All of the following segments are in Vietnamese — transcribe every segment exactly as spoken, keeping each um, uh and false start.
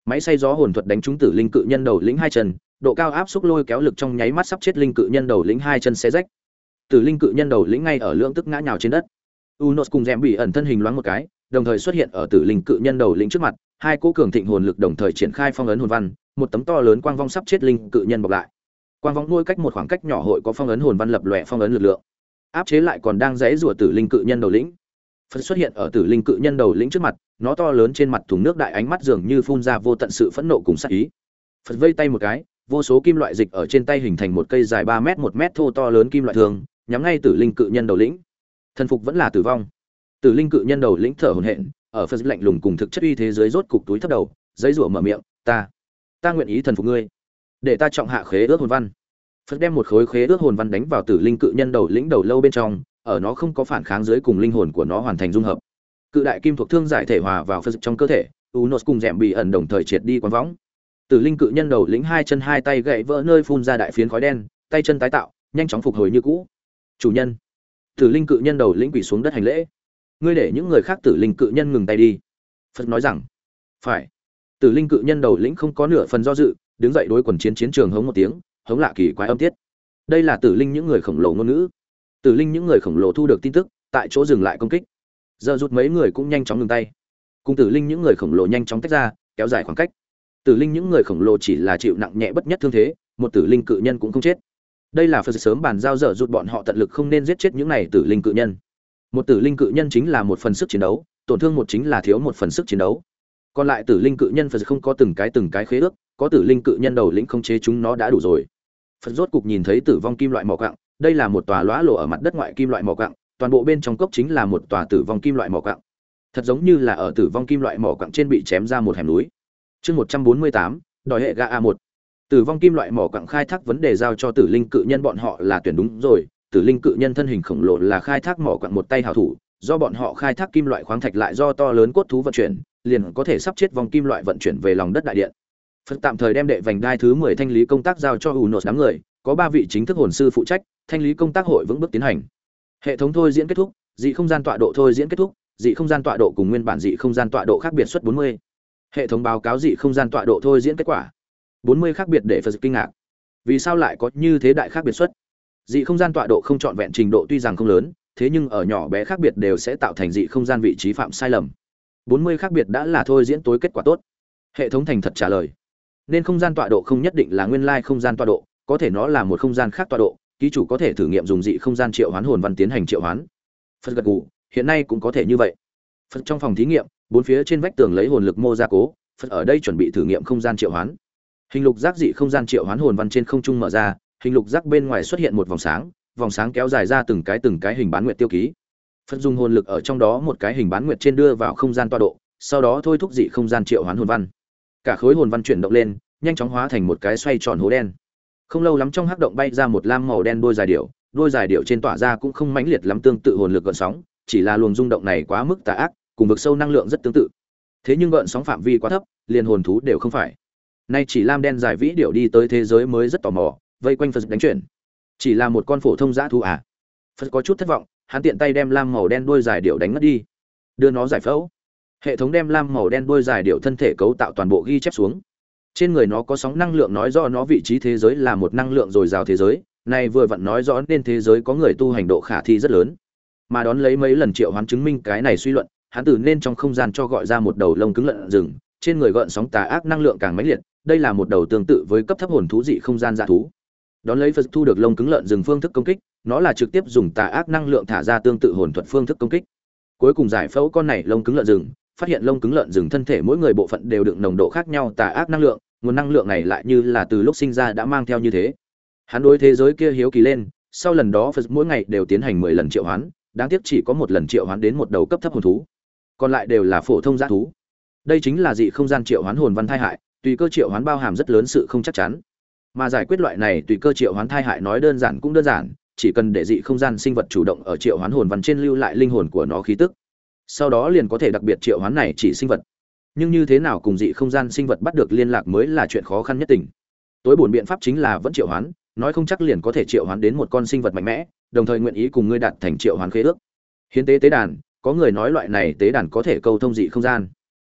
Máy xay gió hồn thuật đánh trúng tử linh cự nhân đầu lĩnh hai chân, độ cao áp xúc lôi kéo lực trong nháy mắt sắp chết linh cự nhân đầu lĩnh hai chân xé rách. Tử linh cự nhân đầu lĩnh ngay ở lưỡng tức ngã nhào trên đất. Unos cùng Dẹm bị ẩn thân hình loáng một cái, đồng thời xuất hiện ở tử linh cự nhân đầu lĩnh trước mặt, hai cỗ cường thịnh hồn lực đồng thời triển khai phong ấn hồn văn, một tấm to lớn quang vong sắp chết linh cự nhân bọc lại. Quang vong nuôi cách một khoảng cách nhỏ hội có phong ấn hồn văn lập lòe phong ấn lực lượng, áp chế lại còn đang giãy rủa tử linh cự nhân đầu lĩnh. Phật xuất hiện ở tử linh cự nhân đầu lĩnh trước mặt, nó to lớn trên mặt thùng nước đại ánh mắt dường như phun ra vô tận sự phẫn nộ cùng sát ý. Phật vây tay một cái, vô số kim loại dịch ở trên tay hình thành một cây dài ba mét một mét thô to lớn kim loại thường, nhắm ngay tử linh cự nhân đầu lĩnh. Thần phục vẫn là tử vong. Tử linh cự nhân đầu lĩnh thở hổn hển, ở Phật lạnh lùng cùng thực chất uy thế giới rốt cục túi thấp đầu, giãy rủa mở miệng, "Ta, ta nguyện ý thần phục ngươi, để ta trọng hạ khế ước hồn văn." Phật đem một khối khế ước hồn văn đánh vào tử linh cự nhân đầu lĩnh đầu lâu bên trong, ở nó không có phản kháng dưới cùng linh hồn của nó hoàn thành dung hợp. Cự đại kim thuộc thương giải thể hòa vào Phật trong cơ thể, Unos cùng Dẹm bị ẩn đồng thời triệt đi quán võng. Tử linh cự nhân đầu lĩnh hai chân hai tay gãy vỡ nơi phun ra đại phiến khói đen, tay chân tái tạo, nhanh chóng phục hồi như cũ. "Chủ nhân." Tử linh cự nhân đầu lĩnh quỳ xuống đất hành lễ. "Ngươi để những người khác tử linh cự nhân ngừng tay đi." Phật nói rằng. "Phải." Tử linh cự nhân đầu lĩnh không có nửa phần do dự, đứng dậy đối quần chiến chiến trường hống một tiếng, hống lạ kỳ quái âm tiết. Đây là tử linh những người khổng lồ ngôn ngữ. Tử linh những người khổng lồ thu được tin tức, tại chỗ dừng lại công kích. Giờ rút mấy người cũng nhanh chóng ngừng tay. Cùng tử linh những người khổng lồ nhanh chóng tách ra, kéo dài khoảng cách. Tử linh những người khổng lồ chỉ là chịu nặng nhẹ bất nhất thương thế, một tử linh cự nhân cũng không chết. Đây là Phật sớm bàn giao dở rút bọn họ tận lực không nên giết chết những này tử linh cự nhân. Một tử linh cự nhân chính là một phần sức chiến đấu, tổn thương một chính là thiếu một phần sức chiến đấu. Còn lại tử linh cự nhân Phật không có từng cái từng cái khế ước, có tử linh cự nhân đầu lĩnh không chế chúng nó đã đủ rồi. Phật rốt cục nhìn thấy tử vong kim loại mỏ quặng, đây là một tòa lóa lộ ở mặt đất ngoại kim loại mỏ quặng, toàn bộ bên trong cốc chính là một tòa tử vong kim loại mỏ quặng. Thật giống như là ở tử vong kim loại mỏ quặng trên bị chém ra một hẻm núi. Chương một trăm bốn mươi tám, đòi hệ gạ a một. Tử vong kim loại mỏ quặng khai thác vấn đề giao cho tử linh cự nhân bọn họ là tuyển đúng rồi, tử linh cự nhân thân hình khổng lồ là khai thác mỏ quặng một tay hảo thủ, do bọn họ khai thác kim loại khoáng thạch lại do to lớn cốt thú vận chuyển, liền có thể sắp chết vòng kim loại vận chuyển về lòng đất đại điện. Phật tạm thời đem đệ vành đai thứ mười thanh lý công tác giao cho Unos đám người, có ba vị chính thức hồn sư phụ trách, thanh lý công tác hội vững bước tiến hành. Hệ thống thôi diễn kết thúc, dị không gian tọa độ thôi diễn kết thúc, dị không gian tọa độ cùng nguyên bản dị không gian tọa độ khác biệt suất bốn mươi. Hệ thống báo cáo dị không gian tọa độ thôi diễn kết quả. bốn mươi khác biệt để Phật kinh ngạc. Vì sao lại có như thế đại khác biệt suất? Dị không gian tọa độ không trọn vẹn trình độ tuy rằng không lớn, thế nhưng ở nhỏ bé khác biệt đều sẽ tạo thành dị không gian vị trí phạm sai lầm. bốn mươi khác biệt đã là thôi diễn tối kết quả tốt. Hệ thống thành thật trả lời. Nên không gian tọa độ không nhất định là nguyên lai không gian tọa độ, có thể nó là một không gian khác tọa độ, ký chủ có thể thử nghiệm dùng dị không gian triệu hoán hồn văn tiến hành triệu hoán. Phật gật gù, hiện nay cũng có thể như vậy. Phật trong phòng thí nghiệm, bốn phía trên vách tường lấy hồn lực mô gia cố, Phật ở đây chuẩn bị thử nghiệm không gian triệu hoán. Hình lục giác dị không gian triệu hoán hồn văn trên không trung mở ra, hình lục giác bên ngoài xuất hiện một vòng sáng, vòng sáng kéo dài ra từng cái từng cái hình bán nguyệt tiêu ký. Phật dùng hồn lực ở trong đó một cái hình bán nguyệt trên đưa vào không gian tọa độ, sau đó thôi thúc dị không gian triệu hoán hồn văn. Cả khối hồn văn chuyển động lên, nhanh chóng hóa thành một cái xoay tròn hố đen. Không lâu lắm trong hắc động bay ra một lam màu đen đôi dài điểu, đôi dài điểu trên tỏa ra cũng không mãnh liệt lắm tương tự hồn lực gợn sóng, chỉ là luồng rung động này quá mức tà ác, cùng vực sâu năng lượng rất tương tự. Thế nhưng gợn sóng phạm vi quá thấp, liền hồn thú đều không phải. Nay chỉ lam đen dài vĩ điểu đi tới thế giới mới rất tò mò, vây quanh Phật đánh chuyển. Chỉ là một con phổ thông dã thú à? Phật có chút thất vọng, hắn tiện tay đem lam màu đen đuôi dài điểu đánh ngất đi, đưa nó giải phẫu. Hệ thống đem lam màu đen đuôi dài điểu thân thể cấu tạo toàn bộ ghi chép xuống. Trên người nó có sóng năng lượng nói rõ nó vị trí thế giới là một năng lượng dồi dào thế giới, này vừa vặn nói rõ nên thế giới có người tu hành độ khả thi rất lớn. Mà đón lấy mấy lần triệu hoán chứng minh cái này suy luận, hắn từ nên trong không gian cho gọi ra một đầu lông cứng lợn rừng, trên người gợn sóng tà ác năng lượng càng mãnh liệt, đây là một đầu tương tự với cấp thấp hồn thú dị không gian dã thú. Đón lấy Phật thu được lông cứng lợn rừng phương thức công kích, nó là trực tiếp dùng tà ác năng lượng thả ra tương tự hồn thuật phương thức công kích. Cuối cùng giải phẫu con này lông cứng lợn rừng, phát hiện lông cứng lợn rừng thân thể mỗi người bộ phận đều đựng nồng độ khác nhau tà ác năng lượng, nguồn năng lượng này lại như là từ lúc sinh ra đã mang theo như thế. Hắn đối thế giới kia hiếu kỳ lên, sau lần đó Phật mỗi ngày đều tiến hành mười lần triệu hoán, đáng tiếc chỉ có một lần triệu hoán đến một đầu cấp thấp hồn thú, còn lại đều là phổ thông dã thú. Đây chính là dị không gian triệu hoán hồn văn thai hại, tùy cơ triệu hoán bao hàm rất lớn sự không chắc chắn. Mà giải quyết loại này tùy cơ triệu hoán thai hại nói đơn giản cũng đơn giản, chỉ cần để dị không gian sinh vật chủ động ở triệu hoán hồn văn trên lưu lại linh hồn của nó khí tức, sau đó liền có thể đặc biệt triệu hoán này chỉ sinh vật. Nhưng như thế nào cùng dị không gian sinh vật bắt được liên lạc mới là chuyện khó khăn nhất tình. Tối bổn biện pháp chính là vẫn triệu hoán, nói không chắc liền có thể triệu hoán đến một con sinh vật mạnh mẽ, đồng thời nguyện ý cùng ngươi đạt thành triệu hoán khế ước. Hiến tế tế đàn, có người nói loại này tế đàn có thể câu thông dị không gian.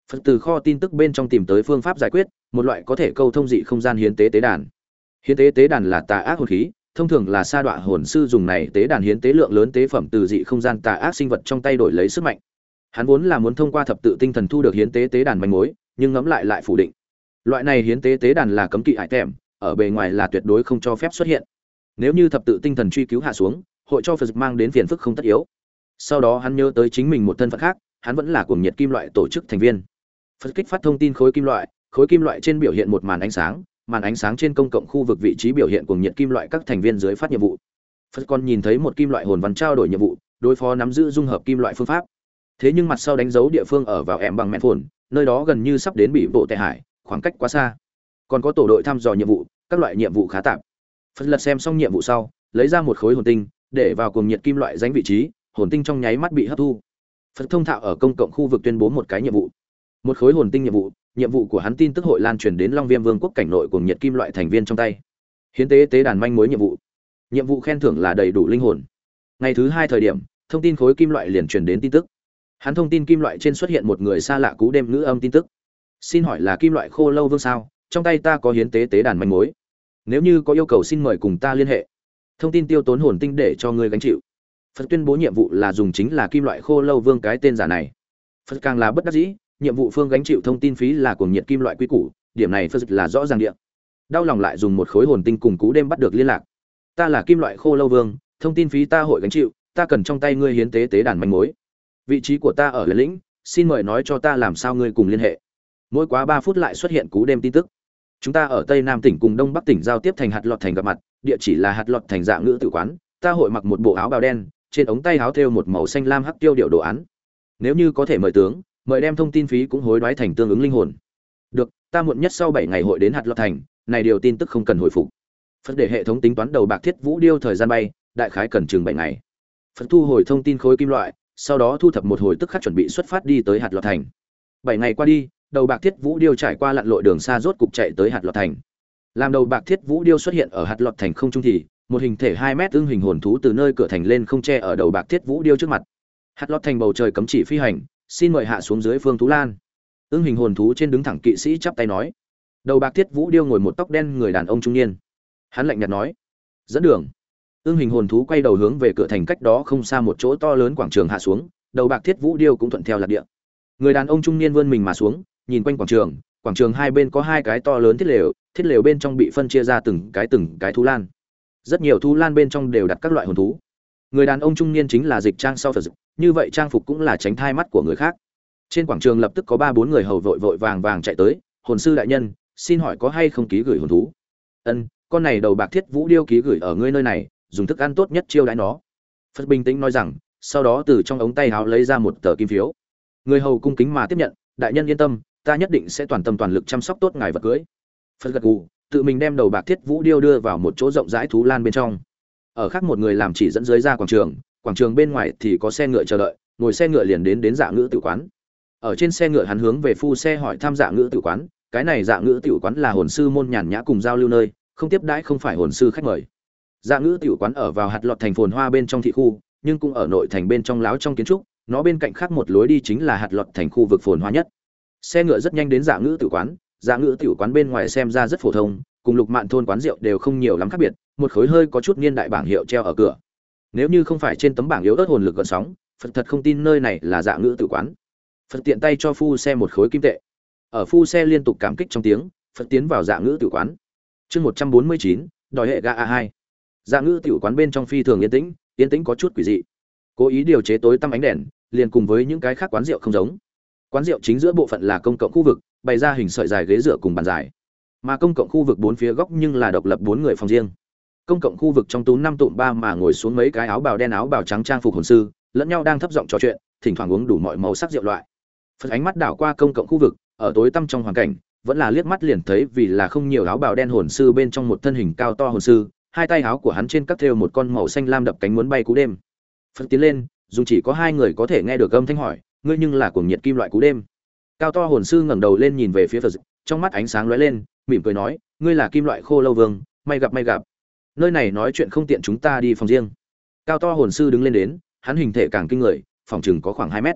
Phật từ kho tin tức bên trong tìm tới phương pháp giải quyết một loại có thể câu thông dị không gian hiến tế tế đàn. Hiến tế tế đàn là tà ác hồn khí, thông thường là sa đọa hồn sư dùng này tế đàn hiến tế lượng lớn tế phẩm từ dị không gian tà ác sinh vật trong tay đổi lấy sức mạnh. Hắn vốn là muốn thông qua thập tự tinh thần thu được hiến tế tế đàn manh mối, nhưng ngẫm lại lại phủ định. Loại này hiến tế tế đàn là cấm kỵ hải tèm, ở bề ngoài là tuyệt đối không cho phép xuất hiện. Nếu như thập tự tinh thần truy cứu hạ xuống, hội cho Phật mang đến phiền phức không tất yếu. Sau đó hắn nhớ tới chính mình một thân phận khác, hắn vẫn là cuồng nhiệt kim loại tổ chức thành viên. Phật kích phát thông tin khối kim loại, khối kim loại trên biểu hiện một màn ánh sáng, màn ánh sáng trên công cộng khu vực vị trí biểu hiện cuồng nhiệt kim loại các thành viên dưới phát nhiệm vụ. Phật còn nhìn thấy một kim loại hồn văn trao đổi nhiệm vụ, đối phó nắm giữ dung hợp kim loại phương pháp. Thế nhưng mặt sau đánh dấu địa phương ở vào em bằng mẹn phồn, nơi đó gần như sắp đến bị bộ tệ hải, khoảng cách quá xa. Còn có tổ đội thăm dò nhiệm vụ, các loại nhiệm vụ khá tạp. Phật lật xem xong nhiệm vụ sau, lấy ra một khối hồn tinh, để vào cuồng nhiệt kim loại danh vị trí, hồn tinh trong nháy mắt bị hấp thu. Phật thông thạo ở công cộng khu vực tuyên bố một cái nhiệm vụ. Một khối hồn tinh nhiệm vụ, nhiệm vụ của hắn tin tức hội lan truyền đến Long Viêm Vương quốc cảnh nội cuồng nhiệt kim loại thành viên trong tay. Hiến tế tế đàn manh mối nhiệm vụ. Nhiệm vụ khen thưởng là đầy đủ linh hồn. Ngày thứ hai thời điểm, thông tin khối kim loại liền truyền đến tin tức. Hắn thông tin kim loại trên xuất hiện một người xa lạ cú đêm ngữ âm tin tức. Xin hỏi là kim loại khô lâu vương sao? Trong tay ta có hiến tế tế đàn manh mối. Nếu như có yêu cầu xin mời cùng ta liên hệ. Thông tin tiêu tốn hồn tinh để cho ngươi gánh chịu. Phật tuyên bố nhiệm vụ là dùng chính là kim loại khô lâu vương cái tên giả này. Phật càng là bất đắc dĩ, nhiệm vụ phương gánh chịu thông tin phí là cuồng nhiệt kim loại quý củ, điểm này Phật là rõ ràng địa. Đau lòng lại dùng một khối hồn tinh cùng cú đêm bắt được liên lạc. Ta là kim loại khô lâu vương, thông tin phí ta hội gánh chịu, ta cần trong tay ngươi hiến tế tế đàn manh mối. Vị trí của ta ở Lệ Lĩnh, xin mời nói cho ta làm sao ngươi cùng liên hệ. Mỗi quá ba phút lại xuất hiện cú đêm tin tức. Chúng ta ở Tây Nam tỉnh cùng Đông Bắc tỉnh giao tiếp thành hạt lọt thành gặp mặt, địa chỉ là hạt lọt thành Dạ Ngữ tự quán, ta hội mặc một bộ áo bào đen, trên ống tay áo thêu một màu xanh lam hắc tiêu điệu đồ án. Nếu như có thể mời tướng, mời đem thông tin phí cũng hối đoái thành tương ứng linh hồn. Được, ta muộn nhất sau bảy ngày hội đến hạt lọt thành, này điều tin tức không cần hồi phục. Phật để hệ thống tính toán đầu bạc thiết vũ điêu thời gian bay, đại khái cần chừng bảy ngày. Phật thu hồi thông tin khối kim loại, sau đó thu thập một hồi tức khắc chuẩn bị xuất phát đi tới hạt lọt thành. bảy ngày qua đi, đầu bạc thiết vũ điêu trải qua lặn lội đường xa rốt cục chạy tới hạt lọt thành. Làm đầu bạc thiết vũ điêu xuất hiện ở hạt lọt thành không trung thì, một hình thể hai mét ưng hình hồn thú từ nơi cửa thành lên không che ở đầu bạc thiết vũ điêu trước mặt. Hạt lọt thành bầu trời cấm chỉ phi hành, xin mời hạ xuống dưới phương thú lan. Ưng hình hồn thú trên đứng thẳng kỵ sĩ chắp tay nói. Đầu bạc thiết vũ điêu ngồi một tóc đen người đàn ông trung niên. Hắn lạnh nhạt nói: "Dẫn đường." Ưng hình hồn thú quay đầu hướng về cửa thành cách đó không xa một chỗ to lớn quảng trường hạ xuống, đầu bạc thiết vũ điêu cũng thuận theo lạc địa. Người đàn ông trung niên vươn mình mà xuống, nhìn quanh quảng trường, quảng trường hai bên có hai cái to lớn thiết lều, thiết lều bên trong bị phân chia ra từng cái từng cái thú lan. Rất nhiều thú lan bên trong đều đặt các loại hồn thú. Người đàn ông trung niên chính là dịch trang sau Phật, như vậy trang phục cũng là tránh thai mắt của người khác. Trên quảng trường lập tức có ba bốn người hầu vội vội vàng vàng chạy tới, "Hồn sư đại nhân, xin hỏi có hay không ký gửi hồn thú?" "Ân, con này đầu bạc thiết vũ điêu ký gửi ở ngươi nơi này, dùng thức ăn tốt nhất chiêu đãi nó." Phật bình tĩnh nói rằng, sau đó từ trong ống tay áo lấy ra một tờ kim phiếu. Người hầu cung kính mà tiếp nhận, "Đại nhân yên tâm, ta nhất định sẽ toàn tâm toàn lực chăm sóc tốt ngài vật cưới." Phật gật gù, tự mình đem đầu bạc thiết vũ điêu đưa vào một chỗ rộng rãi thú lan bên trong. Ở khác một người làm chỉ dẫn dưới ra quảng trường, quảng trường bên ngoài thì có xe ngựa chờ đợi, ngồi xe ngựa liền đến đến Dạ Ngữ tự quán. Ở trên xe ngựa hắn hướng về phu xe hỏi thăm Dạ Ngữ tự quán, cái này Dạ Ngữ tự quán là hồn sư môn nhàn nhã cùng giao lưu nơi, không tiếp đãi không phải hồn sư khách mời. Dạ Ngữ tự quán ở vào hạt lọt thành phồn hoa bên trong thị khu, nhưng cũng ở nội thành bên trong láo trong kiến trúc, nó bên cạnh khác một lối đi chính là hạt lọt thành khu vực phồn hoa nhất. Xe ngựa rất nhanh đến Dạ Ngữ tự quán, Dạ Ngữ tự quán bên ngoài xem ra rất phổ thông, cùng Lục Mạn thôn quán rượu đều không nhiều lắm khác biệt, một khối hơi có chút niên đại bảng hiệu treo ở cửa. Nếu như không phải trên tấm bảng yếu ớt hồn lực gợn sóng, Phật thật không tin nơi này là Dạ Ngữ tự quán. Phật tiện tay cho phu xe một khối kim tệ. Ở phu xe liên tục cảm kích trong tiếng, Phật tiến vào Dạ Ngữ tự quán. Chương một trăm bốn mươi chín, đòi hệ ga a hai. Dạ Ngữ tự quán bên trong phi thường yên tĩnh, yên tĩnh có chút quỷ dị. Cố ý điều chế tối tăm ánh đèn, liền cùng với những cái khác quán rượu không giống. Quán rượu chính giữa bộ phận là công cộng khu vực, bày ra hình sợi dài ghế dựa cùng bàn dài. Mà công cộng khu vực bốn phía góc nhưng là độc lập bốn người phòng riêng. Công cộng khu vực trong tú năm tụm ba mà ngồi xuống mấy cái áo bào đen áo bào trắng trang phục hồn sư, lẫn nhau đang thấp giọng trò chuyện, thỉnh thoảng uống đủ mọi màu sắc rượu loại. Phật ánh mắt đảo qua công cộng khu vực, ở tối tăm trong hoàn cảnh, vẫn là liếc mắt liền thấy vì là không nhiều áo bào đen hồn sư bên trong một thân hình cao to hồn sư, hai tay áo của hắn trên cắt thêu một con màu xanh lam đập cánh muốn bay cú đêm. Phật tiến lên, dùng chỉ có hai người có thể nghe được âm thanh hỏi, ngươi nhưng là cuồng nhiệt kim loại cú đêm. Cao to hồn sư ngẩng đầu lên nhìn về phía Phật, trong mắt ánh sáng lóe lên, mỉm cười nói, ngươi là kim loại khô lâu vương, may gặp may gặp. Nơi này nói chuyện không tiện, chúng ta đi phòng riêng. Cao to hồn sư đứng lên đến, hắn hình thể càng kinh người, phòng chừng có khoảng hai mét.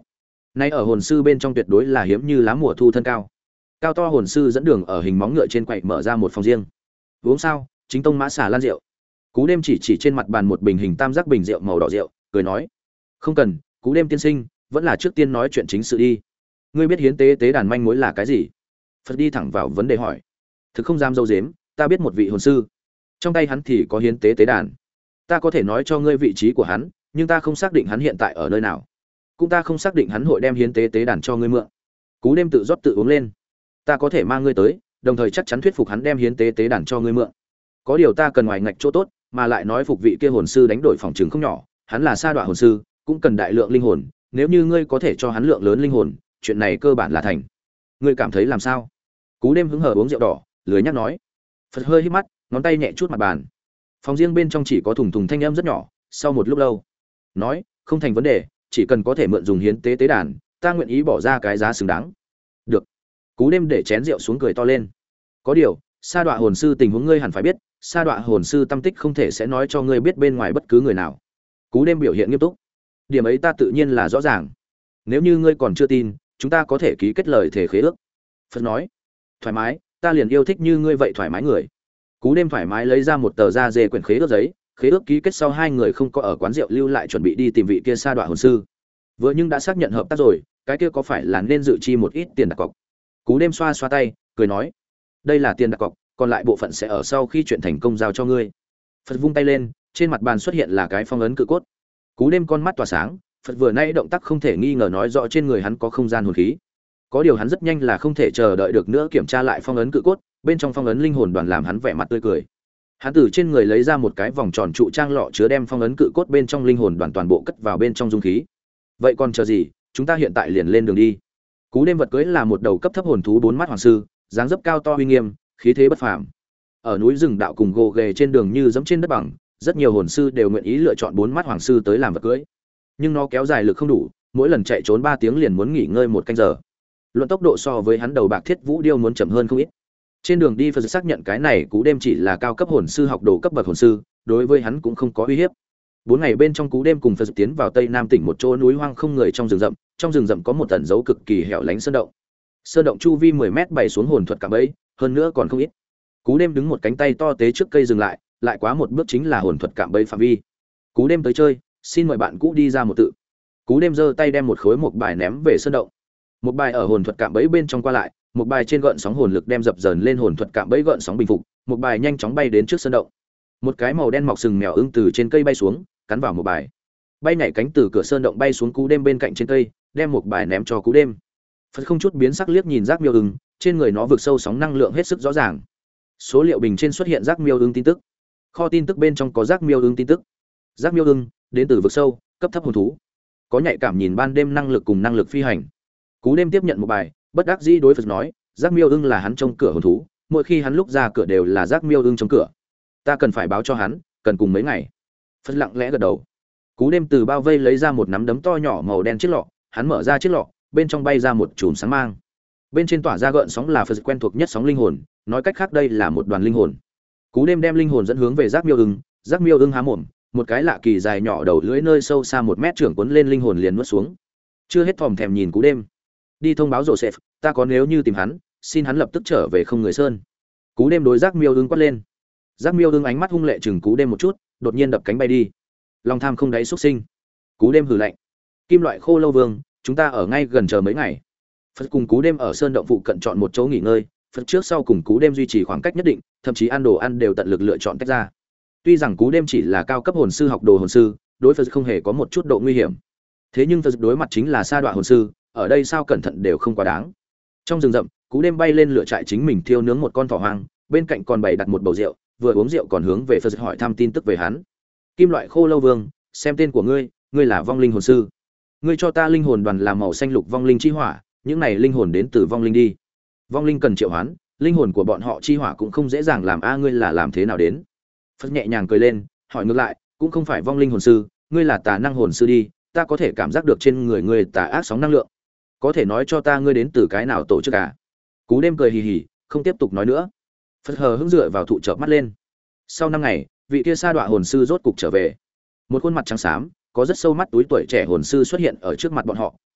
Nay ở hồn sư bên trong tuyệt đối là hiếm như lá mùa thu thân cao. Cao to hồn sư dẫn đường ở hình móng ngựa trên quầy mở ra một phòng riêng. Uống sao? Chính tông mã xà lan rượu. Cú đêm chỉ chỉ trên mặt bàn một bình hình tam giác bình rượu màu đỏ rượu, cười nói: "Không cần, Cú đêm tiên sinh, vẫn là trước tiên nói chuyện chính sự đi. Ngươi biết hiến tế tế đàn manh mối là cái gì?" Phật đi thẳng vào vấn đề hỏi. "Thực không dám dâu dếm, ta biết một vị hồn sư. Trong tay hắn thì có hiến tế tế đàn. Ta có thể nói cho ngươi vị trí của hắn, nhưng ta không xác định hắn hiện tại ở nơi nào. Cũng ta không xác định hắn hội đem hiến tế tế đàn cho ngươi mượn." Cú đêm tự rót tự uống lên. "Ta có thể mang ngươi tới, đồng thời chắc chắn thuyết phục hắn đem hiến tế tế đàn cho ngươi mượn. Có điều ta cần ngoài ngạch chỗ tốt, mà lại nói phục vị kia hồn sư đánh đổi phòng trường không nhỏ, hắn là sa đoạ hồn sư, cũng cần đại lượng linh hồn, nếu như ngươi có thể cho hắn lượng lớn linh hồn, chuyện này cơ bản là thành. Ngươi cảm thấy làm sao?" Cú đêm hứng hờ uống rượu đỏ, lười nhắc nói. Phật hơi hít mắt, ngón tay nhẹ chút mặt bàn. Phòng riêng bên trong chỉ có thùng thùng thanh âm rất nhỏ, sau một lúc lâu, nói: "Không thành vấn đề, chỉ cần có thể mượn dùng hiến tế tế đàn, ta nguyện ý bỏ ra cái giá xứng đáng." "Được." Cú đêm để chén rượu xuống cười to lên. "Có điều, sa đoạ hồn sư tình huống ngươi hẳn phải biết, sa đoạ hồn sư tâm tích không thể sẽ nói cho ngươi biết bên ngoài bất cứ người nào." Cú đêm biểu hiện nghiêm túc. "Điểm ấy ta tự nhiên là rõ ràng. Nếu như ngươi còn chưa tin, chúng ta có thể ký kết lời thể khế ước." Phật nói. "Thoải mái, ta liền yêu thích như ngươi vậy thoải mái người." Cú đêm thoải mái lấy ra một tờ da dê quyển khế ước giấy, khế ước ký kết sau hai người không có ở quán rượu lưu lại chuẩn bị đi tìm vị kia sa đoạ hồn sư. Vừa nhưng đã xác nhận hợp tác rồi, cái kia có phải là nên dự chi một ít tiền đặt cọc? Cú đêm xoa xoa tay, cười nói: "Đây là tiền đặt cọc, còn lại bộ phận sẽ ở sau khi chuyện thành công giao cho ngươi." Phật vung tay lên, trên mặt bàn xuất hiện là cái phong ấn cự cốt. Cú đêm con mắt tỏa sáng, Phật vừa nãy động tác không thể nghi ngờ nói rõ trên người hắn có không gian hồn khí. Có điều hắn rất nhanh là không thể chờ đợi được nữa kiểm tra lại phong ấn cự cốt, bên trong phong ấn linh hồn đoàn làm hắn vẻ mặt tươi cười. Hắn từ trên người lấy ra một cái vòng tròn trụ trang lọ chứa đem phong ấn cự cốt bên trong linh hồn đoàn toàn bộ cất vào bên trong dung khí. "Vậy còn chờ gì, chúng ta hiện tại liền lên đường đi." Cú đêm vật cưới là một đầu cấp thấp hồn thú bốn mắt hoàng sư, dáng dấp cao to uy nghiêm, khí thế bất phàm. Ở núi rừng đạo cùng gồ ghề trên đường như dẫm trên đất bằng, rất nhiều hồn sư đều nguyện ý lựa chọn bốn mắt hoàng sư tới làm vật cưới. Nhưng nó kéo dài lực không đủ, mỗi lần chạy trốn ba tiếng liền muốn nghỉ ngơi một canh giờ. Luận tốc độ so với hắn đầu bạc thiết vũ điêu muốn chậm hơn không ít. Trên đường đi Phật xác nhận cái này Cú đêm chỉ là cao cấp hồn sư học đồ cấp bậc hồn sư, đối với hắn cũng không có uy hiếp. Bốn ngày bên trong Cú đêm cùng Phật tiến vào Tây Nam tỉnh một chỗ núi hoang không người trong rừng rậm, trong rừng rậm có một tẩn dấu cực kỳ hẻo lánh sơn động. Sơn động chu vi mười mét bày xuống hồn thuật cạm bẫy, hơn nữa còn không ít. Cú đêm đứng một cánh tay to tế trước cây dừng lại, lại quá một bước chính là hồn thuật cạm bẫy phạm vi. Cú đêm tới chơi, xin mời bạn cũ đi ra một tự. Cú đêm giơ tay đem một khối một bài ném về sơn động. Một bài ở hồn thuật cạm bẫy bên trong qua lại, một bài trên gợn sóng hồn lực đem dập dờn lên hồn thuật cạm bẫy gợn sóng bình phục, một bài nhanh chóng bay đến trước sơn động. Một cái màu đen mọc sừng mèo ưng từ trên cây bay xuống, cắn vào một bài. Bay nhảy cánh từ cửa sơn động bay xuống Cú đêm bên cạnh trên cây, đem một bài ném cho Cú đêm. Phật không chút biến sắc liếc nhìn giác miêu ưng, trên người nó vực sâu sóng năng lượng hết sức rõ ràng. Số liệu bình trên xuất hiện giác miêu ưng tin tức. Kho tin tức bên trong có giác miêu ưng tin tức. Giác miêu ưng đến từ vực sâu, cấp thấp hồn thú, có nhạy cảm nhìn ban đêm năng lực cùng năng lực phi hành. Cú đêm tiếp nhận một bài, bất đắc dĩ đối Phật nói, giác miêu ưng là hắn trông cửa hồn thú, mỗi khi hắn lúc ra cửa đều là giác miêu ưng trông cửa. Ta cần phải báo cho hắn, cần cùng mấy ngày. Phật lặng lẽ gật đầu. Cú đêm từ bao vây lấy ra một nắm đấm to nhỏ màu đen chiếc lọ, hắn mở ra chiếc lọ, bên trong bay ra một chùm sáng mang. Bên trên tỏa ra gợn sóng là Phật quen thuộc nhất sóng linh hồn, nói cách khác đây là một đoàn linh hồn. Cú đêm đem linh hồn dẫn hướng về giác miêu ưng, giác miêu ưng há mồm, một cái lạ kỳ dài nhỏ đầu lưỡi nơi sâu xa một mét trưởng cuốn lên linh hồn liền nuốt xuống. Chưa hết thòm thèm nhìn Cú đêm. Đi thông báo Joseph, ta có nếu như tìm hắn, xin hắn lập tức trở về không người sơn. Cú đêm đối giác miêu ưng quát lên. Giác miêu ưng ánh mắt hung lệ chừng Cú đêm một chút, đột nhiên đập cánh bay đi. Lòng tham không đáy xuất sinh. Cú đêm hừ lạnh. Kim loại khô lâu vương, chúng ta ở ngay gần chờ mấy ngày. Phật cùng Cú đêm ở sơn động phụ cận chọn một chỗ nghỉ ngơi, Phật trước sau cùng Cú đêm duy trì khoảng cách nhất định, thậm chí ăn đồ ăn đều tận lực lựa chọn tách ra. Tuy rằng Cú đêm chỉ là cao cấp hồn sư học đồ hồn sư, đối Phật không hề có một chút độ nguy hiểm. Thế nhưng Phật đối mặt chính là sa đoạ hồn sư, ở đây sao cẩn thận đều không quá đáng. Trong rừng rậm, Cú đêm bay lên lửa trại chính mình thiêu nướng một con thỏ hoang, bên cạnh còn bày đặt một bầu rượu, vừa uống rượu còn hướng về Phật hỏi thăm tin tức về hắn. Kim loại khô lâu vương, xem tên của ngươi, ngươi là vong linh hồn sư. Ngươi cho ta linh hồn đoàn làm màu xanh lục vong linh chi hỏa, những này linh hồn đến từ vong linh đi. Vong linh cần triệu hoán, linh hồn của bọn họ chi hỏa cũng không dễ dàng làm a ngươi là làm thế nào đến? Phật nhẹ nhàng cười lên, hỏi ngược lại, cũng không phải vong linh hồn sư, ngươi là tà năng hồn sư đi, ta có thể cảm giác được trên người ngươi tà ác sóng năng lượng. Có thể nói cho ta ngươi đến từ cái nào tổ chức à? Cú đêm cười hì hì, không tiếp tục nói nữa. Phật hờ hững dựa vào thụ chợp mắt lên. Sau năm ngày, vị kia sa đoạ hồn sư rốt cục trở về. Một khuôn mặt trắng xám, có rất sâu mắt túi tuổi trẻ hồn sư xuất hiện ở trước mặt bọn họ,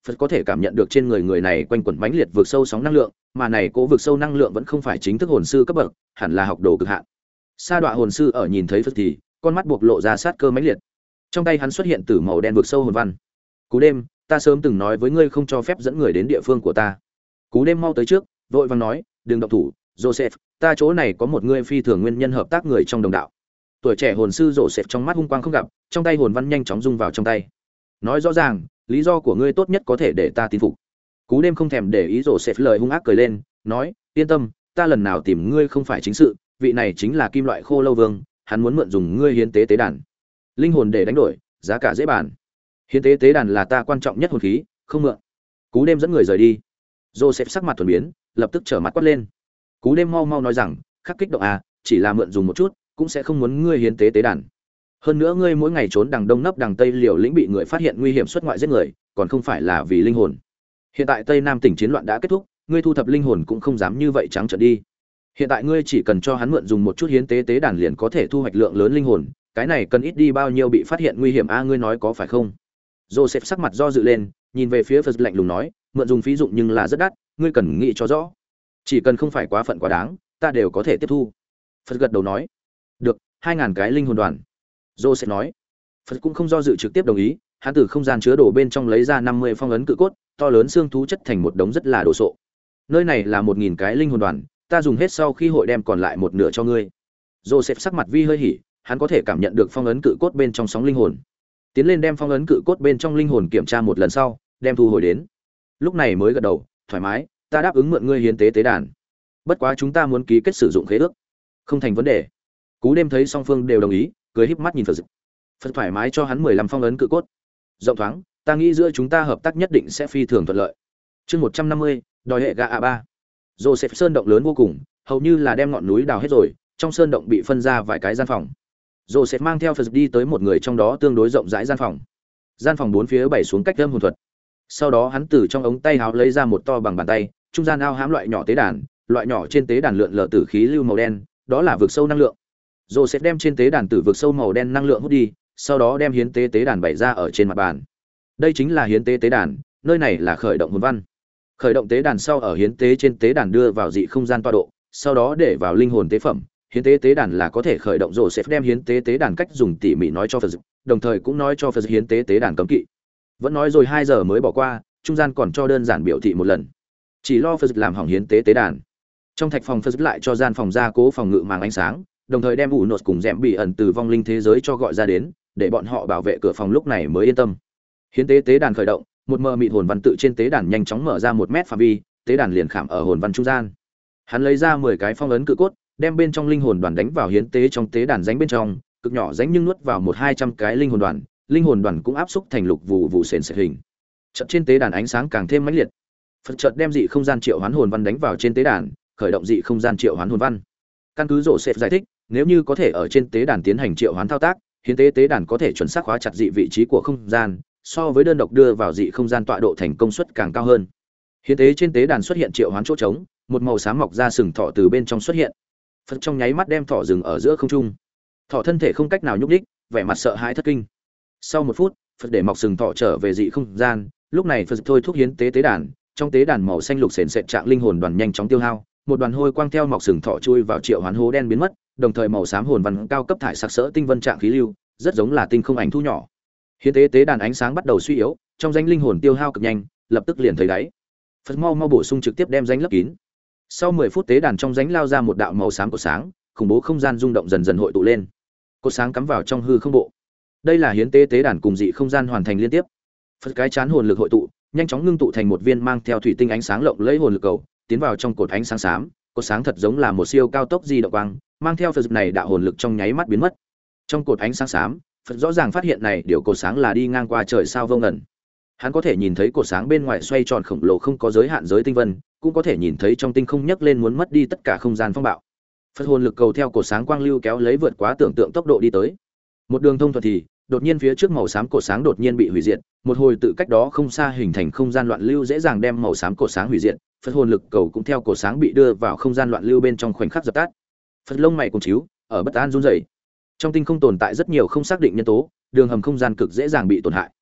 Phật có thể cảm nhận được trên người người này quanh quẩn mãnh liệt vượt sâu sóng năng lượng, mà này cố vượt sâu năng lượng vẫn không phải chính thức hồn sư cấp bậc, hẳn là học đồ cực hạn. Sa Đọa hồn sư ở nhìn thấy Phật thì, con mắt buộc lộ ra sát cơ mãnh liệt. Trong tay hắn xuất hiện tử màu đen vượt sâu hồn văn. Cú đêm, ta sớm từng nói với ngươi không cho phép dẫn người đến địa phương của ta. Cú đêm mau tới trước, vội vàng nói, đừng động thủ, Joseph, ta chỗ này có một ngươi phi thường nguyên nhân hợp tác người trong đồng đạo. Tuổi trẻ hồn sư Joseph trong mắt hung quang không gặp, trong tay hồn văn nhanh chóng dung vào trong tay. Nói rõ ràng, lý do của ngươi tốt nhất có thể để ta tin phục. Cú đêm không thèm để ý Joseph lời hung ác cười lên, nói, yên tâm, ta lần nào tìm ngươi không phải chính sự, vị này chính là Kim Loại Khô Lâu Vương, hắn muốn mượn dùng ngươi hiến tế tế đàn. Linh hồn để đánh đổi, giá cả dễ bàn. Hiến tế tế đàn là ta quan trọng nhất hồn khí, không mượn. Cú đêm dẫn người rời đi. Joseph sắc mặt thuần biến, lập tức trở mặt quát lên. Cú đêm mau mau nói rằng, khắc kích động à, chỉ là mượn dùng một chút, cũng sẽ không muốn ngươi hiến tế tế đàn. Hơn nữa ngươi mỗi ngày trốn đằng đông nấp đằng tây liều lĩnh bị người phát hiện nguy hiểm xuất ngoại giết người, còn không phải là vì linh hồn. Hiện tại Tây Nam tỉnh chiến loạn đã kết thúc, ngươi thu thập linh hồn cũng không dám như vậy trắng trợn đi. Hiện tại ngươi chỉ cần cho hắn mượn dùng một chút hiến tế tế đàn liền có thể thu hoạch lượng lớn linh hồn, cái này cần ít đi bao nhiêu bị phát hiện nguy hiểm a, ngươi nói có phải không? Joseph sắc mặt do dự lên, nhìn về phía Phật lạnh lùng nói, mượn dùng phí dụng nhưng là rất đắt, ngươi cần nghĩ cho rõ. Chỉ cần không phải quá phận quá đáng, ta đều có thể tiếp thu. Phật gật đầu nói, được, hai ngàn cái linh hồn đoàn. Joseph nói, Phật cũng không do dự trực tiếp đồng ý, hắn từ không gian chứa đồ bên trong lấy ra năm mươi phong ấn cự cốt, to lớn xương thú chất thành một đống rất là đồ sộ. Nơi này là một nghìn cái linh hồn đoàn, ta dùng hết sau khi hội đem còn lại một nửa cho ngươi. Joseph sắc mặt vi hơi hỉ, hắn có thể cảm nhận được phong ấn cự cốt bên trong sóng linh hồn. Tiến lên đem phong ấn cự cốt bên trong linh hồn kiểm tra một lần sau, đem thu hồi đến. Lúc này mới gật đầu, thoải mái, ta đáp ứng mượn ngươi hiến tế tế đàn. Bất quá chúng ta muốn ký kết sử dụng khế ước. Không thành vấn đề. Cú đêm thấy song phương đều đồng ý, cười híp mắt nhìn Phật. Phật thoải mái cho hắn mười lăm phong ấn cự cốt. Rộng thoáng, ta nghĩ giữa chúng ta hợp tác nhất định sẽ phi thường thuận lợi. Chương một trăm năm mươi, đòi hệ gạ a ba. Joseph sơn động lớn vô cùng, hầu như là đem ngọn núi đào hết rồi, trong sơn động bị phân ra vài cái gian phòng. Joseph mang theo Phật đi tới một người trong đó tương đối rộng rãi gian phòng. Gian phòng bốn phía bày xuống cách âm hồn thuật. Sau đó hắn từ trong ống tay áo lấy ra một to bằng bàn tay, trung gian ao hãm loại nhỏ tế đàn, loại nhỏ trên tế đàn lượn lờ tử khí lưu màu đen, đó là vực sâu năng lượng. Joseph đem trên tế đàn tử vực sâu màu đen năng lượng hút đi, sau đó đem hiến tế tế đàn bày ra ở trên mặt bàn. Đây chính là hiến tế tế đàn, nơi này là khởi động hồn văn. Khởi động tế đàn sau ở hiến tế trên tế đàn đưa vào dị không gian tọa độ, sau đó để vào linh hồn tế phẩm. Hiến tế tế đàn là có thể khởi động. Joseph đem hiến tế tế đàn cách dùng tỉ mỉ nói cho Phật, đồng thời cũng nói cho Phật hiến tế tế đàn cấm kỵ. Vẫn nói rồi hai giờ mới bỏ qua, trung gian còn cho đơn giản biểu thị một lần. Chỉ lo Phật làm hỏng hiến tế tế đàn. Trong thạch phòng Phật lại cho gian phòng gia cố phòng ngự màng ánh sáng, đồng thời đem ủ nột cùng dẹm bị ẩn từ vong linh thế giới cho gọi ra đến, để bọn họ bảo vệ cửa phòng lúc này mới yên tâm. Hiến tế tế đàn khởi động, một mờ mịt hồn văn tự trên tế đàn nhanh chóng mở ra một mét phạm vi, tế đàn liền khảm ở hồn văn trung gian. Hắn lấy ra mười cái phong ấn cự cốt, đem bên trong linh hồn đoàn đánh vào hiến tế trong tế đàn rãnh bên trong, cực nhỏ rãnh nhưng nuốt vào một hai trăm cái linh hồn đoàn, linh hồn đoàn cũng áp xúc thành lục vụ vụ sền sệt hình. Chợt trên tế đàn ánh sáng càng thêm mãnh liệt. Phật chợt đem dị không gian triệu hoán hồn văn đánh vào trên tế đàn, khởi động dị không gian triệu hoán hồn văn. Căn cứ rổ sệt giải thích, nếu như có thể ở trên tế đàn tiến hành triệu hoán thao tác, hiến tế tế đàn có thể chuẩn xác khóa chặt dị vị trí của không gian, so với đơn độc đưa vào dị không gian tọa độ thành công suất càng cao hơn. Hiến tế trên tế đàn xuất hiện triệu hoán chỗ trống, một màu xám mọc ra sừng thỏ từ bên trong xuất hiện. Phật trong nháy mắt đem thỏ dừng ở giữa không trung. Thỏ thân thể không cách nào nhúc nhích, vẻ mặt sợ hãi thất kinh. Sau một phút, Phật để mọc sừng thỏ trở về dị không gian, lúc này Phật thôi thúc hiến tế tế đàn, trong tế đàn màu xanh lục sền sệt trạng linh hồn đoàn nhanh chóng tiêu hao, một đoàn hôi quang theo mọc sừng thỏ chui vào triệu hoán hố đen biến mất, đồng thời màu xám hồn văn cao cấp thải sặc sỡ tinh vân trạng khí lưu, rất giống là tinh không ảnh thu nhỏ. Hiến tế tế đàn ánh sáng bắt đầu suy yếu, trong danh linh hồn tiêu hao cực nhanh, lập tức liền thấy đáy. Phật mau mau bổ sung trực tiếp đem danh lấp kín. Sau mười phút tế đàn trong rãnh lao ra một đạo màu xám của sáng, khủng bố không gian rung động dần dần hội tụ lên. Cột sáng cắm vào trong hư không bộ. Đây là hiến tế tế đàn cùng dị không gian hoàn thành liên tiếp. Phật cái chán hồn lực hội tụ, nhanh chóng ngưng tụ thành một viên mang theo thủy tinh ánh sáng lộng lẫy hồn lực cầu, tiến vào trong cột ánh sáng xám, cột sáng thật giống là một siêu cao tốc di động quang, mang theo Phật này đạo hồn lực trong nháy mắt biến mất. Trong cột ánh sáng xám, Phật rõ ràng phát hiện này điều cột sáng là đi ngang qua trời sao vô ngần. Hắn có thể nhìn thấy cột sáng bên ngoài xoay tròn khổng lồ không có giới hạn giới tinh vân, cũng có thể nhìn thấy trong tinh không nhấc lên muốn mất đi tất cả không gian phong bạo. Phật hồn lực cầu theo cột sáng quang lưu kéo lấy vượt quá tưởng tượng tốc độ đi tới. Một đường thông thuận thì, đột nhiên phía trước màu xám cột sáng đột nhiên bị hủy diệt, một hồi tự cách đó không xa hình thành không gian loạn lưu dễ dàng đem màu xám cột sáng hủy diệt. Phật hồn lực cầu cũng theo cột sáng bị đưa vào không gian loạn lưu bên trong khoảnh khắc dập tắt. Phật lông mày cùng chiếu, ở bất an run rẩy. Trong tinh không tồn tại rất nhiều không xác định nhân tố, đường hầm không gian cực dễ dàng bị tổn hại.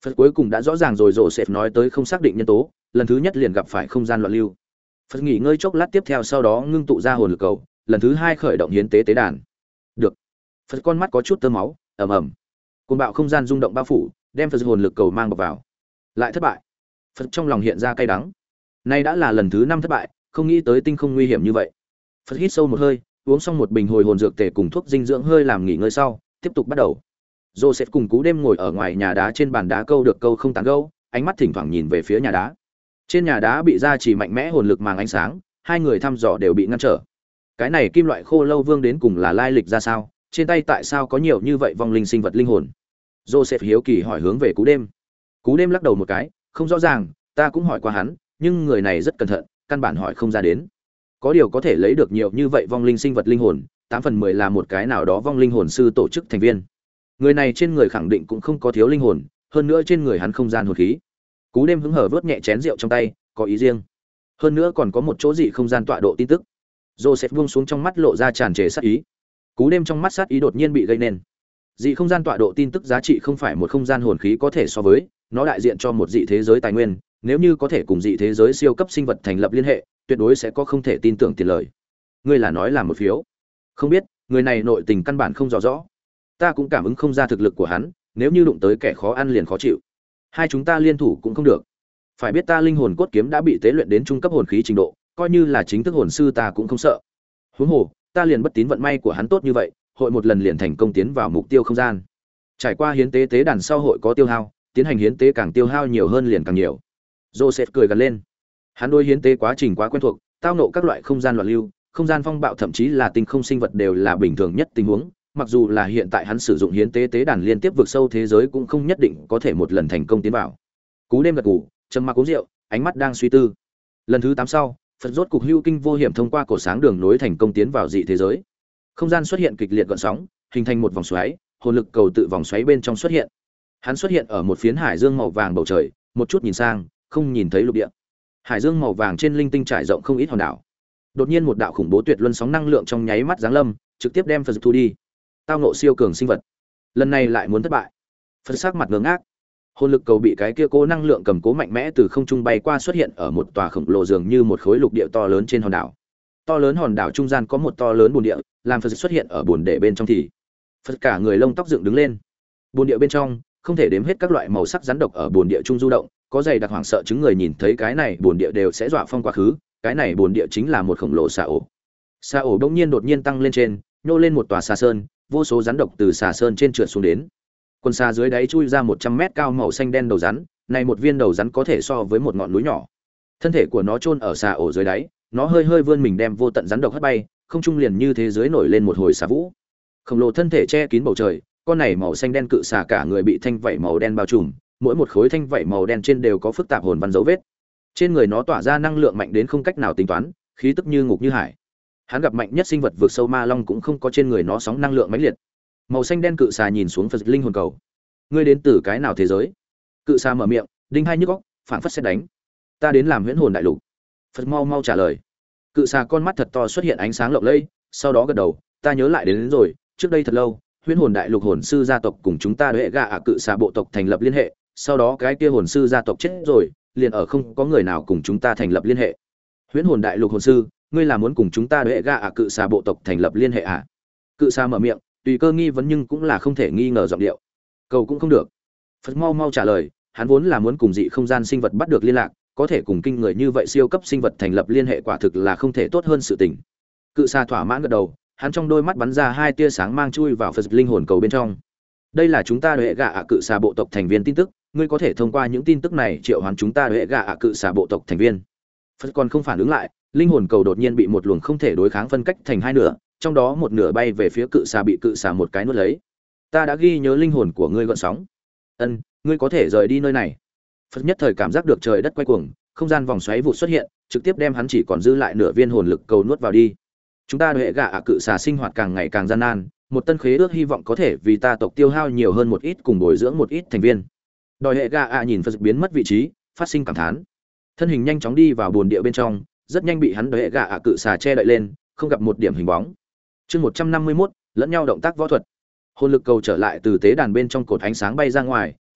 Phật cuối cùng đã rõ ràng rồi, rồ sệt nói tới không xác định nhân tố, lần thứ nhất liền gặp phải không gian loạn lưu. Phật nghỉ ngơi chốc lát tiếp theo, sau đó ngưng tụ ra hồn lực cầu, lần thứ hai khởi động hiến tế tế đàn. Được. Phật con mắt có chút tơ máu, ầm ầm. Cuồng bạo không gian rung động bao phủ, đem Phật hồn lực cầu mang bọc vào. Lại thất bại. Phật trong lòng hiện ra cay đắng. Nay đã là lần thứ năm thất bại, không nghĩ tới tinh không nguy hiểm như vậy. Phật hít sâu một hơi, uống xong một bình hồi hồn dược tề cùng thuốc dinh dưỡng hơi làm nghỉ ngơi sau, tiếp tục bắt đầu. Joseph cùng Cú Đêm ngồi ở ngoài nhà đá trên bàn đá câu được câu không tán gẫu, ánh mắt thỉnh thoảng nhìn về phía nhà đá. Trên nhà đá bị gia trì mạnh mẽ hồn lực màng ánh sáng, hai người thăm dò đều bị ngăn trở. Cái này kim loại khô lâu vương đến cùng là lai lịch ra sao? Trên tay tại sao có nhiều như vậy vong linh sinh vật linh hồn? Joseph hiếu kỳ hỏi hướng về Cú Đêm. Cú Đêm lắc đầu một cái, không rõ ràng, ta cũng hỏi qua hắn, nhưng người này rất cẩn thận, căn bản hỏi không ra đến. Có điều có thể lấy được nhiều như vậy vong linh sinh vật linh hồn, tám phần mười là một cái nào đó vong linh hồn sư tổ chức thành viên. Người này trên người khẳng định cũng không có thiếu linh hồn, hơn nữa trên người hắn không gian hồn khí. Cú Đêm hứng hở vớt nhẹ chén rượu trong tay, có ý riêng. Hơn nữa còn có một chỗ dị không gian tọa độ tin tức. Joseph buông xuống trong mắt lộ ra tràn trề sát ý. Cú Đêm trong mắt sát ý đột nhiên bị gây nên. Dị không gian tọa độ tin tức giá trị không phải một không gian hồn khí có thể so với, nó đại diện cho một dị thế giới tài nguyên, nếu như có thể cùng dị thế giới siêu cấp sinh vật thành lập liên hệ, tuyệt đối sẽ có không thể tin tưởng tiền lời. Ngươi là nói là một phiếu? Không biết, người này nội tình căn bản không rõ rõ. Ta cũng cảm ứng không ra thực lực của hắn, nếu như đụng tới kẻ khó ăn liền khó chịu. Hai chúng ta liên thủ cũng không được. Phải biết ta linh hồn cốt kiếm đã bị tế luyện đến trung cấp hồn khí trình độ, coi như là chính thức hồn sư ta cũng không sợ. Huống hồ, ta liền bất tín vận may của hắn tốt như vậy, hội một lần liền thành công tiến vào mục tiêu không gian. Trải qua hiến tế tế đàn sau hội có tiêu hao, tiến hành hiến tế càng tiêu hao nhiều hơn liền càng nhiều. Joseph cười gần lên. Hắn đối hiến tế quá trình quá quen thuộc, tao ngộ các loại không gian loạn lưu, không gian phong bạo thậm chí là tinh không sinh vật đều là bình thường nhất tình huống, mặc dù là hiện tại hắn sử dụng hiến tế tế đàn liên tiếp vượt sâu thế giới cũng không nhất định có thể một lần thành công tiến vào. Cú Đêm gật gù, trầm mặc uống rượu, ánh mắt đang suy tư. Lần thứ tám sau, Phật rốt cục hưu kinh vô hiểm thông qua cổ sáng đường nối thành công tiến vào dị thế giới. Không gian xuất hiện kịch liệt gợn sóng, hình thành một vòng xoáy, hồn lực cầu tự vòng xoáy bên trong xuất hiện. Hắn xuất hiện ở một phiến hải dương màu vàng bầu trời, một chút nhìn sang, không nhìn thấy lục địa. Hải dương màu vàng trên linh tinh trải rộng không ít hòn đảo. Đột nhiên một đạo khủng bố tuyệt luân sóng năng lượng trong nháy mắt giáng lâm, trực tiếp đem Phật thu đi. Tao ngộ siêu cường sinh vật, lần này lại muốn thất bại. Phật sắc mặt ngớ ngác. Hồn lực cầu bị cái kia cố năng lượng cầm cố mạnh mẽ từ không trung bay qua, xuất hiện ở một tòa khổng lồ dường như một khối lục địa to lớn trên hòn đảo. To lớn hòn đảo trung gian có một to lớn bồn địa, làm Phật xuất hiện ở bồn địa bên trong thì Phật cả người lông tóc dựng đứng lên. Bồn địa bên trong không thể đếm hết các loại màu sắc rắn độc ở bồn địa trung du động, có dày đặc hoảng sợ chứng người nhìn thấy cái này bồn địa đều sẽ dọa phong quá khứ. Cái này bồn địa chính là một khổng lồ xà ổ. Xà ổ bỗng nhiên đột nhiên tăng lên trên, nhô lên một tòa xà sơn, vô số rắn độc từ xà sơn trên trượt xuống đến. Quần xà dưới đáy chui ra một trăm mét cao màu xanh đen đầu rắn, này một viên đầu rắn có thể so với một ngọn núi nhỏ. Thân thể của nó chôn ở xà ổ dưới đáy, nó hơi hơi vươn mình đem vô tận rắn độc hất bay, không trung liền như thế giới nổi lên một hồi xà vũ. Khổng lồ thân thể che kín bầu trời, con này màu xanh đen cự xà cả người bị thanh vảy màu đen bao trùm, mỗi một khối thanh vảy màu đen trên đều có phức tạp hồn văn dấu vết. Trên người nó tỏa ra năng lượng mạnh đến không cách nào tính toán, khí tức như ngục như hải. Hắn gặp mạnh nhất sinh vật vượt sâu ma long cũng không có trên người nó sóng năng lượng mãnh liệt. Màu xanh đen cự xà nhìn xuống Phật linh hồn cầu. Ngươi đến từ cái nào thế giới? Cự xà mở miệng, đinh hai nhức óc, phảng phất sẽ đánh. Ta đến làm huyễn hồn đại lục. Phật mau mau trả lời. Cự xà con mắt thật to xuất hiện ánh sáng lộng lẫy, sau đó gật đầu, ta nhớ lại đến, đến rồi, trước đây thật lâu, huyễn hồn đại lục hồn sư gia tộc cùng chúng ta hệ gạ ạ cự xà bộ tộc thành lập liên hệ, sau đó cái kia hồn sư gia tộc chết rồi, liền ở không có người nào cùng chúng ta thành lập liên hệ. Huyễn hồn đại lục hồn sư, ngươi là muốn cùng chúng ta hệ gạ ạ cự xà bộ tộc thành lập liên hệ à? Cự xà mở miệng, tùy cơ nghi vấn nhưng cũng là không thể nghi ngờ giọng điệu. Cầu cũng không được. Phật mau mau trả lời, hắn vốn là muốn cùng dị không gian sinh vật bắt được liên lạc, có thể cùng kinh người như vậy siêu cấp sinh vật thành lập liên hệ quả thực là không thể tốt hơn sự tình. Cự xà thỏa mãn gật đầu, hắn trong đôi mắt bắn ra hai tia sáng mang chui vào Phật linh hồn cầu bên trong. Đây là chúng ta hệ gạ ạ cự xà bộ tộc thành viên tin tức, ngươi có thể thông qua những tin tức này triệu hoán chúng ta hệ gạ ạ cự xà bộ tộc thành viên. Phật còn không phản ứng lại, linh hồn cầu đột nhiên bị một luồng không thể đối kháng phân cách thành hai nửa, trong đó một nửa bay về phía cự xà, bị cự xà một cái nuốt lấy. Ta đã ghi nhớ linh hồn của ngươi gợn sóng. Ân, ngươi có thể rời đi nơi này. Phật nhất thời cảm giác được trời đất quay cuồng, không gian vòng xoáy vụ xuất hiện, trực tiếp đem hắn chỉ còn dư lại nửa viên hồn lực cầu nuốt vào đi. Chúng ta hệ gạ ạ cự xà sinh hoạt càng ngày càng gian nan, một tân khế ước hy vọng có thể vì ta tộc tiêu hao nhiều hơn một ít cùng bồi dưỡng một ít thành viên. Đòi hệ gạ ạ nhìn Phật biến mất vị trí, phát sinh cảm thán. Thân hình nhanh chóng đi vào buồn địa bên trong, rất nhanh bị hắn đòi hệ gạ ạ cự xà che đậy lên, không gặp một điểm hình bóng. Chương một trăm năm mươi mốt, lẫn nhau động tác võ thuật. Hồn lực cầu trở lại từ tế đàn bên trong cột ánh sáng bay ra ngoài,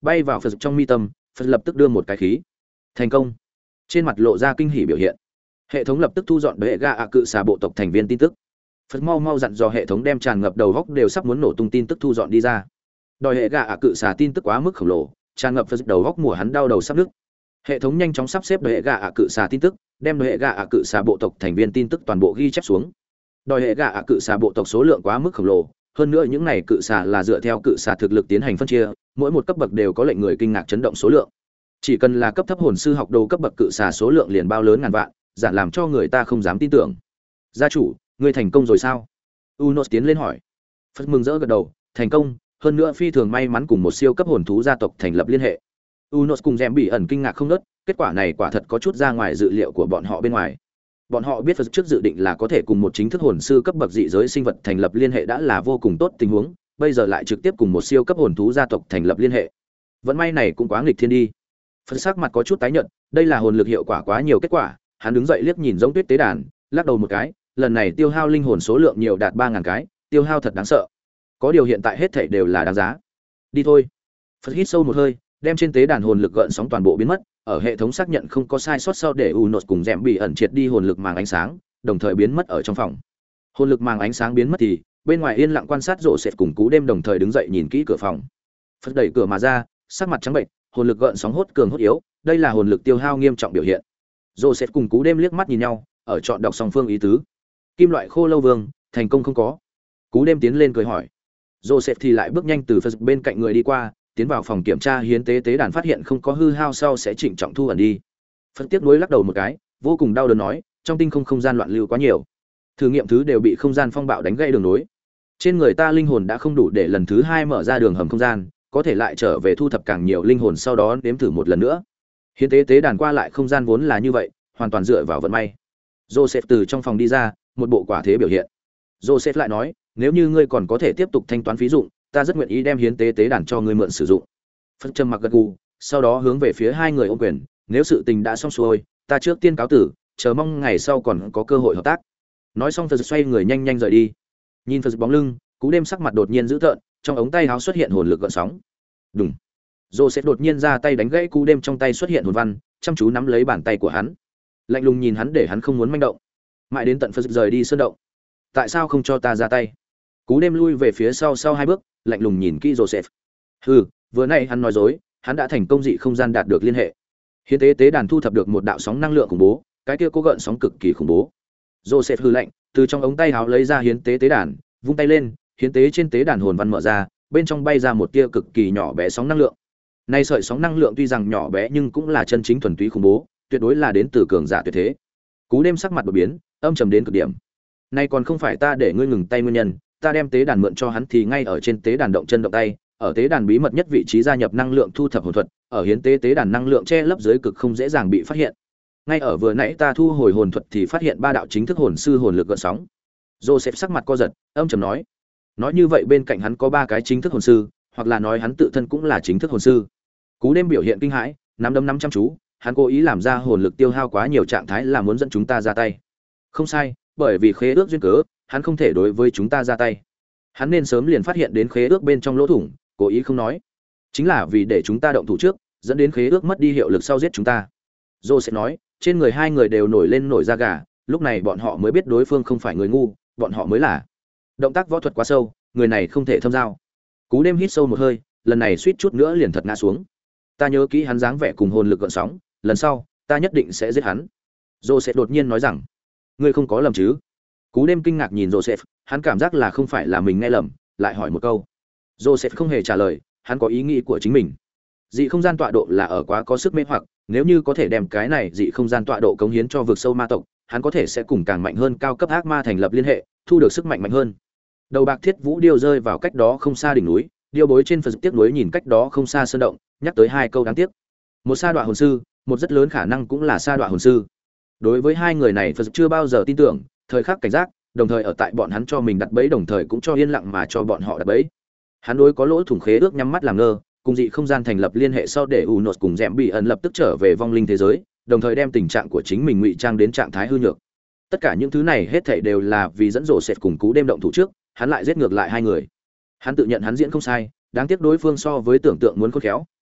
bay vào Phật trong mi tâm. Phật lập tức đưa một cái khí, thành công. Trên mặt lộ ra kinh hỉ biểu hiện. Hệ thống lập tức thu dọn bệ gạ ạ cự xà bộ tộc thành viên tin tức. Phật mau mau dặn dò hệ thống đem tràn ngập đầu góc đều sắp muốn nổ tung tin tức thu dọn đi ra. Đòi hệ gạ ạ cự xà tin tức quá mức khổng lồ, tràn ngập Phật đầu góc mùa hắn đau đầu sắp nứt. Hệ thống nhanh chóng sắp xếp đòi hệ gạ ạ cự xà tin tức, đem đòi hệ gạ ạ cự xà bộ tộc thành viên tin tức toàn bộ ghi chép xuống. Đòi hệ gạ ạ cự xà bộ tộc số lượng quá mức khổng lồ, hơn nữa những này cự xà là dựa theo cự xà thực lực tiến hành phân chia, mỗi một cấp bậc đều có lệnh người kinh ngạc chấn động số lượng. Chỉ cần là cấp thấp hồn sư học đồ cấp bậc cự xà số lượng liền bao lớn ngàn vạn, giản làm cho người ta không dám tin tưởng. Gia chủ, ngươi thành công rồi sao? Unos tiến lên hỏi. Phật mừng rỡ gật đầu, thành công, hơn nữa phi thường may mắn cùng một siêu cấp hồn thú gia tộc thành lập liên hệ. Unos cùng Dẻm bị ẩn kinh ngạc không ngớt, kết quả này quả thật có chút ra ngoài dự liệu của bọn họ bên ngoài. Bọn họ biết Phật trước dự định là có thể cùng một chính thức hồn sư cấp bậc dị giới sinh vật thành lập liên hệ đã là vô cùng tốt tình huống, bây giờ lại trực tiếp cùng một siêu cấp hồn thú gia tộc thành lập liên hệ. Vẫn may này cũng quá nghịch thiên đi. Phật sắc mặt có chút tái nhợt, đây là hồn lực hiệu quả quá nhiều kết quả, hắn đứng dậy liếc nhìn giống tuyết tế đàn, lắc đầu một cái, lần này tiêu hao linh hồn số lượng nhiều đạt ba ngàn cái, tiêu hao thật đáng sợ. Có điều hiện tại hết thảy đều là đáng giá. Đi thôi. Phật hít sâu một hơi, đem trên tế đàn hồn lực gợn sóng toàn bộ biến mất, ở hệ thống xác nhận không có sai sót sau để Unos cùng Dẻm bị ẩn triệt đi hồn lực màng ánh sáng, đồng thời biến mất ở trong phòng. Hồn lực màng ánh sáng biến mất thì, bên ngoài yên lặng quan sát rộ sệt cùng Cú Đêm đồng thời đứng dậy nhìn kỹ cửa phòng. Phật đẩy cửa mà ra, sắc mặt trắng bệch, hồn lực gợn sóng hốt cường hốt yếu, đây là hồn lực tiêu hao nghiêm trọng biểu hiện. Joseph cùng Cú Đêm liếc mắt nhìn nhau, ở chọn đọc song phương ý tứ. Kim loại khô lâu vương, thành công không có? Cú Đêm tiến lên cười hỏi. Joseph thì lại bước nhanh từ Phật bên cạnh người đi qua, tiến vào phòng kiểm tra hiến tế tế đàn phát hiện không có hư hao sau sẽ trịnh trọng thu ẩn đi. Phật tiếc nuối lắc đầu một cái, vô cùng đau đớn nói, trong tinh không không gian loạn lưu quá nhiều. Thử nghiệm thứ đều bị không gian phong bạo đánh gãy đường nối. Trên người ta linh hồn đã không đủ để lần thứ hai mở ra đường hầm không gian, có thể lại trở về thu thập càng nhiều linh hồn sau đó nếm thử một lần nữa. Hiến tế tế đàn qua lại không gian vốn là như vậy, hoàn toàn dựa vào vận may. Joseph từ trong phòng đi ra, một bộ quả thế biểu hiện. Joseph lại nói, nếu như ngươi còn có thể tiếp tục thanh toán phí dụng, ta rất nguyện ý đem hiến tế tế đàn cho ngươi mượn sử dụng. Phật trầm mặc gật gù, sau đó hướng về phía hai người ôm quyền, nếu sự tình đã xong xuôi, ta trước tiên cáo tử, chờ mong ngày sau còn có cơ hội hợp tác. Nói xong Phật xoay người nhanh nhanh rời đi. Nhìn Phật bóng lưng, Cú Đêm sắc mặt đột nhiên dữ tợn, trong ống tay áo xuất hiện hồn lực gợn sóng. Đùng. Joseph đột nhiên ra tay đánh gãy Cú Đêm trong tay xuất hiện hồn văn, chăm chú nắm lấy bàn tay của hắn. Lạnh lùng nhìn hắn để hắn không muốn manh động. Mãi đến tận Phật rời đi sơn động. Tại sao không cho ta ra tay? Cú Đêm lui về phía sau sau hai bước, lạnh lùng nhìn kỹ Joseph. Hừ, vừa nãy hắn nói dối, hắn đã thành công dị không gian đạt được liên hệ. Hiến tế tế đàn thu thập được một đạo sóng năng lượng khủng bố, cái kia cố gợn sóng cực kỳ khủng bố. Joseph hừ lạnh, từ trong ống tay áo lấy ra hiến tế tế đàn, vung tay lên, hiến tế trên tế đàn hồn văn mở ra, bên trong bay ra một tia cực kỳ nhỏ bé sóng năng lượng. Nay sợi sóng năng lượng tuy rằng nhỏ bé nhưng cũng là chân chính thuần túy khủng bố, tuyệt đối là đến từ cường giả tuyệt thế. Cú Đêm sắc mặt đột biến, âm trầm đến cực điểm. Nay còn không phải ta để ngươi ngừng tay nguyên nhân, ta đem tế đàn mượn cho hắn thì ngay ở trên tế đàn động chân động tay, ở tế đàn bí mật nhất vị trí gia nhập năng lượng thu thập hồn thuật, ở hiến tế tế đàn năng lượng che lấp dưới cực không dễ dàng bị phát hiện. Ngay ở vừa nãy ta thu hồi hồn thuật thì phát hiện ba đạo chính thức hồn sư hồn lực gợn sóng. Joseph sắc mặt co giật, âm trầm nói: nói như vậy bên cạnh hắn có ba cái chính thức hồn sư, hoặc là nói hắn tự thân cũng là chính thức hồn sư. Cú Đêm biểu hiện kinh hãi, nắm đấm nắm chăm chú, hắn cố ý làm ra hồn lực tiêu hao quá nhiều trạng thái là muốn dẫn chúng ta ra tay. Không sai, bởi vì khế ước duyên cớ, hắn không thể đối với chúng ta ra tay. Hắn nên sớm liền phát hiện đến khế ước bên trong lỗ thủng, cố ý không nói. Chính là vì để chúng ta động thủ trước, dẫn đến khế ước mất đi hiệu lực sau giết chúng ta. Joseph nói, trên người hai người đều nổi lên nổi da gà, lúc này bọn họ mới biết đối phương không phải người ngu, bọn họ mới là. Động tác võ thuật quá sâu, người này không thể thâm giao. Cú Đêm hít sâu một hơi, lần này suýt chút nữa liền thật ngã xuống. Ta nhớ kỹ hắn dáng vẻ cùng hồn lực gợn sóng, lần sau, ta nhất định sẽ giết hắn. Joseph đột nhiên nói rằng, ngươi không có lầm chứ? Cú Đêm kinh ngạc nhìn Joseph, hắn cảm giác là không phải là mình nghe lầm, lại hỏi một câu. Joseph không hề trả lời, hắn có ý nghĩ của chính mình. Dị không gian tọa độ là ở quá có sức mê hoặc, nếu như có thể đem cái này dị không gian tọa độ cống hiến cho vực sâu ma tộc, hắn có thể sẽ cùng càng mạnh hơn cao cấp ác ma thành lập liên hệ, thu được sức mạnh mạnh hơn. Đầu bạc thiết vũ điêu rơi vào cách đó không xa đỉnh núi, điêu bối trên Phật tiếc núi nhìn cách đó không xa sơn động, nhắc tới hai câu đáng tiếc. Một sa đoạ hồn sư, một rất lớn khả năng cũng là sa đoạ hồn sư. Đối với hai người này Phật chưa bao giờ tin tưởng, thời khắc cảnh giác, đồng thời ở tại bọn hắn cho mình đặt bẫy đồng thời cũng cho yên lặng mà cho bọn họ đặt bẫy. Hắn đối có lỗ thủng khế ước nhắm mắt làm ngơ, cùng dị không gian thành lập liên hệ sau để Unos cùng Dẻm bị ẩn lập tức trở về vong linh thế giới, đồng thời đem tình trạng của chính mình ngụy trang đến trạng thái hư nhược. Tất cả những thứ này hết thảy đều là vì dẫn dỗ sệt cùng Cú Đêm động thủ trước, hắn lại giết ngược lại hai người. Hắn tự nhận hắn diễn không sai, đáng tiếc đối phương so với tưởng tượng muốn khôn khéo,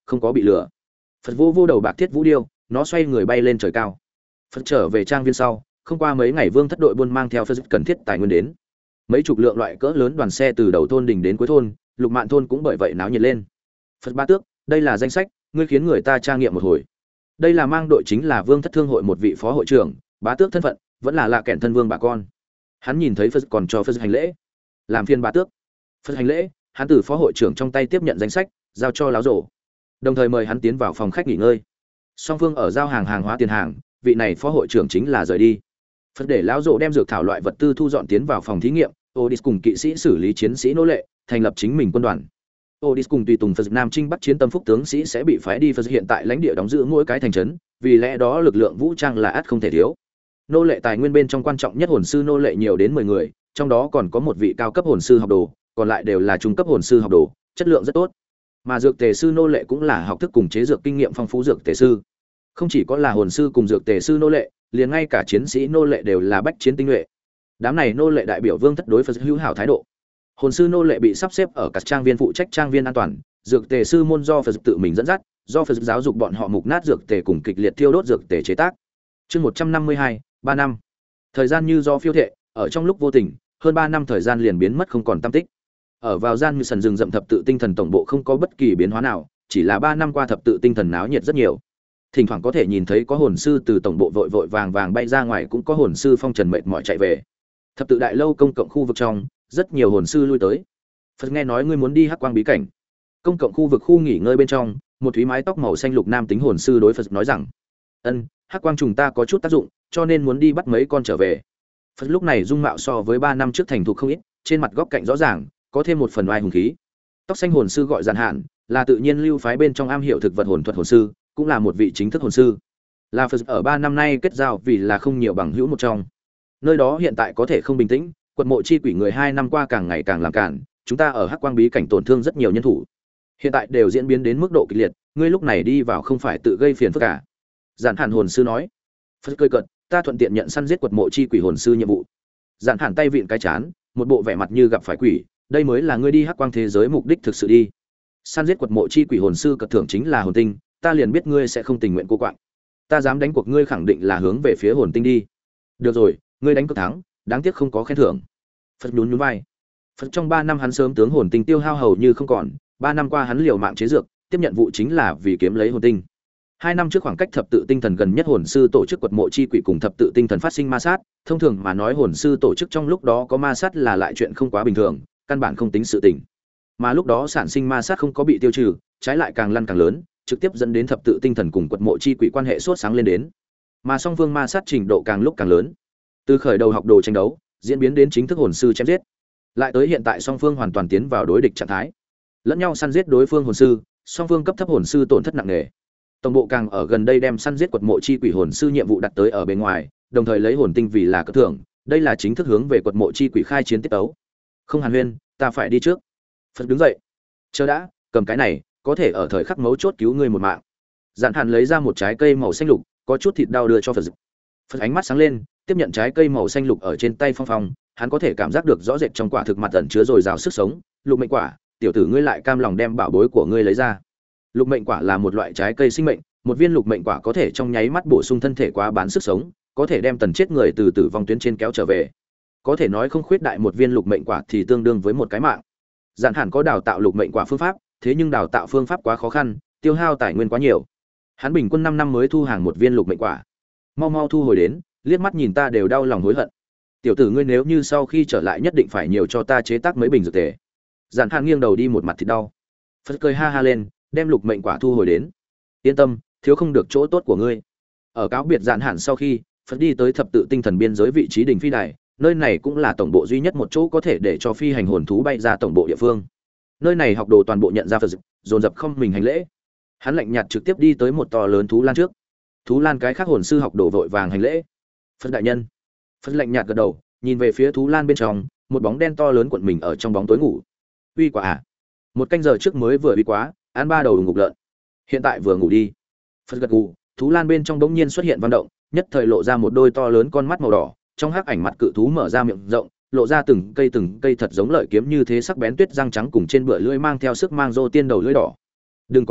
không có bị lừa. Phật vô vô đầu bạc thiết vũ điêu, nó xoay người bay lên trời cao. Phật trở về trang viên sau, không qua mấy ngày Vương thất đội buôn mang theo Phật cần thiết tài nguyên đến. Mấy chục lượng loại cỡ lớn đoàn xe từ đầu thôn đỉnh đến cuối thôn, Lục Mạn thôn cũng bởi vậy náo nhiệt lên. Phật Ba Tước, đây là danh sách, ngươi khiến người ta tra nghiệm một hồi. Đây là mang đội chính là Vương thất thương hội một vị phó hội trưởng, Bá Tước thân phận, vẫn là lạ kẹn thân vương bà con. Hắn nhìn thấy Phật còn cho Phật hành lễ. Làm phiền Bá Tước. Phật hành lễ, hắn từ phó hội trưởng trong tay tiếp nhận danh sách, giao cho láo rổ. Đồng thời mời hắn tiến vào phòng khách nghỉ ngơi. Song phương ở giao hàng hàng hóa tiền hàng, vị này phó hội trưởng chính là rời đi. Phật để lão rộ đem dược thảo loại vật tư thu dọn tiến vào phòng thí nghiệm, Odis cùng kỵ sĩ xử lý chiến sĩ nô lệ, thành lập chính mình quân đoàn. Odis cùng tùy tùng Phật Nam Trinh Bắc chiến tâm phúc tướng sĩ sẽ bị phái đi Phật hiện tại lãnh địa đóng giữ mỗi cái thành trấn, vì lẽ đó lực lượng vũ trang là ắt không thể thiếu. Nô lệ tài nguyên bên trong quan trọng nhất hồn sư nô lệ nhiều đến mười người, trong đó còn có một vị cao cấp hồn sư học đồ, còn lại đều là trung cấp hồn sư học đồ, chất lượng rất tốt. Mà dược tề sư nô lệ cũng là học thức cùng chế dược kinh nghiệm phong phú dược tề sư. Không chỉ có là hồn sư cùng dược tề sư nô lệ, liền ngay cả chiến sĩ nô lệ đều là bách chiến tinh nhuệ. Đám này nô lệ đại biểu Vương thất đối Phật hữu hảo thái độ. Hồn sư nô lệ bị sắp xếp ở các trang viên phụ trách trang viên an toàn, dược tề sư môn do Phật tự mình dẫn dắt, do Phật giáo dục bọn họ mục nát dược tề cùng kịch liệt thiêu đốt dược tề chế tác. Chương một trăm năm mươi hai, ba năm. Thời gian như do phiêu thệ, ở trong lúc vô tình, hơn ba năm thời gian liền biến mất không còn tăm tích. Ở vào gian như sần rừng rậm thập tự tinh thần tổng bộ không có bất kỳ biến hóa nào, chỉ là ba năm qua thập tự tinh thần náo nhiệt rất nhiều. Thỉnh thoảng có thể nhìn thấy có hồn sư từ tổng bộ vội vội vàng vàng bay ra ngoài, cũng có hồn sư phong trần mệt mỏi chạy về. Thập tự đại lâu công cộng khu vực trong, rất nhiều hồn sư lui tới. Phật nghe nói ngươi muốn đi Hắc Quang bí cảnh. Công cộng khu vực khu nghỉ ngơi bên trong, một thúy mái tóc màu xanh lục nam tính hồn sư đối Phật nói rằng: "Ân, Hắc Quang trùng ta có chút tác dụng, cho nên muốn đi bắt mấy con trở về." Phật lúc này dung mạo so với ba năm trước thành thục không ít, trên mặt góc cạnh rõ ràng, có thêm một phần oai hùng khí. Tóc xanh hồn sư gọi Giản Hạn, là tự nhiên lưu phái bên trong am hiểu thực vật hồn thuật hồn sư, cũng là một vị chính thức hồn sư. Là Phật ở ba năm nay kết giao vì là không nhiều bằng hữu một trong. Nơi đó hiện tại có thể không bình tĩnh, quật mộ chi quỷ người hai năm qua càng ngày càng làm cản, chúng ta ở Hắc Quang bí cảnh tổn thương rất nhiều nhân thủ. Hiện tại đều diễn biến đến mức độ kịch liệt, ngươi lúc này đi vào không phải tự gây phiền phức cả." Giản Hạn hồn sư nói. Phật cười cợt, ta thuận tiện nhận săn giết quật mộ chi quỷ hồn sư nhiệm vụ. Giản Hạn tay vịn cái chán, một bộ vẻ mặt như gặp phải quỷ, đây mới là ngươi đi Hắc Quang thế giới mục đích thực sự đi. Săn giết quật mộ chi quỷ hồn sư cật thưởng chính là hồn tinh, ta liền biết ngươi sẽ không tình nguyện cô quạng. Ta dám đánh cuộc ngươi khẳng định là hướng về phía hồn tinh đi. Được rồi, ngươi đánh cược thắng, đáng tiếc không có khen thưởng. Phật nhún nhún vai. Phật trong ba năm hắn sớm tướng hồn tinh tiêu hao hầu như không còn, ba năm qua hắn liều mạng chế dược, tiếp nhận vụ chính là vì kiếm lấy hồn tinh. Hai năm trước khoảng cách thập tự tinh thần gần nhất hồn sư tổ chức quật mộ chi quỷ cùng thập tự tinh thần phát sinh ma sát, thông thường mà nói hồn sư tổ chức trong lúc đó có ma sát là lại chuyện không quá bình thường, căn bản không tính sự tình. Mà lúc đó sản sinh ma sát không có bị tiêu trừ, trái lại càng lăn càng lớn, trực tiếp dẫn đến thập tự tinh thần cùng quật mộ chi quỷ quan hệ sốt sáng lên đến. Mà song phương ma sát trình độ càng lúc càng lớn. Từ khởi đầu học đồ tranh đấu, diễn biến đến chính thức hồn sư chém giết. Lại tới hiện tại song phương hoàn toàn tiến vào đối địch trạng thái. Lẫn nhau săn giết đối phương hồn sư, song phương cấp thấp hồn sư tổn thất nặng nề. Tổng bộ càng ở gần đây đem săn giết quật mộ chi quỷ hồn sư nhiệm vụ đặt tới ở bên ngoài, đồng thời lấy hồn tinh vì là cất thưởng, đây là chính thức hướng về quật mộ chi quỷ khai chiến tiết tấu. Không hàn huyên, ta phải đi trước. Phật đứng dậy. Chờ đã, cầm cái này, có thể ở thời khắc mấu chốt cứu ngươi một mạng. Giản Hàn lấy ra một trái cây màu xanh lục, có chút thịt đau đưa cho Phật. Phật ánh mắt sáng lên, tiếp nhận trái cây màu xanh lục ở trên tay phong phong, hắn có thể cảm giác được rõ rệt trong quả thực mặt ẩn chứa dồi dào sức sống. Lục mệnh quả, tiểu tử ngươi lại cam lòng đem bảo bối của ngươi lấy ra. Lục mệnh quả là một loại trái cây sinh mệnh, một viên lục mệnh quả có thể trong nháy mắt bổ sung thân thể quá bán sức sống, có thể đem tần chết người từ tử vong tuyến trên kéo trở về. Có thể nói không khuyết đại một viên lục mệnh quả thì tương đương với một cái mạng. Giản Hàn có đào tạo lục mệnh quả phương pháp, thế nhưng đào tạo phương pháp quá khó khăn, tiêu hao tài nguyên quá nhiều. Hắn bình quân năm năm mới thu hàng một viên lục mệnh quả. Mau mau thu hồi đến, liếc mắt nhìn ta đều đau lòng hối hận. Tiểu tử ngươi nếu như sau khi trở lại nhất định phải nhiều cho ta chế tác mấy bình dược tề. Giản Hàn nghiêng đầu đi một mặt thịt đau. Phật cười ha ha lên, đem lục mệnh quả thu hồi đến. Yên tâm, thiếu không được chỗ tốt của ngươi. Ở cáo biệt Giản Hàn sau khi, Phật đi tới thập tự tinh thần biên giới vị trí đỉnh phi đài, nơi này cũng là tổng bộ duy nhất một chỗ có thể để cho phi hành hồn thú bay ra tổng bộ địa phương. Nơi này học đồ toàn bộ nhận ra Phật, dồn dập không mình hành lễ. Hắn lạnh nhạt trực tiếp đi tới một to lớn thú lan trước. Thú lan cái khác hồn sư học đồ vội vàng hành lễ. Phật đại nhân. Phật lạnh nhạt gật đầu, nhìn về phía thú lan bên trong, một bóng đen to lớn cuộn mình ở trong bóng tối ngủ. Uy quả à? Một canh giờ trước mới vừa uy quá, ăn ba đầu ngục lợn. Hiện tại vừa ngủ đi. Phật gật gù, thú lan bên trong bỗng nhiên xuất hiện vận động, nhất thời lộ ra một đôi to lớn con mắt màu đỏ, trong hắc ảnh mặt cự thú mở ra miệng rộng, lộ ra từng cây từng cây thật giống lợi kiếm như thế sắc bén tuyết răng trắng cùng trên bựa lưỡi mang theo sức mang rô tiên đầu lưỡi đỏ. Đừng có gấp,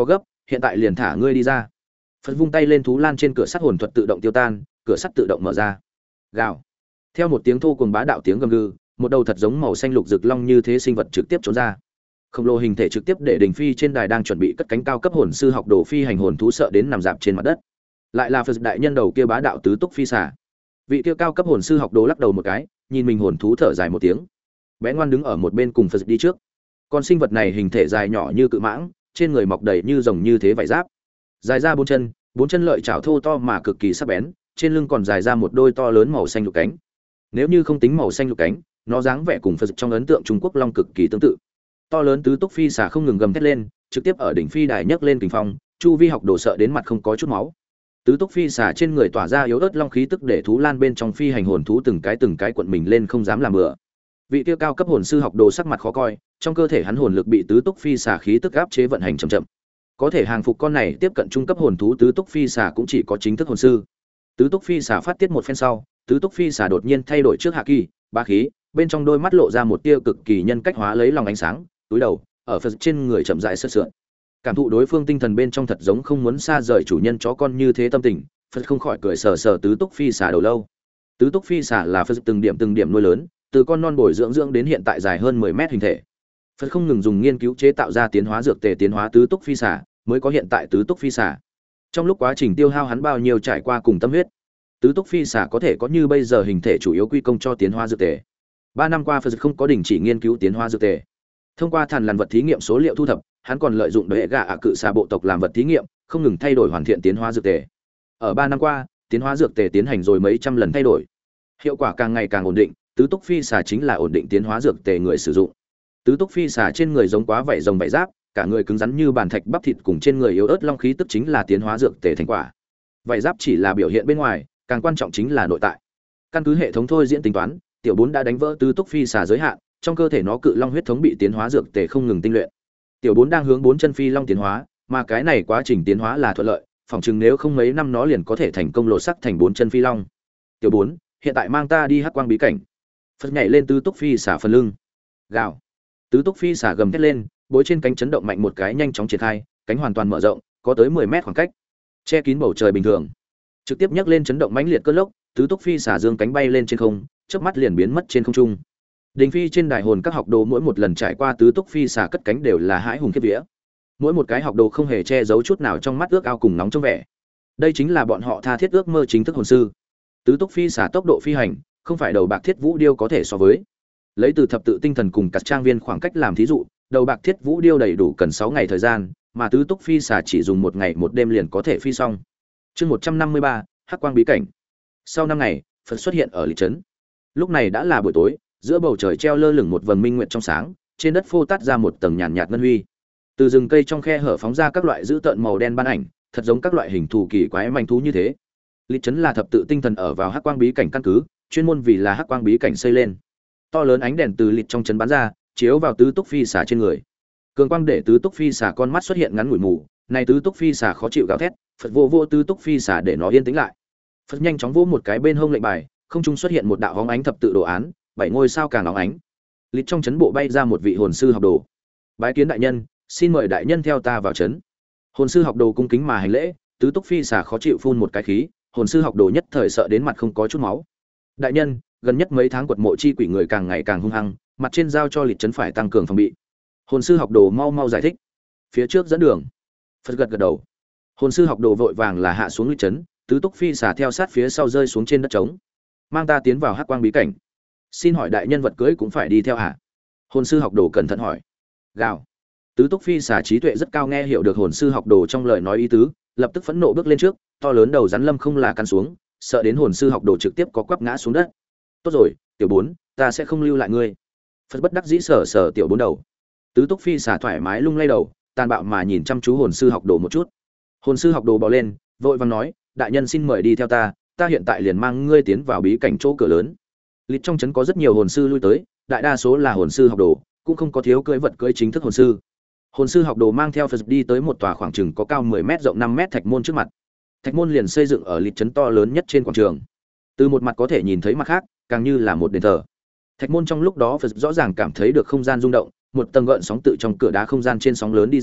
hiện tại liền thả ngươi đi ra. Phật vung tay lên, thú lan trên cửa sắt hồn thuật tự động tiêu tan, cửa sắt tự động mở ra. Gào. Theo một tiếng thô cuồng bá đạo tiếng gầm gừ, một đầu thật giống màu xanh lục rực long như thế sinh vật trực tiếp trốn ra. Khổng lồ hình thể trực tiếp để Đình Phi trên đài đang chuẩn bị cất cánh cao cấp hồn sư học đồ phi hành hồn thú sợ đến nằm dạp trên mặt đất. Lại là Phật đại nhân đầu kia bá đạo tứ túc phi xà. Vị kia cao cấp hồn sư học đồ lắc đầu một cái, nhìn mình hồn thú thở dài một tiếng. Bé ngoan đứng ở một bên cùng Phật đi trước. Con sinh vật này hình thể dài nhỏ như cự mãng, trên người mọc đầy như rồng như thế vảy giáp. Dài ra bốn chân, bốn chân lợi chảo thô to mà cực kỳ sắc bén, trên lưng còn dài ra một đôi to lớn màu xanh lục cánh. Nếu như không tính màu xanh lục cánh, nó dáng vẻ cùng Phật trong ấn tượng Trung Quốc long cực kỳ tương tự. To lớn tứ túc phi xà không ngừng gầm thét lên, trực tiếp ở đỉnh phi đài nhấc lên kình phong, chu vi học đồ sợ đến mặt không có chút máu. Tứ túc phi xà trên người tỏa ra yếu ớt long khí tức để thú lan bên trong phi hành hồn thú từng cái từng cái cuộn mình lên không dám làm bừa. Vị tiêu cao cấp hồn sư học đồ sắc mặt khó coi, trong cơ thể hắn hồn lực bị tứ túc phi xà khí tức áp chế vận hành chậm chậm. Có thể hàng phục con này tiếp cận trung cấp hồn thú tứ túc phi xà cũng chỉ có chính thức hồn sư. Tứ túc phi xà phát tiết một phen sau, tứ túc phi xà đột nhiên thay đổi trước hạ kỳ, bá khí, bên trong đôi mắt lộ ra một tia cực kỳ nhân cách hóa lấy lòng ánh sáng, túi đầu, ở Phật trên người chậm rãi sượt sượt. Cảm thụ đối phương tinh thần bên trong thật giống không muốn xa rời chủ nhân chó con như thế tâm tình, Phật không khỏi cười sờ sờ tứ túc phi xà đầu lâu. Tứ túc phi xà là Phật từng điểm từng điểm nuôi lớn, từ con non bồi dưỡng dưỡng đến hiện tại dài hơn mười mét hình thể. Phật không ngừng dùng nghiên cứu chế tạo ra tiến hóa dược tề tiến hóa tứ túc phi xà, mới có hiện tại tứ túc phi xà. Trong lúc quá trình tiêu hao hắn bao nhiêu trải qua cùng tâm huyết, tứ túc phi xà có thể có như bây giờ hình thể chủ yếu quy công cho tiến hóa dược tề. Ba năm qua Phật không có đình chỉ nghiên cứu tiến hóa dược tề. Thông qua thần lằn vật thí nghiệm số liệu thu thập, hắn còn lợi dụng đệ gà ạ cự xà bộ tộc làm vật thí nghiệm, không ngừng thay đổi hoàn thiện tiến hóa dược tề. Ở ba năm qua, tiến hóa dược tề tiến hành rồi mấy trăm lần thay đổi, hiệu quả càng ngày càng ổn định. Tứ túc phi xà chính là ổn định tiến hóa dược tề người sử dụng. Tứ túc phi xà trên người giống quá vảy rồng vảy giáp, cả người cứng rắn như bàn thạch bắp thịt, cùng trên người yếu ớt long khí tức chính là tiến hóa dược tề thành quả. Vảy giáp chỉ là biểu hiện bên ngoài, càng quan trọng chính là nội tại. Căn cứ hệ thống thôi diễn tính toán, tiểu bốn đã đánh vỡ tứ túc phi xà giới hạn, trong cơ thể nó cự long huyết thống bị tiến hóa dược tề không ngừng tinh luyện. Tiểu bốn đang hướng bốn chân phi long tiến hóa, mà cái này quá trình tiến hóa là thuận lợi, phỏng chừng nếu không mấy năm nó liền có thể thành công lột sắc thành bốn chân phi long. Tiểu bốn, hiện tại mang ta đi hắc quang bí cảnh. Phật nhảy lên tứ túc phi xả phần lưng. Gào. Tứ túc phi xả gầm thét lên, bối trên cánh chấn động mạnh một cái, nhanh chóng triển khai, cánh hoàn toàn mở rộng, có tới mười mét khoảng cách, che kín bầu trời bình thường. Trực tiếp nhấc lên chấn động mãnh liệt cơn lốc, tứ túc phi xả dương cánh bay lên trên không, chớp mắt liền biến mất trên không trung. Đình phi trên đài hồn các học đồ mỗi một lần trải qua tứ túc phi xả cất cánh đều là hãi hùng khiếp vía. Mỗi một cái học đồ không hề che giấu chút nào trong mắt ước ao cùng nóng trong vẻ. Đây chính là bọn họ tha thiết ước mơ chính thức hồn sư. Tứ túc phi xả tốc độ phi hành, không phải đầu bạc thiết vũ điêu có thể so với. Lấy từ thập tự tinh thần cùng các trang viên khoảng cách làm thí dụ, đầu bạc thiết vũ điêu đầy đủ cần sáu ngày thời gian, mà tứ túc phi xả chỉ dùng một ngày một đêm liền có thể phi xong. Chương một trăm năm mươi ba, Hắc quang bí cảnh. Sau năm ngày, Phật xuất hiện ở Lịch trấn. Lúc này đã là buổi tối, giữa bầu trời treo lơ lửng một vầng minh nguyệt trong sáng, trên đất phô tát ra một tầng nhàn nhạt ngân huy. Từ rừng cây trong khe hở phóng ra các loại dữ tợn màu đen ban ảnh, thật giống các loại hình thù kỳ quái manh thú như thế. Lịch trấn là thập tự tinh thần ở vào Hắc quang bí cảnh căn cứ, chuyên môn vì là Hắc quang bí cảnh xây lên. To lớn ánh đèn từ lịch trong trấn bắn ra, chiếu vào tứ túc phi xà trên người. Cường quang để tứ túc phi xà con mắt xuất hiện ngắn ngủi mù, này tứ túc phi xà khó chịu gào thét, Phật vô vô tứ túc phi xà để nó yên tĩnh lại. Phật nhanh chóng vỗ một cái bên hông lệnh bài, không trung xuất hiện một đạo hóng ánh thập tự đồ án, bảy ngôi sao càng óng ánh. Lịch trong trấn bộ bay ra một vị hồn sư học đồ. Bái kiến đại nhân, xin mời đại nhân theo ta vào trấn. Hồn sư học đồ cung kính mà hành lễ, tứ túc phi xà khó chịu phun một cái khí, hồn sư học đồ nhất thời sợ đến mặt không có chút máu. Đại nhân, gần nhất mấy tháng quật mộ chi quỷ người càng ngày càng hung hăng, mặt trên giao cho lịch trấn phải tăng cường phòng bị. Hồn sư học đồ mau mau giải thích. Phía trước dẫn đường. Phật gật gật đầu. Hồn sư học đồ vội vàng là hạ xuống lịch trấn, tứ túc phi xà theo sát phía sau rơi xuống trên đất trống. Mang ta tiến vào Hắc quang bí cảnh. Xin hỏi đại nhân vật cưới cũng phải đi theo hả? Hồn sư học đồ cẩn thận hỏi. Gào. Tứ túc phi xà trí tuệ rất cao, nghe hiểu được hồn sư học đồ trong lời nói ý tứ, lập tức phẫn nộ bước lên trước, to lớn đầu rắn lâm không là căn xuống, sợ đến hồn sư học đồ trực tiếp có quắp ngã xuống đất. Tốt rồi, tiểu bốn, ta sẽ không lưu lại ngươi. Phật bất đắc dĩ sở sở tiểu bốn đầu. Tứ túc phi xà thoải mái lung lay đầu, tàn bạo mà nhìn chăm chú hồn sư học đồ một chút. Hồn sư học đồ bò lên, vội vàng nói, đại nhân xin mời đi theo ta, ta hiện tại liền mang ngươi tiến vào bí cảnh chỗ cửa lớn. Lịch trong trấn có rất nhiều hồn sư lui tới, đại đa số là hồn sư học đồ, cũng không có thiếu cưỡi vật cưỡi chính thức hồn sư. Hồn sư học đồ mang theo Phật đi tới một tòa khoảng chừng có cao mười mét rộng năm mét thạch môn trước mặt. Thạch môn liền xây dựng ở lịch trấn to lớn nhất trên quảng trường. Từ một mặt có thể nhìn thấy mặt khác, càng như là một đền thờ. Thạch môn trong lúc đó Phật rõ ràng cảm thấy được không gian rung động, một tầng gợn sóng tự trong cửa đá không gian trên sóng lớn đi ra,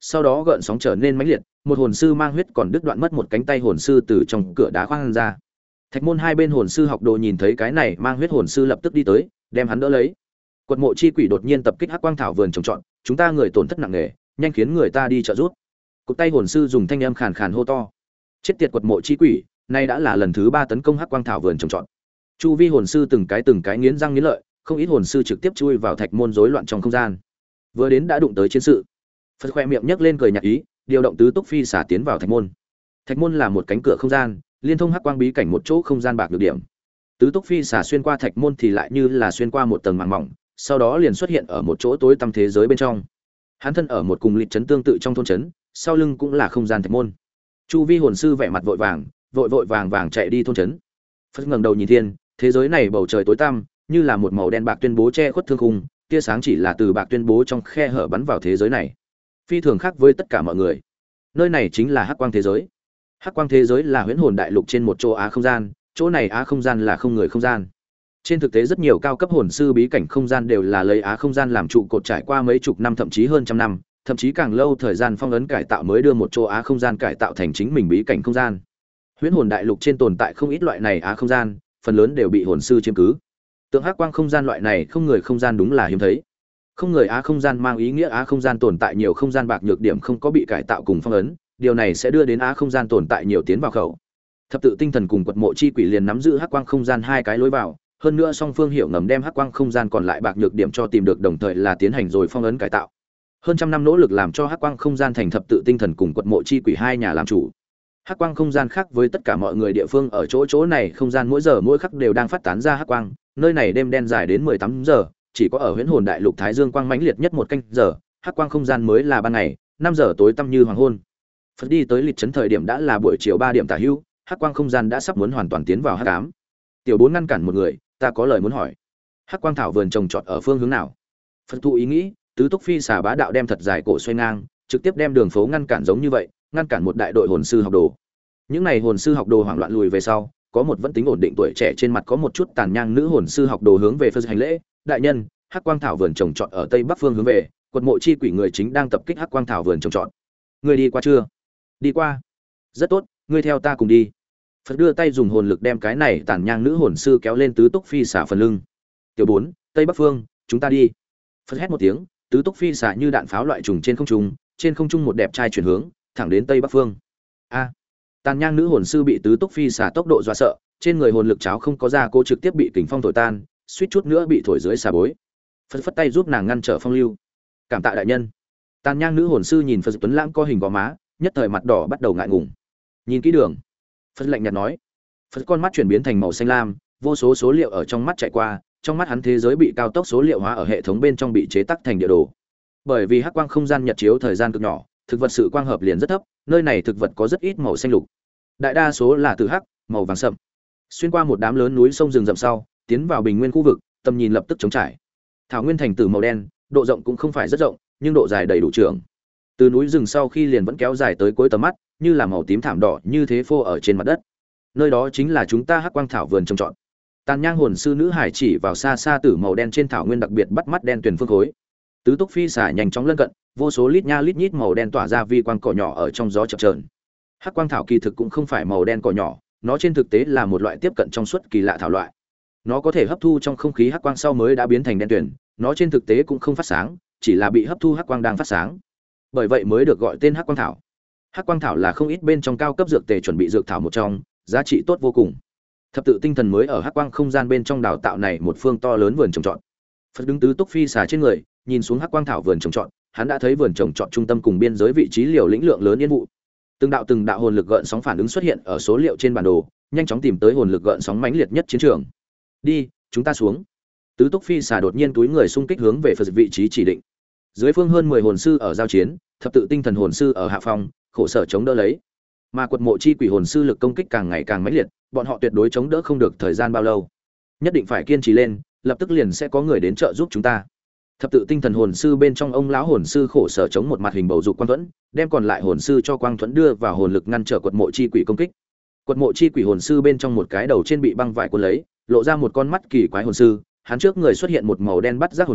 sau đó gợn sóng trở nên mãnh liệt, một hồn sư mang huyết còn đứt đoạn mất một cánh tay hồn sư từ trong cửa đá khoan ra. Thạch môn hai bên hồn sư học đồ nhìn thấy cái này mang huyết hồn sư lập tức đi tới, đem hắn đỡ lấy. Quật mộ chi quỷ đột nhiên tập kích hắc quang thảo vườn trồng trọt, chúng ta người tổn thất nặng nề, nhanh khiến người ta đi trợ giúp. Cụt tay hồn sư dùng thanh âm khàn khàn hô to. Chết tiệt quật mộ chi quỷ, nay đã là lần thứ ba tấn công hắc quang thảo vườn trồng trọt. Chu vi hồn sư từng cái từng cái nghiến răng nghiến lợi, không ít hồn sư trực tiếp chui vào thạch môn rối loạn trong không gian. Vừa đến đã đụng tới chiến sự. Phật khoe miệng nhấc lên cười nhạt ý, điều động tứ túc phi xả tiến vào thạch môn. Thạch môn là một cánh cửa không gian, liên thông hắc quang bí cảnh một chỗ không gian bạc được điểm. Tứ túc phi xả xuyên qua thạch môn thì lại như là xuyên qua một tầng màng mỏng, sau đó liền xuất hiện ở một chỗ tối tăm thế giới bên trong. Hắn thân ở một cùng lịch trấn tương tự trong thôn trấn, sau lưng cũng là không gian thạch môn. Chu vi hồn sư vẻ mặt vội vàng, vội vội vàng vàng chạy đi thôn trấn. Phật ngẩng đầu nhìn thiên, thế giới này bầu trời tối tăm, như là một màu đen bạc tuyên bố che khuất thương khung, tia sáng chỉ là từ bạc tuyên bố trong khe hở bắn vào thế giới này. Phi thường khác với tất cả mọi người. Nơi này chính là hắc quang thế giới. Hắc quang thế giới là huyễn hồn đại lục trên một chỗ á không gian, chỗ này á không gian là không người không gian. Trên thực tế rất nhiều cao cấp hồn sư bí cảnh không gian đều là lấy á không gian làm trụ cột, trải qua mấy chục năm thậm chí hơn trăm năm, thậm chí càng lâu thời gian phong ấn cải tạo mới đưa một chỗ á không gian cải tạo thành chính mình bí cảnh không gian. Huyễn hồn đại lục trên tồn tại không ít loại này á không gian, phần lớn đều bị hồn sư chiếm cứ. Tượng hắc quang không gian loại này không người không gian đúng là hiếm thấy. Không người á không gian mang ý nghĩa á không gian tồn tại nhiều không gian bạc nhược điểm không có bị cải tạo cùng phong ấn, điều này sẽ đưa đến á không gian tồn tại nhiều tiến vào khẩu. Thập tự tinh thần cùng quật mộ chi quỷ liền nắm giữ hắc quang không gian hai cái lối vào, hơn nữa song phương hiểu ngầm đem hắc quang không gian còn lại bạc nhược điểm cho tìm được, đồng thời là tiến hành rồi phong ấn cải tạo. Hơn trăm năm nỗ lực làm cho hắc quang không gian thành thập tự tinh thần cùng quật mộ chi quỷ hai nhà làm chủ. Hắc quang không gian khác với tất cả mọi người địa phương ở chỗ chỗ này không gian mỗi giờ mỗi khắc đều đang phát tán ra hắc quang, nơi này đêm đen dài đến mười tám giờ, chỉ có ở huyễn hồn đại lục thái dương quang mãnh liệt nhất một canh giờ, hắc quang không gian mới là ban ngày, năm giờ tối tăm như hoàng hôn. Phật đi tới lịch trấn thời điểm đã là buổi chiều ba điểm tả hữu, hắc quang không gian đã sắp muốn hoàn toàn tiến vào hắc ám. Tiểu bốn ngăn cản một người, ta có lời muốn hỏi. Hắc quang thảo vườn trồng trọt ở phương hướng nào? Phật thụ ý nghĩ, tứ túc phi xà bá đạo đem thật dài cổ xoay ngang, trực tiếp đem đường phố ngăn cản giống như vậy, ngăn cản một đại đội hồn sư học đồ. Những này hồn sư học đồ hoảng loạn lùi về sau, có một vẫn tính ổn định tuổi trẻ trên mặt có một chút tàn nhang nữ hồn sư học đồ hướng về Phật hành lễ, đại nhân, hắc quang thảo vườn trồng trọt ở tây bắc phương hướng về, quật mộ chi quỷ người chính đang tập kích hắc quang thảo vườn trồng trọt. Người đi qua chưa? Đi qua. Rất tốt, ngươi theo ta cùng đi. Phật đưa tay dùng hồn lực đem cái này tàn nhang nữ hồn sư kéo lên tứ túc phi xả phần lưng. Tiểu bốn, tây bắc phương, chúng ta đi. Phật hét một tiếng, tứ túc phi xả như đạn pháo loại trùng trên không trung, trên không trung một đẹp trai chuyển hướng, thẳng đến tây bắc phương. A. Tàn nhang nữ hồn sư bị tứ túc phi xả tốc độ dọa sợ, trên người hồn lực cháo không có ra, cô trực tiếp bị kình phong thổi tan, suýt chút nữa bị thổi dưới xà bối. Phật phất tay giúp nàng ngăn trở phong lưu. Cảm tạ đại nhân. Tàn nhang nữ hồn sư nhìn Phật tuấn lãng co hình gò má, nhất thời mặt đỏ bắt đầu ngại ngùng. Nhìn kỹ đường. Phật lạnh nhạt nói. Phật con mắt chuyển biến thành màu xanh lam, vô số số liệu ở trong mắt chạy qua, trong mắt hắn thế giới bị cao tốc số liệu hóa ở hệ thống bên trong bị chế tác thành địa đồ. Bởi vì hắc quang không gian nhật chiếu thời gian cực nhỏ, thực vật sự quang hợp liền rất thấp, nơi này thực vật có rất ít màu xanh lục. Đại đa số là từ hắc, màu vàng sậm. Xuyên qua một đám lớn núi sông rừng rậm sau, tiến vào bình nguyên khu vực, tầm nhìn lập tức trống trải. Thảo nguyên thành từ màu đen, độ rộng cũng không phải rất rộng, nhưng độ dài đầy đủ trường. Từ núi rừng sau khi liền vẫn kéo dài tới cuối tầm mắt, như là màu tím thảm đỏ như thế phô ở trên mặt đất. Nơi đó chính là chúng ta hắc quang thảo vườn trồng trọt. Tàn nhang hồn sư nữ hải chỉ vào xa xa tử màu đen trên thảo nguyên đặc biệt bắt mắt đen tuyền phương khối. Tứ túc phi xả nhanh chóng lân cận, vô số lít nha lít nhít màu đen tỏa ra vi quang cỏ nhỏ ở trong gió chập chờn. Hắc quang thảo kỳ thực cũng không phải màu đen cỏ nhỏ, nó trên thực tế là một loại tiếp cận trong suốt kỳ lạ thảo loại. Nó có thể hấp thu trong không khí hắc quang sau mới đã biến thành đen tuyền, nó trên thực tế cũng không phát sáng, chỉ là bị hấp thu hắc quang đang phát sáng. Bởi vậy mới được gọi tên hắc quang thảo. Hắc quang thảo là không ít bên trong cao cấp dược tề chuẩn bị dược thảo một trong, giá trị tốt vô cùng. Thập tự tinh thần mới ở hắc quang không gian bên trong đào tạo này một phương to lớn vườn trồng trọt. Phật đứng tứ túc phi xà trên người, nhìn xuống hắc quang thảo vườn trồng trọt, hắn đã thấy vườn trồng trọt trung tâm cùng biên giới vị trí liều lĩnh lượng lớn yên vụ. Từng đạo từng đạo hồn lực gợn sóng phản ứng xuất hiện ở số liệu trên bản đồ, nhanh chóng tìm tới hồn lực gợn sóng mãnh liệt nhất chiến trường. Đi, chúng ta xuống. Tứ túc phi xà đột nhiên túi người xung kích hướng về Phật vị trí chỉ định. Dưới phương hơn mười hồn sư ở giao chiến, thập tự tinh thần hồn sư ở hạ phòng, khổ sở chống đỡ lấy. Mà quật mộ chi quỷ hồn sư lực công kích càng ngày càng mãnh liệt, bọn họ tuyệt đối chống đỡ không được thời gian bao lâu. Nhất định phải kiên trì lên, lập tức liền sẽ có người đến trợ giúp chúng ta. Thập tự tinh thần hồn sư bên trong ông lão hồn sư khổ sở chống một mặt hình bầu dục quang thuẫn, đem còn lại hồn sư cho quang thuẫn đưa vào hồn lực ngăn trở quật mộ chi quỷ công kích. Quật mộ chi quỷ hồn sư bên trong một cái đầu trên bị băng vải cuốn lấy, lộ ra một con mắt kỳ quái hồn sư, hắn trước người xuất hiện một màu đen bắt giác hồn văn,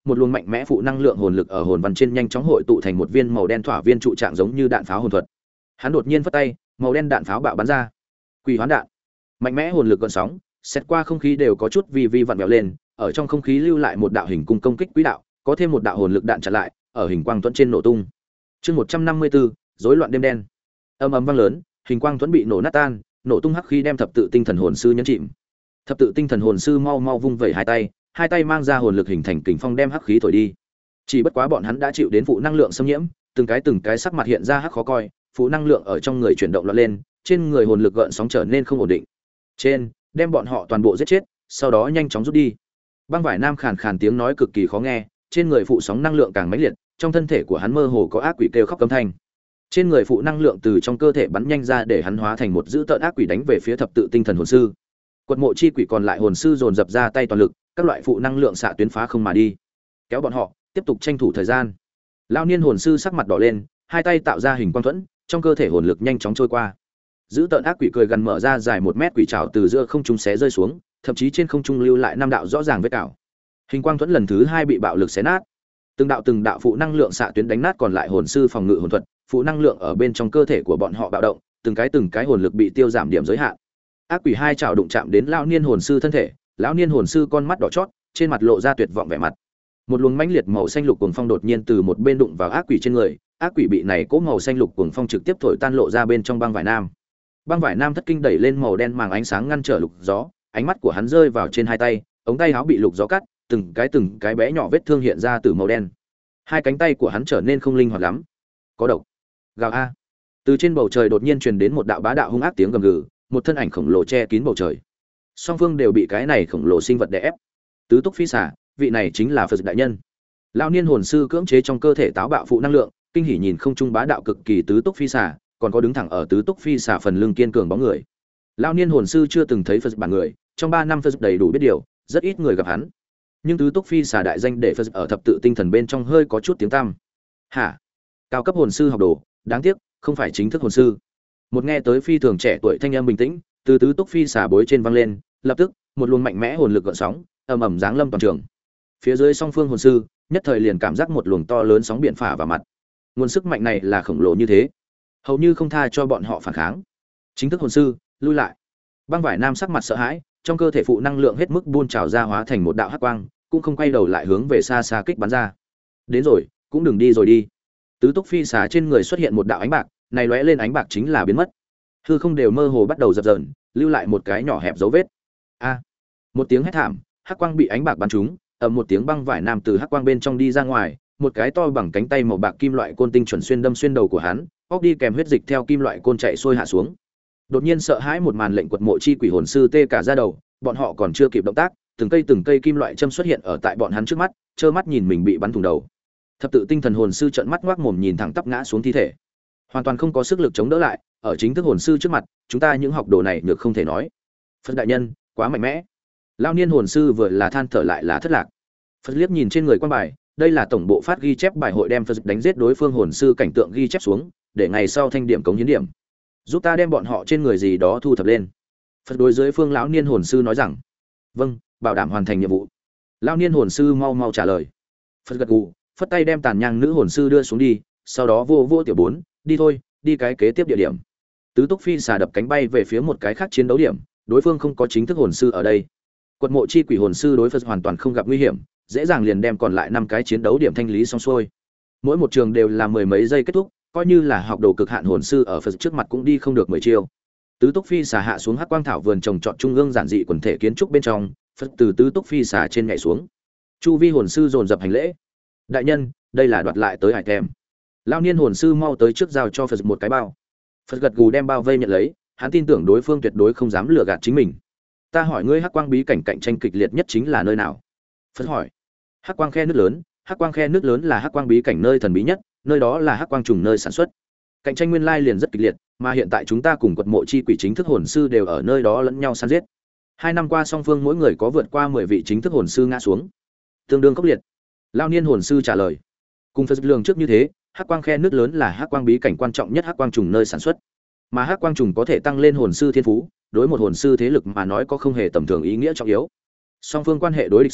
một luồng mạnh mẽ phụ năng lượng hồn lực ở hồn văn trên nhanh chóng hội tụ thành một viên màu đen thỏa viên trụ trạng giống như đạn pháo hồn thuật. Hắn đột nhiên vất tay, màu đen đạn pháo bạo bắn ra. Quỷ hoán đạn. Mạnh mẽ hồn lực gợn sóng, xét qua không khí đều có chút vi vi vặn vẹo lên, ở trong không khí lưu lại một đạo hình cung công kích quỹ đạo, có thêm một đạo hồn lực đạn chặn lại, ở hình quang thuẫn trên nổ tung. Chương một trăm năm mươi tư, rối loạn đêm đen. Âm ầm vang lớn, hình quang thuẫn bị nổ nát tan, nổ tung hắc khí đem thập tự tinh thần hồn sư nhấn chìm. Thập tự tinh thần hồn sư mau mau vung vẩy hai tay, hai tay mang ra hồn lực hình thành kình phong đem hắc khí thổi đi. Chỉ bất quá bọn hắn đã chịu đến phụ năng lượng xâm nhiễm, từng cái từng cái sắc mặt hiện ra hắc khó coi, phụ năng lượng ở trong người chuyển động loạn lên, trên người hồn lực gợn sóng trở nên không ổn định. Trên, đem bọn họ toàn bộ giết chết, sau đó nhanh chóng rút đi. Băng Vải Nam khàn khàn tiếng nói cực kỳ khó nghe, trên người phụ sóng năng lượng càng mãnh liệt, trong thân thể của hắn mơ hồ có ác quỷ kêu khóc cấm thanh. Trên người phụ năng lượng từ trong cơ thể bắn nhanh ra để hắn hóa thành một dữ tợn ác quỷ đánh về phía thập tự tinh thần hồn sư. Quật mộ chi quỷ còn lại hồn sư dồn dập ra tay toàn lực, các loại phụ năng lượng xạ tuyến phá không mà đi. Kéo bọn họ, tiếp tục tranh thủ thời gian. Lão niên hồn sư sắc mặt đỏ lên, hai tay tạo ra hình quang thuẫn, trong cơ thể hồn lực nhanh chóng trôi qua. Dữ tợn ác quỷ cười gần mở ra dài một mét quỷ trảo từ giữa không trung xé rơi xuống, thậm chí trên không trung lưu lại năm đạo rõ ràng vết cào. Hình quang thuẫn lần thứ hai bị bạo lực xé nát. Từng đạo từng đạo phụ năng lượng xạ tuyến đánh nát còn lại hồn sư phòng ngự hồn thuật, phụ năng lượng ở bên trong cơ thể của bọn họ bạo động, từng cái từng cái hồn lực bị tiêu giảm điểm giới hạn. Ác quỷ hai chảo đụng chạm đến lão niên hồn sư thân thể, lão niên hồn sư con mắt đỏ chót, trên mặt lộ ra tuyệt vọng vẻ mặt. Một luồng mãnh liệt màu xanh lục cuồng phong đột nhiên từ một bên đụng vào ác quỷ trên người, ác quỷ bị này cố màu xanh lục cuồng phong trực tiếp thổi tan lộ ra bên trong băng vải nam. Băng vải nam thất kinh đẩy lên màu đen màng ánh sáng ngăn trở lục gió, ánh mắt của hắn rơi vào trên hai tay, ống tay áo bị lục gió cắt, từng cái từng cái bé nhỏ vết thương hiện ra từ màu đen. Hai cánh tay của hắn trở nên không linh hoạt lắm. Có độc. Gào a. Từ trên bầu trời đột nhiên truyền đến một đạo bá đạo hung ác tiếng gầm gừ, một thân ảnh khổng lồ che kín bầu trời. Song phương đều bị cái này khổng lồ sinh vật đè ép. Tứ túc phi xà, vị này chính là Phật đại nhân. Lão niên hồn sư cưỡng chế trong cơ thể táo bạo phụ năng lượng, kinh hỉ nhìn không trung bá đạo cực kỳ tứ túc phi xà, còn có đứng thẳng ở tứ túc phi xà phần lưng kiên cường bóng người. Lão niên hồn sư chưa từng thấy Phật bản người, trong ba năm Phật đầy đủ biết điều, rất ít người gặp hắn. Nhưng tứ túc phi xà đại danh để Phật ở thập tự tinh thần bên trong hơi có chút tiếng tăm. Hả? Cao cấp hồn sư học đồ, đáng tiếc, không phải chính thức hồn sư. Một nghe tới phi thường trẻ tuổi thanh âm bình tĩnh, từ tứ túc phi xà bối trên vang lên, lập tức, một luồng mạnh mẽ hồn lực gợn sóng, ầm ầm giáng lâm toàn trường. Phía dưới song phương hồn sư, nhất thời liền cảm giác một luồng to lớn sóng biển phả vào mặt. Nguồn sức mạnh này là khổng lồ như thế, hầu như không tha cho bọn họ phản kháng. Chính thức hồn sư, lui lại. Băng Vải Nam sắc mặt sợ hãi, trong cơ thể phụ năng lượng hết mức buôn trào ra hóa thành một đạo hắc quang, cũng không quay đầu lại hướng về xa xa kích bắn ra. Đến rồi, cũng đừng đi rồi đi. Tứ túc phi xà trên người xuất hiện một đạo ánh bạc, này lóe lên ánh bạc chính là biến mất. Hư không đều mơ hồ bắt đầu dập dờn, lưu lại một cái nhỏ hẹp dấu vết. A! Một tiếng hét thảm, hắc quang bị ánh bạc bắn trúng, ầm một tiếng Băng Vải Nam từ hắc quang bên trong đi ra ngoài, một cái to bằng cánh tay màu bạc kim loại côn tinh chuẩn xuyên đâm xuyên đầu của hắn, óc đi kèm huyết dịch theo kim loại côn chạy xuôi hạ xuống. Đột nhiên sợ hãi một màn lệnh quật mộ chi quỷ hồn sư tê cả da đầu, bọn họ còn chưa kịp động tác, từng cây từng cây kim loại châm xuất hiện ở tại bọn hắn trước mắt, trơ mắt nhìn mình bị bắn thủng đầu. Thập tự tinh thần hồn sư trợn mắt ngoác mồm nhìn thẳng tắp ngã xuống thi thể, hoàn toàn không có sức lực chống đỡ lại. Ở chính thức hồn sư trước mặt, chúng ta những học đồ này được không thể nói. Phật đại nhân quá mạnh mẽ. Lão niên hồn sư vừa là than thở lại là thất lạc. Phật liếc nhìn trên người quan bài, đây là tổng bộ phát ghi chép bài hội đem Phật đánh giết đối phương hồn sư cảnh tượng ghi chép xuống, để ngày sau thanh điểm cống hiến điểm, giúp ta đem bọn họ trên người gì đó thu thập lên. Phật đối dưới phương lão niên hồn sư nói rằng, vâng, bảo đảm hoàn thành nhiệm vụ. Lão niên hồn sư mau mau trả lời. Phật gật gù, phất tay đem tàn nhang nữ hồn sư đưa xuống đi, sau đó vô vô tiểu bốn, đi thôi, đi cái kế tiếp địa điểm. Tứ túc phi xà đập cánh bay về phía một cái khác chiến đấu điểm, đối phương không có chính thức hồn sư ở đây. Quật mộ chi quỷ hồn sư đối Phật hoàn toàn không gặp nguy hiểm, dễ dàng liền đem còn lại năm cái chiến đấu điểm thanh lý xong xuôi. Mỗi một trường đều là mười mấy giây kết thúc, coi như là học đồ cực hạn hồn sư ở Phật trước mặt cũng đi không được mười chiêu. Tứ túc phi xà hạ xuống hắc quang thảo vườn trồng trọt trung ương giản dị quần thể kiến trúc bên trong, Phật từ tứ túc phi xà trên nhảy xuống. Chu vi hồn sư dồn dập hành lễ. Đại nhân, đây là đoạt lại tới hải tem. Lão niên hồn sư mau tới trước giao cho Phật một cái bao. Phật gật gù đem bao vây nhận lấy, hắn tin tưởng đối phương tuyệt đối không dám lừa gạt chính mình. Ta hỏi ngươi, hắc quang bí cảnh cạnh tranh kịch liệt nhất chính là nơi nào? Phật hỏi. Hắc quang khe nước lớn, hắc quang khe nước lớn là hắc quang bí cảnh nơi thần bí nhất, nơi đó là hắc quang trùng nơi sản xuất. Cạnh tranh nguyên lai liền rất kịch liệt, mà hiện tại chúng ta cùng quật mộ chi quỷ chính thức hồn sư đều ở nơi đó lẫn nhau săn giết. Hai năm qua song phương mỗi người có vượt qua mười vị chính thức hồn sư ngã xuống, tương đương khốc liệt. Lão niên hồn sư trả lời. Cùng Phật lường trước như thế, hắc quang khe nước lớn là hắc quang bí cảnh quan trọng nhất hắc quang trùng nơi sản xuất, mà hắc quang trùng có thể tăng lên hồn sư thiên phú, đối một hồn sư thế lực mà nói có không hề tầm thường ý nghĩa trọng yếu. Song phương quan hệ đối địch sau,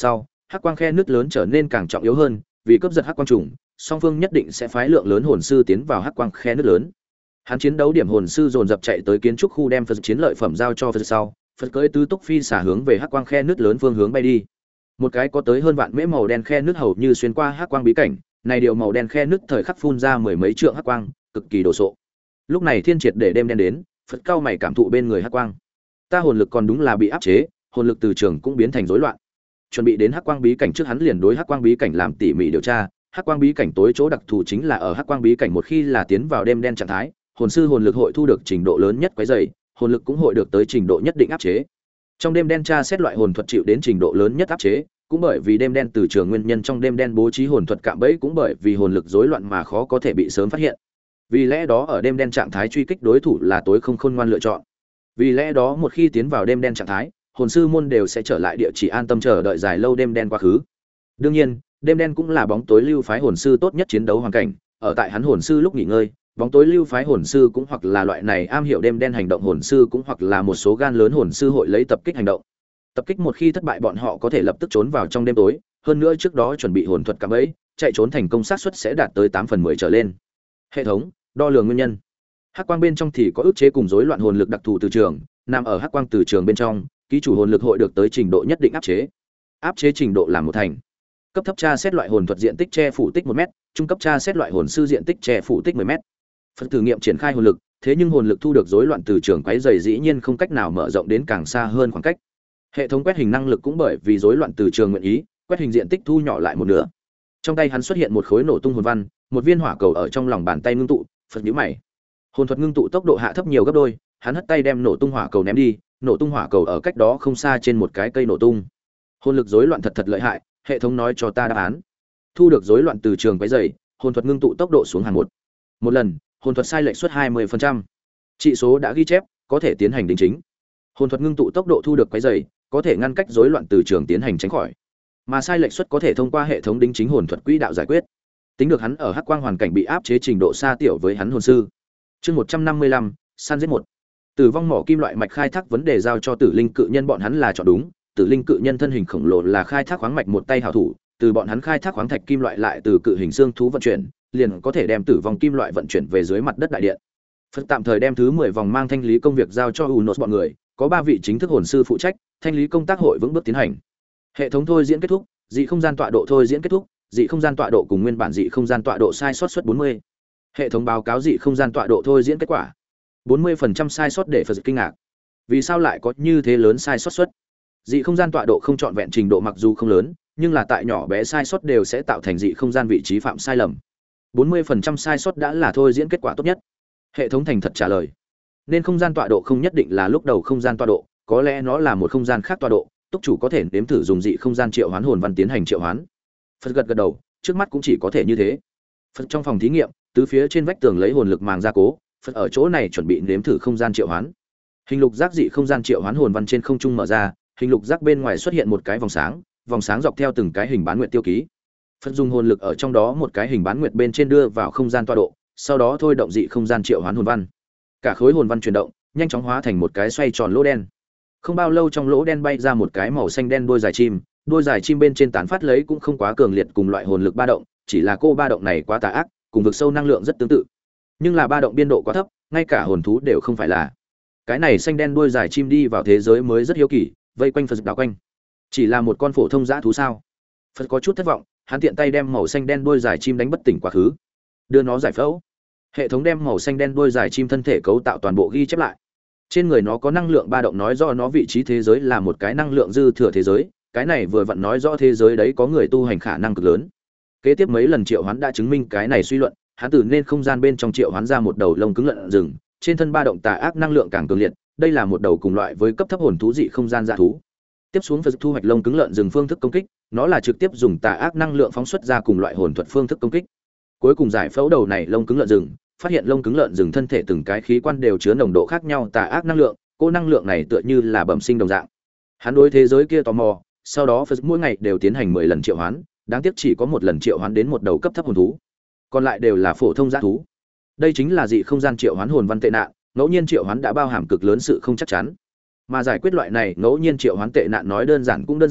hắc quang khe nứt lớn trở nên càng trọng yếu hơn, vì cướp giật hắc quang trùng, song phương nhất định sẽ phái lượng lớn hồn sư tiến vào hắc quang khe nứt lớn. Hắn chiến đấu điểm hồn sư dồn dập chạy tới kiến trúc khu đem Phật chiến lợi phẩm giao cho Phật sau, Phật cưỡi tứ túc phi xả hướng về hắc quang khe nứt lớn phương hướng bay đi. Một cái có tới hơn vạn mễ màu đen khe nứt hầu như xuyên qua hắc quang bí cảnh, này điều màu đen khe nứt thời khắc phun ra mười mấy trượng hắc quang, cực kỳ đồ sộ. Lúc này thiên triệt để đêm đen đến, Phật cao mày cảm thụ bên người hắc quang. Ta hồn lực còn đúng là bị áp chế, hồn lực từ trường cũng biến thành rối loạn. Chuẩn bị đến hắc quang bí cảnh trước hắn liền đối hắc quang bí cảnh làm tỉ mỉ điều tra, hắc quang bí cảnh tối chỗ đặc thù chính là ở hắc quang bí cảnh một khi là tiến vào đêm đen trạng thái, hồn sư hồn lực hội thu được trình độ lớn nhất quấy rầy, hồn lực cũng hội được tới trình độ nhất định áp chế. Trong đêm đen tra xét loại hồn thuật chịu đến trình độ lớn nhất áp chế, cũng bởi vì đêm đen từ trường nguyên nhân trong đêm đen bố trí hồn thuật cạm bẫy cũng bởi vì hồn lực rối loạn mà khó có thể bị sớm phát hiện. Vì lẽ đó ở đêm đen trạng thái truy kích đối thủ là tối không khôn ngoan lựa chọn. Vì lẽ đó một khi tiến vào đêm đen trạng thái, hồn sư môn đều sẽ trở lại địa chỉ an tâm chờ đợi dài lâu đêm đen quá khứ. Đương nhiên, đêm đen cũng là bóng tối lưu phái hồn sư tốt nhất chiến đấu hoàn cảnh, ở tại hắn hồn sư lúc nghỉ ngơi, bóng tối lưu phái hồn sư cũng hoặc là loại này am hiểu đêm đen hành động hồn sư cũng hoặc là một số gan lớn hồn sư hội lấy tập kích hành động. Tập kích một khi thất bại bọn họ có thể lập tức trốn vào trong đêm tối, hơn nữa trước đó chuẩn bị hồn thuật cạm bẫy, chạy trốn thành công xác suất sẽ đạt tới tám phần mười trở lên. Hệ thống đo lường nguyên nhân. Hắc quang bên trong thì có ức chế cùng rối loạn hồn lực đặc thù từ trường, nằm ở hắc quang từ trường bên trong, ký chủ hồn lực hội được tới trình độ nhất định áp chế. Áp chế trình độ là một thành. Cấp thấp tra xét loại hồn thuật diện tích che phủ tích một mét, trung cấp tra xét loại hồn sư diện tích che phủ tích mười mét. Phần thử nghiệm triển khai hồn lực, thế nhưng hồn lực thu được rối loạn từ trường quấy rầy dĩ nhiên không cách nào mở rộng đến càng xa hơn khoảng cách. Hệ thống quét hình năng lực cũng bởi vì rối loạn từ trường nguyện ý, quét hình diện tích thu nhỏ lại một nửa. Trong tay hắn xuất hiện một khối nổ tung hồn văn, một viên hỏa cầu ở trong lòng bàn tay ngưng tụ, Phật nhíu mày. Hồn thuật ngưng tụ tốc độ hạ thấp nhiều gấp đôi, hắn hất tay đem nổ tung hỏa cầu ném đi, nổ tung hỏa cầu ở cách đó không xa trên một cái cây nổ tung. Hồn lực rối loạn thật thật lợi hại, hệ thống nói cho ta đáp án. Thu được rối loạn từ trường quấy rầy, hồn thuật ngưng tụ tốc độ xuống hàng một. Một lần, hồn thuật sai lệch suất hai mươi phần trăm. Trị số đã ghi chép, có thể tiến hành đính chính. Hồn thuật ngưng tụ tốc độ thu được quấy rầy, có thể ngăn cách rối loạn từ trường tiến hành tránh khỏi. Mà sai lệch suất có thể thông qua hệ thống đính chính hồn thuật quỹ đạo giải quyết. Tính được hắn ở hắc quang hoàn cảnh bị áp chế trình độ xa tiểu với hắn hồn sư. Chương một trăm năm mươi lăm, săn giết một. Tử vong mỏ kim loại mạch khai thác vấn đề giao cho Tử Linh cự nhân bọn hắn là chọn đúng, Tử Linh cự nhân thân hình khổng lồ là khai thác khoáng mạch một tay hảo thủ, từ bọn hắn khai thác khoáng thạch kim loại lại từ cự hình xương thú vận chuyển, liền có thể đem tử vong kim loại vận chuyển về dưới mặt đất đại điện. Phật tạm thời đem thứ mười vòng mang thanh lý công việc giao cho Unos bọn người, có ba vị chính thức hồn sư phụ trách, thanh lý công tác hội vững bước tiến hành. Hệ thống thôi diễn kết thúc, dị không gian tọa độ thôi diễn kết thúc, dị không gian tọa độ cùng nguyên bản dị không gian tọa độ sai sót suất bốn mươi. Hệ thống báo cáo dị không gian tọa độ thôi diễn kết quả. bốn mươi phần trăm sai sót để Phật kinh ngạc. Vì sao lại có như thế lớn sai sót suất? Dị không gian tọa độ không trọn vẹn trình độ mặc dù không lớn, nhưng là tại nhỏ bé sai sót đều sẽ tạo thành dị không gian vị trí phạm sai lầm. bốn mươi phần trăm sai sót đã là thôi diễn kết quả tốt nhất. Hệ thống thành thật trả lời. Nên không gian tọa độ không nhất định là lúc đầu không gian tọa độ, có lẽ nó là một không gian khác tọa độ, túc chủ có thể nếm thử dùng dị không gian triệu hoán hồn văn tiến hành triệu hoán. Phật gật gật đầu, trước mắt cũng chỉ có thể như thế. Phật trong phòng thí nghiệm, tứ phía trên vách tường lấy hồn lực màng gia cố, Phật ở chỗ này chuẩn bị nếm thử không gian triệu hoán. Hình lục giác dị không gian triệu hoán hồn văn trên không trung mở ra, hình lục giác bên ngoài xuất hiện một cái vòng sáng, vòng sáng dọc theo từng cái hình bán nguyệt tiêu ký. Phật dùng hồn lực ở trong đó một cái hình bán nguyệt bên trên đưa vào không gian tọa độ, sau đó thôi động dị không gian triệu hoán hồn văn. Cả khối hồn văn chuyển động, nhanh chóng hóa thành một cái xoay tròn lỗ đen. Không bao lâu trong lỗ đen bay ra một cái màu xanh đen đuôi dài chim, đuôi dài chim bên trên tán phát lấy cũng không quá cường liệt cùng loại hồn lực ba động, chỉ là cô ba động này quá tà ác, cùng vực sâu năng lượng rất tương tự. Nhưng là ba động biên độ quá thấp, ngay cả hồn thú đều không phải là. Cái này xanh đen đuôi dài chim đi vào thế giới mới rất hiếu kỳ, vây quanh Phật đảo quanh. Chỉ là một con phổ thông dã thú sao? Phật có chút thất vọng, hắn tiện tay đem màu xanh đen đuôi dài chim đánh bất tỉnh quá khứ, đưa nó giải phẫu. Hệ thống đem màu xanh đen đuôi dài chim thân thể cấu tạo toàn bộ ghi chép lại. Trên người nó có năng lượng ba động nói rõ nó vị trí thế giới là một cái năng lượng dư thừa thế giới, cái này vừa vặn nói rõ thế giới đấy có người tu hành khả năng cực lớn. Kế tiếp mấy lần triệu hoán đã chứng minh cái này suy luận, hắn từ nên không gian bên trong triệu hoán ra một đầu lông cứng lợn rừng, trên thân ba động tà ác năng lượng càng cường liệt, đây là một đầu cùng loại với cấp thấp hồn thú dị không gian dã thú. Tiếp xuống Phật thu hoạch lông cứng lợn rừng phương thức công kích, nó là trực tiếp dùng tà ác năng lượng phóng xuất ra cùng loại hồn thuật phương thức công kích. Cuối cùng giải phẫu đầu này lông cứng lợn rừng, phát hiện lông cứng lợn rừng thân thể từng cái khí quan đều chứa nồng độ khác nhau tà ác năng lượng, cô năng lượng này tựa như là bẩm sinh đồng dạng. Hắn đối thế giới kia tò mò, sau đó Phật mỗi ngày đều tiến hành mười lần triệu hoán, đáng tiếc chỉ có một lần triệu hoán đến một đầu cấp thấp hồn thú, còn lại đều là phổ thông dã thú. Đây chính là dị không gian triệu hoán hồn văn tệ nạn, ngẫu nhiên triệu hoán đã bao hàm cực lớn sự không chắc chắn. Mà giải quyết loại này ngẫu nhiên triệu hoán tệ nạn nói đơn giản cũng đơn giản,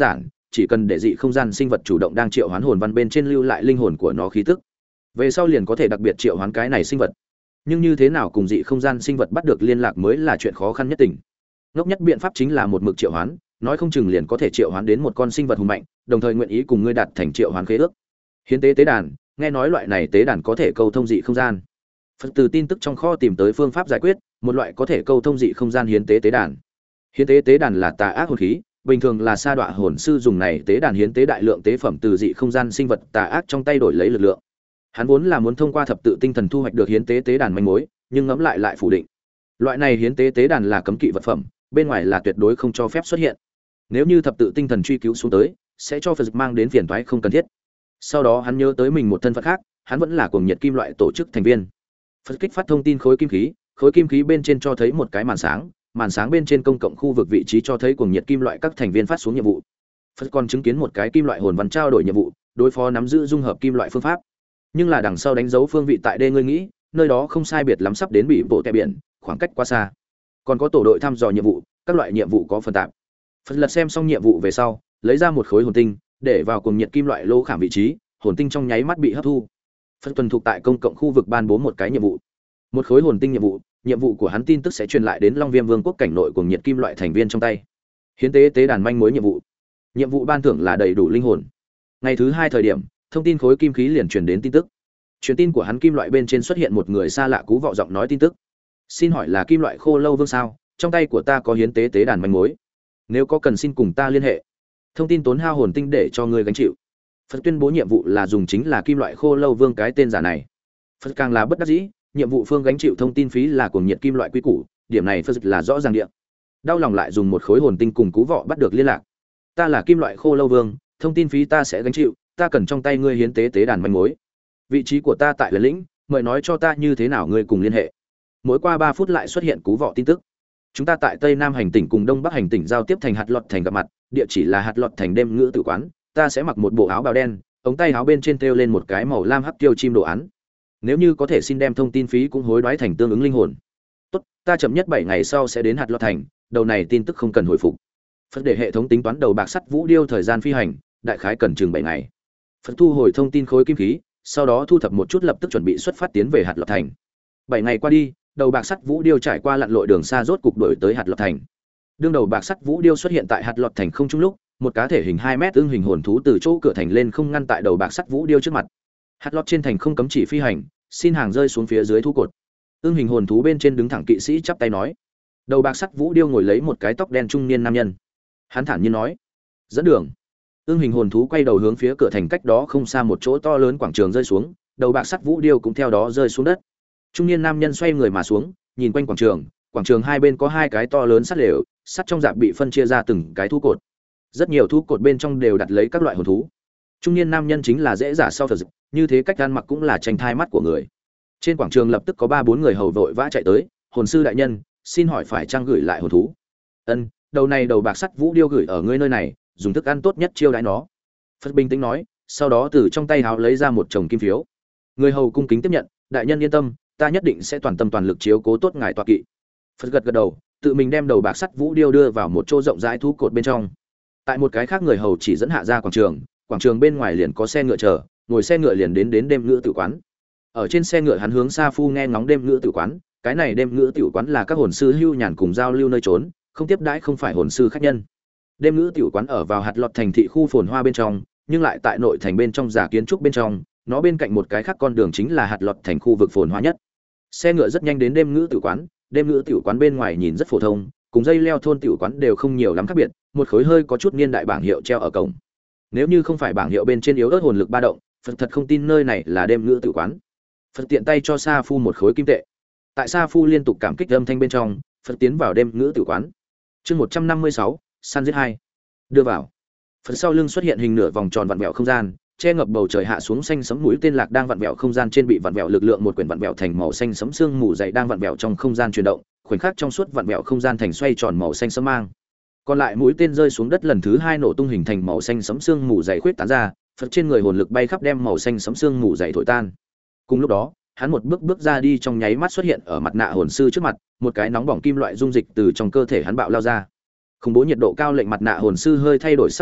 chỉ cần để dị không gian sinh vật chủ động đang triệu hoán hồn văn bên trên lưu lại linh hồn của nó khí tức, về sau liền có thể đặc biệt triệu hoán cái này sinh vật. Nhưng như thế nào cùng dị không gian sinh vật bắt được liên lạc mới là chuyện khó khăn nhất tình. Ngốc nhất biện pháp chính là một mực triệu hoán, nói không chừng liền có thể triệu hoán đến một con sinh vật hùng mạnh, đồng thời nguyện ý cùng ngươi đạt thành triệu hoán khế ước. Hiến tế tế đàn, nghe nói loại này tế đàn có thể câu thông dị không gian. Phật từ tin tức trong kho tìm tới phương pháp giải quyết, một loại có thể câu thông dị không gian hiến tế tế đàn. Hiến tế tế đàn là tà ác hồn khí, bình thường là sa đọa hồn sư dùng này tế đàn hiến tế đại lượng tế phẩm từ dị không gian sinh vật tà ác trong tay đổi lấy lực lượng. Hắn vốn là muốn thông qua thập tự tinh thần thu hoạch được hiến tế tế đàn manh mối, nhưng ngẫm lại lại phủ định. Loại này hiến tế tế đàn là cấm kỵ vật phẩm, bên ngoài là tuyệt đối không cho phép xuất hiện. Nếu như thập tự tinh thần truy cứu xuống tới, sẽ cho Phật mang đến phiền toái không cần thiết. Sau đó hắn nhớ tới mình một thân phận khác, hắn vẫn là cuồng nhiệt kim loại tổ chức thành viên. Phật kích phát thông tin khối kim khí, khối kim khí bên trên cho thấy một cái màn sáng, màn sáng bên trên công cộng khu vực vị trí cho thấy cuồng nhiệt kim loại các thành viên phát xuống nhiệm vụ. Phật còn chứng kiến một cái kim loại hồn văn trao đổi nhiệm vụ, đối phó nắm giữ dung hợp kim loại phương pháp. Nhưng là đằng sau đánh dấu phương vị tại đây ngươi nghĩ, nơi đó không sai biệt lắm sắp đến bị bộ kẻ biển, khoảng cách quá xa. Còn có tổ đội thăm dò nhiệm vụ, các loại nhiệm vụ có phần tạp. Phật lật xem xong nhiệm vụ về sau, lấy ra một khối hồn tinh, để vào cuồng nhiệt kim loại lô khảm vị trí, hồn tinh trong nháy mắt bị hấp thu. Phật tuần thuộc tại công cộng khu vực ban bố một cái nhiệm vụ. Một khối hồn tinh nhiệm vụ, nhiệm vụ của hắn tin tức sẽ truyền lại đến Long Viêm Vương quốc cảnh nội cuồng nhiệt kim loại thành viên trong tay. Hiến tế tế đàn manh mối nhiệm vụ. Nhiệm vụ ban thưởng là đầy đủ linh hồn. Ngày thứ hai thời điểm, thông tin khối kim khí liền truyền đến tin tức. Truyền tin của hắn kim loại bên trên xuất hiện một người xa lạ cú vọ giọng nói tin tức. Xin hỏi là kim loại khô lâu vương sao? Trong tay của ta có hiến tế tế đàn manh mối. Nếu có cần xin cùng ta liên hệ. Thông tin tốn hao hồn tinh để cho ngươi gánh chịu. Phật tuyên bố nhiệm vụ là dùng chính là kim loại khô lâu vương cái tên giả này. Phật càng là bất đắc dĩ, nhiệm vụ phương gánh chịu thông tin phí là cuồng nhiệt kim loại quý củ, điểm này Phật là rõ ràng địa. Đau lòng lại dùng một khối hồn tinh cùng cú vọ bắt được liên lạc. Ta là kim loại khô lâu vương, thông tin phí ta sẽ gánh chịu, ta cần trong tay ngươi hiến tế tế đàn manh mối. Vị trí của ta tại Huyền Lĩnh, mời nói cho ta như thế nào ngươi cùng liên hệ. Mỗi qua ba phút lại xuất hiện cú vọ tin tức. Chúng ta tại Tây Nam hành tỉnh cùng Đông Bắc hành tỉnh giao tiếp thành hạt lọt thành gặp mặt, địa chỉ là hạt lọt thành đêm ngữ tử quán, ta sẽ mặc một bộ áo bào đen, ống tay áo bên trên treo lên một cái màu lam hắc tiêu chim đồ án. Nếu như có thể xin đem thông tin phí cũng hối đoái thành tương ứng linh hồn. Tốt, ta chậm nhất bảy ngày sau sẽ đến hạt lọt thành, đầu này tin tức không cần hồi phục. Phật để hệ thống tính toán đầu bạc sắt vũ điêu thời gian phi hành, đại khái cần chừng bảy ngày. Phật thu hồi thông tin khối kim khí, sau đó thu thập một chút lập tức chuẩn bị xuất phát tiến về hạt lọt thành. bảy ngày qua đi, đầu bạc sắt vũ điêu trải qua lặn lội đường xa rốt cục đuổi tới hạt lọt thành. Đương đầu bạc sắt vũ điêu xuất hiện tại hạt lọt thành không trung lúc, một cá thể hình hai mét ưng hình hồn thú từ chỗ cửa thành lên không ngăn tại đầu bạc sắt vũ điêu trước mặt. Hạt lọt trên thành không cấm chỉ phi hành, xin hàng rơi xuống phía dưới thu cột. Ưng hình hồn thú bên trên đứng thẳng kỵ sĩ chắp tay nói. Đầu bạc sắt vũ điêu ngồi lấy một cái tóc đen trung niên nam nhân. Hắn thản nhiên nói: "Dẫn đường." Ưng hình hồn thú quay đầu hướng phía cửa thành cách đó không xa một chỗ to lớn quảng trường rơi xuống, đầu bạc sắt vũ điêu cũng theo đó rơi xuống đất. Trung niên nam nhân xoay người mà xuống, nhìn quanh quảng trường, quảng trường hai bên có hai cái to lớn sắt lều, sắt trong rạp bị phân chia ra từng cái thú cột. Rất nhiều thú cột bên trong đều đặt lấy các loại hồn thú. Trung niên nam nhân chính là dễ giả sau Phật, như thế cách ăn mặc cũng là tranh thai mắt của người. Trên quảng trường lập tức có ba bốn người hầu vội vã chạy tới, "Hồn sư đại nhân, xin hỏi phải chăng gửi lại hồn thú?" "Ân, đầu này đầu bạc sắt vũ điêu gửi ở ngươi nơi này, dùng thức ăn tốt nhất chiêu đãi nó." Phật bình tĩnh nói, sau đó từ trong tay háo lấy ra một chồng kim phiếu. Người hầu cung kính tiếp nhận, "Đại nhân yên tâm, ta nhất định sẽ toàn tâm toàn lực chiếu cố tốt ngài tọa kỵ." Phật gật gật đầu, tự mình đem đầu bạc sắt vũ điêu đưa vào một chỗ rộng rãi thú cột bên trong. Tại một cái khác người hầu chỉ dẫn hạ ra quảng trường, quảng trường bên ngoài liền có xe ngựa chờ, ngồi xe ngựa liền đến đến đêm ngữ tử quán. Ở trên xe ngựa hắn hướng Sa Phu nghe ngóng đêm ngữ tử quán, cái này đêm ngữ tử quán là các hồn sư hưu nhàn cùng giao lưu nơi trốn, không tiếp đãi không phải hồn sư khách nhân. Đêm ngữ tiểu quán ở vào hạt lọt thành thị khu phồn hoa bên trong, nhưng lại tại nội thành bên trong giả kiến trúc bên trong, nó bên cạnh một cái khác con đường chính là hạt lọt thành khu vực phồn hoa nhất. Xe ngựa rất nhanh đến đêm ngữ tiểu quán, đêm ngữ tiểu quán bên ngoài nhìn rất phổ thông, cùng dây leo thôn tiểu quán đều không nhiều lắm khác biệt, một khối hơi có chút niên đại bảng hiệu treo ở cổng. Nếu như không phải bảng hiệu bên trên yếu ớt hồn lực ba động, Phật thật không tin nơi này là đêm ngữ tiểu quán. Phật tiện tay cho Sa Phu một khối kim tệ. Tại Sa Phu liên tục cảm kích âm thanh bên trong, Phật tiến vào đêm ngữ tiểu quán. Chương một trăm năm mươi sáu, săn giết hai. Đưa vào. Phật sau lưng xuất hiện hình nửa vòng tròn vặn vẹo không gian, che ngập bầu trời hạ xuống xanh sẫm mũi tên lạc đang vặn vẹo không gian trên bị vặn vẹo lực lượng một quyển vặn vẹo thành màu xanh sẫm xương mù dày đang vặn vẹo trong không gian chuyển động, khoảnh khắc trong suốt vặn vẹo không gian thành xoay tròn màu xanh sẫm mang. Còn lại mũi tên rơi xuống đất lần thứ hai nổ tung hình thành màu xanh sẫm xương mù dày khuyết tán ra, Phật trên người hồn lực bay khắp đem màu xanh sẫm xương mù dày thổi tan. Cùng lúc đó, hắn một bước bước ra đi trong nháy mắt xuất hiện ở mặt nạ hồn sư trước mặt, một cái nóng bỏng kim loại dung dịch từ trong cơ thể hắn bạo lao ra. Khủng bố nhiệt độ cao lệnh mặt nạ hồn sư hơi thay đổi sắc mặt,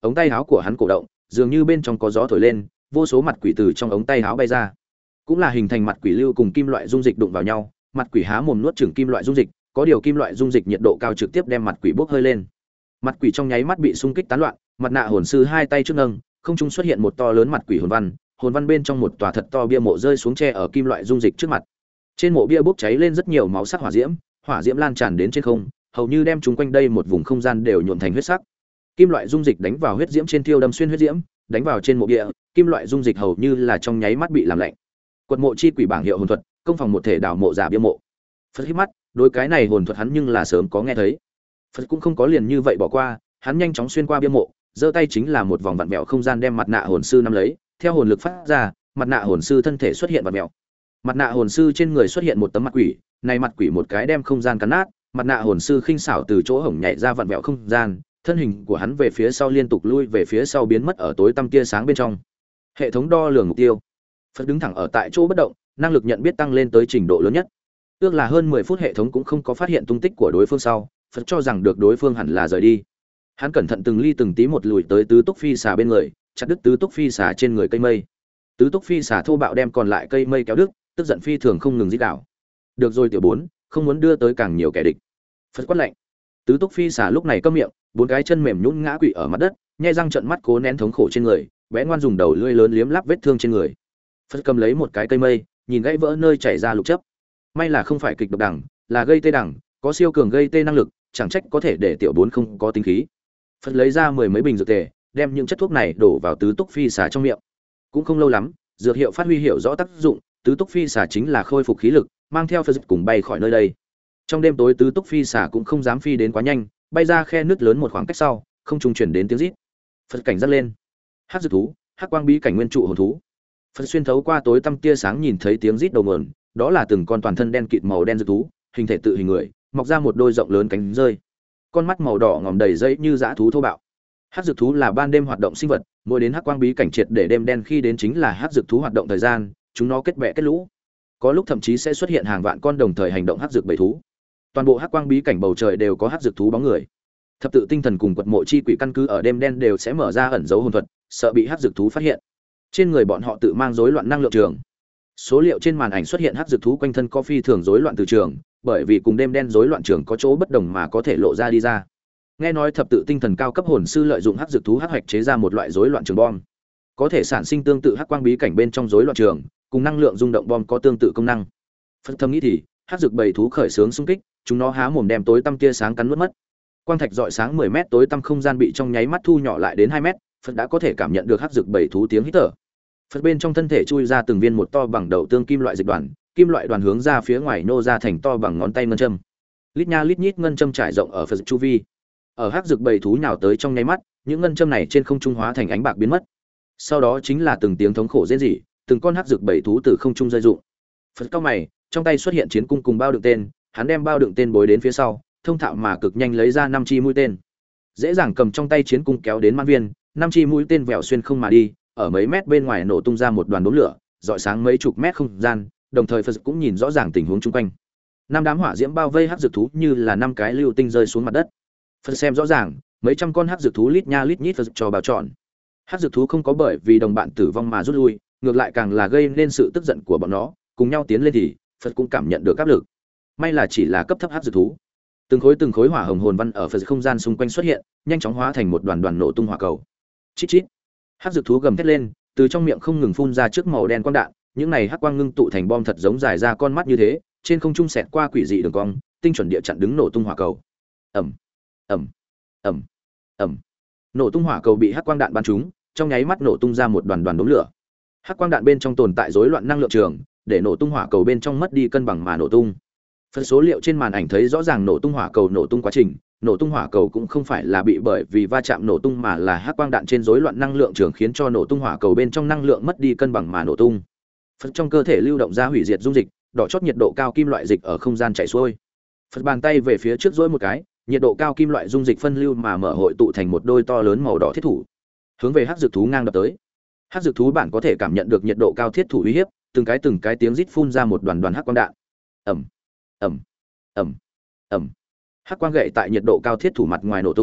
ống tay áo của hắn cổ động, dường như bên trong có gió thổi lên, vô số mặt quỷ từ trong ống tay áo bay ra. Cũng là hình thành mặt quỷ lưu cùng kim loại dung dịch đụng vào nhau, mặt quỷ há mồm nuốt chửng kim loại dung dịch, có điều kim loại dung dịch nhiệt độ cao trực tiếp đem mặt quỷ bốc hơi lên. Mặt quỷ trong nháy mắt bị xung kích tán loạn, mặt nạ hồn sư hai tay trước nâng, không trung xuất hiện một to lớn mặt quỷ hồn văn, hồn văn bên trong một tòa thật to bia mộ rơi xuống tre ở kim loại dung dịch trước mặt. Trên mộ bia bốc cháy lên rất nhiều máu sắc hỏa diễm, hỏa diễm lan tràn đến trên không, hầu như đem chúng quanh đây một vùng không gian đều nhuộm thành huyết sắc. Kim loại dung dịch đánh vào huyết diễm trên thiêu đâm xuyên huyết diễm, đánh vào trên mộ bia, kim loại dung dịch hầu như là trong nháy mắt bị làm lạnh. Quật mộ chi quỷ bảng hiệu hồn thuật, công phòng một thể đào mộ giả bia mộ. Phật hít mắt, đối cái này hồn thuật hắn nhưng là sớm có nghe thấy. Phật cũng không có liền như vậy bỏ qua, hắn nhanh chóng xuyên qua bia mộ, giơ tay chính là một vòng vặn vẹo không gian đem mặt nạ hồn sư nắm lấy, theo hồn lực phát ra, mặt nạ hồn sư thân thể xuất hiện vặn vẹo. Mặt nạ hồn sư trên người xuất hiện một tấm mặt quỷ, này mặt quỷ một cái đem không gian cắn nát, mặt nạ hồn sư khinh xảo từ chỗ hổng nhảy ra vặn vẹo không gian, thân hình của hắn về phía sau liên tục lui về phía sau biến mất ở tối tăm tia sáng bên trong. Hệ thống đo lường mục tiêu. Phật đứng thẳng ở tại chỗ bất động, năng lực nhận biết tăng lên tới trình độ lớn nhất. Ước là hơn mười phút hệ thống cũng không có phát hiện tung tích của đối phương sau, Phật cho rằng được đối phương hẳn là rời đi. Hắn cẩn thận từng ly từng tí một lùi tới tứ túc phi xà bên người, chặt đứt tứ túc phi xà trên người cây mây. Tứ túc phi xà thô bạo đem còn lại cây mây kéo đứt, tức giận phi thường không ngừng rít đảo. Được rồi tiểu bốn, không muốn đưa tới càng nhiều kẻ địch. Phật quát lạnh. Tứ túc phi xà lúc này câm miệng, bốn cái chân mềm nhũn ngã quỵ ở mặt đất, nhe răng trợn mắt cố nén thống khổ trên người, bé ngoan dùng đầu lưỡi lớn liếm láp vết thương trên người. Phật cầm lấy một cái cây mây, nhìn gãy vỡ nơi chảy ra lục chấp. May là không phải kịch độc đẳng, là gây tê đẳng, có siêu cường gây tê năng lực, chẳng trách có thể để tiểu bốn không có tính khí. Phật lấy ra mười mấy bình dược tề, đem những chất thuốc này đổ vào tứ túc phi xà trong miệng. Cũng không lâu lắm, dược hiệu phát huy hiệu rõ tác dụng, tứ túc phi xà chính là khôi phục khí lực, mang theo Phật cùng bay khỏi nơi đây. Trong đêm tối tứ túc phi xà cũng không dám phi đến quá nhanh, bay ra khe nứt lớn một khoảng cách sau, không trung chuyển đến tiếng rít. Phật cảnh giác lên. Hắc dược thú, hắc quang bí cảnh nguyên trụ hồn thú. Phật xuyên thấu qua tối tăm tia sáng nhìn thấy tiếng rít đầu nguồn, đó là từng con toàn thân đen kịt màu đen dược thú, hình thể tự hình người, mọc ra một đôi rộng lớn cánh rơi. Con mắt màu đỏ ngòm đầy dây như dã thú thô bạo. Hắc dược thú là ban đêm hoạt động sinh vật, mỗi đến hắc quang bí cảnh triệt để đêm đen khi đến chính là hắc dược thú hoạt động thời gian, chúng nó kết bè kết lũ. Có lúc thậm chí sẽ xuất hiện hàng vạn con đồng thời hành động hắc dược bầy thú. Toàn bộ hắc quang bí cảnh bầu trời đều có hắc dược thú bóng người. Thập tự tinh thần cùng quật mộ chi quỷ căn cứ ở đêm đen đều sẽ mở ra ẩn dấu hồn thuật, sợ bị hắc dược thú phát hiện. Trên người bọn họ tự mang rối loạn năng lượng trường. Số liệu trên màn ảnh xuất hiện hắc dược thú quanh thân có phi thường rối loạn từ trường, bởi vì cùng đêm đen rối loạn trường có chỗ bất đồng mà có thể lộ ra đi ra. Nghe nói thập tự tinh thần cao cấp hồn sư lợi dụng hắc dược thú hắc hoạch chế ra một loại rối loạn trường bom, có thể sản sinh tương tự hắc quang bí cảnh bên trong rối loạn trường, cùng năng lượng rung động bom có tương tự công năng. Phật thầm nghĩ thì, hắc dược bầy thú khởi xướng xung kích, chúng nó há mồm đem tối tăm tia sáng cắn nuốt mất. Quang thạch rọi sáng mười mét tối tăm không gian bị trong nháy mắt thu nhỏ lại đến hai mét, Phật đã có thể cảm nhận được hắc dược bầy thú tiếng hít thở. Phật bên trong thân thể chui ra từng viên một to bằng đầu tương kim loại dịch đoàn, kim loại đoàn hướng ra phía ngoài nô ra thành to bằng ngón tay ngân châm. Lít nha lít nhít ngân châm trải rộng ở Phật chu vi. Ở hắc dược bầy thú nhào tới trong nháy mắt, những ngân châm này trên không trung hóa thành ánh bạc biến mất. Sau đó chính là từng tiếng thống khổ rên rỉ, từng con hắc dược bầy thú từ không trung rơi rụng. Phật cao mày, trong tay xuất hiện chiến cung cùng bao đựng tên, hắn đem bao đựng tên bối đến phía sau, thông thạo mà cực nhanh lấy ra năm chi mũi tên. Dễ dàng cầm trong tay chiến cung kéo đến mãn viên, năm chi mũi tên vèo xuyên không mà đi, ở mấy mét bên ngoài nổ tung ra một đoàn đốm lửa, rọi sáng mấy chục mét không gian, đồng thời Phật cũng nhìn rõ ràng tình huống xung quanh. Năm đám hỏa diễm bao vây hắc dược thú như là năm cái lưu tinh rơi xuống mặt đất. Phật xem rõ ràng, mấy trăm con hắc dược thú lít nha lít nhít Phật cho bao trọn. Hắc dược thú không có bởi vì đồng bạn tử vong mà rút lui, ngược lại càng là gây nên sự tức giận của bọn nó, cùng nhau tiến lên thì Phật cũng cảm nhận được áp lực. May là chỉ là cấp thấp hắc dược thú. Từng khối từng khối hỏa hồng hồn văn ở Phật không gian xung quanh xuất hiện, nhanh chóng hóa thành một đoàn đoàn nổ tung hỏa cầu. Chít chít. Hắc dược thú gầm thét lên, từ trong miệng không ngừng phun ra trước màu đen quang đạn, những này hắc quang ngưng tụ thành bom thật giống dài ra con mắt như thế, trên không trung xẹt qua quỷ dị đường cong, tinh chuẩn địa chặn đứng nổ tung hỏa cầu. Ầm, ầm, ầm, ầm. Nổ tung hỏa cầu bị hắc quang đạn bắn trúng, trong nháy mắt nổ tung ra một đoàn đoàn đốm lửa. Hắc quang đạn bên trong tồn tại rối loạn năng lượng trường, để nổ tung hỏa cầu bên trong mất đi cân bằng mà nổ tung. Phần số liệu trên màn ảnh thấy rõ ràng nổ tung hỏa cầu nổ tung quá trình, nổ tung hỏa cầu cũng không phải là bị bởi vì va chạm nổ tung mà là hắc quang đạn trên rối loạn năng lượng trường khiến cho nổ tung hỏa cầu bên trong năng lượng mất đi cân bằng mà nổ tung. Phật trong cơ thể lưu động ra hủy diệt dung dịch, đỏ chót nhiệt độ cao kim loại dịch ở không gian chảy xuôi. Phật bàn tay về phía trước duỗi một cái, nhiệt độ cao kim loại dung dịch phân lưu mà mở hội tụ thành một đôi to lớn màu đỏ thiết thủ, hướng về hắc dược thú ngang đập tới. Hắc dược thú bản có thể cảm nhận được nhiệt độ cao thiết thủ uy hiếp, từng cái từng cái tiếng rít phun ra một đoàn đoàn hắc quang đạn. Ầm, ầm, ầm, ầm. Hắc quang gậy tại nhiệt độ cao thiết thủ mặt ngoài nổ tung,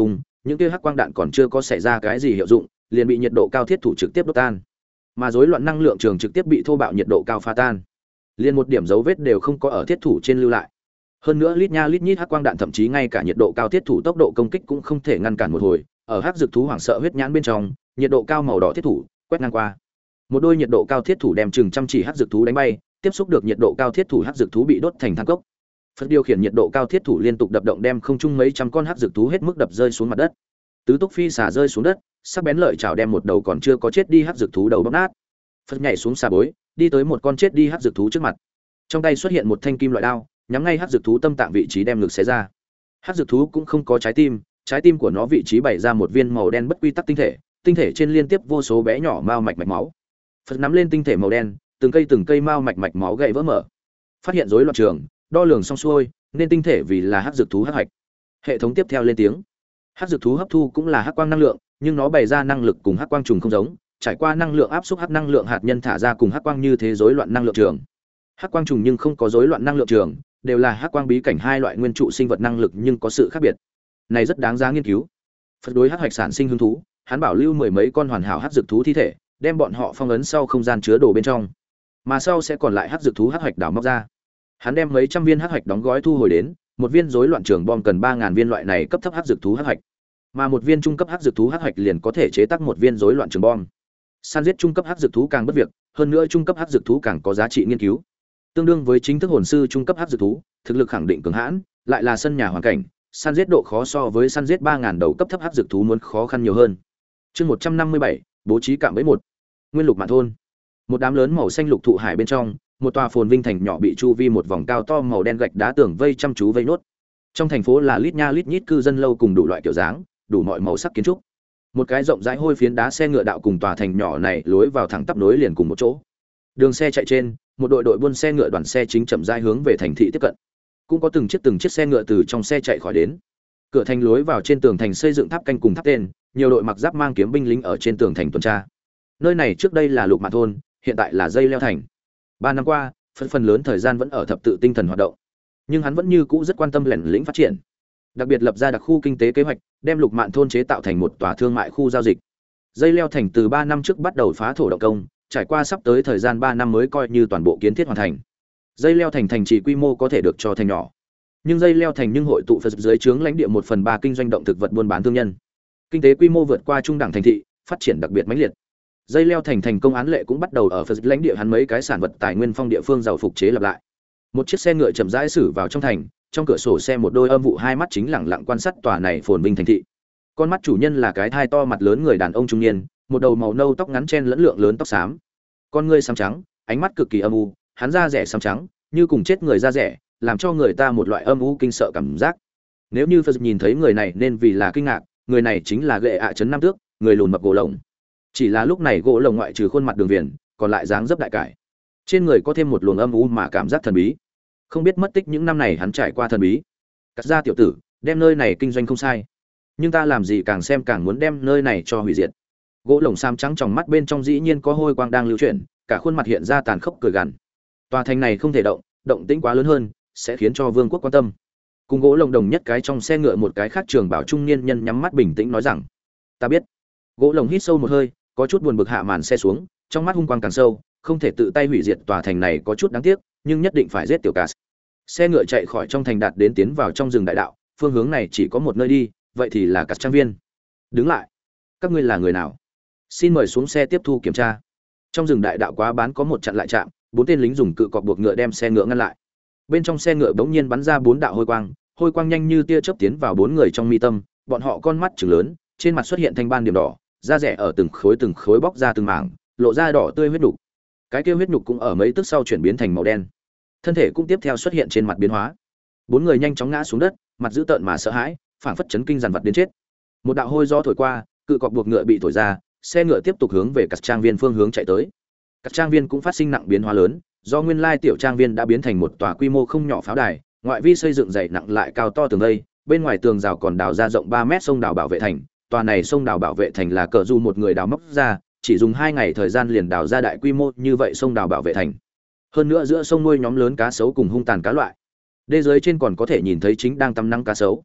những kia hắc quang đạn còn chưa có xảy ra cái gì hiệu dụng, liền bị nhiệt độ cao thiết thủ trực tiếp đốt tan. Mà rối loạn năng lượng trường trực tiếp bị thô bạo nhiệt độ cao phá tan. Liền một điểm dấu vết đều không có ở thiết thủ trên lưu lại. Hơn nữa lít nha lít nhít hắc quang đạn thậm chí ngay cả nhiệt độ cao thiết thủ tốc độ công kích cũng không thể ngăn cản một hồi, ở hắc dược thú hoảng sợ huyết nhãn bên trong, nhiệt độ cao màu đỏ thiết thủ quét ngang qua. Một đôi nhiệt độ cao thiết thủ đem chừng chăm chỉ hắc dược thú đánh bay, tiếp xúc được nhiệt độ cao thiết thủ hắc dược thú bị đốt thành than cốc. Phật điều khiển nhiệt độ cao thiết thủ liên tục đập động đem không trung mấy trăm con hắc dược thú hết mức đập rơi xuống mặt đất. Tứ túc phi xả rơi xuống đất, sắc bén lợi chảo đem một đầu còn chưa có chết đi hắc dược thú đầu bóp nát. Phật nhảy xuống xà bối, đi tới một con chết đi hắc dược thú trước mặt. Trong tay xuất hiện một thanh kim loại đao, nhắm ngay hắc dược thú tâm tạng vị trí đem ngực xé ra. Hắc dược thú cũng không có trái tim, trái tim của nó vị trí bày ra một viên màu đen bất quy tắc tinh thể, tinh thể trên liên tiếp vô số bé nhỏ mao mạch mạch máu. Phật nắm lên tinh thể màu đen, từng cây từng cây mao mạch mạch máu gãy vỡ mở. Phát hiện rối loạn trường, đo lường xong xuôi, nên tinh thể vì là hắc dược thú hắc hạch. Hệ thống tiếp theo lên tiếng. Hắc dược thú hấp thu cũng là hắc quang năng lượng, nhưng nó bày ra năng lực cùng hắc quang trùng không giống, trải qua năng lượng áp xúc hắc năng lượng hạt nhân thả ra cùng hắc quang như thế rối loạn năng lượng trường. Hắc quang trùng nhưng không có rối loạn năng lượng trường, đều là hắc quang bí cảnh hai loại nguyên trụ sinh vật năng lực nhưng có sự khác biệt. Này rất đáng giá nghiên cứu. Phật đối hắc hạch sản sinh hứng thú, hắn bảo lưu mười mấy con hoàn hảo hắc dược thú thi thể, đem bọn họ phong ấn sau không gian chứa đồ bên trong. Mà sau sẽ còn lại hắc dược thú hắc hạch đào móc ra. Hắn đem mấy trăm viên hắc hạch đóng gói thu hồi đến, một viên rối loạn trường bom cần ba ngàn viên loại này cấp thấp hắc dược thú hắc hạch, mà một viên trung cấp hắc dược thú hắc hạch liền có thể chế tác một viên rối loạn trường bom. Săn giết trung cấp hắc dược thú càng bất việc, hơn nữa trung cấp hắc dược thú càng có giá trị nghiên cứu. Tương đương với chính thức hồn sư trung cấp hắc dược thú, thực lực khẳng định cường hãn, lại là sân nhà hoàn cảnh, săn giết độ khó so với săn giết ba ngàn đầu cấp thấp hắc dược thú muốn khó khăn nhiều hơn. Chương một trăm năm mươi bảy, bố trí cạm bẫy một. Nguyên lục mạn thôn. Một đám lớn màu xanh lục thụ hải bên trong, một tòa phồn vinh thành nhỏ bị chu vi một vòng cao to màu đen gạch đá tường vây chăm chú vây nốt. Trong thành phố là lít nha lít nhít cư dân lâu cùng đủ loại kiểu dáng, đủ mọi màu sắc kiến trúc. Một cái rộng rãi hôi phiến đá xe ngựa đạo cùng tòa thành nhỏ này lối vào thẳng tắp nối liền cùng một chỗ. Đường xe chạy trên, một đội đội buôn xe ngựa đoàn xe chính chậm rãi hướng về thành thị tiếp cận. Cũng có từng chiếc từng chiếc xe ngựa từ trong xe chạy khỏi đến. Cửa thành lối vào trên tường thành xây dựng tháp canh cùng tháp tên, nhiều đội mặc giáp mang kiếm binh lính ở trên tường thành tuần tra. Nơi này trước đây là Lục Mạn thôn, hiện tại là Dây Leo thành. Ba năm qua, phần phần lớn thời gian vẫn ở thập tự tinh thần hoạt động, nhưng hắn vẫn như cũ rất quan tâm lẻn lĩnh phát triển, đặc biệt lập ra đặc khu kinh tế kế hoạch, đem Lục Mạn thôn chế tạo thành một tòa thương mại khu giao dịch. Dây Leo thành từ ba năm trước bắt đầu phá thổ động công, trải qua sắp tới thời gian ba năm mới coi như toàn bộ kiến thiết hoàn thành. Dây Leo thành thành trì quy mô có thể được cho thành nhỏ, nhưng Dây Leo thành nhưng hội tụ Phật dưới trướng lãnh địa một phần ba kinh doanh động thực vật buôn bán thương nhân, kinh tế quy mô vượt qua trung đẳng thành thị, phát triển đặc biệt mãnh liệt. Dây Leo thành thành công án lệ cũng bắt đầu ở Phật lãnh địa hắn mấy cái sản vật tài nguyên phong địa phương giàu phục chế lập lại. Một chiếc xe ngựa chậm rãi xử vào trong thành, trong cửa sổ xe một đôi âm vụ hai mắt chính lẳng lặng quan sát tòa này phồn vinh thành thị. Con mắt chủ nhân là cái thai to mặt lớn người đàn ông trung niên, một đầu màu nâu tóc ngắn chen lẫn lượng lớn tóc xám, con ngươi xám trắng, ánh mắt cực kỳ âm u, hắn da rẻ xám trắng, như cùng chết người da rẻ, làm cho người ta một loại âm u kinh sợ cảm giác. Nếu như Phật nhìn thấy người này nên vì là kinh ngạc, người này chính là Gệ ạ trấn Nam Tước, người lùn mập gỗ lồng. Chỉ là lúc này gỗ lồng ngoại trừ khuôn mặt đường viền, còn lại dáng dấp đại cải. Trên người có thêm một luồng âm u mà cảm giác thần bí. Không biết mất tích những năm này hắn trải qua thần bí. Cắt ra tiểu tử, đem nơi này kinh doanh không sai, nhưng ta làm gì càng xem càng muốn đem nơi này cho hủy diệt. Gỗ lồng sam trắng trong mắt bên trong dĩ nhiên có hôi quang đang lưu chuyển, cả khuôn mặt hiện ra tàn khốc cười gằn. Tòa thành này không thể động, động tĩnh quá lớn hơn sẽ khiến cho vương quốc quan tâm. Cùng gỗ lồng đồng nhất cái trong xe ngựa một cái khác trường bảo trung niên nhân nhắm mắt bình tĩnh nói rằng, ta biết. Gỗ lồng hít sâu một hơi, có chút buồn bực hạ màn xe xuống, trong mắt hung quang càng sâu, không thể tự tay hủy diệt tòa thành này có chút đáng tiếc, nhưng nhất định phải giết tiểu Cát. Xe ngựa chạy khỏi trong thành đạt đến tiến vào trong rừng đại đạo, phương hướng này chỉ có một nơi đi, vậy thì là Cát trang viên. Đứng lại, các ngươi là người nào? Xin mời xuống xe tiếp thu kiểm tra. Trong rừng đại đạo quá bán có một chặn lại trạm, bốn tên lính dùng cự cọc buộc ngựa đem xe ngựa ngăn lại. Bên trong xe ngựa bỗng nhiên bắn ra bốn đạo hôi quang, hôi quang nhanh như tia chớp tiến vào bốn người trong mi tâm, bọn họ con mắt trừng lớn, trên mặt xuất hiện thanh ban điểm đỏ, da rẻ ở từng khối từng khối bóc ra từng mảng, lộ ra đỏ tươi huyết nhục. Cái kia huyết nhục cũng ở mấy tức sau chuyển biến thành màu đen. Thân thể cũng tiếp theo xuất hiện trên mặt biến hóa. Bốn người nhanh chóng ngã xuống đất, mặt dữ tợn mà sợ hãi, phảng phất chấn kinh dằn vặt đến chết. Một đạo hôi gió thổi qua, cự cọc buộc ngựa bị thổi ra, xe ngựa tiếp tục hướng về các trang viên phương hướng chạy tới. Các trang viên cũng phát sinh nặng biến hóa lớn, do nguyên lai tiểu trang viên đã biến thành một tòa quy mô không nhỏ pháo đài, ngoại vi xây dựng dày nặng lại cao to tường vây, bên ngoài tường rào còn đào ra rộng ba mét sông đào bảo vệ thành. Tòa này sông đào bảo vệ thành là cờ du một người đào móc ra, chỉ dùng hai ngày thời gian liền đào ra đại quy mô như vậy sông đào bảo vệ thành. Hơn nữa giữa sông nuôi nhóm lớn cá sấu cùng hung tàn cá loại. Đê dưới trên còn có thể nhìn thấy chính đang tắm nắng cá sấu.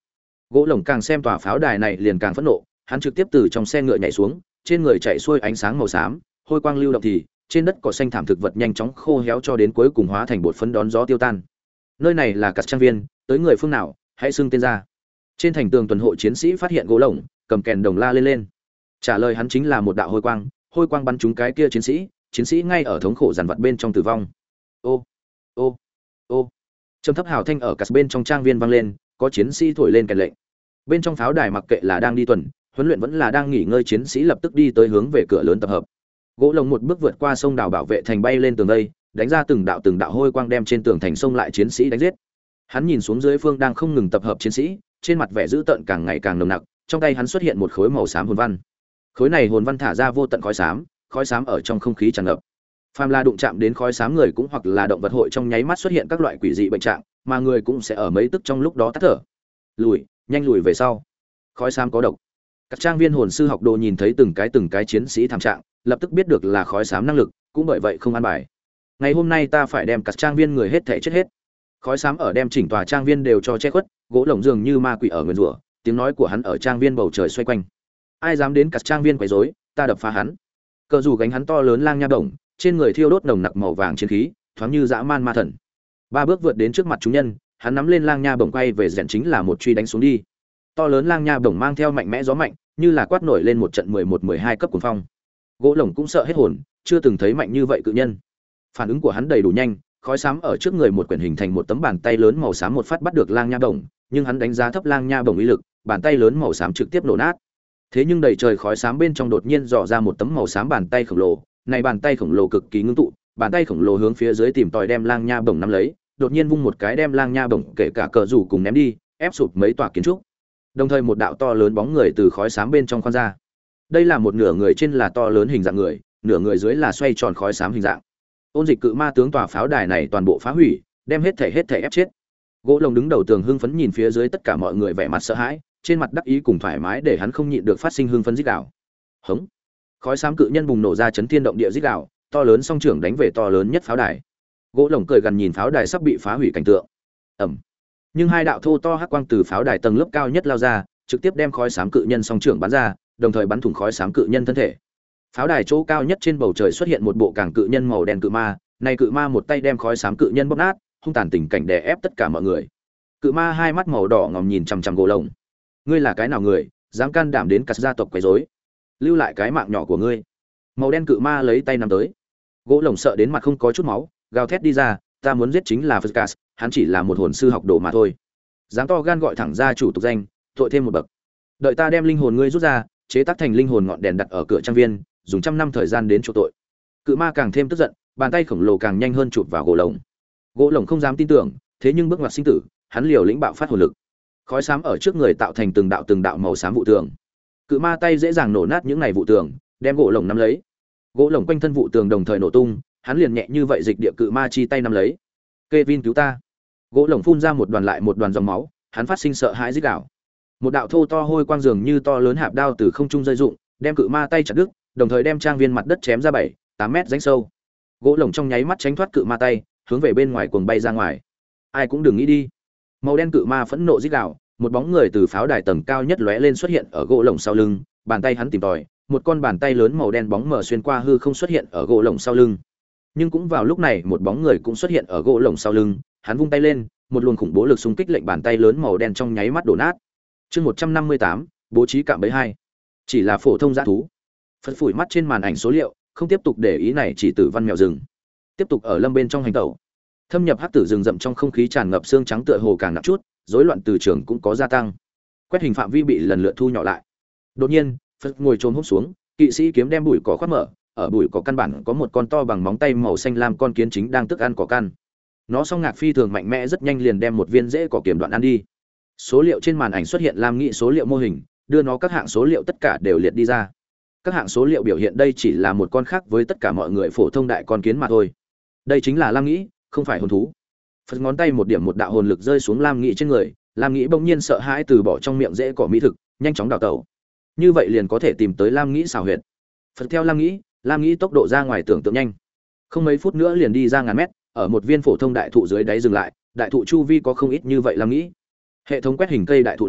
Gỗ lồng càng xem tòa pháo đài này liền càng phẫn nộ, hắn trực tiếp từ trong xe ngựa nhảy xuống, trên người chạy xuôi ánh sáng màu xám, hôi quang lưu động thì trên đất cỏ xanh thảm thực vật nhanh chóng khô héo cho đến cuối cùng hóa thành bột phấn đón gió tiêu tan. Nơi này là Cắt Trang viên, tới người phương nào, hãy xưng tên ra. Trên thành tường tuần hộ chiến sĩ phát hiện gỗ lồng, cầm kèn đồng la lên lên. Trả lời hắn chính là một đạo hôi quang, hôi quang bắn trúng cái kia chiến sĩ, chiến sĩ ngay ở thống khổ dằn vặt bên trong tử vong. Ô, ô, ô. Trầm thấp hào thanh ở Cắt bên trong trang viên vang lên, có chiến sĩ thổi lên kèn lệnh. Bên trong pháo đài mặc kệ là đang đi tuần, huấn luyện vẫn là đang nghỉ ngơi, chiến sĩ lập tức đi tới hướng về cửa lớn tập hợp. Gỗ lồng một bước vượt qua sông đào bảo vệ thành bay lên tường vây, đánh ra từng đạo từng đạo hôi quang đem trên tường thành sông lại chiến sĩ đánh giết. Hắn nhìn xuống dưới phương đang không ngừng tập hợp chiến sĩ, trên mặt vẻ dữ tợn càng ngày càng nồng nặc, trong tay hắn xuất hiện một khối màu xám hồn văn. Khối này hồn văn thả ra vô tận khói xám, khói xám ở trong không khí tràn ngập. Phàm là đụng chạm đến khói xám người cũng hoặc là động vật hội trong nháy mắt xuất hiện các loại quỷ dị bệnh trạng, mà người cũng sẽ ở mấy tức trong lúc đó tắt thở. Lùi, nhanh lùi về sau. Khói xám có độc. Các trang viên hồn sư học đồ nhìn thấy từng cái từng cái chiến sĩ thảm trạng, lập tức biết được là khói xám năng lực, cũng bởi vậy không an bài. Ngày hôm nay ta phải đem các trang viên người hết thảy chết hết. Khói xám ở đem chỉnh tòa trang viên đều cho che khuất, gỗ lồng dường như ma quỷ ở nguyên rủa, tiếng nói của hắn ở trang viên bầu trời xoay quanh. Ai dám đến các trang viên quấy rối, ta đập phá hắn. Cờ dù gánh hắn to lớn lang nha bổng, trên người thiêu đốt nồng nặc màu vàng chiến khí, thoáng như dã man ma thần. Ba bước vượt đến trước mặt chúng nhân, hắn nắm lên lang nha bổng quay về rèn chính là một truy đánh xuống đi. To lớn lang nha bổng mang theo mạnh mẽ gió mạnh, như là quát nổi lên một trận mười một mười hai cấp cuồng phong. Gỗ lồng cũng sợ hết hồn, chưa từng thấy mạnh như vậy cự nhân. Phản ứng của hắn đầy đủ nhanh, khói xám ở trước người một quyển hình thành một tấm bàn tay lớn màu xám một phát bắt được lang nha bổng, nhưng hắn đánh giá thấp lang nha bổng uy lực, bàn tay lớn màu xám trực tiếp nổ nát. Thế nhưng đầy trời khói xám bên trong đột nhiên dò ra một tấm màu xám bàn tay khổng lồ, này bàn tay khổng lồ cực kỳ ngưng tụ, bàn tay khổng lồ hướng phía dưới tìm tòi đem lang nha bổng nắm lấy, đột nhiên vung một cái đem lang nha bổng kể cả cờ rủ cùng ném đi, ép sụp mấy tòa kiến trúc. Đồng thời một đạo to lớn bóng người từ khói xám bên trong khoan ra. Đây là một nửa người trên là to lớn hình dạng người, nửa người dưới là xoay tròn khói xám hình dạng. Ôn dịch cự ma tướng tòa pháo đài này toàn bộ phá hủy, đem hết thể hết thể ép chết. Gỗ lồng đứng đầu tường hưng phấn nhìn phía dưới tất cả mọi người vẻ mặt sợ hãi, trên mặt đắc ý cùng thoải mái để hắn không nhịn được phát sinh hưng phấn rít gào. Hống! Khói xám cự nhân bùng nổ ra chấn thiên động địa rít gào, to lớn song trưởng đánh về to lớn nhất pháo đài. Gỗ lồng cười gần nhìn pháo đài sắp bị phá hủy cảnh tượng. Ầm! Nhưng hai đạo thô to hắc quang từ pháo đài tầng lớp cao nhất lao ra, trực tiếp đem khói xám cự nhân song trưởng bắn ra, đồng thời bắn thủng khói xám cự nhân thân thể. Pháo đài chỗ cao nhất trên bầu trời xuất hiện một bộ càng cự nhân màu đen cự ma, này cự ma một tay đem khói xám cự nhân bóp nát, hung tàn tình cảnh đè ép tất cả mọi người. Cự ma hai mắt màu đỏ ngòm nhìn chằm chằm Gỗ lồng. Ngươi là cái nào người, dám can đảm đến Cắt gia tộc quấy rối? Lưu lại cái mạng nhỏ của ngươi. Màu đen cự ma lấy tay nắm tới. Gỗ lồng sợ đến mặt không có chút máu, gào thét đi ra, ta muốn giết chính là Phật, hắn chỉ là một hồn sư học đồ mà thôi. Dám to gan gọi thẳng ra chủ tục danh, tội thêm một bậc. Đợi ta đem linh hồn ngươi rút ra, chế tác thành linh hồn ngọn đèn đặt ở cửa trang viên, dùng trăm năm thời gian đến chỗ tội. Cự ma càng thêm tức giận, bàn tay khổng lồ càng nhanh hơn chụp vào Gỗ lồng. Gỗ lồng không dám tin tưởng, thế nhưng bước ngoặt sinh tử, hắn liều lĩnh bạo phát hồn lực. Khói xám ở trước người tạo thành từng đạo từng đạo màu xám vụ tường. Cự ma tay dễ dàng nổ nát những này vụ tường, đem Gỗ lồng nắm lấy. Gỗ lồng quanh thân vụ tường đồng thời nổ tung, hắn liền nhẹ như vậy dịch địa cự ma chi tay nắm lấy. Kevin cứu ta! Gỗ lồng phun ra một đoàn lại một đoàn dòng máu, hắn phát sinh sợ hãi rít gào. Một đạo thô to hôi quang dường như to lớn hạp đao từ không trung rơi rụng, đem cự ma tay chặt đứt, đồng thời đem trang viên mặt đất chém ra bảy, tám mét rãnh sâu. Gỗ lồng trong nháy mắt tránh thoát cự ma tay, hướng về bên ngoài cuồng bay ra ngoài. Ai cũng đừng nghĩ đi. Màu đen cự ma phẫn nộ rít gào, một bóng người từ pháo đài tầng cao nhất lóe lên xuất hiện ở Gỗ lồng sau lưng, bàn tay hắn tìm tòi, một con bàn tay lớn màu đen bóng mờ xuyên qua hư không xuất hiện ở Gỗ lồng sau lưng. Nhưng cũng vào lúc này, một bóng người cũng xuất hiện ở Gỗ lồng sau lưng, hắn vung tay lên, một luồng khủng bố lực xung kích lệnh bàn tay lớn màu đen trong nháy mắt đổ nát. Chương một trăm năm mươi tám, bố trí cạm bẫy hai. Chỉ là phổ thông dã thú. Phật phủi mắt trên màn ảnh số liệu, không tiếp tục để ý này chỉ tử văn mèo rừng. Tiếp tục ở lâm bên trong hành tẩu. Thâm nhập hắc tử rừng rậm trong không khí tràn ngập xương trắng tựa hồ càng nặng chút, rối loạn từ trường cũng có gia tăng. Quét hình phạm vi bị lần lượt thu nhỏ lại. Đột nhiên, Phật ngồi chồm hốc xuống, kỵ sĩ kiếm đem bụi cỏ khoát mở, ở bụi cỏ căn bản có một con to bằng móng tay màu xanh lam con kiến chính đang tức ăn cỏ căn. Nó song ngạc phi thường mạnh mẽ rất nhanh liền đem một viên rễ cỏ kiểm đoạn ăn đi. Số liệu trên màn ảnh xuất hiện lam nghị số liệu mô hình, đưa nó các hạng số liệu tất cả đều liệt đi ra. Các hạng số liệu biểu hiện đây chỉ là một con khác với tất cả mọi người phổ thông đại con kiến mà thôi. Đây chính là lam nghĩ, không phải hồn thú. Phật ngón tay một điểm một đạo hồn lực rơi xuống lam nghĩ trên người, lam nghĩ bỗng nhiên sợ hãi từ bỏ trong miệng rễ cỏ mỹ thực, nhanh chóng đào tẩu. Như vậy liền có thể tìm tới lam nghĩ xảo huyệt. Phật theo lam nghĩ, lam nghĩ tốc độ ra ngoài tưởng tượng nhanh, không mấy phút nữa liền đi ra ngàn mét, ở một viên phổ thông đại thụ dưới đáy dừng lại. Đại thụ chu vi có không ít như vậy lam nghĩ. Hệ thống quét hình cây đại thụ này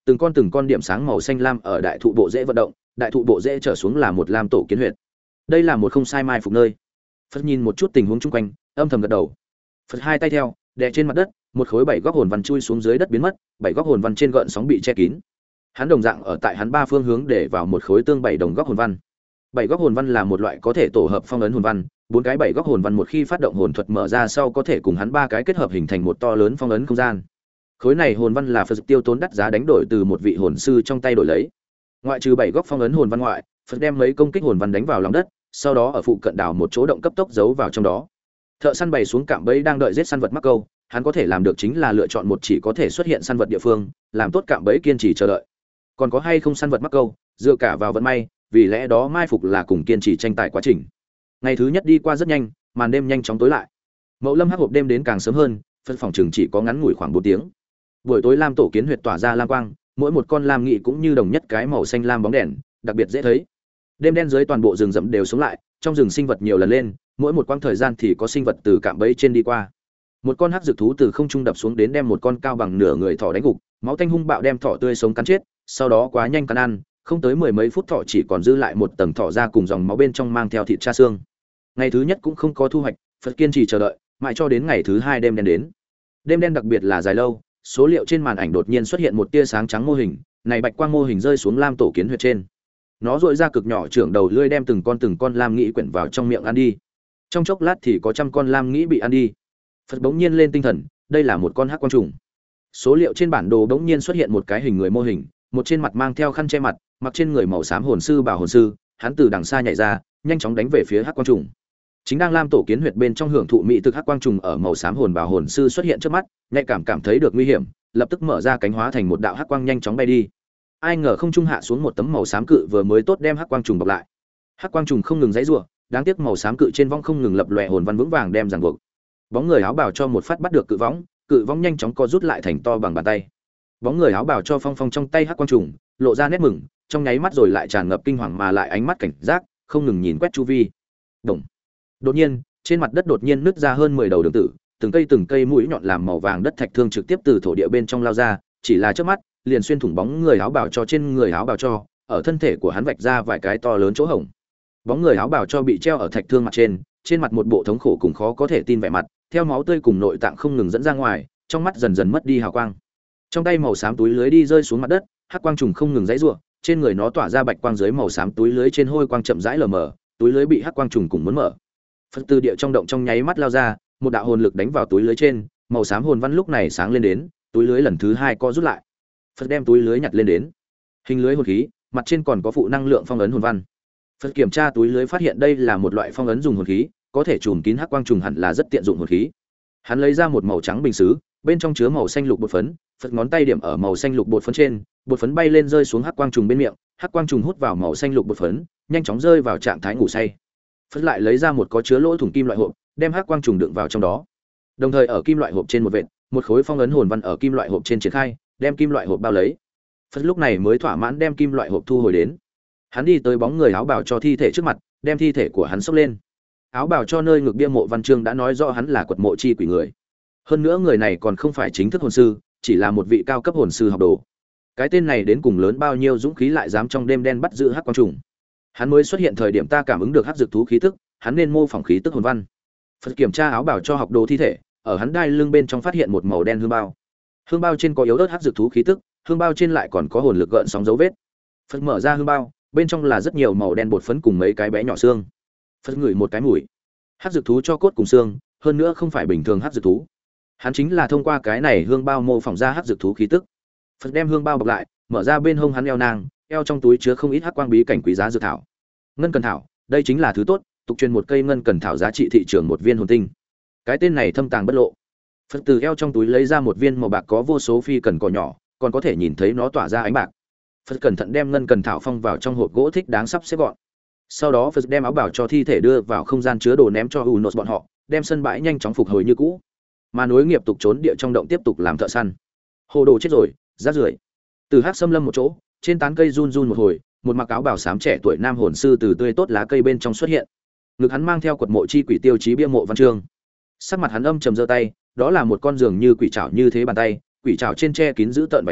từng con từng con điểm sáng màu xanh lam ở đại thụ bộ rễ vận động, đại thụ bộ rễ trở xuống là một lam tổ kiến huyệt. Đây là một không sai mai phục nơi. Phật nhìn một chút tình huống chung quanh, âm thầm gật đầu. Phật hai tay theo, đè trên mặt đất, một khối bảy góc hồn văn chui xuống dưới đất biến mất, bảy góc hồn văn trên gợn sóng bị che kín. Hắn đồng dạng ở tại hắn ba phương hướng để vào một khối tương bảy đồng góc hồn văn. Bảy góc hồn văn là một loại có thể tổ hợp phong ấn hồn văn, bốn cái bảy góc hồn văn một khi phát động hồn thuật mở ra sau có thể cùng hắn ba cái kết hợp hình thành một to lớn phong ấn không gian. Khối này hồn văn là Phật tiêu tốn đắt giá đánh đổi từ một vị hồn sư trong tay đổi lấy. Ngoại trừ bảy góc phong ấn hồn văn ngoại, Phật đem mấy công kích hồn văn đánh vào lòng đất, sau đó ở phụ cận đảo một chỗ động cấp tốc giấu vào trong đó. Thợ săn bày xuống cạm bẫy đang đợi giết săn vật mắc câu, hắn có thể làm được chính là lựa chọn một chỉ có thể xuất hiện săn vật địa phương, làm tốt cạm bẫy kiên trì chờ đợi. Còn có hay không săn vật mắc câu, dựa cả vào vận may, vì lẽ đó mai phục là cùng kiên trì tranh tài quá trình. Ngày thứ nhất đi qua rất nhanh, màn đêm nhanh chóng tối lại. Mậu Lâm hắc hộp đêm đến càng sớm hơn, phân phòng trường chỉ có ngắn ngủi khoảng bốn tiếng. Buổi tối lam tổ kiến huyệt tỏa ra lam quang, mỗi một con lam nghị cũng như đồng nhất cái màu xanh lam bóng đèn, đặc biệt dễ thấy. Đêm đen dưới toàn bộ rừng rậm đều sống lại, trong rừng sinh vật nhiều lần lên, mỗi một quãng thời gian thì có sinh vật từ cạm bẫy trên đi qua. Một con hắc dược thú từ không trung đập xuống đến đem một con cao bằng nửa người thỏ đánh gục, máu tanh hung bạo đem thỏ tươi sống cắn chết, sau đó quá nhanh cắn ăn, không tới mười mấy phút thỏ chỉ còn dư lại một tầng thỏ ra cùng dòng máu bên trong mang theo thịt cha xương. Ngày thứ nhất cũng không có thu hoạch, Phật kiên trì chờ đợi, mãi cho đến ngày thứ hai đêm đen đến. Đêm đen đặc biệt là dài lâu, số liệu trên màn ảnh đột nhiên xuất hiện một tia sáng trắng mô hình, này bạch quang mô hình rơi xuống lam tổ kiến huyệt trên. Nó dội ra cực nhỏ trưởng đầu lưỡi đem từng con từng con lam nghĩ quyển vào trong miệng ăn đi. Trong chốc lát thì có trăm con lam nghĩ bị ăn đi. Phật bỗng nhiên lên tinh thần, đây là một con hắc quang trùng. Số liệu trên bản đồ bỗng nhiên xuất hiện một cái hình người mô hình, một trên mặt mang theo khăn che mặt, mặc trên người màu xám hồn sư bảo hồn sư, hắn từ đằng xa nhảy ra, nhanh chóng đánh về phía hắc quang trùng. Chính đang lam tổ kiến huyệt bên trong hưởng thụ mỹ thực hắc quang trùng ở màu xám hồn bảo hồn sư xuất hiện trước mắt, nhạy cảm cảm thấy được nguy hiểm, lập tức mở ra cánh hóa thành một đạo hắc quang nhanh chóng bay đi. Ai ngờ không trung hạ xuống một tấm màu xám cự vừa mới tốt đem hắc quang trùng bọc lại. Hắc quang trùng không ngừng giãy giụa, đáng tiếc màu xám cự trên vong không ngừng lập lòe hồn văn vững vàng đem ràng buộc. Bóng người áo bào cho một phát bắt được cự võng, cự võng nhanh chóng co rút lại thành to bằng bàn tay. Bóng người áo bào cho phong phong trong tay hắc quang trùng, lộ ra nét mừng, trong nháy mắt rồi lại tràn ngập kinh hoàng mà lại ánh mắt cảnh giác, không ngừng nhìn quét chu vi. Đồng. Đột nhiên, trên mặt đất đột nhiên nứt ra hơn mười đầu đường tử, từng cây từng cây mũi nhọn làm màu vàng đất thạch thương trực tiếp từ thổ địa bên trong lao ra, chỉ là trước mắt, liền xuyên thủng bóng người áo bào cho trên người áo bào cho, ở thân thể của hắn vạch ra vài cái to lớn chỗ hổng. Bóng người áo bào cho bị treo ở thạch thương mặt trên, trên mặt một bộ thống khổ cùng khó có thể tin vẻ mặt, theo máu tươi cùng nội tạng không ngừng dẫn ra ngoài, trong mắt dần dần mất đi hào quang. Trong tay màu xám túi lưới đi rơi xuống mặt đất, hắc quang trùng không ngừng giãy giụa, trên người nó tỏa ra bạch quang dưới màu xám túi lưới trên hôi quang chậm rãi lờ mờ, túi lưới bị hắc quang trùng cùng muốn mở. Phật từ địa trong động trong nháy mắt lao ra, một đạo hồn lực đánh vào túi lưới trên, màu xám hồn văn lúc này sáng lên đến, túi lưới lần thứ hai co rút lại. Phật đem túi lưới nhặt lên đến, hình lưới hồn khí, mặt trên còn có phụ năng lượng phong ấn hồn văn. Phật kiểm tra túi lưới phát hiện đây là một loại phong ấn dùng hồn khí, có thể trùm kín hắc quang trùng hẳn là rất tiện dụng hồn khí. Hắn lấy ra một màu trắng bình sứ, bên trong chứa màu xanh lục bột phấn, Phật ngón tay điểm ở màu xanh lục bột phấn trên, bột phấn bay lên rơi xuống hắc quang trùng bên miệng, hắc quang trùng hút vào màu xanh lục bột phấn, nhanh chóng rơi vào trạng thái ngủ say. Phật lại lấy ra một có chứa lỗ thủng kim loại hộp, đem hắc quang trùng đựng vào trong đó. Đồng thời ở kim loại hộp trên một vệt, một khối phong ấn hồn văn ở kim loại hộp trên triển khai, đem kim loại hộp bao lấy. Phật lúc này mới thỏa mãn đem kim loại hộp thu hồi đến. Hắn đi tới bóng người áo bào cho thi thể trước mặt, đem thi thể của hắn xốc lên. Áo bào cho nơi ngực bia mộ văn chương đã nói rõ hắn là quật mộ chi quỷ người. Hơn nữa người này còn không phải chính thức hồn sư, chỉ là một vị cao cấp hồn sư học đồ. Cái tên này đến cùng lớn bao nhiêu dũng khí lại dám trong đêm đen bắt giữ hắc quang trùng. Hắn mới xuất hiện thời điểm ta cảm ứng được hắc dược thú khí tức, hắn nên mô phỏng khí tức hồn văn. Phật kiểm tra áo bào cho học đồ thi thể, ở hắn đai lưng bên trong phát hiện một màu đen hương bao. Hương bao trên có yếu ớt hắc dược thú khí tức, hương bao trên lại còn có hồn lực gợn sóng dấu vết. Phật mở ra hương bao, bên trong là rất nhiều màu đen bột phấn cùng mấy cái bé nhỏ xương. Phật ngửi một cái mùi, hắc dược thú cho cốt cùng xương, hơn nữa không phải bình thường hắc dược thú. Hắn chính là thông qua cái này hương bao mô phỏng ra hắc dược thú khí tức. Phật đem hương bao bọc lại, mở ra bên hông hắn eo nang, eo trong túi chứa không ít hắc quang bí cảnh quý giá dược thảo. Ngân cần thảo, đây chính là thứ tốt, tục truyền một cây ngân cần thảo giá trị thị trường một viên hồn tinh. Cái tên này thâm tàng bất lộ. Phật từ eo trong túi lấy ra một viên màu bạc có vô số phi cần cỏ nhỏ, còn có thể nhìn thấy nó tỏa ra ánh bạc. Phật cẩn thận đem ngân cần thảo phong vào trong hộp gỗ thích đáng sắp xếp gọn. Sau đó Phật đem áo bảo cho thi thể đưa vào không gian chứa đồ ném cho Unos bọn họ, đem sân bãi nhanh chóng phục hồi như cũ. Mà nối nghiệp tục trốn địa trong động tiếp tục làm thợ săn. Hồ đồ chết rồi, rác rưởi. Từ hắc xâm lâm một chỗ, trên tán cây run run một hồi, một mặc áo bào xám trẻ tuổi nam hồn sư từ tươi tốt lá cây bên trong xuất hiện. Ngực hắn mang theo quật mộ chi quỷ tiêu chí bia mộ văn chương. Sắc mặt hắn âm trầm giơ tay, đó là một con giường như quỷ trảo như thế bàn tay, quỷ trảo trên che kín giữ tợn vảy giáp,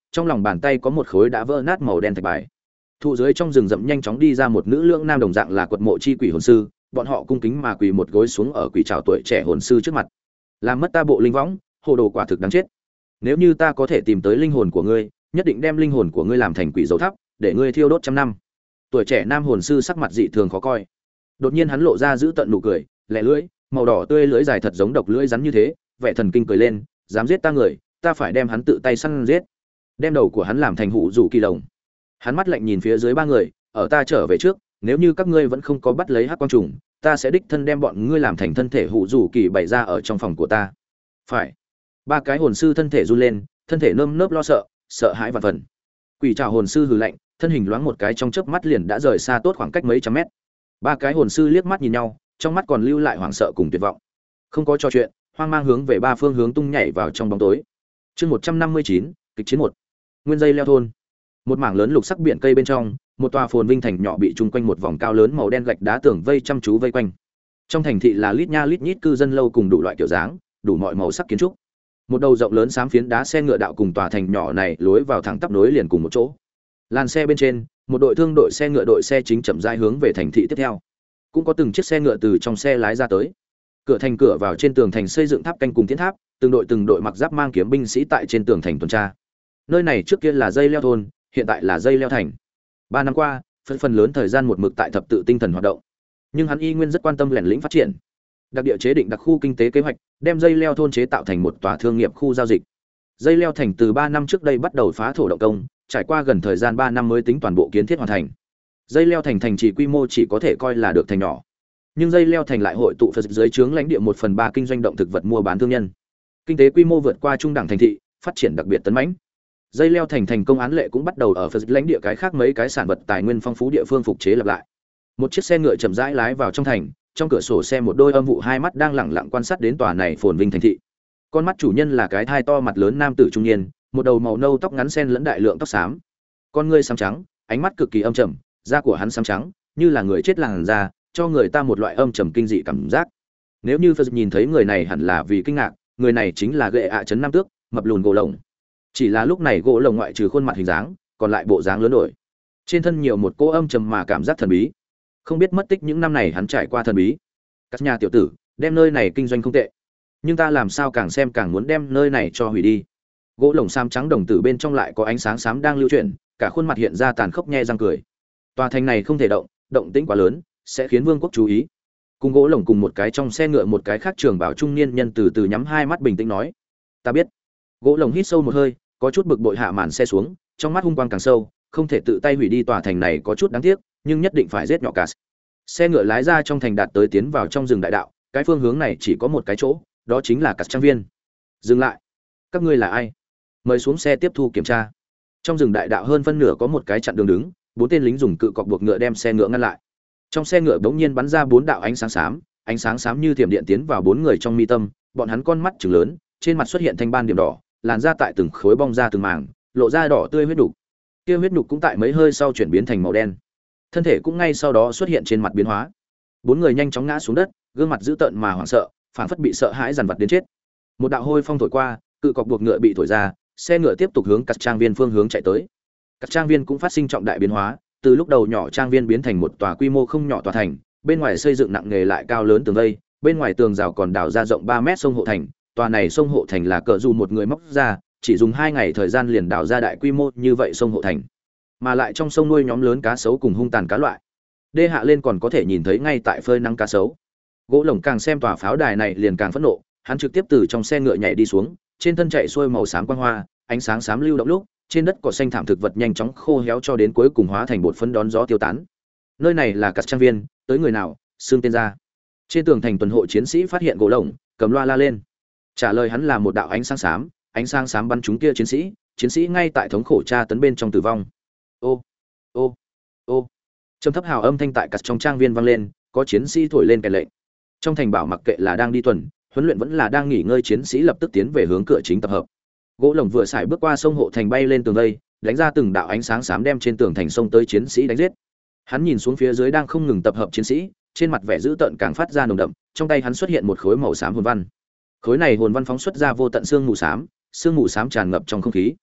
trong lòng bàn tay có một khối đã vỡ nát màu đen thạch bài. Thụ dưới trong rừng rậm nhanh chóng đi ra một nữ lưỡng nam đồng dạng là quật mộ chi quỷ hồn sư, bọn họ cung kính mà quỳ một gối xuống ở quỷ trảo tuổi trẻ hồn sư trước mặt. Làm mất ta bộ linh võng, hồ đồ quả thực đáng chết. Nếu như ta có thể tìm tới linh hồn của ngươi, nhất định đem linh hồn của ngươi làm thành quỷ dầu thắp, để ngươi thiêu đốt trăm năm. Tuổi trẻ nam hồn sư sắc mặt dị thường khó coi. Đột nhiên hắn lộ ra giữ tận nụ cười, lẻ lưỡi, màu đỏ tươi lưỡi dài thật giống độc lưỡi rắn như thế, vẻ thần kinh cười lên, dám giết ta người, ta phải đem hắn tự tay săn giết. Đem đầu của hắn làm thành hũ rủ kỳ lồng. Hắn mắt lạnh nhìn phía dưới ba người, ở ta trở về trước, nếu như các ngươi vẫn không có bắt lấy hắc quang trùng, ta sẽ đích thân đem bọn ngươi làm thành thân thể hũ rủ kỳ bày ra ở trong phòng của ta. Phải. Ba cái hồn sư thân thể run lên, thân thể nơm nớp lo sợ, sợ hãi vạn phần. Quỷ trảo hồn sư hừ lạnh, thân hình loáng một cái trong chớp mắt liền đã rời xa tốt khoảng cách mấy trăm mét. Ba cái hồn sư liếc mắt nhìn nhau, trong mắt còn lưu lại hoảng sợ cùng tuyệt vọng. Không có trò chuyện, hoang mang hướng về ba phương hướng tung nhảy vào trong bóng tối. Chương một trăm năm mươi chín, kịch chiến một. Nguyên dây leo thôn. Một mảng lớn lục sắc biển cây bên trong, một tòa phồn vinh thành nhỏ bị chung quanh một vòng cao lớn màu đen gạch đá tường vây chăm chú vây quanh. Trong thành thị là lít nha lít nhít cư dân lâu cùng đủ loại kiểu dáng, đủ mọi màu sắc kiến trúc. Một đầu rộng lớn xám phiến đá xe ngựa đạo cùng tòa thành nhỏ này lối vào thẳng tắp nối liền cùng một chỗ. Làn xe bên trên, một đội thương đội xe ngựa đội xe chính chậm rãi hướng về thành thị tiếp theo. Cũng có từng chiếc xe ngựa từ trong xe lái ra tới. Cửa thành cửa vào trên tường thành xây dựng tháp canh cùng tiến tháp, từng đội từng đội mặc giáp mang kiếm binh sĩ tại trên tường thành tuần tra. Nơi này trước kia là dây leo thôn, hiện tại là dây leo thành. Ba năm qua, phần phần lớn thời gian một mực tại thập tự tinh thần hoạt động, nhưng hắn y nguyên rất quan tâm lẻn lĩnh phát triển. Đặc địa chế định đặc khu kinh tế kế hoạch, đem dây leo thôn chế tạo thành một tòa thương nghiệp khu giao dịch. Dây leo thành từ ba năm trước đây bắt đầu phá thổ động công, trải qua gần thời gian ba năm mới tính toàn bộ kiến thiết hoàn thành. Dây leo thành thành chỉ quy mô chỉ có thể coi là được thành nhỏ, nhưng dây leo thành lại hội tụ Phật dưới trướng lãnh địa một phần ba kinh doanh động thực vật mua bán thương nhân. Kinh tế quy mô vượt qua trung đẳng thành thị, phát triển đặc biệt tấn mãnh. Dây leo thành thành công án lệ cũng bắt đầu ở Phật lãnh địa cái khác mấy cái sản vật tài nguyên phong phú địa phương phục chế lập lại. Một chiếc xe ngựa chậm rãi lái vào trong thành, trong cửa sổ xe một đôi âm vụ hai mắt đang lẳng lặng quan sát đến tòa này phồn vinh thành thị. Con mắt chủ nhân là cái thai to mặt lớn nam tử trung niên, một đầu màu nâu tóc ngắn xen lẫn đại lượng tóc xám. Con ngươi xám trắng, ánh mắt cực kỳ âm trầm, da của hắn xám trắng, như là người chết làn da, cho người ta một loại âm trầm kinh dị cảm giác. Nếu như Phật nhìn thấy người này hẳn là vì kinh ngạc, người này chính là Gệ ạ trấn Nam Tước, mập lùn gỗ lồng. Chỉ là lúc này gỗ lồng ngoại trừ khuôn mặt hình dáng, còn lại bộ dáng lớn đổi. Trên thân nhiều một cỗ âm trầm mà cảm giác thần bí. Không biết mất tích những năm này hắn trải qua thần bí. Các nhà tiểu tử, đem nơi này kinh doanh không tệ, nhưng ta làm sao càng xem càng muốn đem nơi này cho hủy đi. Gỗ lồng sam trắng đồng tử bên trong lại có ánh sáng xám đang lưu chuyển, cả khuôn mặt hiện ra tàn khốc nhe răng cười. Tòa thành này không thể động, động tĩnh quá lớn, sẽ khiến vương quốc chú ý. Cùng gỗ lồng cùng một cái trong xe ngựa một cái khác trường bảo trung niên nhân từ từ nhắm hai mắt bình tĩnh nói: "Ta biết." Gỗ lồng hít sâu một hơi, có chút bực bội hạ màn xe xuống, trong mắt hung quang càng sâu, không thể tự tay hủy đi tòa thành này có chút đáng tiếc, nhưng nhất định phải giết nhỏ cả. Xe ngựa lái ra trong thành đạt tới tiến vào trong rừng đại đạo, cái phương hướng này chỉ có một cái chỗ, đó chính là Cắt Trang viên. Dừng lại. Các ngươi là ai? Mời xuống xe tiếp thu kiểm tra. Trong rừng đại đạo hơn phân nửa có một cái chặn đường đứng, bốn tên lính dùng cự cọc buộc ngựa đem xe ngựa ngăn lại. Trong xe ngựa bỗng nhiên bắn ra bốn đạo ánh sáng xám, ánh sáng xám như thiểm điện tiến vào bốn người trong mi tâm, bọn hắn con mắt trừng lớn, trên mặt xuất hiện thanh ban điểm đỏ, làn da tại từng khối bong ra từng mảng, lộ ra đỏ tươi huyết đục. Kia huyết đục cũng tại mấy hơi sau chuyển biến thành màu đen. Thân thể cũng ngay sau đó xuất hiện trên mặt biến hóa. Bốn người nhanh chóng ngã xuống đất, gương mặt dữ tợn mà hoảng sợ, phảng phất bị sợ hãi dằn vặt đến chết. Một đạo hôi phong thổi qua, cự cọc buộc ngựa bị thổi ra, xe ngựa tiếp tục hướng Cắt Trang viên phương hướng chạy tới. Cắt Trang viên cũng phát sinh trọng đại biến hóa, từ lúc đầu nhỏ trang viên biến thành một tòa quy mô không nhỏ tòa thành, bên ngoài xây dựng nặng nề lại cao lớn tường vây, bên ngoài tường rào còn đào ra rộng ba mét sông hộ thành, tòa này sông hộ thành là cỡ dù một người móc ra, chỉ dùng hai ngày thời gian liền đào ra đại quy mô như vậy sông hộ thành. Mà lại trong sông nuôi nhóm lớn cá sấu cùng hung tàn cá loại. Đê hạ lên còn có thể nhìn thấy ngay tại phơi nắng cá sấu. Gỗ lồng càng xem tòa pháo đài này liền càng phẫn nộ, hắn trực tiếp từ trong xe ngựa nhảy đi xuống, trên thân chạy xuôi màu xám quang hoa, ánh sáng xám lưu động lúc, trên đất cỏ xanh thảm thực vật nhanh chóng khô héo cho đến cuối cùng hóa thành bột phấn đón gió tiêu tán. Nơi này là Cắt Trang viên, tới người nào, xương tên ra. Trên tường thành tuần hộ chiến sĩ phát hiện gỗ lồng, cầm loa la lên. Trả lời hắn là một đạo ánh sáng xám, ánh sáng xám bắn trúng kia chiến sĩ, chiến sĩ ngay tại thống khổ tra tấn bên trong tử vong. Ô, ô, ô. Trầm thấp hào âm thanh tại Cắt trong trang viên vang lên, có chiến sĩ thổi lên kèn lệnh. Trong thành bảo mặc kệ là đang đi tuần, huấn luyện vẫn là đang nghỉ ngơi chiến sĩ lập tức tiến về hướng cửa chính tập hợp. Gỗ lồng vừa xài bước qua sông hộ thành bay lên tường vây, đánh ra từng đạo ánh sáng xám đem trên tường thành sông tới chiến sĩ đánh giết. Hắn nhìn xuống phía dưới đang không ngừng tập hợp chiến sĩ, trên mặt vẻ dữ tợn càng phát ra nồng đậm, trong tay hắn xuất hiện một khối màu xám hồn văn. Khối này hồn văn phóng xuất ra vô tận xương mù xám, xương mù xám tràn ngập trong không khí.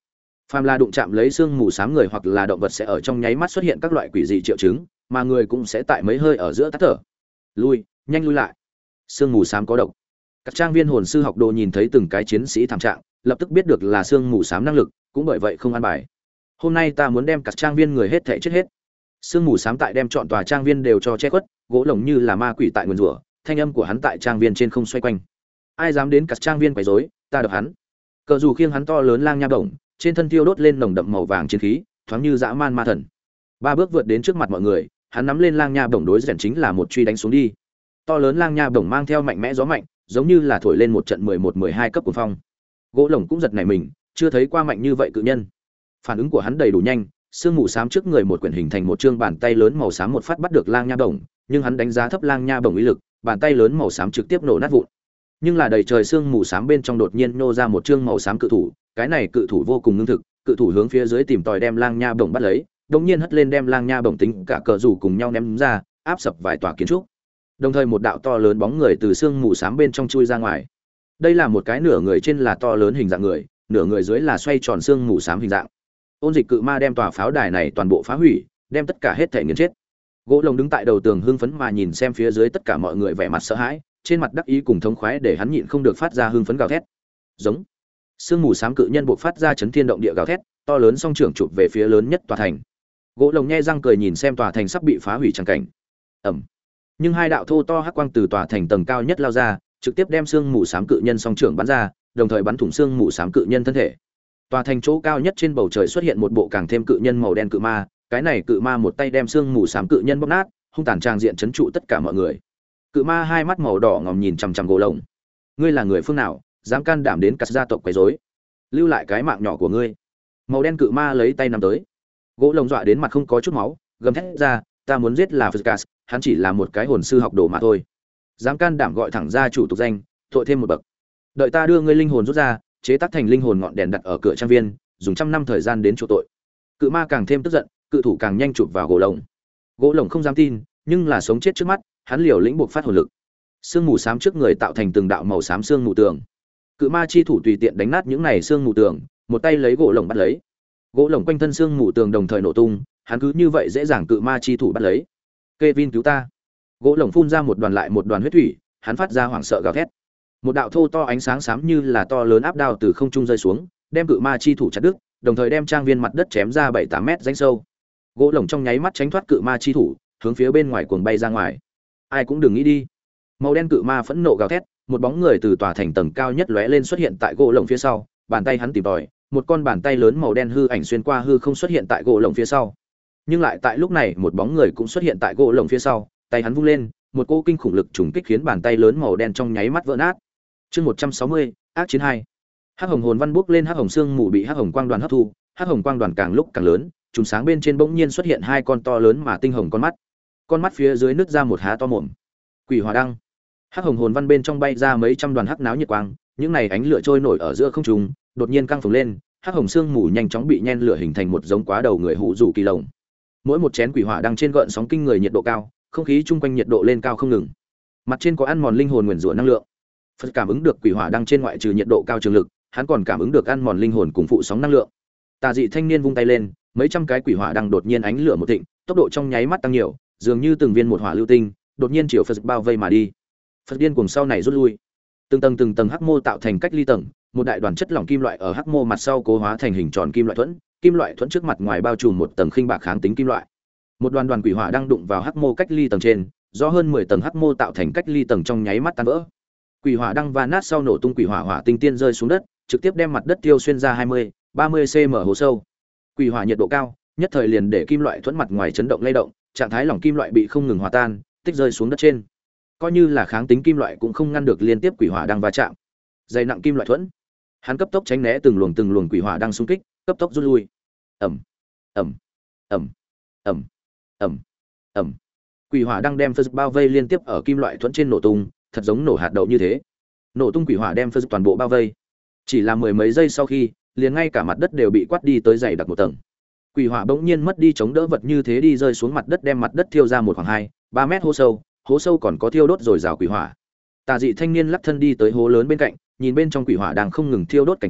Phàm là đụng chạm lấy xương mù xám người hoặc là động vật sẽ ở trong nháy mắt xuất hiện các loại quỷ dị triệu chứng, mà người cũng sẽ tại mấy hơi ở giữa tắt thở. Lui, nhanh lui lại. Xương mù xám có độc. Các trang viên hồn sư học đồ nhìn thấy từng cái chiến sĩ thảm trạng, lập tức biết được là xương mù xám năng lực, cũng bởi vậy không an bài. Hôm nay ta muốn đem các trang viên người hết thảy chết hết. Xương mù xám tại đem chọn tòa trang viên đều cho che khuất, gỗ lồng như là ma quỷ tại nguồn rủa, thanh âm của hắn tại trang viên trên không xoay quanh. Ai dám đến các trang viên quấy rối, ta đập hắn. Cờ dù khiêng hắn to lớn lang nha bổng, trên thân tiêu đốt lên nồng đậm màu vàng chiến khí, thoáng như dã man ma thần. Ba bước vượt đến trước mặt mọi người, hắn nắm lên lang nha bổng đối diện chính là một truy đánh xuống đi. To lớn lang nha bổng mang theo mạnh mẽ gió mạnh, giống như là thổi lên một trận mười một mười hai cấp cuồng phong. Gỗ lồng cũng giật nảy mình, chưa thấy qua mạnh như vậy cự nhân. Phản ứng của hắn đầy đủ nhanh, sương mù xám trước người một quyển hình thành một trương bàn tay lớn màu xám một phát bắt được lang nha bổng, nhưng hắn đánh giá thấp lang nha bổng uy lực, bàn tay lớn màu xám trực tiếp nổ nát vụn. Nhưng là đầy trời sương mù xám bên trong đột nhiên nô ra một trương màu xám cự thủ, cái này cự thủ vô cùng ngưng thực, cự thủ hướng phía dưới tìm tòi đem lang nha bổng bắt lấy, đột nhiên hất lên đem lang nha bổng tính cả cờ rủ cùng nhau ném ra, áp sập vài tòa kiến trúc. Đồng thời một đạo to lớn bóng người từ sương mù xám bên trong chui ra ngoài. Đây là một cái nửa người trên là to lớn hình dạng người, nửa người dưới là xoay tròn sương mù xám hình dạng. Ôn dịch cự ma đem tòa pháo đài này toàn bộ phá hủy, đem tất cả hết thể nghiền chết. Gỗ lồng đứng tại đầu tường hưng phấn mà nhìn xem phía dưới tất cả mọi người vẻ mặt sợ hãi, trên mặt đắc ý cùng thống khoái để hắn nhịn không được phát ra hưng phấn gào thét. Giống. Sương mù xám cự nhân buộc phát ra chấn thiên động địa gào thét, to lớn song trưởng chụp về phía lớn nhất tòa thành. Gỗ lồng nhe răng cười nhìn xem tòa thành sắp bị phá hủy chẳng cảnh. Ầm. Nhưng hai đạo thô to hắc quang từ tòa thành tầng cao nhất lao ra, trực tiếp đem sương mù xám cự nhân song trưởng bắn ra, đồng thời bắn thủng sương mù xám cự nhân thân thể. Tòa thành chỗ cao nhất trên bầu trời xuất hiện một bộ càng thêm cự nhân màu đen cự ma, cái này cự ma một tay đem sương mù xám cự nhân bóp nát, hung tàn trang diện chấn trụ tất cả mọi người. Cự ma hai mắt màu đỏ ngòm nhìn chằm chằm gỗ lồng. Ngươi là người phương nào, dám can đảm đến cắt gia tộc quấy rối? Lưu lại cái mạng nhỏ của ngươi. Màu đen cự ma lấy tay nắm tới. Gỗ lồng dọa đến mặt không có chút máu, gầm thét ra, ta muốn giết là Phật, hắn chỉ là một cái hồn sư học đồ mà thôi. Dám can đảm gọi thẳng ra chủ tục danh, tội thêm một bậc. Đợi ta đưa ngươi linh hồn rút ra, chế tác thành linh hồn ngọn đèn đặt ở cửa trang viên, dùng trăm năm thời gian đến chỗ tội. Cự ma càng thêm tức giận, cự thủ càng nhanh chụp vào gỗ lồng. Gỗ lồng không dám tin, nhưng là sống chết trước mắt, hắn liều lĩnh buộc phát hồn lực. Sương mù xám trước người tạo thành từng đạo màu xám xương mù tường. Cự ma chi thủ tùy tiện đánh nát những này xương mù tường, một tay lấy gỗ lồng bắt lấy. Gỗ lồng quanh thân xương mù tường đồng thời nổ tung, hắn cứ như vậy dễ dàng cự ma chi thủ bắt lấy. Kevin cứu ta! Gỗ lồng phun ra một đoàn lại một đoàn huyết thủy, hắn phát ra hoảng sợ gào thét. Một đạo thô to ánh sáng xám như là to lớn áp đao từ không trung rơi xuống, đem cự ma chi thủ chặt đứt, đồng thời đem trang viên mặt đất chém ra bảy tám mét rãnh sâu. Gỗ lồng trong nháy mắt tránh thoát cự ma chi thủ, hướng phía bên ngoài cuồng bay ra ngoài. Ai cũng đừng nghĩ đi. Màu đen cự ma phẫn nộ gào thét, một bóng người từ tòa thành tầng cao nhất lóe lên xuất hiện tại gỗ lồng phía sau, bàn tay hắn tìm tòi, một con bàn tay lớn màu đen hư ảnh xuyên qua hư không xuất hiện tại gỗ lồng phía sau. Nhưng lại tại lúc này, một bóng người cũng xuất hiện tại gỗ lồng phía sau, tay hắn vung lên, một cỗ kinh khủng lực trùng kích khiến bàn tay lớn màu đen trong nháy mắt vỡ nát. Chương một trăm sáu mươi, ác chiến hai. Hắc hồng hồn văn bốc lên, hắc hồng xương mù bị hắc hồng quang đoàn hấp thu, hắc hồng quang đoàn càng lúc càng lớn, trùng sáng bên trên bỗng nhiên xuất hiện hai con to lớn mà tinh hồng con mắt. Con mắt phía dưới nứt ra một há to mồm. Quỷ hỏa đăng. Hắc hồng hồn văn bên trong bay ra mấy trăm đoàn hắc náo nhiệt quang, những này ánh lửa trôi nổi ở giữa không trung, đột nhiên căng phồng lên, hắc hồng xương mù nhanh chóng bị nhen lửa hình thành một giống quá đầu người hụ rủ kỳ lồng. Mỗi một chén quỷ hỏa đăng trên gợn sóng kinh người nhiệt độ cao, không khí chung quanh nhiệt độ lên cao không ngừng. Mặt trên có ăn mòn linh hồn nguyền rủa năng lượng. Phật cảm ứng được quỷ hỏa đăng trên ngoại trừ nhiệt độ cao trường lực, hắn còn cảm ứng được ăn mòn linh hồn cùng phụ sóng năng lượng. Tà dị thanh niên vung tay lên, mấy trăm cái quỷ hỏa đăng đột nhiên ánh lửa một thịnh, tốc độ trong nháy mắt tăng nhiều, dường như từng viên một hỏa lưu tinh, đột nhiên chiều Phật bao vây mà đi. Phật điên cuồng sau này rút lui. Từng tầng từng tầng hắc mô tạo thành cách ly tầng, một đại đoàn chất lỏng kim loại ở hắc mô mặt sau cố hóa thành hình tròn kim loại thuẫn, kim loại thuẫn trước mặt ngoài bao trùm một tầng khinh bạc kháng tính kim loại. Một đoàn đoàn quỷ hỏa đang đụng vào hắc mô cách ly tầng trên, do hơn mười tầng hắc mô tạo thành cách ly tầng trong nháy mắt tan vỡ. Quỷ hỏa đang va nát sau nổ tung quỷ hỏa hỏa tinh tiên rơi xuống đất, trực tiếp đem mặt đất tiêu xuyên ra hai mươi, ba mươi xăng ti mét hố sâu. Quỷ hỏa nhiệt độ cao, nhất thời liền để kim loại thuẫn mặt ngoài chấn động lay động, trạng thái lỏng kim loại bị không ngừng hòa tan, tích rơi xuống đất trên. Coi như là kháng tính kim loại cũng không ngăn được liên tiếp quỷ hỏa đang va chạm. Dày nặng kim loại thuẫn, hắn cấp tốc tránh né từng luồng từng luồng quỷ hỏa đang xung kích, cấp tốc rút lui. Ầm, ầm, ầm, ầm, ầm, ầm. Quỷ hỏa đang đem Phật bao vây liên tiếp ở kim loại thuẫn trên nổ tung, thật giống nổ hạt đậu như thế. Nổ tung quỷ hỏa đem Phật toàn bộ bao vây. Chỉ là mười mấy giây sau khi, liền ngay cả mặt đất đều bị quát đi tới dày đặc một tầng. Quỷ hỏa bỗng nhiên mất đi chống đỡ vật như thế đi rơi xuống mặt đất, đem mặt đất thiêu ra một khoảng hai, ba mét hố sâu, hố sâu còn có thiêu đốt rồi rào quỷ hỏa. Tà dị thanh niên lắc thân đi tới hố lớn bên cạnh, nhìn bên trong quỷ hỏa đang không ngừng thiêu đốt cảnh tượng,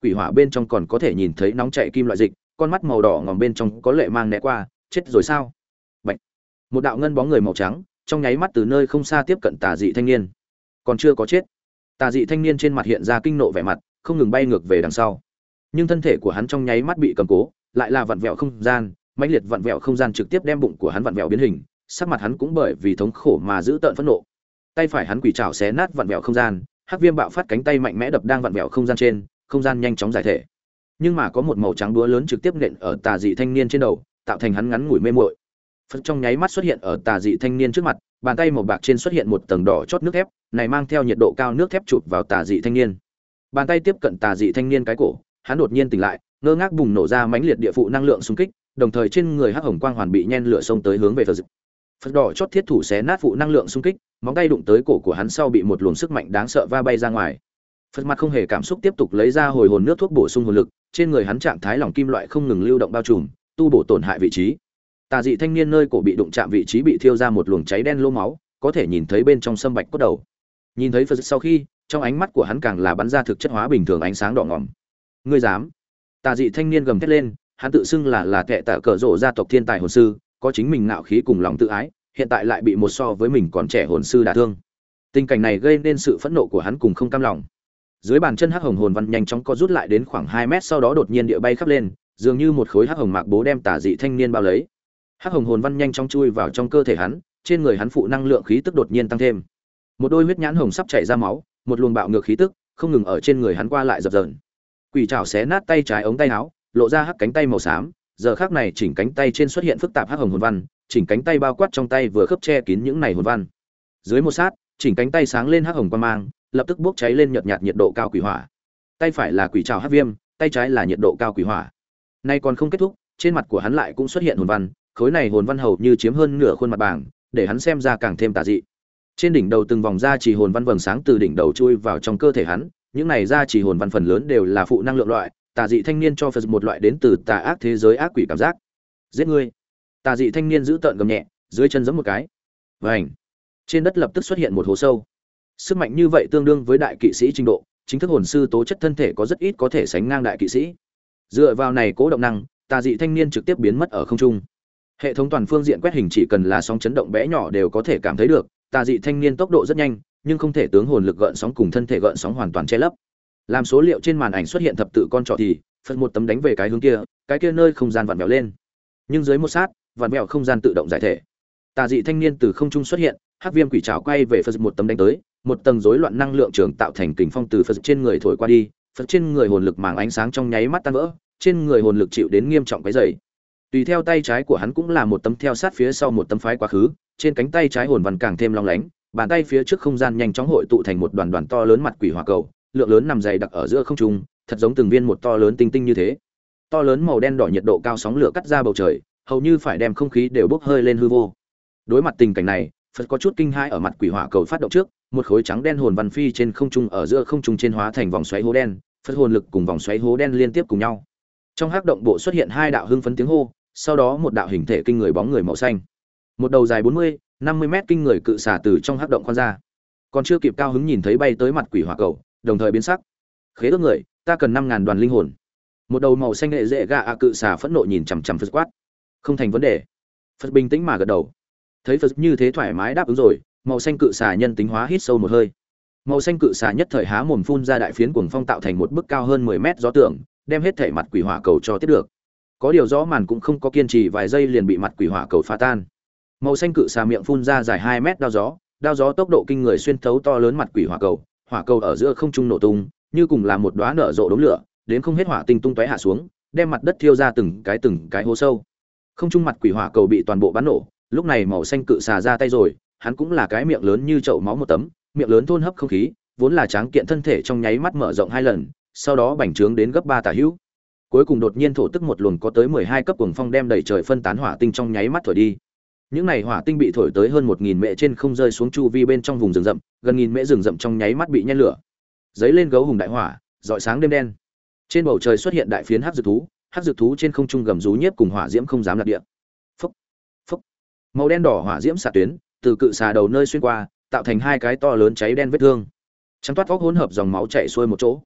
quỷ hỏa bên trong còn có thể nhìn thấy nóng chảy kim loại dịch, con mắt màu đỏ ngòm bên trong có lệ mang né qua, chết rồi sao? Bạch. Một đạo ngân bóng người màu trắng, trong nháy mắt từ nơi không xa tiếp cận tà dị thanh niên. Còn chưa có chết. Tà dị thanh niên trên mặt hiện ra kinh nộ vẻ mặt, không ngừng bay ngược về đằng sau. Nhưng thân thể của hắn trong nháy mắt bị cầm cố, lại là vặn vẹo không gian, mãnh liệt vặn vẹo không gian trực tiếp đem bụng của hắn vặn vẹo biến hình, sắc mặt hắn cũng bởi vì thống khổ mà giữ tợn phẫn nộ. Tay phải hắn quỷ trảo xé nát vặn vẹo không gian, hắc viêm bạo phát cánh tay mạnh mẽ đập đang vặn vẹo không gian trên, không gian nhanh chóng giải thể. Nhưng mà có một màu trắng búa lớn trực tiếp nện ở tà dị thanh niên trên đầu, tạo thành hắn ngắn ngủi mê muội. Phật trong nháy mắt xuất hiện ở tà dị thanh niên trước mặt, bàn tay màu bạc trên xuất hiện một tầng đỏ chót nước thép, này mang theo nhiệt độ cao nước thép chụp vào tà dị thanh niên. Bàn tay tiếp cận tà dị thanh niên cái cổ, hắn đột nhiên tỉnh lại, ngơ ngác bùng nổ ra mãnh liệt địa phụ năng lượng xung kích, đồng thời trên người hắc hồng quang hoàn bị nhen lửa xông tới hướng về Phật. Phật đỏ chót thiết thủ xé nát phụ năng lượng xung kích, móng tay đụng tới cổ của hắn sau bị một luồng sức mạnh đáng sợ va bay ra ngoài. Phật mặt không hề cảm xúc tiếp tục lấy ra hồi hồn nước thuốc bổ sung hồn lực, trên người hắn trạng thái lỏng kim loại không ngừng lưu động bao trùm, tu bổ tổn hại vị trí. Tà dị thanh niên nơi cổ bị đụng chạm vị trí bị thiêu ra một luồng cháy đen lô máu, có thể nhìn thấy bên trong sâm bạch cốt đầu. Nhìn thấy Phật sau khi, trong ánh mắt của hắn càng là bắn ra thực chất hóa bình thường ánh sáng đỏ ngòm. Ngươi dám? Tà dị thanh niên gầm thét lên, hắn tự xưng là là kẻ tạ cờ rộ gia tộc thiên tài hồn sư, có chính mình ngạo khí cùng lòng tự ái, hiện tại lại bị một so với mình còn trẻ hồn sư đả thương. Tình cảnh này gây nên sự phẫn nộ của hắn cùng không cam lòng. Dưới bàn chân hắc hồng hồn văn nhanh chóng co rút lại đến khoảng hai mét, sau đó đột nhiên địa bay khắp lên, dường như một khối hắc hồng mạc bố đem tà dị thanh niên bao lấy. Hắc hồng hồn văn nhanh chóng chui vào trong cơ thể hắn, trên người hắn phụ năng lượng khí tức đột nhiên tăng thêm. Một đôi huyết nhãn hồng sắp chảy ra máu, một luồng bạo ngược khí tức không ngừng ở trên người hắn qua lại dập dờn. Quỷ trảo xé nát tay trái ống tay áo, lộ ra hắc cánh tay màu xám, giờ khắc này chỉnh cánh tay trên xuất hiện phức tạp hắc hồng hồn văn, chỉnh cánh tay bao quát trong tay vừa khớp che kín những này hồn văn. Dưới một sát, chỉnh cánh tay sáng lên hắc hồng quang mang, lập tức bốc cháy lên nhợt nhạt nhiệt độ cao quỷ hỏa. Tay phải là quỷ trảo hắc viêm, tay trái là nhiệt độ cao quỷ hỏa. Nay còn không kết thúc, trên mặt của hắn lại cũng xuất hiện hồn văn, khối này hồn văn hầu như chiếm hơn nửa khuôn mặt bảng, để hắn xem ra càng thêm tà dị. Trên đỉnh đầu từng vòng da chỉ hồn văn vầng sáng từ đỉnh đầu chui vào trong cơ thể hắn, những này da chỉ hồn văn phần lớn đều là phụ năng lượng loại, tà dị thanh niên cho Phật một loại đến từ tà ác thế giới ác quỷ cảm giác. Giết ngươi! Tà dị thanh niên giữ tợn gầm nhẹ, dưới chân giẫm một cái. Vành! Trên đất lập tức xuất hiện một hố sâu. Sức mạnh như vậy tương đương với đại kỵ sĩ trình độ, chính thức hồn sư tố chất thân thể có rất ít có thể sánh ngang đại kỵ sĩ. Dựa vào này cố động năng, tà dị thanh niên trực tiếp biến mất ở không trung. Hệ thống toàn phương diện quét hình chỉ cần là sóng chấn động bé nhỏ đều có thể cảm thấy được, tà dị thanh niên tốc độ rất nhanh, nhưng không thể tướng hồn lực gợn sóng cùng thân thể gợn sóng hoàn toàn che lấp. Làm số liệu trên màn ảnh xuất hiện thập tự con trỏ thì, Phật một tấm đánh về cái hướng kia, cái kia nơi không gian vặn vẹo lên. Nhưng dưới một sát, vặn vẹo không gian tự động giải thể. Tà dị thanh niên từ không trung xuất hiện, hắc viêm quỷ trảo quay về Phật một tấm đánh tới, một tầng rối loạn năng lượng trường tạo thành kình phong từ Phật trên người thổi qua đi, Phật trên người hồn lực màng ánh sáng trong nháy mắt tan vỡ, trên người hồn lực chịu đến nghiêm trọng cái dày. Tùy theo tay trái của hắn cũng là một tấm theo sát phía sau một tấm phái quá khứ, trên cánh tay trái hồn văn càng thêm long lánh, bàn tay phía trước không gian nhanh chóng hội tụ thành một đoàn đoàn to lớn mặt quỷ hỏa cầu, lượng lớn nằm dày đặc ở giữa không trung, thật giống từng viên một to lớn tinh tinh như thế. To lớn màu đen đỏ nhiệt độ cao sóng lửa cắt ra bầu trời, hầu như phải đem không khí đều bốc hơi lên hư vô. Đối mặt tình cảnh này, Phật có chút kinh hãi ở mặt quỷ hỏa cầu phát động trước, một khối trắng đen hồn văn phi trên không trung ở giữa không trung trên hóa thành vòng xoáy hố đen, Phật hồn lực cùng vòng xoáy hố đen liên tiếp cùng nhau. Trong hắc động bộ xuất hiện hai đạo hưng phấn tiếng hô, sau đó một đạo hình thể kinh người bóng người màu xanh. Một đầu dài bốn mươi, năm mươi mét kinh người cự xà từ trong hắc động khoan ra. Còn chưa kịp cao hứng nhìn thấy bay tới mặt quỷ hỏa cầu, đồng thời biến sắc. Khế ước người, ta cần năm ngàn đoàn linh hồn. Một đầu màu xanh nghệ dễ gạ a cự xà phẫn nộ nhìn chằm chằm Phật quát. Không thành vấn đề. Phật bình tĩnh mà gật đầu. Thấy Phật như thế thoải mái đáp ứng rồi, màu xanh cự xà nhân tính hóa hít sâu một hơi. Màu xanh cự xà nhất thời há mồm phun ra đại phiến cuồng phong tạo thành một bức cao hơn mười mét gió tường, đem hết thể mặt quỷ hỏa cầu cho tiếp được. Có điều rõ màn cũng không có kiên trì vài giây liền bị mặt quỷ hỏa cầu phá tan. Màu xanh cự xà miệng phun ra dài hai mét đao gió, đao gió tốc độ kinh người xuyên thấu to lớn mặt quỷ hỏa cầu, hỏa cầu ở giữa không trung nổ tung, như cùng là một đóa nở rộ đốm lửa, đến không hết hỏa tinh tung tóe hạ xuống, đem mặt đất thiêu ra từng cái từng cái hố sâu. Không trung mặt quỷ hỏa cầu bị toàn bộ bắn nổ, lúc này màu xanh cự xà ra tay rồi, hắn cũng là cái miệng lớn như chậu máu một tấm, miệng lớn thôn hấp không khí, vốn là tráng kiện thân thể trong nháy mắt mở rộng hai lần, sau đó bành trướng đến gấp ba tả hữu. Cuối cùng đột nhiên thổ tức một luồng có tới mười hai cấp cuồng phong đem đầy trời phân tán hỏa tinh trong nháy mắt thổi đi. Những này hỏa tinh bị thổi tới hơn một nghìn mễ trên không rơi xuống chu vi bên trong vùng rừng rậm, gần nghìn mễ rừng rậm trong nháy mắt bị nhen lửa. Giấy lên gấu hùng đại hỏa, rọi sáng đêm đen. Trên bầu trời xuất hiện đại phiến hắc dược thú, hắc dược thú trên không trung gầm rú nhiếp cùng hỏa diễm không dám lạc địa. Phốc, phốc. Màu đen đỏ hỏa diễm xạ tuyến, từ cự xà đầu nơi xuyên qua, tạo thành hai cái to lớn cháy đen vết thương. Trắng toát vóc hỗn hợp dòng máu chảy xuôi một chỗ.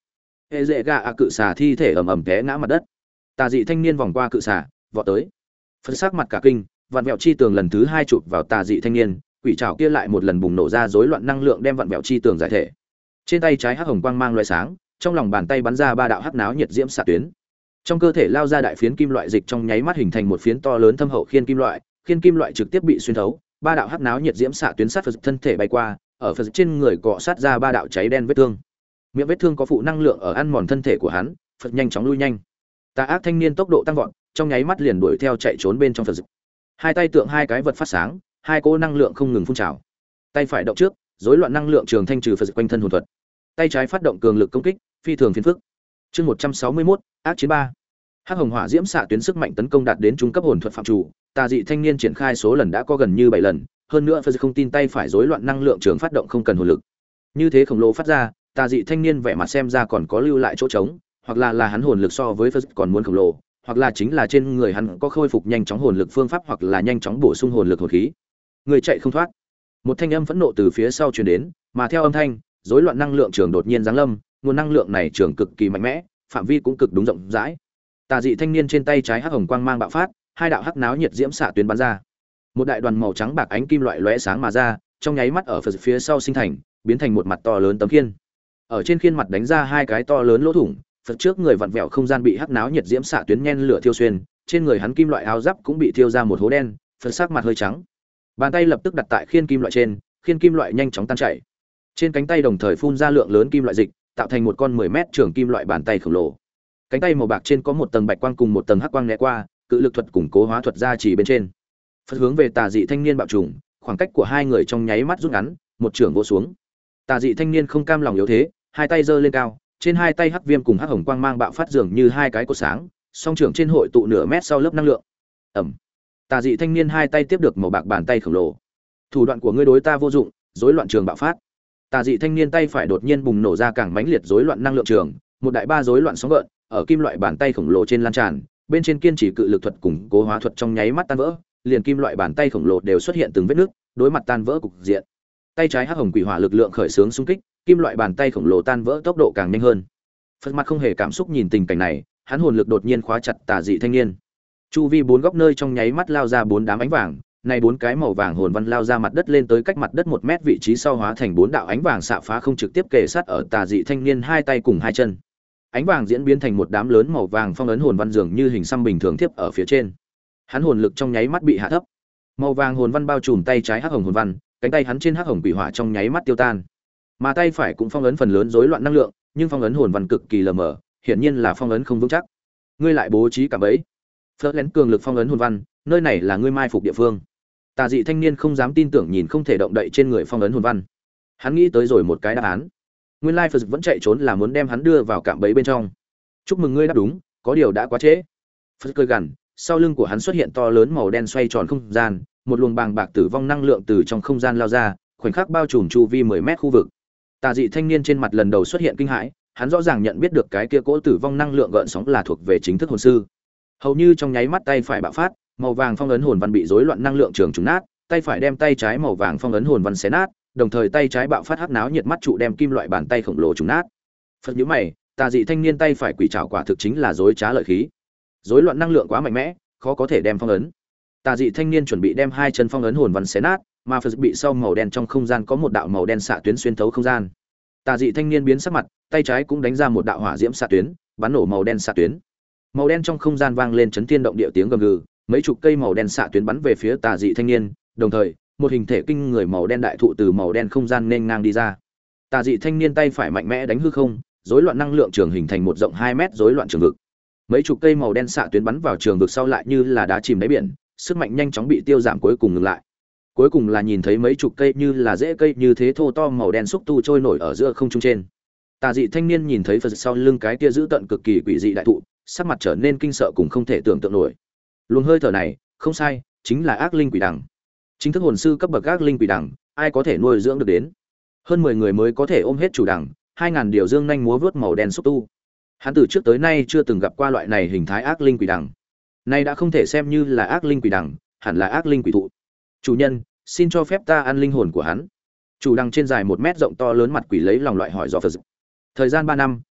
hệ dễ gạ ạ cự xà thi thể ầm ầm té ngã mặt đất. Tà dị thanh niên vòng qua cự xà vọt tới, phân sắc mặt cả kinh, vặn vẹo chi tường lần thứ hai chụp vào tà dị thanh niên, quỷ trảo kia lại một lần bùng nổ ra rối loạn năng lượng đem vặn vẹo chi tường giải thể. Trên tay trái hắc hồng quang mang loại sáng, trong lòng bàn tay bắn ra ba đạo hắc náo nhiệt diễm xạ tuyến. Trong cơ thể lao ra đại phiến kim loại dịch trong nháy mắt hình thành một phiến to lớn thâm hậu khiên kim loại, khiên kim loại trực tiếp bị xuyên thấu, ba đạo hắc náo nhiệt diễm xạ tuyến sát phật thân thể bay qua, ở phật trên người cọ sát ra ba đạo cháy đen vết thương. Miệng vết thương có phụ năng lượng ở ăn mòn thân thể của hắn, phật nhanh chóng lui nhanh. Tà ác thanh niên tốc độ tăng vọt, trong nháy mắt liền đuổi theo chạy trốn bên trong phật. Hai tay tượng hai cái vật phát sáng, hai cỗ năng lượng không ngừng phun trào. Tay phải động trước, rối loạn năng lượng trường thanh trừ phật quanh thân hồn thuật. Tay trái phát động cường lực công kích, phi thường phiền phức. Chương một trăm sáu mươi mốt, ác chiến ba. Hắc hồng hỏa diễm xạ tuyến sức mạnh tấn công đạt đến trung cấp hồn thuật phạm chủ, tà dị thanh niên triển khai số lần đã có gần như bảy lần, hơn nữa phật không tin tay phải rối loạn năng lượng trường phát động không cần hồn lực. Như thế khổng lồ phát ra, tà dị thanh niên vẻ mặt xem ra còn có lưu lại chỗ trống, hoặc là là hắn hồn lực so với phật còn muốn khổng lồ, hoặc là chính là trên người hắn có khôi phục nhanh chóng hồn lực phương pháp, hoặc là nhanh chóng bổ sung hồn lực hồn khí. Người chạy không thoát. Một thanh âm phẫn nộ từ phía sau truyền đến, mà theo âm thanh, rối loạn năng lượng trường đột nhiên giáng lâm, nguồn năng lượng này trường cực kỳ mạnh mẽ, phạm vi cũng cực đúng rộng rãi. Tà dị thanh niên trên tay trái hắc hồng quang mang bạo phát, hai đạo hắc náo nhiệt diễm xạ tuyến bắn ra. Một đại đoàn màu trắng bạc ánh kim loại lóe sáng mà ra, trong nháy mắt ở phía sau sinh thành, biến thành một mặt to lớn tấm khiên. Ở trên khiên mặt đánh ra hai cái to lớn lỗ thủng, Phật trước người vặn vẹo không gian bị hắc náo nhiệt diễm xạ tuyến nhen lửa thiêu xuyên, trên người hắn kim loại áo giáp cũng bị thiêu ra một hố đen, Phật sắc mặt hơi trắng. Bàn tay lập tức đặt tại khiên kim loại trên, khiên kim loại nhanh chóng tan chảy. Trên cánh tay đồng thời phun ra lượng lớn kim loại dịch, tạo thành một con mười mét trường kim loại bàn tay khổng lồ. Cánh tay màu bạc trên có một tầng bạch quang cùng một tầng hắc quang né qua, cự lực thuật củng cố hóa thuật gia trì bên trên. Phật hướng về tà dị thanh niên bạo trùng, khoảng cách của hai người trong nháy mắt rút ngắn, một trường vỗ xuống. Tà dị thanh niên không cam lòng yếu thế, hai tay giơ lên cao, trên hai tay hắc viêm cùng hắc hồng quang mang bạo phát dường như hai cái cột sáng, song trưởng trên hội tụ nửa mét sau lớp năng lượng. Ầm. Tà dị thanh niên hai tay tiếp được màu bạc bàn tay khổng lồ. Thủ đoạn của ngươi đối ta vô dụng, rối loạn trường bạo phát. Tà dị thanh niên tay phải đột nhiên bùng nổ ra càng mãnh liệt rối loạn năng lượng trường, một đại ba rối loạn sóng gợn, ở kim loại bàn tay khổng lồ trên lan tràn, bên trên kiên trì cự lực thuật củng cố hóa thuật trong nháy mắt tan vỡ, liền kim loại bàn tay khổng lồ đều xuất hiện từng vết nứt, đối mặt tan vỡ cục diện. Tay trái hắc hồng quỷ hỏa lực lượng khởi xướng xung kích, kim loại bàn tay khổng lồ tan vỡ tốc độ càng nhanh hơn. Phật mặt không hề cảm xúc nhìn tình cảnh này, hắn hồn lực đột nhiên khóa chặt tà dị thanh niên. Chu vi bốn góc nơi trong nháy mắt lao ra bốn đám ánh vàng, này bốn cái màu vàng hồn văn lao ra mặt đất lên tới cách mặt đất một mét vị trí sau hóa thành bốn đạo ánh vàng xạ phá không trực tiếp kề sát ở tà dị thanh niên hai tay cùng hai chân. Ánh vàng diễn biến thành một đám lớn màu vàng phong ấn hồn văn dường như hình xăm bình thường tiếp ở phía trên. Hắn hồn lực trong nháy mắt bị hạ thấp. Màu vàng hồn văn bao trùm tay trái hắc hồng hồn văn, cánh tay hắn trên hắc hồng quỷ hỏa trong nháy mắt tiêu tan. Mà tay phải cũng phong ấn phần lớn rối loạn năng lượng, nhưng phong ấn hồn văn cực kỳ lờ mờ, hiển nhiên là phong ấn không vững chắc. Ngươi lại bố trí cả bẫy. Phớt lén cường lực phong ấn hồn văn, nơi này là ngươi mai phục địa phương. Tà dị thanh niên không dám tin tưởng nhìn không thể động đậy trên người phong ấn hồn văn. Hắn nghĩ tới rồi một cái đáp án. Nguyên lai Phật vẫn chạy trốn là muốn đem hắn đưa vào cạm bẫy bên trong. Chúc mừng ngươi đáp đúng, có điều đã quá trễ. Phật cười gằn, sau lưng của hắn xuất hiện to lớn màu đen xoay tròn không gian, một luồng bàng bạc tử vong năng lượng từ trong không gian lao ra, khoảnh khắc bao trùm chu vi mười mét khu vực. Tà dị thanh niên trên mặt lần đầu xuất hiện kinh hãi, hắn rõ ràng nhận biết được cái kia cỗ tử vong năng lượng gợn sóng là thuộc về chính thức hồn sư. Hầu như trong nháy mắt tay phải bạo phát, màu vàng phong ấn hồn văn bị rối loạn năng lượng trường trùng nát, tay phải đem tay trái màu vàng phong ấn hồn văn xé nát, đồng thời tay trái bạo phát hắc náo nhiệt mắt trụ đem kim loại bàn tay khổng lồ trùng nát. Phật nhíu mày, tà dị thanh niên tay phải quỷ trảo quả thực chính là rối trá lợi khí. Rối loạn năng lượng quá mạnh mẽ, khó có thể đem phong ấn. Tà dị thanh niên chuẩn bị đem hai chân phong ấn hồn văn xé nát, mà Phật bị sau màu đen trong không gian có một đạo màu đen xạ tuyến xuyên thấu không gian. Tà dị thanh niên biến sắc mặt, tay trái cũng đánh ra một đạo hỏa diễm xạ tuyến, bắn nổ màu đen xạ tuyến. Màu đen trong không gian vang lên chấn thiên động địa tiếng gầm gừ, mấy chục cây màu đen xạ tuyến bắn về phía tà dị thanh niên, đồng thời, một hình thể kinh người màu đen đại thụ từ màu đen không gian nên ngang đi ra. Tà dị thanh niên tay phải mạnh mẽ đánh hư không, rối loạn năng lượng trường hình thành một rộng hai mét rối loạn trường vực. Mấy chục cây màu đen xạ tuyến bắn vào trường vực sau lại như là đá chìm đáy biển, sức mạnh nhanh chóng bị tiêu giảm cuối cùng ngừng lại. Cuối cùng là nhìn thấy mấy chục cây như là rễ cây như thế thô to màu đen xúc tu trôi nổi ở giữa không trung trên. Tà dị thanh niên nhìn thấy Phật sau lưng cái kia giữ tận cực kỳ quỷ dị đại thụ, sắc mặt trở nên kinh sợ cùng không thể tưởng tượng nổi. Luồng hơi thở này, không sai, chính là ác linh quỷ đằng. Chính thức hồn sư cấp bậc ác linh quỷ đằng, ai có thể nuôi dưỡng được đến? Hơn mười người mới có thể ôm hết chủ đằng, hai ngàn điều dương nhanh múa vớt màu đen xúc tu. Hắn từ trước tới nay chưa từng gặp qua loại này hình thái ác linh quỷ đằng. Nay đã không thể xem như là ác linh quỷ đằng, hẳn là ác linh quỷ thụ. Chủ nhân, xin cho phép ta ăn linh hồn của hắn. Chủ đằng trên dài một mét rộng to lớn mặt quỷ lấy lòng loại hỏi do Phật. Thời gian ba năm,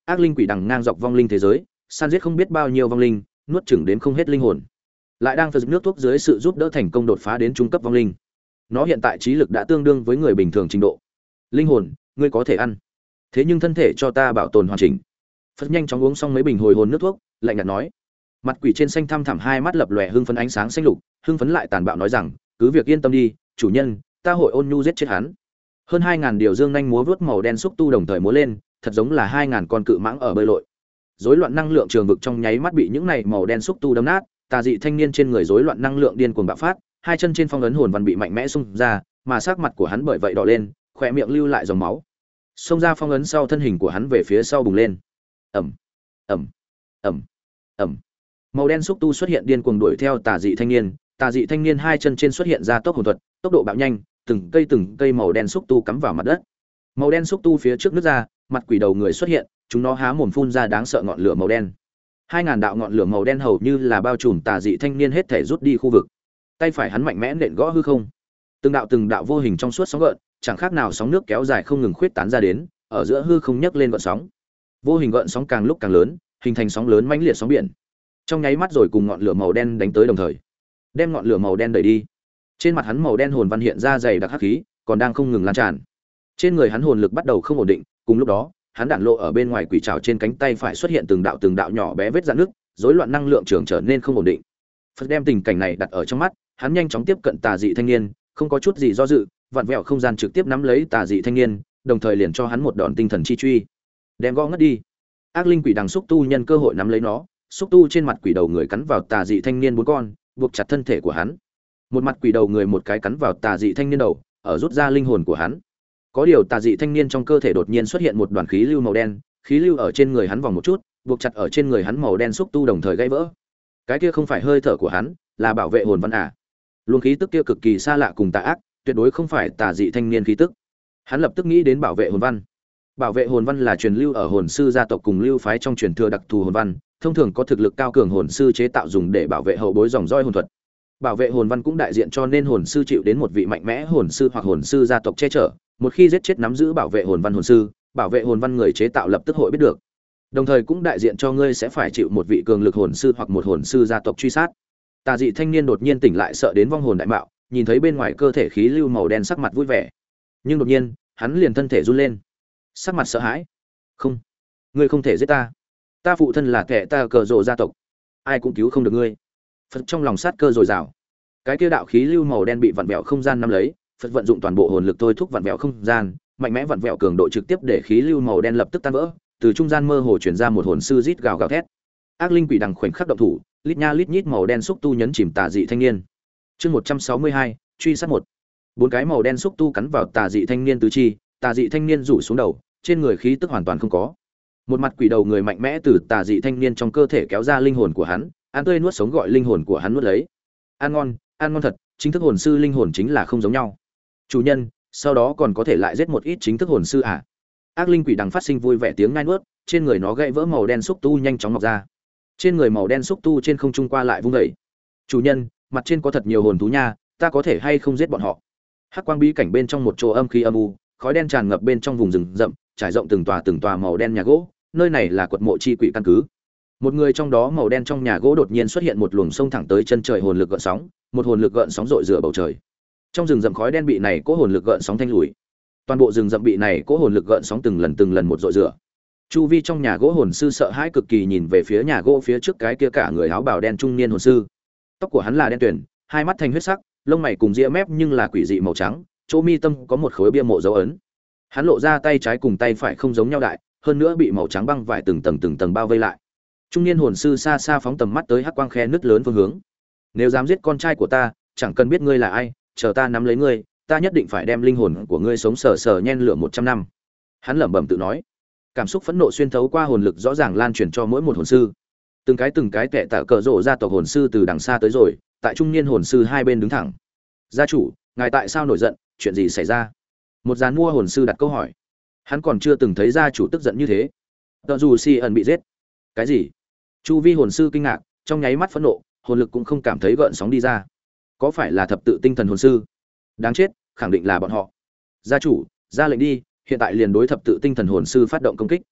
ác linh quỷ đằng ngang dọc vong linh thế giới, san giết không biết bao nhiêu vong linh, nuốt chửng đến không hết linh hồn, lại đang phật nước thuốc dưới sự giúp đỡ thành công đột phá đến trung cấp vong linh. Nó hiện tại trí lực đã tương đương với người bình thường trình độ. Linh hồn, ngươi có thể ăn, thế nhưng thân thể cho ta bảo tồn hoàn chỉnh. Phật nhanh chóng uống xong mấy bình hồi hồn nước thuốc, lạnh nhạt nói. Mặt quỷ trên xanh thăm thẳm hai mắt lập lòe hưng phấn ánh sáng xanh lục, hưng phấn lại tàn bạo nói rằng, cứ việc yên tâm đi, chủ nhân, ta hội ôn nhu giết chết hắn. Hơn hai ngàn điều dương nhanh múa vuốt màu đen xúc tu đồng thời múa lên, thật giống là hai ngàn con cự mãng ở bơi lội. Rối loạn năng lượng trường vực trong nháy mắt bị những này màu đen xúc tu đâm nát, tà dị thanh niên trên người rối loạn năng lượng điên cuồng bạo phát, hai chân trên phong ấn hồn văn bị mạnh mẽ xung ra, mà sắc mặt của hắn bởi vậy đỏ lên, khóe miệng lưu lại dòng máu. Xông ra phong ấn sau, thân hình của hắn về phía sau bùng lên. Ầm, ầm, ầm, ầm. Màu đen xúc tu xuất hiện điên cuồng đuổi theo tà dị thanh niên, tà dị thanh niên hai chân trên xuất hiện ra tốc hồn thuật, tốc độ bạo nhanh, từng cây từng cây màu đen xúc tu cắm vào mặt đất. Màu đen xúc tu phía trước nứt ra, mặt quỷ đầu người xuất hiện, chúng nó há mồm phun ra đáng sợ ngọn lửa màu đen. Hai ngàn đạo ngọn lửa màu đen hầu như là bao trùm tà dị thanh niên hết thể rút đi khu vực. Tay phải hắn mạnh mẽ nện gõ hư không. Từng đạo từng đạo vô hình trong suốt sóng gợn, chẳng khác nào sóng nước kéo dài không ngừng khuyết tán ra đến, ở giữa hư không nhấc lên gợn sóng. Vô hình gợn sóng càng lúc càng lớn, hình thành sóng lớn mãnh liệt sóng biển. Trong nháy mắt rồi cùng ngọn lửa màu đen đánh tới đồng thời, đem ngọn lửa màu đen đẩy đi. Trên mặt hắn màu đen hồn văn hiện ra dày đặc hắc khí, còn đang không ngừng lan tràn. Trên người hắn hồn lực bắt đầu không ổn định, cùng lúc đó, hắn đạn lộ ở bên ngoài quỷ trảo trên cánh tay phải xuất hiện từng đạo từng đạo nhỏ bé vết rạn nước, rối loạn năng lượng trường trở nên không ổn định. Phật đem tình cảnh này đặt ở trong mắt, hắn nhanh chóng tiếp cận tà dị thanh niên, không có chút gì do dự, vặn vẹo không gian trực tiếp nắm lấy tà dị thanh niên, đồng thời liền cho hắn một đòn tinh thần chi truy, đem gõ ngất đi. Ác linh quỷ đằng xúc tu nhân cơ hội nắm lấy nó, xúc tu trên mặt quỷ đầu người cắn vào tà dị thanh niên bốn con, buộc chặt thân thể của hắn. Một mặt quỷ đầu người một cái cắn vào tà dị thanh niên đầu, ở rút ra linh hồn của hắn. Có điều tà dị thanh niên trong cơ thể đột nhiên xuất hiện một đoàn khí lưu màu đen, khí lưu ở trên người hắn vòng một chút, buộc chặt ở trên người hắn màu đen xúc tu đồng thời gãy vỡ. Cái kia không phải hơi thở của hắn, là bảo vệ hồn văn à? Luồng khí tức kia cực kỳ xa lạ cùng tà ác, tuyệt đối không phải tà dị thanh niên khí tức. Hắn lập tức nghĩ đến bảo vệ hồn văn. Bảo vệ hồn văn là truyền lưu ở hồn sư gia tộc cùng lưu phái trong truyền thừa đặc thù hồn văn, thông thường có thực lực cao cường hồn sư chế tạo dùng để bảo vệ hậu bối dòng dõi hồn thuật. Bảo vệ hồn văn cũng đại diện cho nên hồn sư chịu đến một vị mạnh mẽ hồn sư hoặc hồn sư gia tộc che chở, một khi giết chết nắm giữ bảo vệ hồn văn hồn sư, bảo vệ hồn văn người chế tạo lập tức hội biết được. Đồng thời cũng đại diện cho ngươi sẽ phải chịu một vị cường lực hồn sư hoặc một hồn sư gia tộc truy sát. Tà dị thanh niên đột nhiên tỉnh lại, sợ đến vong hồn đại mạo, nhìn thấy bên ngoài cơ thể khí lưu màu đen, sắc mặt vui vẻ. Nhưng đột nhiên, hắn liền thân thể run lên, sắc mặt sợ hãi. Không, ngươi không thể giết ta. Ta phụ thân là kẻ ta cờ rồ gia tộc, ai cũng cứu không được ngươi. Phật trong lòng sát cơ dồi dào. Cái kia đạo khí lưu màu đen bị vặn vẹo không gian nắm lấy, Phật vận dụng toàn bộ hồn lực thôi thúc vặn vẹo không gian, mạnh mẽ vặn vẹo cường độ trực tiếp để khí lưu màu đen lập tức tan vỡ, từ trung gian mơ hồ truyền ra một hồn sư rít gào gào thét. Ác linh quỷ đằng khoảnh khắc động thủ, lít nha lít nhít màu đen xúc tu nhấn chìm tà dị thanh niên. Chương một trăm sáu mươi hai, truy sát một. Bốn cái màu đen xúc tu cắn vào tà dị thanh niên tứ chi, tà dị thanh niên rủ xuống đầu, trên người khí tức hoàn toàn không có. Một mặt quỷ đầu người mạnh mẽ từ tà dị thanh niên trong cơ thể kéo ra linh hồn của hắn, ăn tươi nuốt sống gọi linh hồn của hắn nuốt lấy. Ăn ngon, ăn ngon thật, chính thức hồn sư linh hồn chính là không giống nhau. Chủ nhân, sau đó còn có thể lại giết một ít chính thức hồn sư à? Ác linh quỷ đằng phát sinh vui vẻ tiếng ngai nuốt, trên người nó gãy vỡ màu đen xúc tu nhanh chóng mọc ra. Trên người màu đen xúc tu trên không trung qua lại vung dậy. Chủ nhân, mặt trên có thật nhiều hồn thú nha, ta có thể hay không giết bọn họ? Hắc quang bí cảnh bên trong một chỗ âm khí âm u, khói đen tràn ngập bên trong vùng rừng rậm, trải rộng từng tòa từng tòa màu đen nhà gỗ, nơi này là quật mộ chi quỷ căn cứ. Một người trong đó màu đen trong nhà gỗ đột nhiên xuất hiện một luồng sông thẳng tới chân trời hồn lực gợn sóng, một hồn lực gợn sóng rội rửa bầu trời. Trong rừng rậm khói đen bị này cố hồn lực gợn sóng thanh lùi. Toàn bộ rừng rậm bị này cố hồn lực gợn sóng từng lần từng lần một rội rửa. Chu vi trong nhà gỗ hồn sư sợ hãi cực kỳ nhìn về phía nhà gỗ phía trước cái kia cả người áo bào đen trung niên hồn sư. Tóc của hắn là đen tuyền, hai mắt thành huyết sắc, lông mày cùng ria mép nhưng là quỷ dị màu trắng, chỗ mi tâm có một khối bia mộ dấu ấn. Hắn lộ ra tay trái cùng tay phải không giống nhau đại, hơn nữa bị màu trắng băng vải từng tầng từng tầng bao vây lại. Trung niên hồn sư xa xa phóng tầm mắt tới hắc quang khe nứt lớn phương hướng. Nếu dám giết con trai của ta, chẳng cần biết ngươi là ai, chờ ta nắm lấy ngươi, ta nhất định phải đem linh hồn của ngươi sống sờ sờ nhen lửa một trăm năm. Hắn lẩm bẩm tự nói. Cảm xúc phẫn nộ xuyên thấu qua hồn lực rõ ràng lan truyền cho mỗi một hồn sư. Từng cái từng cái tệ tạ cờ rộ gia tộc hồn sư từ đằng xa tới rồi, tại trung niên hồn sư hai bên đứng thẳng. Gia chủ, ngài tại sao nổi giận, chuyện gì xảy ra? Một gián mua hồn sư đặt câu hỏi. Hắn còn chưa từng thấy gia chủ tức giận như thế. Tờ dù si ẩn bị giết. Cái gì? Chu vi hồn sư kinh ngạc, trong nháy mắt phẫn nộ, hồn lực cũng không cảm thấy gợn sóng đi ra. Có phải là thập tự tinh thần hồn sư? Đáng chết, khẳng định là bọn họ. Gia chủ, ra lệnh đi, hiện tại liền đối thập tự tinh thần hồn sư phát động công kích.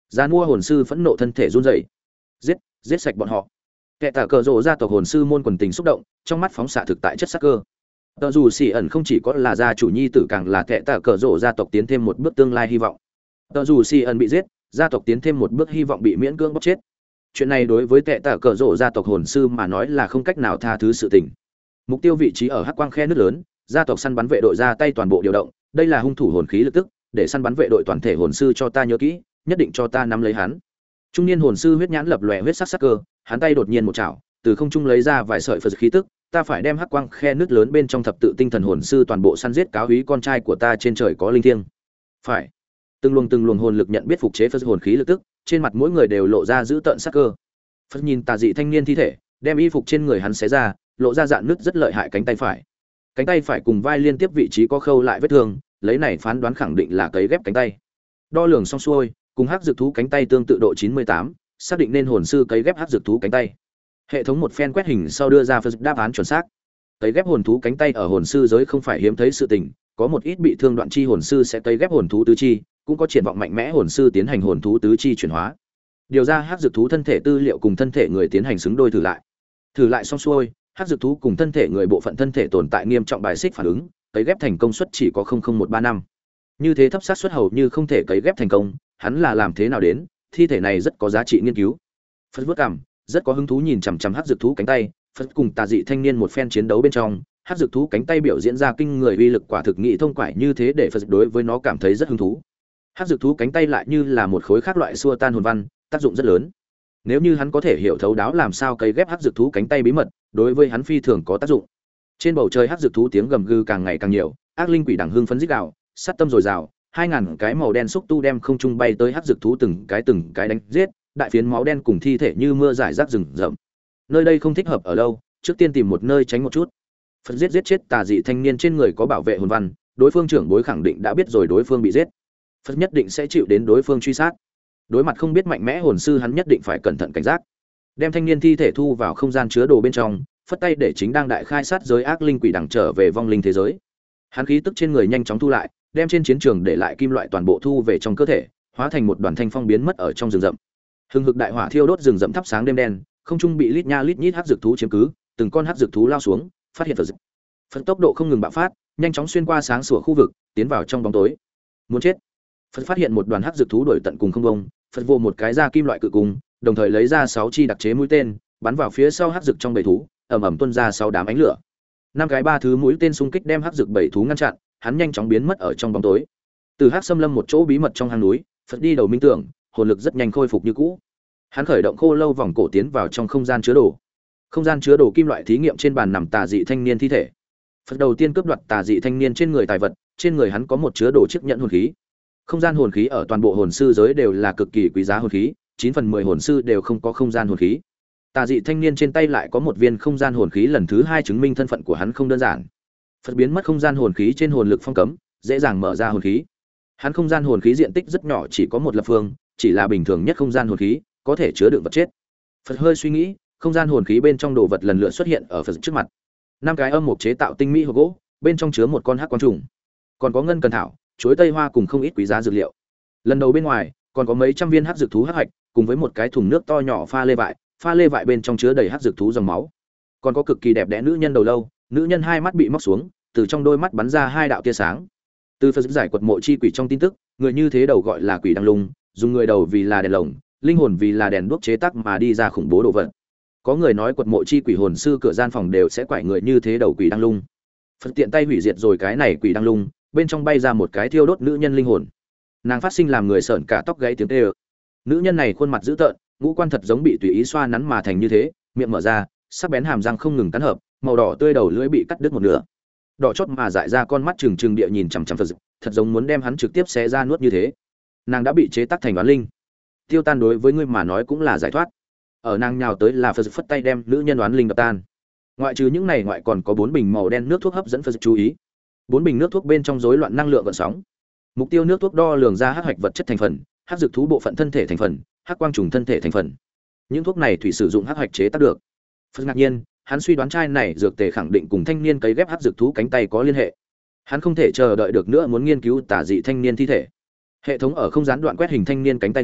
Gián mua hồn sư phẫn nộ thân thể run rẩy. Giết, giết sạch bọn họ. Kẻ tả cờ rộ gia tộc hồn sư môn quần tình xúc động, trong mắt phóng xạ thực tại chất sắc cơ. Tờ dù xỉ ẩn không chỉ có là gia chủ nhi tử càng là kẻ tả cờ rộ gia tộc tiến thêm một bước tương lai hy vọng. Tờ dù xỉ ẩn bị giết, gia tộc tiến thêm một bước hy vọng bị miễn cưỡng bóc chết. Chuyện này đối với kẻ tả cờ rộ gia tộc hồn sư mà nói là không cách nào tha thứ sự tình. Mục tiêu vị trí ở hắc quang khe nước lớn, gia tộc săn bắn vệ đội ra tay toàn bộ điều động, đây là hung thủ hồn khí lực tức, để săn bắn vệ đội toàn thể hồn sư cho ta nhớ kỹ, nhất định cho ta nắm lấy hắn. Trung niên hồn sư huyết nhãn lập lòe huyết sắc sắc cơ, hắn tay đột nhiên một chảo, từ không trung lấy ra vài sợi phật khí tức, ta phải đem hắc quang khe nước lớn bên trong thập tự tinh thần hồn sư toàn bộ săn giết cáo úy con trai của ta trên trời có linh thiêng. Phải. Từng luồng từng luồng hồn lực nhận biết phục chế phật hồn khí lực tức, trên mặt mỗi người đều lộ ra dữ tợn sắc cơ. Phật nhìn tà dị thanh niên thi thể, đem y phục trên người hắn xé ra, lộ ra dạn nứt rất lợi hại cánh tay phải. Cánh tay phải cùng vai liên tiếp vị trí có khâu lại vết thương, lấy này phán đoán khẳng định là cấy ghép cánh tay. Đo lường xong xuôi, cùng hắc dược thú cánh tay tương tự độ chín mươi tám, xác định nên hồn sư cấy ghép hắc dược thú cánh tay. Hệ thống một phen quét hình sau đưa ra đáp án chuẩn xác. Cấy ghép hồn thú cánh tay ở hồn sư giới không phải hiếm thấy sự tình, có một ít bị thương đoạn chi hồn sư sẽ cấy ghép hồn thú tứ chi, cũng có triển vọng mạnh mẽ hồn sư tiến hành hồn thú tứ chi chuyển hóa. Điều ra hắc dược thú thân thể tư liệu cùng thân thể người tiến hành xứng đôi thử lại. Thử lại xong xuôi, hắc dược thú cùng thân thể người bộ phận thân thể tồn tại nghiêm trọng bài xích phản ứng, cấy ghép thành công suất chỉ có không không một ba năm. Như thế thấp xác suất hầu như không thể cấy ghép thành công, hắn là làm thế nào đến, thi thể này rất có giá trị nghiên cứu. Phật vất cảm, rất có hứng thú nhìn chằm chằm hắc dược thú cánh tay, Phật cùng tà dị thanh niên một phen chiến đấu bên trong, hắc dược thú cánh tay biểu diễn ra kinh người uy lực quả thực nghị thông quải như thế để Phật đối với nó cảm thấy rất hứng thú. Hắc dược thú cánh tay lại như là một khối khác loại xua tan hồn văn, tác dụng rất lớn. Nếu như hắn có thể hiểu thấu đáo làm sao cấy ghép hắc dược thú cánh tay bí mật, đối với hắn phi thường có tác dụng. Trên bầu trời hắc dược thú tiếng gầm gừ càng ngày càng nhiều, ác linh quỷ đằng hưng phấn rít gào, sát tâm dồi dào, hai ngàn cái màu đen xúc tu đem không trung bay tới hắc dược thú từng cái từng cái đánh giết, đại phiến máu đen cùng thi thể như mưa rải rác rừng rậm. Nơi đây không thích hợp ở lâu, trước tiên tìm một nơi tránh một chút. Phật giết giết chết tà dị thanh niên trên người có bảo vệ hồn văn, đối phương trưởng bối khẳng định đã biết rồi đối phương bị giết. Phật nhất định sẽ chịu đến đối phương truy sát. Đối mặt không biết mạnh mẽ hồn sư hắn nhất định phải cẩn thận cảnh giác. Đem thanh niên thi thể thu vào không gian chứa đồ bên trong, phất tay để chính đang đại khai sát giới ác linh quỷ đằng trở về vong linh thế giới. Hắn khí tức trên người nhanh chóng thu lại, đem trên chiến trường để lại kim loại toàn bộ thu về trong cơ thể, hóa thành một đoàn thanh phong biến mất ở trong rừng rậm. Hừng hực đại hỏa thiêu đốt rừng rậm thắp sáng đêm đen, không trung bị lít nha lít nhít hắc dược thú chiếm cứ, từng con hắc dược thú lao xuống, phát hiện Phật. Phật tốc độ không ngừng bạo phát, nhanh chóng xuyên qua sáng sủa khu vực, tiến vào trong bóng tối. Muốn chết. Phật phát hiện một đoàn hắc dược thú đuổi tận cùng không bông, Phật vô một cái ra kim loại cự cung, đồng thời lấy ra sáu chi đặc chế mũi tên, bắn vào phía sau hắc dược trong bầy thú, ầm ầm tuôn ra sáu đám ánh lửa. Năm cái ba thứ mũi tên xung kích đem hắc dược bầy thú ngăn chặn, hắn nhanh chóng biến mất ở trong bóng tối. Từ hắc xâm lâm một chỗ bí mật trong hang núi, Phật đi đầu minh tưởng, hồn lực rất nhanh khôi phục như cũ. Hắn khởi động khô lâu vòng cổ tiến vào trong không gian chứa đồ. Không gian chứa đồ kim loại thí nghiệm trên bàn nằm tà dị thanh niên thi thể. Phật đầu tiên cướp đoạt tà dị thanh niên trên người tài vật, trên người hắn có một chứa đồ chiếc nhẫn hồn khí. Không gian hồn khí ở toàn bộ hồn sư giới đều là cực kỳ quý giá hồn khí, chín phần mười hồn sư đều không có không gian hồn khí. Tà dị thanh niên trên tay lại có một viên không gian hồn khí, lần thứ hai chứng minh thân phận của hắn không đơn giản. Phật biến mất không gian hồn khí trên hồn lực phong cấm, dễ dàng mở ra hồn khí. Hắn không gian hồn khí diện tích rất nhỏ, chỉ có một lập phương, chỉ là bình thường nhất không gian hồn khí, có thể chứa đựng vật chết. Phật hơi suy nghĩ, không gian hồn khí bên trong đồ vật lần lượt xuất hiện ở Phật trước mặt. Năm cái âm mục chế tạo tinh mỹ hộp gỗ, bên trong chứa một con hắc quang trùng, còn có ngân cần thảo, chuối tây hoa cùng không ít quý giá dược liệu. Lần đầu bên ngoài, còn có mấy trăm viên hắc dược thú hắc hạch, cùng với một cái thùng nước to nhỏ pha lê vại, pha lê vại bên trong chứa đầy hắc dược thú dòng máu. Còn có cực kỳ đẹp đẽ nữ nhân đầu lâu, nữ nhân hai mắt bị móc xuống, từ trong đôi mắt bắn ra hai đạo tia sáng. Từ Phật giải quật mộ chi quỷ trong tin tức, người như thế đầu gọi là quỷ đăng lung, dùng người đầu vì là đèn lồng, linh hồn vì là đèn đuốc chế tác mà đi ra khủng bố đồ vật. Có người nói quật mộ chi quỷ hồn sư cửa gian phòng đều sẽ quải người như thế đầu quỷ đăng lung. Phật tiện tay hủy diệt rồi cái này quỷ đăng lung, bên trong bay ra một cái thiêu đốt nữ nhân linh hồn. Nàng phát sinh làm người sởn cả tóc gáy tiếng tê ơ. Nữ nhân này khuôn mặt dữ tợn, ngũ quan thật giống bị tùy ý xoa nắn mà thành như thế, miệng mở ra, sắc bén hàm răng không ngừng cắn hợp, màu đỏ tươi đầu lưỡi bị cắt đứt một nửa. Đỏ chót mà dại ra con mắt trừng trừng địa nhìn chằm chằm Phật, thật giống muốn đem hắn trực tiếp xé ra nuốt như thế. Nàng đã bị chế tác thành đoán linh. Tiêu tan đối với ngươi mà nói cũng là giải thoát. Ở nàng nhào tới là Phật phất tay đem nữ nhân đoán linh đập tan. Ngoại trừ những này ngoại còn có bốn bình màu đen nước thuốc hấp dẫn Phật chú ý. Bốn bình nước thuốc bên trong rối loạn năng lượng gợn sóng. Mục tiêu nước thuốc đo lường ra hắc hạch vật chất thành phần, hắc dược thú bộ phận thân thể thành phần, hắc quang trùng thân thể thành phần. Những thuốc này thủy sử dụng hắc hạch chế tác được. Phật ngạc nhiên, hắn suy đoán chai này dược tề khẳng định cùng thanh niên cấy ghép hắc dược thú cánh tay có liên hệ. Hắn không thể chờ đợi được nữa muốn nghiên cứu tà dị thanh niên thi thể. Hệ thống ở không gián đoạn quét hình thanh niên cánh tay phải,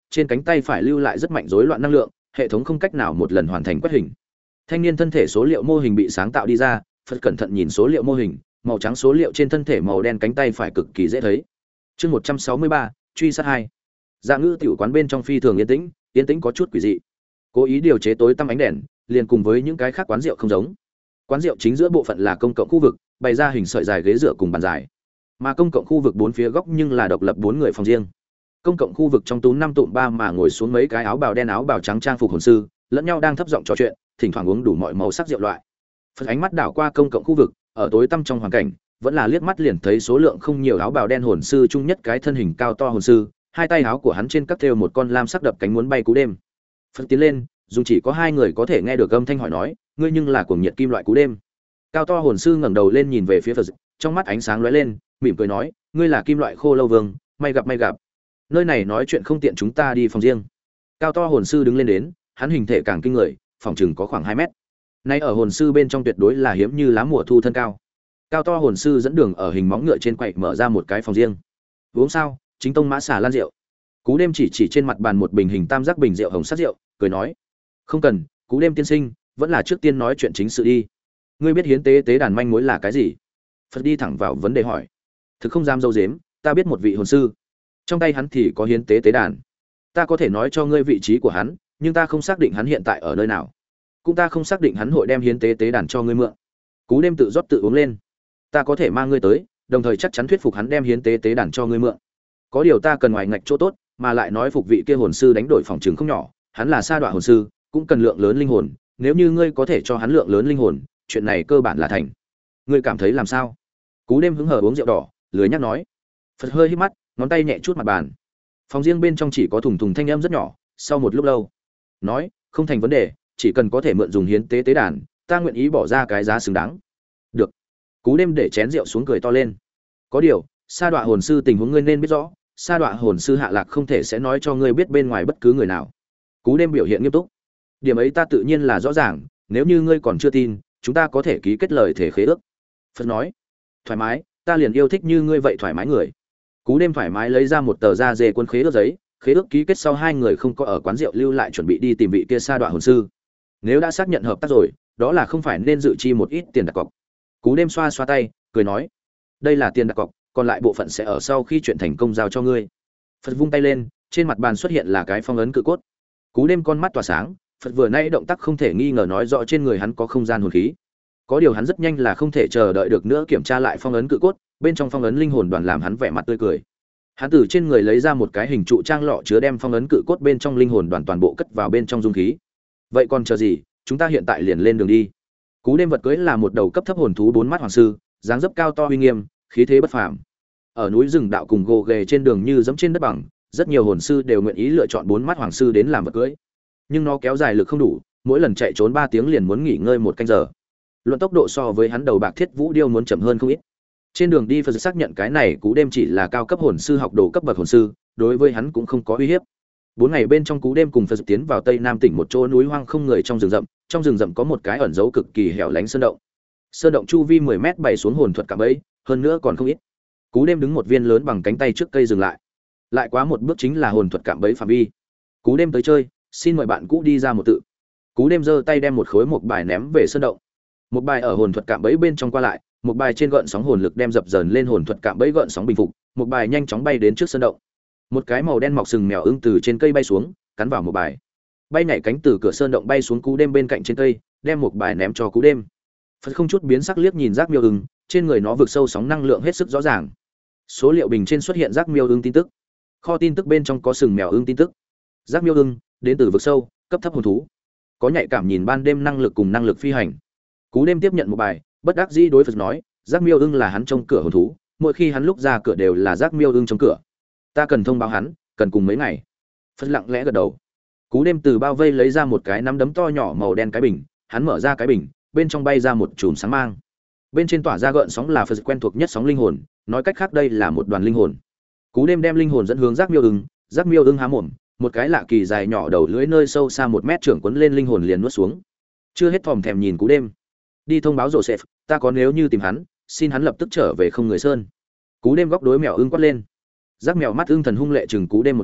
trên cánh tay phải lưu lại rất mạnh rối loạn năng lượng, hệ thống không cách nào một lần hoàn thành quét hình. Thanh niên thân thể số liệu mô hình bị sáng tạo đi ra, Phật cẩn thận nhìn số liệu mô hình, màu trắng số liệu trên thân thể màu đen cánh tay phải cực kỳ dễ thấy. Chương một trăm sáu mươi ba, truy sát hai. Dạ ngữ tiểu quán bên trong phi thường yên tĩnh, yên tĩnh có chút quỷ dị. Cố ý điều chế tối tăm ánh đèn, liền cùng với những cái khác quán rượu không giống. Quán rượu chính giữa bộ phận là công cộng khu vực, bày ra hình sợi dài ghế dựa cùng bàn dài. Mà công cộng khu vực bốn phía góc nhưng là độc lập bốn người phòng riêng. Công cộng khu vực trong tú năm tụm ba mà ngồi xuống mấy cái áo bào đen áo bào trắng trang phục hồn sư, lẫn nhau đang thấp giọng trò chuyện, thỉnh thoảng uống đủ mọi màu sắc rượu loại. Phật ánh mắt đảo qua công cộng khu vực, ở tối tăm trong hoàn cảnh, vẫn là liếc mắt liền thấy số lượng không nhiều áo bào đen hồn sư chung nhất cái thân hình cao to hồn sư, hai tay áo của hắn trên cắt thêu một con lam sắc đập cánh muốn bay cú đêm. Phật tiến lên, dùng chỉ có hai người có thể nghe được âm thanh hỏi nói, ngươi nhưng là cuồng nhiệt kim loại cú đêm. Cao to hồn sư ngẩng đầu lên nhìn về phía Phật, trong mắt ánh sáng lóe lên, mỉm cười nói, ngươi là kim loại khô lâu vương, may gặp may gặp. Nơi này nói chuyện không tiện, chúng ta đi phòng riêng. Cao to hồn sư đứng lên đến, hắn hình thể càng kinh người, phòng chừng có khoảng hai mét. Nay ở hồn sư bên trong tuyệt đối là hiếm như lá mùa thu thân cao. Cao to hồn sư dẫn đường ở hình móng ngựa trên quầy mở ra một cái phòng riêng. Uống sao? Chính tông mã xà lan rượu. Cú đêm chỉ chỉ trên mặt bàn một bình hình tam giác bình rượu hồng sắc rượu, cười nói, không cần, Cú đêm tiên sinh, vẫn là trước tiên nói chuyện chính sự đi. Ngươi biết hiến tế tế đàn manh mối là cái gì? Phật đi thẳng vào vấn đề hỏi. Thực không dám dâu dếm, ta biết một vị hồn sư, trong tay hắn thì có hiến tế tế đàn. Ta có thể nói cho ngươi vị trí của hắn, nhưng ta không xác định hắn hiện tại ở nơi nào, cũng ta không xác định hắn hội đem hiến tế tế đàn cho ngươi mượn. Cú đêm tự rót tự uống lên. Ta có thể mang ngươi tới, đồng thời chắc chắn thuyết phục hắn đem hiến tế tế đàn cho ngươi mượn. Có điều ta cần ngoài ngạch chỗ tốt, mà lại nói phục vị kia hồn sư đánh đổi phòng trường không nhỏ, hắn là sa đoạ hồn sư, cũng cần lượng lớn linh hồn, nếu như ngươi có thể cho hắn lượng lớn linh hồn, chuyện này cơ bản là thành. Ngươi cảm thấy làm sao? Cú đêm hứng hờ uống rượu đỏ, lười nhắc nói. Phật hơi hít mắt, ngón tay nhẹ chút mặt bàn. Phòng riêng bên trong chỉ có thùng thùng thanh âm rất nhỏ, sau một lúc lâu, nói, không thành vấn đề, chỉ cần có thể mượn dùng hiến tế tế đàn, ta nguyện ý bỏ ra cái giá xứng đáng. Được. Cú đêm để chén rượu xuống cười to lên. Có điều, sa đoạ hồn sư tình huống ngươi nên biết rõ, sa đoạ hồn sư hạ lạc không thể sẽ nói cho ngươi biết bên ngoài bất cứ người nào. Cú đêm biểu hiện nghiêm túc. Điểm ấy ta tự nhiên là rõ ràng, nếu như ngươi còn chưa tin, chúng ta có thể ký kết lời thể khế ước. Phật nói, thoải mái, ta liền yêu thích như ngươi vậy thoải mái người. Cú đêm thoải mái lấy ra một tờ da dê quân khế ước giấy, khế ước ký kết sau hai người không có ở quán rượu lưu lại, chuẩn bị đi tìm vị kia sa đoạ hồn sư. Nếu đã xác nhận hợp tác rồi, đó là không phải nên dự chi một ít tiền đặt cọc. Cú đêm xoa xoa tay, cười nói, đây là tiền đặt cọc, còn lại bộ phận sẽ ở sau khi chuyện thành công giao cho ngươi. Phật vung tay lên, trên mặt bàn xuất hiện là cái phong ấn cự cốt. Cú đêm con mắt tỏa sáng, Phật vừa nãy động tác không thể nghi ngờ nói rõ trên người hắn có không gian hồn khí. Có điều hắn rất nhanh là không thể chờ đợi được nữa kiểm tra lại phong ấn cự cốt, bên trong phong ấn linh hồn đoàn làm hắn vẻ mặt tươi cười. Hắn từ trên người lấy ra một cái hình trụ trang lọ chứa đem phong ấn cự cốt bên trong linh hồn đoàn toàn bộ cất vào bên trong dung khí. Vậy còn chờ gì, chúng ta hiện tại liền lên đường đi. Cú đêm vật cưới là một đầu cấp thấp hồn thú bốn mắt hoàng sư, dáng dấp cao to uy nghiêm, khí thế bất phàm. Ở núi rừng đạo cùng gồ ghề trên đường như dẫm trên đất bằng, rất nhiều hồn sư đều nguyện ý lựa chọn bốn mắt hoàng sư đến làm vật cưới. Nhưng nó kéo dài lực không đủ, mỗi lần chạy trốn ba tiếng liền muốn nghỉ ngơi một canh giờ. Luận tốc độ so với hắn đầu bạc thiết vũ điêu muốn chậm hơn không ít. Trên đường đi Phật xác nhận cái này Cú đêm chỉ là cao cấp hồn sư học đồ cấp bậc hồn sư, đối với hắn cũng không có uy hiếp. Bốn ngày bên trong Cú đêm cùng Phật tiến vào tây nam tỉnh một chỗ núi hoang không người trong rừng rậm, trong rừng rậm có một cái ẩn dấu cực kỳ hẻo lánh sơn động. Sơn động chu vi mười mét bày xuống hồn thuật cạm bẫy, hơn nữa còn không ít. Cú đêm đứng một viên lớn bằng cánh tay trước cây dừng lại. Lại quá một bước chính là hồn thuật cạm bẫy phạm vi. Cú đêm tới chơi, xin mời bạn cũ đi ra một tự. Cú đêm giơ tay đem một khối một bài ném về sơn động. Một bài ở hồn thuật cạm bẫy bên trong qua lại, một bài trên gợn sóng hồn lực đem dập dờn lên hồn thuật cạm bẫy gợn sóng bình phục, một bài nhanh chóng bay đến trước sơn động. Một cái màu đen mọc sừng mèo ưng từ trên cây bay xuống, cắn vào một bài. Bay nhảy cánh từ cửa sơn động bay xuống Cú đêm bên cạnh trên cây, đem một bài ném cho Cú đêm. Phật không chút biến sắc liếc nhìn Giác Miêu ưng, trên người nó vực sâu sóng năng lượng hết sức rõ ràng. Số liệu bình trên xuất hiện Giác Miêu ưng tin tức. Kho tin tức bên trong có sừng mèo ưng tin tức. Giác Miêu ưng đến từ vực sâu, cấp thấp hồn thú, có nhạy cảm nhìn ban đêm năng lực cùng năng lực phi hành. Cú đêm tiếp nhận một bài, bất đắc dĩ đối Phật nói, Giác Miêu ưng là hắn trông cửa hồn thú, mỗi khi hắn lúc ra cửa đều là Giác Miêu ưng trông cửa. Ta cần thông báo hắn, cần cùng mấy ngày. Phật lặng lẽ gật đầu. Cú đêm từ bao vây lấy ra một cái nắm đấm to nhỏ màu đen cái bình, hắn mở ra cái bình, bên trong bay ra một chùm sáng mang. Bên trên tỏa ra gợn sóng là Phật quen thuộc nhất sóng linh hồn, nói cách khác đây là một đoàn linh hồn. Cú đêm đem linh hồn dẫn hướng Giác Miêu ưng, Giác Miêu ưng há mồm, một cái lạ kỳ dài nhỏ đầu lưỡi nơi sâu xa một mét trưởng quấn lên linh hồn liền nuốt xuống. Chưa hết thòm thèm nhìn Cú đêm. Đi thông báo Joseph, ta có nếu như tìm hắn, xin hắn lập tức trở về không người sơn. Cú đêm góc đối mèo ưng quát lên. Giác mèo mắt ưng thần hung lệ chừng Cú đêm một chút,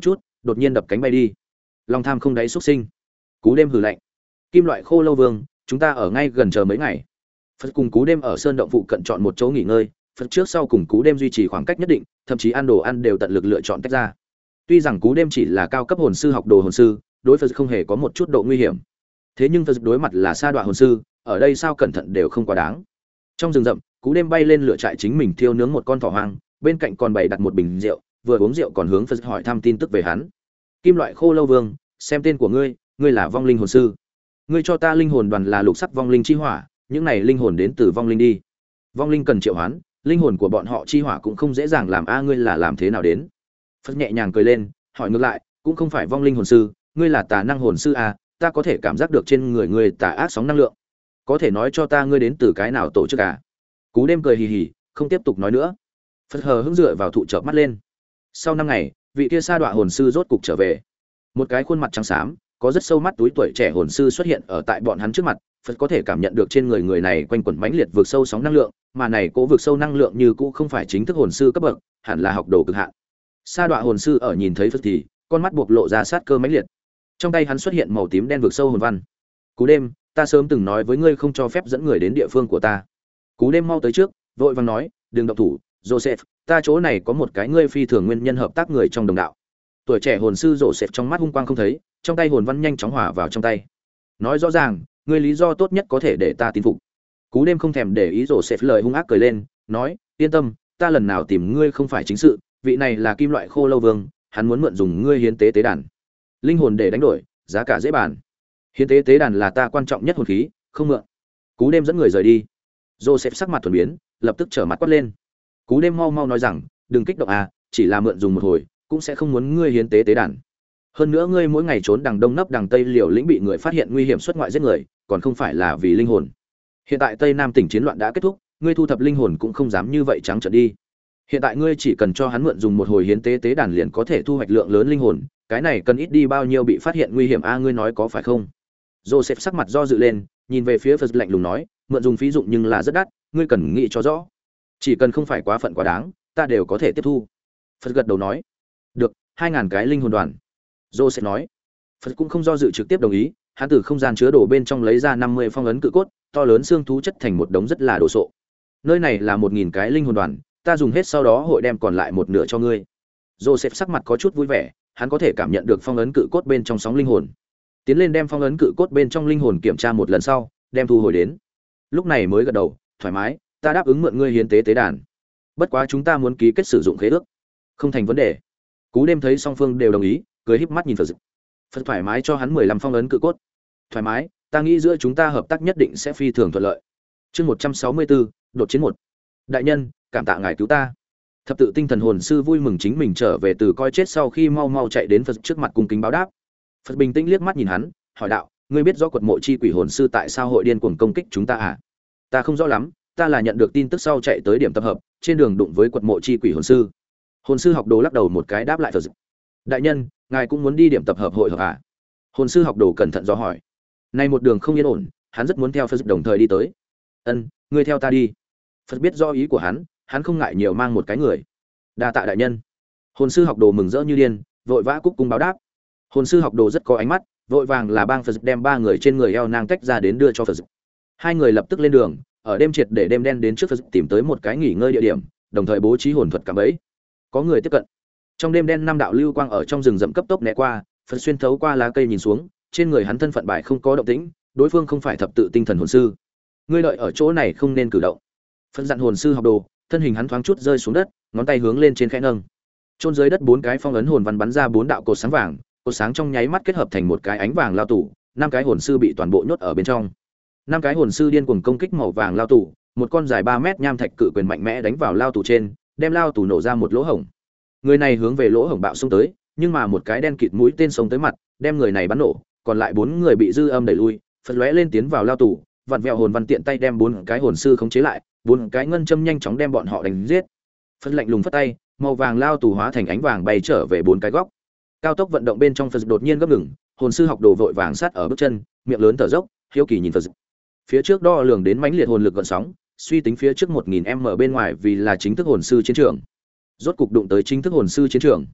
đột nhiên đập cánh bay đi. Long tham không đáy xuất sinh. Cú đêm hừ lạnh. Kim loại khô lâu vương, chúng ta ở ngay gần chờ mấy ngày. Phật cùng Cú đêm ở sơn động phụ cận chọn một chỗ nghỉ ngơi, Phật trước sau cùng Cú đêm duy trì khoảng cách nhất định, thậm chí ăn đồ ăn đều tận lực lựa chọn tách ra. Tuy rằng Cú đêm chỉ là cao cấp hồn sư học đồ hồn sư, đối Phật không hề có một chút độ nguy hiểm. Thế nhưng Phật đối mặt là sa đoạ hồn sư, ở đây sao cẩn thận đều không quá đáng. Trong rừng rậm, Cú đêm bay lên lửa trại chính mình thiêu nướng một con thỏ hoang, bên cạnh còn bày đặt một bình rượu, vừa uống rượu còn hướng Phật hỏi thăm tin tức về hắn. Kim loại khô lâu vương, xem tên của ngươi, ngươi là vong linh hồn sư. Ngươi cho ta linh hồn đoàn là lục sắc vong linh chi hỏa, những này linh hồn đến từ vong linh đi. Vong linh cần triệu hoán, linh hồn của bọn họ chi hỏa cũng không dễ dàng làm a ngươi là làm thế nào đến? Phật nhẹ nhàng cười lên, hỏi ngược lại, cũng không phải vong linh hồn sư, ngươi là tà năng hồn sư à, ta có thể cảm giác được trên người ngươi tà ác sóng năng lượng. Có thể nói cho ta ngươi đến từ cái nào tổ chức à? Cú đêm cười hì hì, không tiếp tục nói nữa. Phật hờ hững dựa vào thụ chợp mắt lên. Sau năm ngày, vị kia sa đoạ hồn sư rốt cục trở về. Một cái khuôn mặt trắng xám, có rất sâu mắt túi tuổi trẻ hồn sư xuất hiện ở tại bọn hắn trước mặt. Phật có thể cảm nhận được trên người người này quanh quẩn mãnh liệt vượt sâu sóng năng lượng, mà này cố vượt sâu năng lượng như cũ không phải chính thức hồn sư cấp bậc, hẳn là học đồ cực hạn. Sa đoạ hồn sư ở nhìn thấy Phật thì, con mắt buộc lộ ra sát cơ mãnh liệt. Trong tay hắn xuất hiện màu tím đen vượt sâu hồn văn. Cú đêm, ta sớm từng nói với ngươi không cho phép dẫn người đến địa phương của ta. Cú đêm mau tới trước, vội vàng nói, đừng động thủ, Joseph, ta chỗ này có một cái ngươi phi thường nguyên nhân hợp tác người trong đồng đạo. Tuổi trẻ hồn sư Joseph trong mắt hung quang không thấy, trong tay hồn văn nhanh chóng hòa vào trong tay. Nói rõ ràng, ngươi lý do tốt nhất có thể để ta tin phục. Cú đêm không thèm để ý Joseph lời hung ác cười lên, nói, yên tâm, ta lần nào tìm ngươi không phải chính sự, vị này là kim loại khô lâu vương, hắn muốn mượn dùng ngươi hiến tế tế đàn. Linh hồn để đánh đổi, giá cả dễ bàn. Hiến tế tế đàn là ta quan trọng nhất hồn khí, không mượn. Cú đêm dẫn người rời đi. Joseph sắc mặt thuần biến, lập tức trở mặt quát lên. Cú đêm mau mau nói rằng, đừng kích động à, chỉ là mượn dùng một hồi, cũng sẽ không muốn ngươi hiến tế tế đàn. Hơn nữa ngươi mỗi ngày trốn đằng đông nấp đằng tây liều lĩnh bị người phát hiện nguy hiểm xuất ngoại giết người, còn không phải là vì linh hồn. Hiện tại Tây Nam tỉnh chiến loạn đã kết thúc, ngươi thu thập linh hồn cũng không dám như vậy trắng trợn đi. Hiện tại ngươi chỉ cần cho hắn mượn dùng một hồi hiến tế tế đàn liền có thể thu hoạch lượng lớn linh hồn, cái này cần ít đi bao nhiêu bị phát hiện nguy hiểm a ngươi nói có phải không? Joseph sắc mặt do dự lên, nhìn về phía Phật lạnh lùng nói, mượn dùng phí dụng nhưng là rất đắt, ngươi cần nghĩ cho rõ. Chỉ cần không phải quá phận quá đáng, ta đều có thể tiếp thu. Phật gật đầu nói, được, hai ngàn cái linh hồn đoàn. Joseph nói, Phật cũng không do dự trực tiếp đồng ý, hắn từ không gian chứa đồ bên trong lấy ra năm mươi phong ấn cự cốt, to lớn xương thú chất thành một đống rất là đồ sộ. Nơi này là một nghìn cái linh hồn đoàn, ta dùng hết sau đó hội đem còn lại một nửa cho ngươi. Joseph sắc mặt có chút vui vẻ, hắn có thể cảm nhận được phong ấn cự cốt bên trong sóng linh hồn. Tiến lên đem phong ấn cự cốt bên trong linh hồn kiểm tra một lần sau, đem thu hồi đến. Lúc này mới gật đầu, thoải mái, ta đáp ứng mượn ngươi hiến tế tế đàn. Bất quá chúng ta muốn ký kết sử dụng khế ước. Không thành vấn đề. Cú đêm thấy song phương đều đồng ý, cười híp mắt nhìn Phật. Phật thoải mái cho hắn mười lăm phong ấn cự cốt. Thoải mái, ta nghĩ giữa chúng ta hợp tác nhất định sẽ phi thường thuận lợi. Chương một trăm sáu mươi bốn, đột chiến một. Đại nhân, cảm tạ ngài cứu ta. Thập tự tinh thần hồn sư vui mừng chính mình trở về từ coi chết sau khi mau mau chạy đến Phật trước mặt cung kính báo đáp. Phật bình tĩnh liếc mắt nhìn hắn, hỏi đạo, ngươi biết rõ quật mộ chi quỷ hồn sư tại sao hội điên cuồng công kích chúng ta à? Ta không rõ lắm, ta là nhận được tin tức sau chạy tới điểm tập hợp, trên đường đụng với quật mộ chi quỷ hồn sư. Hồn sư học đồ lắc đầu một cái đáp lại Phật. Đại nhân, ngài cũng muốn đi điểm tập hợp hội hợp à? Hồn sư học đồ cẩn thận do hỏi. Nay một đường không yên ổn, hắn rất muốn theo Phật đồng thời đi tới. Ân, ngươi theo ta đi. Phật biết rõ ý của hắn, hắn không ngại nhiều mang một cái người. Đa tạ đại nhân. Hồn sư học đồ mừng rỡ như điên, vội vã cúc cung báo đáp. Hồn sư học đồ rất có ánh mắt, vội vàng là bang Phật đem ba người trên người eo nang tách ra đến đưa cho Phật. Hai người lập tức lên đường, ở đêm triệt để đêm đen đến trước Phật tìm tới một cái nghỉ ngơi địa điểm, đồng thời bố trí hồn thuật cạm bẫy. Có người tiếp cận. Trong đêm đen năm đạo lưu quang ở trong rừng rậm cấp tốc né qua, Phật xuyên thấu qua lá cây nhìn xuống, trên người hắn thân phận bài không có động tĩnh, đối phương không phải thập tự tinh thần hồn sư. Ngươi đợi ở chỗ này không nên cử động. Phật dặn hồn sư học đồ, thân hình hắn thoáng chút rơi xuống đất, ngón tay hướng lên trên khẽ nâng. Chôn dưới đất bốn cái phong ấn hồn văn bắn ra bốn đạo cột sáng vàng, cột sáng trong nháy mắt kết hợp thành một cái ánh vàng lao tù, năm cái hồn sư bị toàn bộ nhốt ở bên trong. Năm cái hồn sư điên cuồng công kích màu vàng lao tù, một con dài ba mét nham thạch cự quyền mạnh mẽ đánh vào lao tù trên, đem lao tù nổ ra một lỗ hổng. Người này hướng về lỗ hổng bạo xông tới, nhưng mà một cái đen kịt mũi tên xông tới mặt, đem người này bắn nổ, còn lại bốn người bị dư âm đẩy lui, Phật lóe lên tiến vào lao tù, vặn vẹo hồn văn tiện tay đem bốn cái hồn sư khống chế lại, bốn cái ngân châm nhanh chóng đem bọn họ đánh giết. Phật lạnh lùng phất tay, màu vàng lao tù hóa thành ánh vàng bay trở về bốn cái góc. Cao tốc vận động bên trong Phật đột nhiên gấp ngừng, hồn sư học đồ vội vàng sát ở bước chân, miệng lớn thở dốc, hiếu kỳ nhìn Phật. Phía trước đo lường đến mãnh liệt hồn lực gợn sóng, suy tính phía trước một nghìn m bên ngoài vì là chính thức hồn sư chiến trường. Rốt cục đụng tới chính thức hồn sư chiến trường.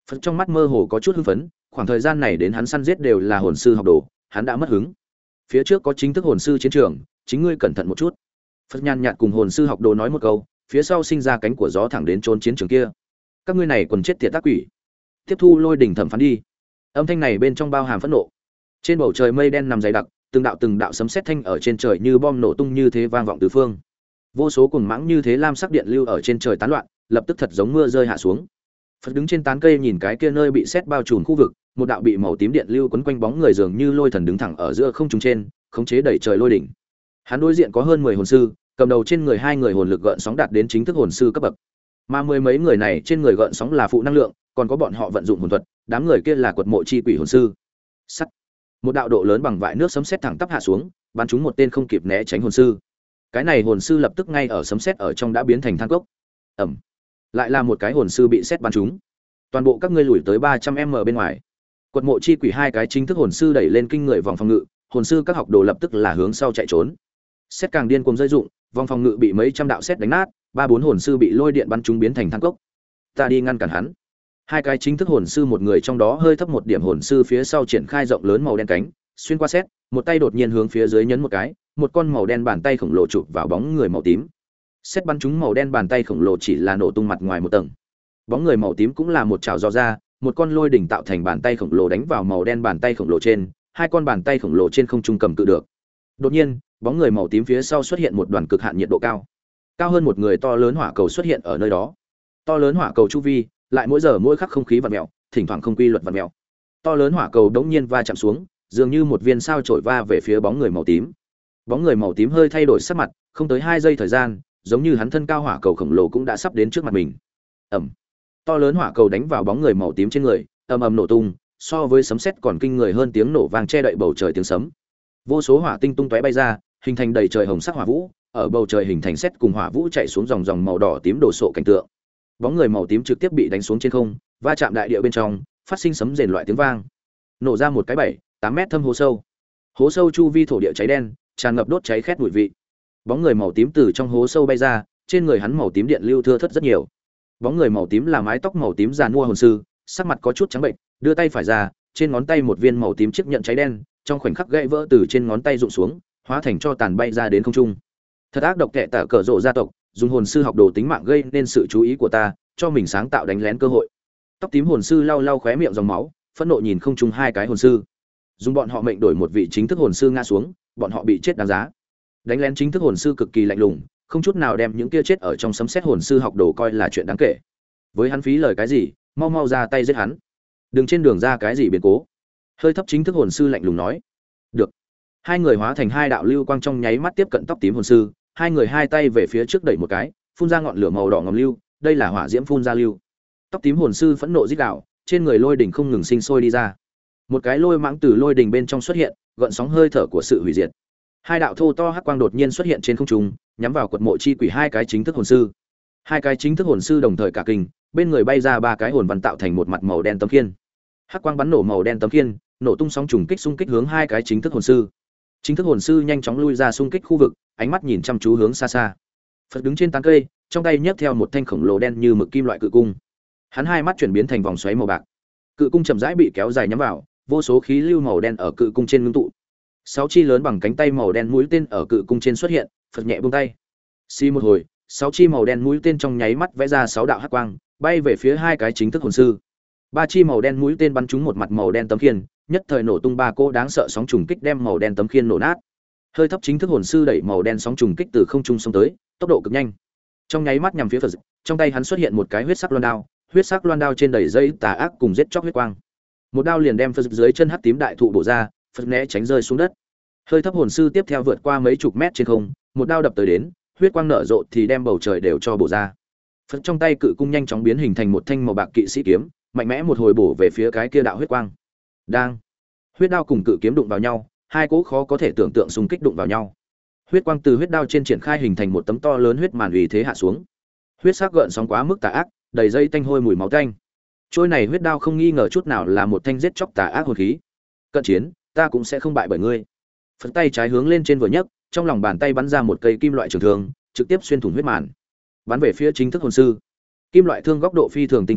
Phật trong mắt mơ hồ có chút hưng phấn, khoảng thời gian này đến hắn săn giết đều là hồn sư học đồ, hắn đã mất hứng. Phía trước có chính thức hồn sư chiến trường, chính ngươi cẩn thận một chút. Phật nhàn nhạt cùng hồn sư học đồ nói một câu, phía sau sinh ra cánh của gió thẳng đến trốn chiến trường kia. Các ngươi này còn chết tiệt tác quỷ, tiếp thu lôi đỉnh thẩm phán đi. Âm thanh này bên trong bao hàm phẫn nộ. Trên bầu trời mây đen nằm dày đặc, từng đạo từng đạo sấm sét thanh ở trên trời như bom nổ tung như thế vang vọng tứ phương. Vô số cuồng mãng như thế lam sắc điện lưu ở trên trời tán loạn, lập tức thật giống mưa rơi hạ xuống. Phật đứng trên tán cây nhìn cái kia nơi bị sét bao trùm khu vực, một đạo bị màu tím điện lưu quấn quanh bóng người dường như lôi thần đứng thẳng ở giữa không trung trên, khống chế đẩy trời lôi đỉnh. Hắn đối diện có hơn mười hồn sư, cầm đầu trên người hai người hồn lực gợn sóng đạt đến chính thức hồn sư cấp bậc. Mà mười mấy người này trên người gợn sóng là phụ năng lượng, còn có bọn họ vận dụng hồn thuật, đám người kia là quật mộ chi quỷ hồn sư. Sắt. Một đạo độ lớn bằng vại nước sấm sét thẳng tắp hạ xuống, bắn trúng một tên không kịp né tránh hồn sư. Cái này hồn sư lập tức ngay ở sấm sét ở trong đã biến thành than cốc. Ầm. Lại là một cái hồn sư bị sét bắn trúng. Toàn bộ các ngươi lùi tới ba trăm mét bên ngoài. Quật mộ chi quỷ hai cái chính thức hồn sư đẩy lên kinh người vòng phòng ngự, hồn sư các học đồ lập tức là hướng sau chạy trốn. Sét càng điên cuồng rơi dụng, vòng phòng ngự bị mấy trăm đạo sét đánh nát, ba bốn hồn sư bị lôi điện bắn trúng biến thành than cốc. Ta đi ngăn cản hắn. Hai cái chính thức hồn sư, một người trong đó hơi thấp một điểm hồn sư phía sau triển khai rộng lớn màu đen cánh, xuyên qua sét, một tay đột nhiên hướng phía dưới nhấn một cái, một con màu đen bàn tay khổng lồ chụp vào bóng người màu tím. Sét bắn trúng màu đen bàn tay khổng lồ chỉ là nổ tung mặt ngoài một tầng. Bóng người màu tím cũng là một chảo giò ra, một con lôi đỉnh tạo thành bàn tay khổng lồ đánh vào màu đen bàn tay khổng lồ trên, hai con bàn tay khổng lồ trên không trung cầm cự được. Đột nhiên, bóng người màu tím phía sau xuất hiện một đoàn cực hạn nhiệt độ cao. Cao hơn một người to lớn hỏa cầu xuất hiện ở nơi đó. To lớn hỏa cầu chu vi, lại mỗi giờ mỗi khắc không khí vặn mèo, thỉnh thoảng không quy luật vặn mèo. To lớn hỏa cầu đống nhiên va chạm xuống, dường như một viên sao chổi va về phía bóng người màu tím. Bóng người màu tím hơi thay đổi sắc mặt, không tới hai giây thời gian, giống như hắn thân cao hỏa cầu khổng lồ cũng đã sắp đến trước mặt mình. Ầm. To lớn hỏa cầu đánh vào bóng người màu tím trên người, ầm ầm nổ tung, so với sấm sét còn kinh người hơn tiếng nổ vang che đậy bầu trời tiếng sấm. Vô số hỏa tinh tung tóe bay ra, hình thành đầy trời hồng sắc hỏa vũ, ở bầu trời hình thành sét cùng hỏa vũ chạy xuống dòng dòng màu đỏ tím đổ sộ cảnh tượng. Bóng người màu tím trực tiếp bị đánh xuống trên không, va chạm đại địa bên trong, phát sinh sấm rền loại tiếng vang. Nổ ra một cái bảy, tám mét thâm hố sâu. Hố sâu chu vi thổ địa cháy đen, tràn ngập đốt cháy khét mùi vị. Bóng người màu tím từ trong hố sâu bay ra, trên người hắn màu tím điện lưu thưa thớt rất nhiều. Bóng người màu tím là mái tóc màu tím già nua hồn sư, sắc mặt có chút trắng bệnh, đưa tay phải ra, trên ngón tay một viên màu tím chiếc nhận cháy đen, trong khoảnh khắc gãy vỡ từ trên ngón tay rụng xuống, hóa thành cho tàn bay ra đến không trung. Thật ác độc kệ tả cờ rộ gia tộc, dùng hồn sư học đồ tính mạng gây nên sự chú ý của ta, cho mình sáng tạo đánh lén cơ hội. Tóc tím hồn sư lau lau khóe miệng dòng máu, phẫn nộ nhìn không trung hai cái hồn sư. Dùng bọn họ mệnh đổi một vị chính thức hồn sư ngã xuống, bọn họ bị chết đáng giá. Đánh lén chính thức hồn sư cực kỳ lạnh lùng, không chút nào đem những kia chết ở trong sấm sét hồn sư học đồ coi là chuyện đáng kể. Với hắn phí lời cái gì, mau mau ra tay giết hắn. Đừng trên đường ra cái gì biến cố. Hơi thấp chính thức hồn sư lạnh lùng nói. Được. Hai người hóa thành hai đạo lưu quang trong nháy mắt tiếp cận tóc tím hồn sư, hai người hai tay về phía trước đẩy một cái, phun ra ngọn lửa màu đỏ ngòm lưu, đây là hỏa diễm phun ra lưu. Tóc tím hồn sư phẫn nộ rít gào, trên người lôi đỉnh không ngừng sinh sôi đi ra. Một cái lôi mãng từ lôi đỉnh bên trong xuất hiện, gợn sóng hơi thở của sự hủy diệt. Hai đạo thô to hắc quang đột nhiên xuất hiện trên không trung, nhắm vào quật mộ chi quỷ hai cái chính thức hồn sư. Hai cái chính thức hồn sư đồng thời cả kinh, bên người bay ra ba cái hồn văn tạo thành một mặt màu đen tấm khiên. Hắc quang bắn nổ màu đen tấm khiên, nổ tung sóng trùng kích xung kích hướng hai cái chính thức hồn sư. Chính thức hồn sư nhanh chóng lui ra xung kích khu vực, ánh mắt nhìn chăm chú hướng xa xa. Phật đứng trên tán cây, trong tay nhấc theo một thanh khổng lồ đen như mực kim loại cự cung. Hắn hai mắt chuyển biến thành vòng xoáy màu bạc. Cự cung chậm rãi bị kéo dài nhắm vào, vô số khí lưu màu đen ở cự cung trên ngưng tụ. Sáu chi lớn bằng cánh tay màu đen mũi tên ở cự cung trên xuất hiện, Phật nhẹ buông tay. Xi một hồi, sáu chi màu đen mũi tên trong nháy mắt vẽ ra sáu đạo hắc quang, bay về phía hai cái chính thức hồn sư. Ba chi màu đen mũi tên bắn trúng một mặt màu đen tấm khiên, nhất thời nổ tung ba cỗ đáng sợ sóng trùng kích đem màu đen tấm khiên nổ nát. Hơi thấp chính thức hồn sư đẩy màu đen sóng trùng kích từ không trung xông tới, tốc độ cực nhanh. Trong nháy mắt nhằm phía Phật, trong tay hắn xuất hiện một cái huyết sắc loan đao, huyết sắc loan đao trên đầy dây tà ác cùng giết chóc huyết quang. Một đao liền đem Phật dưới chân hắc tím đại thụ bổ ra, Phật né tránh rơi xuống đất. Hơi thấp hồn sư tiếp theo vượt qua mấy chục mét trên không, một đao đập tới đến, huyết quang nở rộ thì đem bầu trời đều cho bổ ra. Phật trong tay cự cung nhanh chóng biến hình thành một thanh màu bạc kỵ sĩ kiếm, mạnh mẽ một hồi bổ về phía cái kia đạo huyết quang. Đang, huyết đao cùng cự kiếm đụng vào nhau, hai cỗ khó có thể tưởng tượng xung kích đụng vào nhau. Huyết quang từ huyết đao trên triển khai hình thành một tấm to lớn huyết màn uy thế hạ xuống. Huyết sắc gợn sóng quá mức tà ác, đầy dây tanh hôi mùi máu tanh. Trôi này huyết đao không nghi ngờ chút nào là một thanh giết chóc tà ác hồn khí. Cận chiến, ta cũng sẽ không bại bởi ngươi. Phật tay trái hướng lên trên vừa nhấc, trong lòng bàn tay bắn ra một cây kim loại trường thương, trực tiếp xuyên thủng huyết màn, bắn về phía chính thức hồn sư. Kim loại thương góc độ phi thường tinh chuẩn,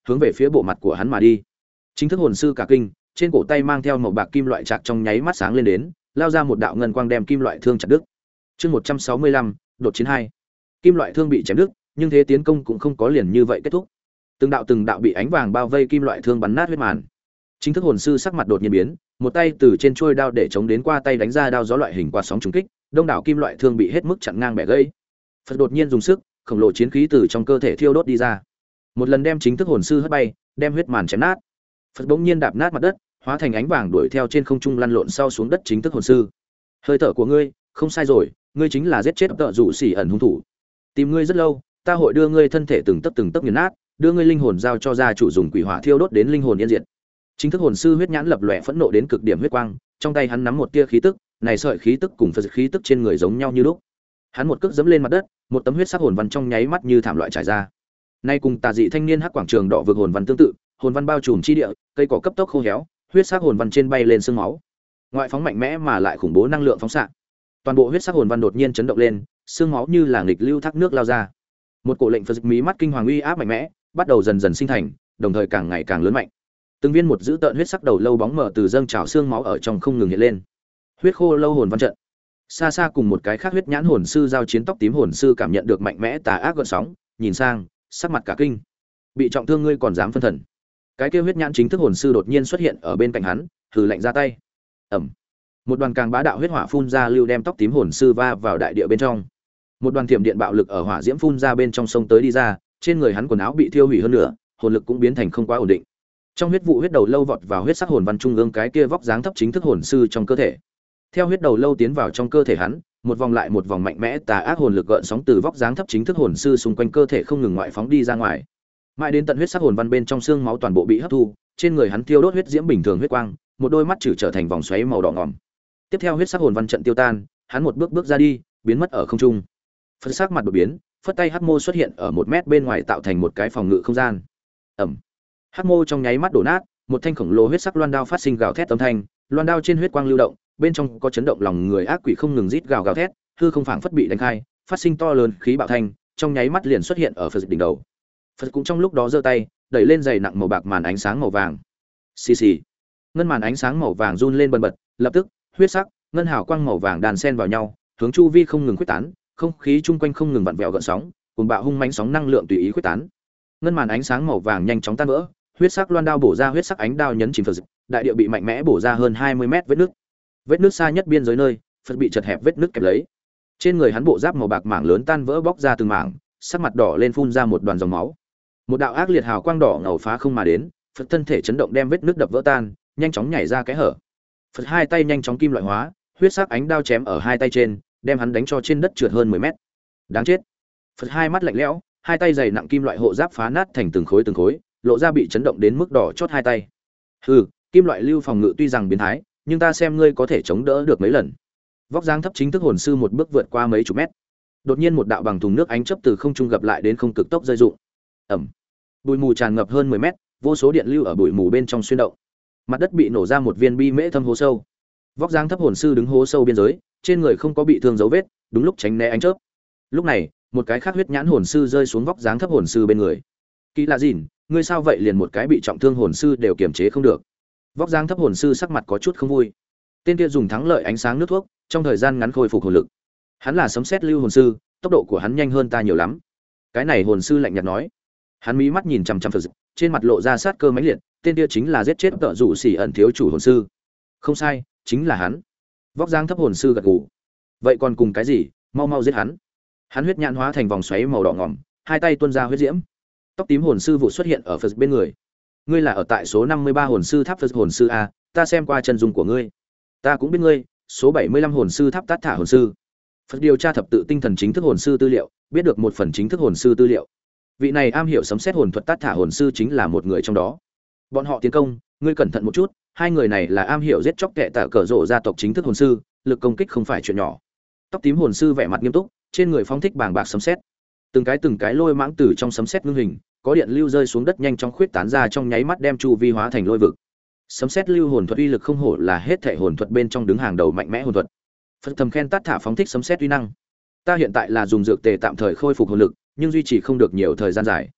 hướng về phía bộ mặt của hắn mà đi. Chính thức hồn sư cả kinh, trên cổ tay mang theo màu bạc kim loại chạc trong nháy mắt sáng lên đến, lao ra một đạo ngân quang đem kim loại thương chặt đứt. Chương một trăm sáu mươi lăm, đột chiến hai. Kim loại thương bị chém đứt, nhưng thế tiến công cũng không có liền như vậy kết thúc. Từng đạo từng đạo bị ánh vàng bao vây kim loại thương bắn nát huyết màn. Chính thức hồn sư sắc mặt đột nhiên biến, một tay từ trên chuôi đao để chống đến qua tay đánh ra đao gió loại hình quạt sóng trùng kích, đông đảo kim loại thương bị hết mức chặn ngang bẻ gãy. Phật đột nhiên dùng sức, khổng lồ chiến khí từ trong cơ thể thiêu đốt đi ra. Một lần đem chính thức hồn sư hất bay, đem huyết màn chém nát. Phật bỗng nhiên đạp nát mặt đất, hóa thành ánh vàng đuổi theo trên không trung lăn lộn sau xuống đất chính thức hồn sư. Hơi thở của ngươi, không sai rồi, ngươi chính là giết chết tợ dụ xỉ ẩn hung thủ. Tìm ngươi rất lâu, ta hội đưa ngươi thân thể từng tấc từng tấc nghiền nát, đưa ngươi linh hồn giao cho gia chủ dùng quỷ hỏa thiêu đốt đến linh hồn yên diệt. Chính thức hồn sư huyết nhãn lập lòe phẫn nộ đến cực điểm huyết quang, trong tay hắn nắm một tia khí tức, này sợi khí tức cùng Phật khí tức trên người giống nhau như lúc. Hắn một cước giẫm lên mặt đất, một tấm huyết sắc hồn văn trong nháy mắt như thảm loại trải ra. Nay cùng tà dị thanh niên hắc quảng trường đỏ vực hồn văn tương tự, hồn văn bao trùm chi địa, cây cỏ cấp tốc khô héo, huyết sắc hồn văn trên bay lên sương máu. Ngoại phóng mạnh mẽ mà lại khủng bố năng lượng phóng xạ. Toàn bộ huyết sắc hồn văn đột nhiên chấn động lên, sương máu như là nghịch lưu thác nước lao ra. Một cổ lệnh Phật mí mắt kinh hoàng uy áp mạnh mẽ, bắt đầu dần dần sinh thành, đồng thời càng ngày càng lớn mạnh. Từng viên một giữ tợn huyết sắc đầu lâu bóng mờ từ dâng trào xương máu ở trong không ngừng hiện lên. Huyết khô lâu hồn văn trận. Xa xa cùng một cái khác huyết nhãn hồn sư giao chiến tóc tím hồn sư cảm nhận được mạnh mẽ tà ác gợn sóng, nhìn sang, sắc mặt cả kinh. Bị trọng thương ngươi còn dám phân thần? Cái kia huyết nhãn chính thức hồn sư đột nhiên xuất hiện ở bên cạnh hắn, hừ lạnh ra tay. Ầm. Một đoàn càng bá đạo huyết hỏa phun ra lưu đem tóc tím hồn sư va vào đại địa bên trong. Một đoàn thiểm điện bạo lực ở hỏa diễm phun ra bên trong sông tới đi ra, trên người hắn quần áo bị thiêu hủy hơn nữa, hồn lực cũng biến thành không quá ổn định. Trong huyết vụ huyết đầu lâu vọt vào huyết sắc hồn văn trung ương cái kia vóc dáng thấp chính thức hồn sư trong cơ thể. Theo huyết đầu lâu tiến vào trong cơ thể hắn, một vòng lại một vòng mạnh mẽ tà ác hồn lực gợn sóng từ vóc dáng thấp chính thức hồn sư xung quanh cơ thể không ngừng ngoại phóng đi ra ngoài. Mãi đến tận huyết sắc hồn văn bên trong xương máu toàn bộ bị hấp thu, trên người hắn tiêu đốt huyết diễm bình thường huyết quang, một đôi mắt trừ trở thành vòng xoáy màu đỏ ngòm. Tiếp theo huyết sắc hồn văn trận tiêu tan, hắn một bước bước ra đi, biến mất ở không trung. Phật sắc mặt đột biến, phất tay hắc mô xuất hiện ở một mét bên ngoài tạo thành một cái phòng ngự không gian. Ẩm. Hắc mô trong nháy mắt đổ nát, một thanh khổng lồ huyết sắc loan đao phát sinh gào thét âm thanh, loan đao trên huyết quang lưu động, bên trong có chấn động lòng người ác quỷ không ngừng rít gào gào thét, hư không phảng phất bị đánh khai, phát sinh to lớn khí bạo thanh, trong nháy mắt liền xuất hiện ở Phật đỉnh đầu. Phật cũng trong lúc đó giơ tay, đẩy lên dày nặng màu bạc màn ánh sáng màu vàng. Xì xì. Ngân màn ánh sáng màu vàng run lên bần bật, lập tức, huyết sắc, ngân hào quang màu vàng đan xen vào nhau, hướng chu vi không ngừng khuếch tán, không khí chung quanh không ngừng vặn vẹo gợn sóng, cùng bạo hung mãnh sóng năng lượng tùy ý khuếch tán. Ngân màn ánh sáng màu vàng nhanh chóng tan vỡ, huyết sắc loan đao bổ ra huyết sắc ánh đao nhấn chìm Phật, đại địa bị mạnh mẽ bổ ra hơn hai mươi mét vết nước. Vết nước xa nhất biên giới nơi, Phật bị chật hẹp vết nước kẹp lấy. Trên người hắn bộ giáp màu bạc mảng lớn tan vỡ bóc ra từng mảng, sắc mặt đỏ lên phun ra một đoàn dòng máu. Một đạo ác liệt hào quang đỏ ngầu phá không mà đến, Phật thân thể chấn động đem vết nước đập vỡ tan, nhanh chóng nhảy ra cái hở. Phật hai tay nhanh chóng kim loại hóa, huyết sắc ánh đao chém ở hai tay trên, đem hắn đánh cho trên đất trượt hơn mười mét. Đáng chết. Phật hai mắt lạnh lẽo, hai tay dày nặng kim loại hộ giáp phá nát thành từng khối từng khối, lộ ra bị chấn động đến mức đỏ chót hai tay. Hừ, kim loại lưu phòng ngự tuy rằng biến thái, nhưng ta xem ngươi có thể chống đỡ được mấy lần. Vóc dáng thấp chính thức hồn sư một bước vượt qua mấy chục mét. Đột nhiên một đạo bằng thùng nước ánh chớp từ không trung gặp lại đến không cực tốc rơi rụng. Ầm. Bụi mù tràn ngập hơn mười mét, vô số điện lưu ở bụi mù bên trong xuyên động. Mặt đất bị nổ ra một viên bi mễ thâm hố sâu. Vóc dáng thấp hồn sư đứng hố sâu biên giới, trên người không có bị thương dấu vết, đúng lúc tránh né ánh chớp. Lúc này, một cái khác huyết nhãn hồn sư rơi xuống vóc dáng thấp hồn sư bên người. Kỳ lạ gìn, ngươi sao vậy, liền một cái bị trọng thương hồn sư đều kiềm chế không được. Vóc dáng thấp hồn sư sắc mặt có chút không vui. Tên kia dùng thắng lợi ánh sáng nước thuốc, trong thời gian ngắn khôi phục hồn lực. Hắn là sấm sét lưu hồn sư, tốc độ của hắn nhanh hơn ta nhiều lắm. Cái này hồn sư lạnh nhạt nói. Hắn mí mắt nhìn chằm chằm Phật, trên mặt lộ ra sát cơ mãnh liệt, tên kia chính là giết chết tợ dụ xỉ ẩn thiếu chủ hồn sư. Không sai, chính là hắn. Vóc dáng thấp hồn sư gật gù. Vậy còn cùng cái gì, mau mau giết hắn. Hắn huyết nhãn hóa thành vòng xoáy màu đỏ ngòm, hai tay tuôn ra huyết diễm. Tóc tím hồn sư vụ xuất hiện ở Phật bên người. Ngươi là ở tại số năm mươi ba hồn sư tháp Phật hồn sư a, ta xem qua chân dung của ngươi. Ta cũng biết ngươi, số bảy mươi lăm hồn sư tháp Tát Thả hồn sư. Phật điều tra thập tự tinh thần chính thức hồn sư tư liệu, biết được một phần chính thức hồn sư tư liệu. Vị này am hiểu sấm xét hồn thuật Tát Thả hồn sư chính là một người trong đó. Bọn họ tiến công, ngươi cẩn thận một chút, hai người này là am hiểu giết chóc kẻ tạ cờ rộ gia tộc chính thức hồn sư, lực công kích không phải chuyện nhỏ. Tóc tím hồn sư vẻ mặt nghiêm túc, trên người phóng thích bàng bạc sấm sét. Từng cái từng cái lôi mãng từ trong sấm sét ngưng hình, có điện lưu rơi xuống đất nhanh chóng khuyết tán ra trong nháy mắt đem chu vi hóa thành lôi vực. Sấm sét lưu hồn thuật uy lực không hổ là hết thể hồn thuật bên trong đứng hàng đầu mạnh mẽ hồn thuật. Phật thầm khen Tát Thả phóng thích sấm sét uy năng. Ta hiện tại là dùng dược tề tạm thời khôi phục hồn lực, nhưng duy trì không được nhiều thời gian dài.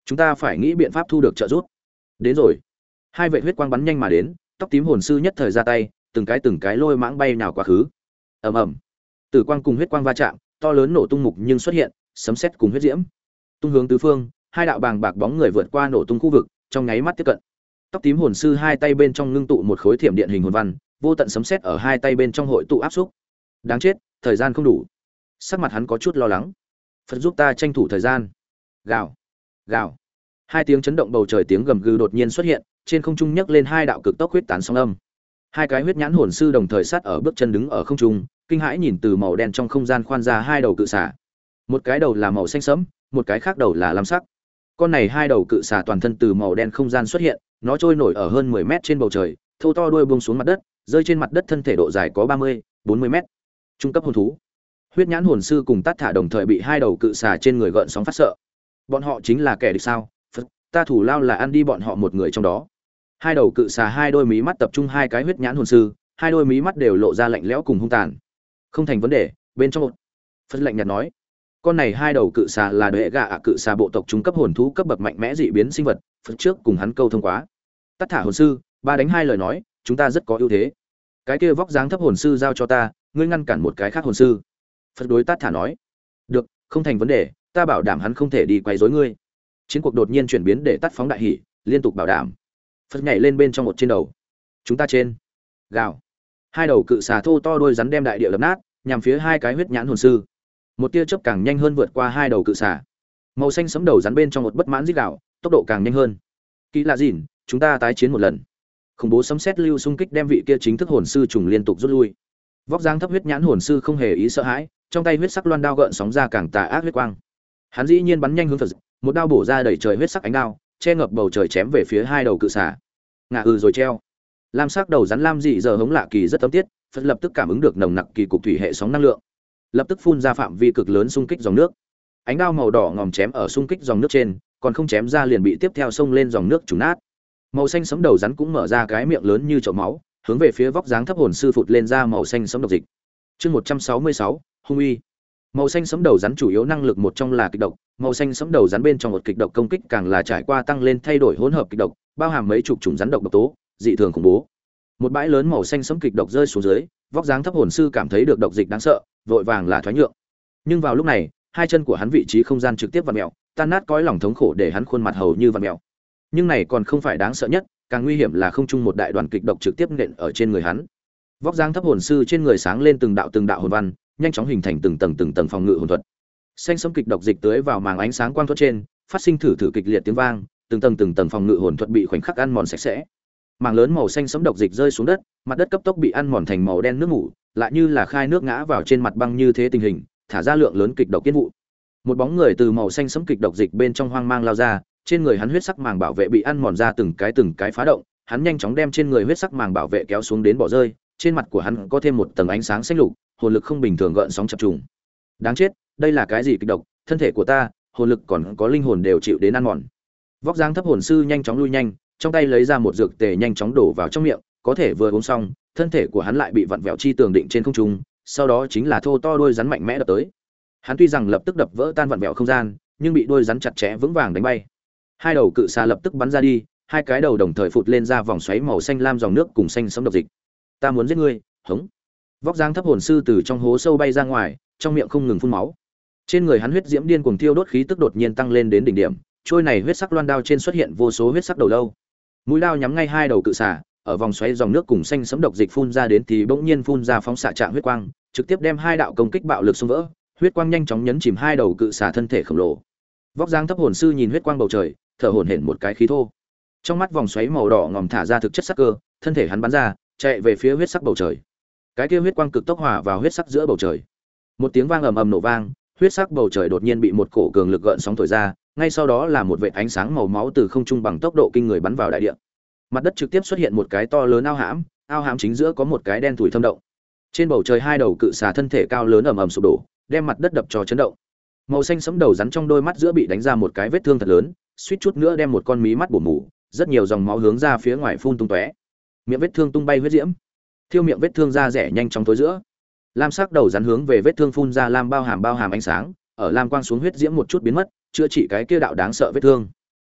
Chúng ta phải nghĩ biện pháp thu được trợ giúp. Đến rồi. Hai vệt huyết quang bắn nhanh mà đến, tóc tím hồn sư nhất thời ra tay, từng cái từng cái lôi mãng bay nào quá khứ. Ầm ầm. Tử quang cùng huyết quang va chạm, to lớn nổ tung mục nhưng xuất hiện, sấm sét cùng huyết diễm. Tung hướng tứ phương, hai đạo bàng bạc bóng người vượt qua nổ tung khu vực, trong nháy mắt tiếp cận. Tóc tím hồn sư hai tay bên trong ngưng tụ một khối thiểm điện hình hồn văn, vô tận sấm sét ở hai tay bên trong hội tụ áp xúc. Đáng chết, thời gian không đủ. Sắc mặt hắn có chút lo lắng. Phật giúp ta tranh thủ thời gian. Gào, gào. Hai tiếng chấn động bầu trời tiếng gầm gừ đột nhiên xuất hiện, trên không trung nhấc lên hai đạo cực tốc huyết tán sóng âm. Hai cái huyết nhãn hồn sư đồng thời sát ở bước chân đứng ở không trung, kinh hãi nhìn từ màu đen trong không gian khoan ra hai đầu cự xà. Một cái đầu là màu xanh sẫm, một cái khác đầu là lam sắc. Con này hai đầu cự xà toàn thân từ màu đen không gian xuất hiện, nó trôi nổi ở hơn mười mét trên bầu trời, thô to đuôi buông xuống mặt đất, rơi trên mặt đất thân thể độ dài có ba mươi, bốn mươi mét. Trung cấp hồn thú. Huyết nhãn hồn sư cùng Tát Thả đồng thời bị hai đầu cự xà trên người gợn sóng phát sợ. Bọn họ chính là kẻ địch sao? Phật, ta thủ lao là ăn đi bọn họ một người trong đó. Hai đầu cự xà hai đôi mí mắt tập trung hai cái huyết nhãn hồn sư, hai đôi mí mắt đều lộ ra lạnh lẽo cùng hung tàn. Không thành vấn đề, bên trong một. Phật lạnh nhạt nói, con này hai đầu cự xà là đệ gạ ạ cự xà bộ tộc trung cấp hồn thú cấp bậc mạnh mẽ dị biến sinh vật. Phật trước cùng hắn câu thông quá. Tát Thả hồn sư, ba đánh hai lời nói, chúng ta rất có ưu thế. Cái kia vóc dáng thấp hồn sư giao cho ta, ngươi ngăn cản một cái khác hồn sư. Phật đối Tát Thả nói, được, không thành vấn đề, ta bảo đảm hắn không thể đi quấy rối ngươi. Chiến cuộc đột nhiên chuyển biến để tắt phóng đại hỉ, liên tục bảo đảm. Phật nhảy lên bên trong một trên đầu. Chúng ta trên. Gào. Hai đầu cự xà thô to đôi rắn đem đại địa lập nát, nhằm phía hai cái huyết nhãn hồn sư. Một tia chớp càng nhanh hơn vượt qua hai đầu cự xà. Màu xanh sẫm đầu rắn bên trong một bất mãn rít gào, tốc độ càng nhanh hơn. Kỹ là gìn, chúng ta tái chiến một lần. Khủng bố sấm sét lưu xung kích đem vị kia chính thức hồn sư trùng liên tục rút lui. Vóc dáng thấp huyết nhãn hồn sư không hề ý sợ hãi, trong tay huyết sắc loan đao gợn sóng ra càng tà ác huyết quang. Hắn dĩ nhiên bắn nhanh hướng Phật, một đao bổ ra đầy trời huyết sắc ánh đao, che ngập bầu trời chém về phía hai đầu cự xà. Ngã ừ rồi treo. Lam sắc đầu rắn lam dị giờ hống lạ kỳ rất tấm tiết, Phật lập tức cảm ứng được nồng nặc kỳ cục thủy hệ sóng năng lượng, lập tức phun ra phạm vi cực lớn xung kích dòng nước. Ánh đao màu đỏ ngòm chém ở xung kích dòng nước trên, còn không chém ra liền bị tiếp theo xông lên dòng nước trùng nát. Màu xanh sẫm đầu rắn cũng mở ra cái miệng lớn như chậu máu, hướng về phía vóc dáng thấp hồn sư phụt lên ra màu xanh sẫm độc dịch. Chương một trăm sáu mươi sáu, hung uy. Màu xanh sẫm đầu rắn chủ yếu năng lực một trong là kịch độc, màu xanh sẫm đầu rắn bên trong một kịch độc công kích càng là trải qua tăng lên thay đổi hỗn hợp kịch độc, bao hàm mấy chục chủng rắn độc độc tố, dị thường khủng bố. Một bãi lớn màu xanh sẫm kịch độc rơi xuống dưới, vóc dáng thấp hồn sư cảm thấy được độc dịch đáng sợ, vội vàng là thoái nhượng. Nhưng vào lúc này, hai chân của hắn vị trí không gian trực tiếp vặn mèo, tan nát cõi lòng thống khổ để hắn khuôn mặt hầu như vặn mèo. Nhưng này còn không phải đáng sợ nhất, càng nguy hiểm là không trung một đại đoàn kịch độc trực tiếp nện ở trên người hắn. Vóc dáng thấp hồn sư trên người sáng lên từng đạo từng đạo hồn văn, nhanh chóng hình thành từng tầng từng tầng phòng ngự hồn thuật. Xanh sẫm kịch độc dịch tưới vào màng ánh sáng quang thuật trên, phát sinh thử thử kịch liệt tiếng vang, từng tầng từng tầng phòng ngự hồn thuật bị khoảnh khắc ăn mòn sạch sẽ. Màng lớn màu xanh sẫm độc dịch rơi xuống đất, mặt đất cấp tốc bị ăn mòn thành màu đen nước ngủ, lại như là khai nước ngã vào trên mặt băng như thế tình hình, thả ra lượng lớn kịch độc kiên vụ. Một bóng người từ màu xanh sẫm kịch độc dịch bên trong hoang mang lao ra, trên người hắn huyết sắc màng bảo vệ bị ăn mòn ra từng cái từng cái phá động, hắn nhanh chóng đem trên người huyết sắc màng bảo vệ kéo xuống đến bỏ rơi, trên mặt của hắn có thêm một tầng ánh sáng xanh lục, hồn lực không bình thường gợn sóng chập trùng. Đáng chết, đây là cái gì kịch độc, thân thể của ta, hồn lực còn có linh hồn đều chịu đến ăn mòn. Vóc dáng thấp hồn sư nhanh chóng lui nhanh, trong tay lấy ra một dược tề nhanh chóng đổ vào trong miệng, có thể vừa uống xong, thân thể của hắn lại bị vặn vẹo chi tường định trên không trung, sau đó chính là thô to đôi rắn mạnh mẽ đập tới. Hắn tuy rằng lập tức đập vỡ tan vặn vẹo không gian, nhưng bị đôi rắn chặt chẽ vững vàng đánh bay. Hai đầu cự xà lập tức bắn ra đi, hai cái đầu đồng thời phụt lên ra vòng xoáy màu xanh lam dòng nước cùng xanh sẫm độc dịch. Ta muốn giết ngươi, hống. Vóc dáng thấp hồn sư từ trong hố sâu bay ra ngoài, trong miệng không ngừng phun máu. Trên người hắn huyết diễm điên cuồng thiêu đốt khí tức đột nhiên tăng lên đến đỉnh điểm, trôi này huyết sắc loan đao trên xuất hiện vô số huyết sắc đầu lâu. Mũi đao nhắm ngay hai đầu cự xà, ở vòng xoáy dòng nước cùng xanh sẫm độc dịch phun ra đến thì bỗng nhiên phun ra phóng xạ trạng huyết quang, trực tiếp đem hai đạo công kích bạo lực xung vỡ, huyết quang nhanh chóng nhấn chìm hai đầu cự xà thân thể khổng lồ. Vóc dáng thấp hồn sư nhìn huyết quang bầu trời, thở hổn hển một cái khí thô. Trong mắt vòng xoáy màu đỏ ngòm thả ra thực chất sắc cơ, thân thể hắn bắn ra, chạy về phía huyết sắc bầu trời. Cái kia huyết quang cực tốc hòa vào huyết sắc giữa bầu trời. Một tiếng vang ầm ầm nổ vang, huyết sắc bầu trời đột nhiên bị một cổ cường lực gợn sóng thổi ra, ngay sau đó là một vệt ánh sáng màu máu từ không trung bằng tốc độ kinh người bắn vào đại địa. Mặt đất trực tiếp xuất hiện một cái to lớn ao hãm, ao hãm chính giữa có một cái đen thủi thâm động. Trên bầu trời hai đầu cự xà thân thể cao lớn ầm ầm sụp đổ, đem mặt đất đập cho chấn động. Màu xanh sẫm đầu rắn trong đôi mắt giữa bị đánh ra một cái vết thương thật lớn, suýt chút nữa đem một con mí mắt bổ mù, rất nhiều dòng máu hướng ra phía ngoài phun tung tóe. Miệng vết thương tung bay huyết diễm, thiêu miệng vết thương ra rẻ nhanh chóng tối giữa. Lam sắc đầu rắn hướng về vết thương phun ra lam bao hàm bao hàm ánh sáng, ở lam quang xuống huyết diễm một chút biến mất, chữa trị cái kia đạo đáng sợ vết thương.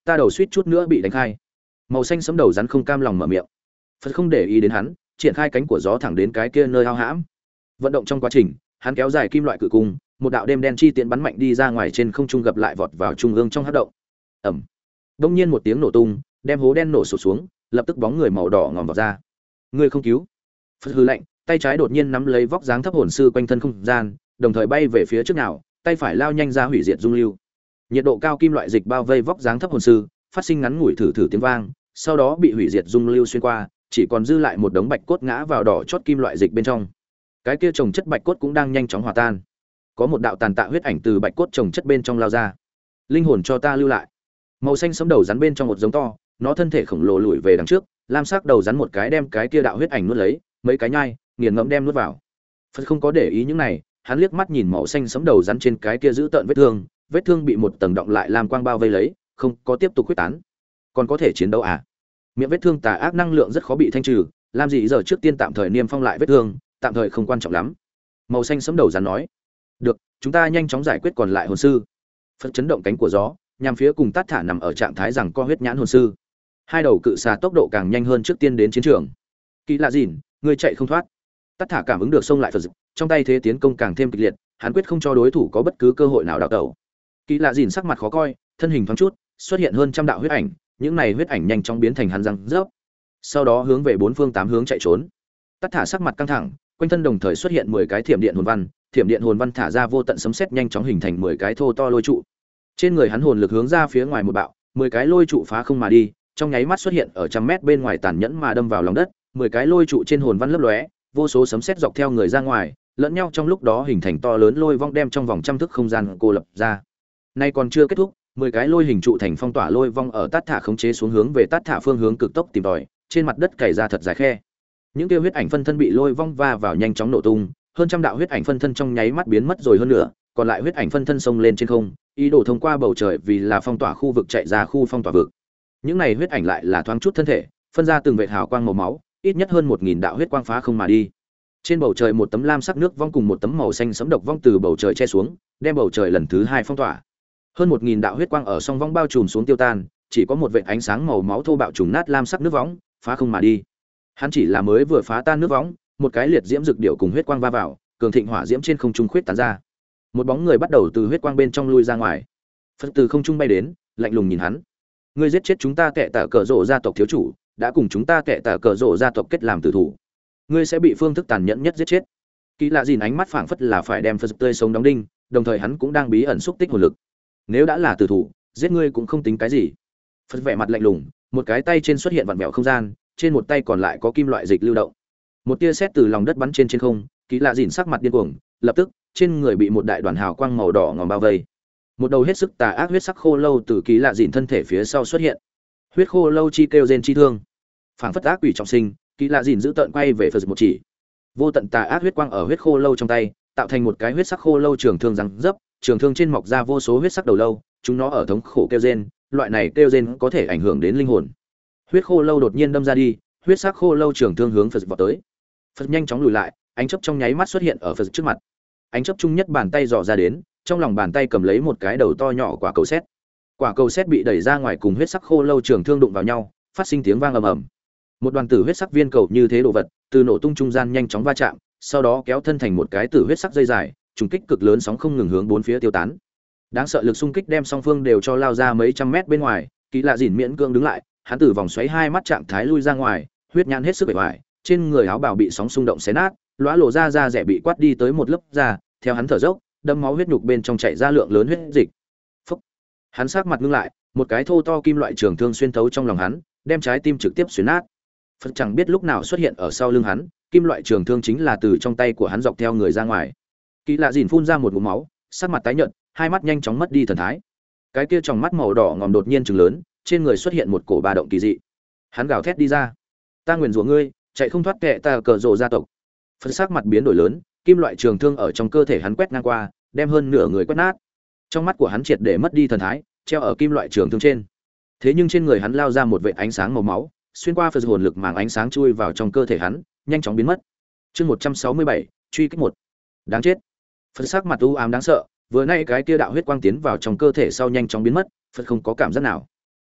ta đầu suýt chút nữa bị đánh khai. Màu xanh sẫm đầu rắn không cam lòng mở miệng. Phật không để ý đến hắn, triển khai cánh của gió thẳng đến cái kia nơi hao hãm. Vận động trong quá trình, hắn kéo dài kim loại cự cung, một đạo đêm đen chi tiễn bắn mạnh đi ra ngoài trên không trung gặp lại vọt vào trung ương trong hắc động. Ầm. Đông nhiên một tiếng nổ tung, đem hố đen nổ sụp xuống, lập tức bóng người màu đỏ ngòm vào ra. Ngươi không cứu? Phật hư lạnh, tay trái đột nhiên nắm lấy vóc dáng thấp hồn sư quanh thân không gian, đồng thời bay về phía trước nào, tay phải lao nhanh ra hủy diệt dung lưu. Nhiệt độ cao kim loại dịch bao vây vóc dáng thấp hồn sư, phát sinh ngắn ngủi thử thử tiếng vang, sau đó bị hủy diệt dung lưu xuyên qua, chỉ còn dư lại một đống bạch cốt ngã vào đỏ chót kim loại dịch bên trong. Cái kia trồng chất bạch cốt cũng đang nhanh chóng hòa tan. Có một đạo tàn tạ huyết ảnh từ bạch cốt trồng chất bên trong lao ra. Linh hồn cho ta lưu lại. Màu xanh sẫm đầu rắn bên trong một giống to, nó thân thể khổng lồ lùi về đằng trước, lam sắc đầu rắn một cái đem cái kia đạo huyết ảnh nuốt lấy, mấy cái nhai, nghiền ngẫm đem nuốt vào. Phật không có để ý những này, hắn liếc mắt nhìn màu xanh sẫm đầu rắn trên cái kia giữ tợn vết thương, vết thương bị một tầng động lại làm quang bao vây lấy, không có tiếp tục huyết tán. Còn có thể chiến đấu à? Miệng vết thương tà ác năng lượng rất khó bị thanh trừ, làm gì giờ trước tiên tạm thời niêm phong lại vết thương, tạm thời không quan trọng lắm. Màu xanh sẫm đầu rắn nói. Được, chúng ta nhanh chóng giải quyết còn lại hồn sư. Phật chấn động cánh của gió, nhằm phía cùng tát thả nằm ở trạng thái rằng co huyết nhãn hồn sư. Hai đầu cự xà tốc độ càng nhanh hơn trước tiên đến chiến trường. Kỳ lạ dìn, ngươi chạy không thoát. Tát thả cảm ứng được xông lại Phật, trong tay thế tiến công càng thêm kịch liệt, hắn quyết không cho đối thủ có bất cứ cơ hội nào đào tẩu. Kỳ lạ dìn sắc mặt khó coi, thân hình thoáng chút, xuất hiện hơn trăm đạo huyết ảnh, những này huyết ảnh nhanh chóng biến thành hắn răng rớp. Sau đó hướng về bốn phương tám hướng chạy trốn. Tát thả sắc mặt căng thẳng, quanh thân đồng thời xuất hiện mười cái thiểm điện hồn văn, thiểm điện hồn văn thả ra vô tận sấm sét nhanh chóng hình thành mười cái thô to lôi trụ. Trên người hắn hồn lực hướng ra phía ngoài một bạo, mười cái lôi trụ phá không mà đi, trong nháy mắt xuất hiện ở trăm mét bên ngoài tàn nhẫn mà đâm vào lòng đất, mười cái lôi trụ trên hồn văn lấp lóe, vô số sấm sét dọc theo người ra ngoài, lẫn nhau trong lúc đó hình thành to lớn lôi vong đem trong vòng trăm thước không gian cô lập ra. Nay còn chưa kết thúc, mười cái lôi hình trụ thành phong tỏa lôi vong ở tát thả khống chế xuống hướng về tát thả phương hướng cực tốc tìm tòi, trên mặt đất cày ra thật dài khe. Những tiêu huyết ảnh phân thân bị lôi vong va vào nhanh chóng nổ tung, hơn trăm đạo huyết ảnh phân thân trong nháy mắt biến mất rồi hơn nữa, còn lại huyết ảnh phân thân xông lên trên không, ý đồ thông qua bầu trời vì là phong tỏa khu vực chạy ra khu phong tỏa vực. Những này huyết ảnh lại là thoáng chút thân thể, phân ra từng vệt hào quang màu máu, ít nhất hơn một nghìn đạo huyết quang phá không mà đi. Trên bầu trời một tấm lam sắc nước vong cùng một tấm màu xanh sẫm độc vong từ bầu trời che xuống, đem bầu trời lần thứ hai phong tỏa. Hơn một nghìn đạo huyết quang ở song vong bao trùm xuống tiêu tan, chỉ có một vệt ánh sáng màu máu thô bạo trùng nát lam sắc nước võng, phá không mà đi. Hắn chỉ là mới vừa phá tan nước võng, một cái liệt diễm rực điệu cùng huyết quang va vào, cường thịnh hỏa diễm trên không trung khuyết tán ra. Một bóng người bắt đầu từ huyết quang bên trong lui ra ngoài. Phật từ không trung bay đến, lạnh lùng nhìn hắn. Ngươi giết chết chúng ta kẻ tà cờ rộ gia tộc thiếu chủ, đã cùng chúng ta kẻ tà cờ rộ gia tộc kết làm tử thủ. Ngươi sẽ bị phương thức tàn nhẫn nhất giết chết. Kỳ lạ gìn ánh mắt phảng phất là phải đem Phật tươi sống đóng đinh, đồng thời hắn cũng đang bí ẩn xúc tích hồn lực. Nếu đã là tử thủ, giết ngươi cũng không tính cái gì. Phật vẻ mặt lạnh lùng, một cái tay trên xuất hiện vặn vẹo không gian, trên một tay còn lại có kim loại dịch lưu động. Một tia sét từ lòng đất bắn trên trên không, Kỳ lạ gìn sắc mặt điên cuồng, lập tức trên người bị một đại đoàn hào quang màu đỏ ngòm bao vây. Một đầu hết sức tà ác huyết sắc khô lâu từ Kỳ lạ gìn thân thể phía sau xuất hiện. Huyết khô lâu chi kêu rên chi thương, phảng phất ác quỷ trọng sinh, Kỳ lạ gìn giữ tợn quay về Phật một chỉ. Vô tận tà ác huyết quang ở huyết khô lâu trong tay, tạo thành một cái huyết sắc khô lâu trường thương răng dấp, trường thương trên mọc ra vô số huyết sắc đầu lâu, chúng nó ở thống khổ kêu rên, loại này kêu rên có thể ảnh hưởng đến linh hồn. Huyết khô lâu đột nhiên đâm ra đi, huyết sắc khô lâu trường thương hướng Phật vọt tới. Phật nhanh chóng lùi lại, ánh chớp trong nháy mắt xuất hiện ở Phật trước mặt. Ánh chớp trung nhất bàn tay dò ra đến, trong lòng bàn tay cầm lấy một cái đầu to nhỏ quả cầu sét. Quả cầu sét bị đẩy ra ngoài cùng huyết sắc khô lâu trường thương đụng vào nhau, phát sinh tiếng vang ầm ầm. Một đoàn tử huyết sắc viên cầu như thế đồ vật, từ nổ tung trung gian nhanh chóng va chạm, sau đó kéo thân thành một cái tử huyết sắc dây dài, trùng kích cực lớn sóng không ngừng hướng bốn phía tiêu tán. Đáng sợ lực xung kích đem song phương đều cho lao ra mấy trăm mét bên ngoài, Kỳ lạ gìn miễn cưỡng đứng lại, hắn từ vòng xoáy hai mắt trạng thái lui ra ngoài, huyết nhãn hết sức bề ngoài, trên người áo bào bị sóng xung động xé nát, lóa lộ ra da rẻ bị quát đi tới một lớp da, theo hắn thở dốc, đâm máu huyết nhục bên trong chảy ra lượng lớn huyết dịch. Phốc. Hắn sắc mặt ngưng lại, một cái thô to kim loại trường thương xuyên thấu trong lòng hắn, đem trái tim trực tiếp xuyên nát. Phật chẳng biết lúc nào xuất hiện ở sau lưng hắn, kim loại trường thương chính là từ trong tay của hắn dọc theo người ra ngoài. Kỳ lạ gìn phun ra một ngụm máu, sắc mặt tái nhợt, hai mắt nhanh chóng mất đi thần thái. Cái kia trong mắt màu đỏ ngòm đột nhiên trừng lớn, trên người xuất hiện một cổ ba động kỳ dị. Hắn gào thét đi ra: "Ta nguyền rủa ngươi, chạy không thoát kẻ ta cờ rồ gia tộc." Phật sắc mặt biến đổi lớn, kim loại trường thương ở trong cơ thể hắn quét ngang qua, đem hơn nửa người quét nát. Trong mắt của hắn triệt để mất đi thần thái, treo ở kim loại trường thương trên. Thế nhưng trên người hắn lao ra một vệt ánh sáng màu máu, xuyên qua Phật hồn lực màng ánh sáng chui vào trong cơ thể hắn, nhanh chóng biến mất. Chương một trăm sáu mươi bảy, truy kích một. Đáng chết. Phật sắc mặt u ám đáng sợ, vừa nay cái kia đạo huyết quang tiến vào trong cơ thể sau nhanh chóng biến mất, Phật không có cảm giác nào.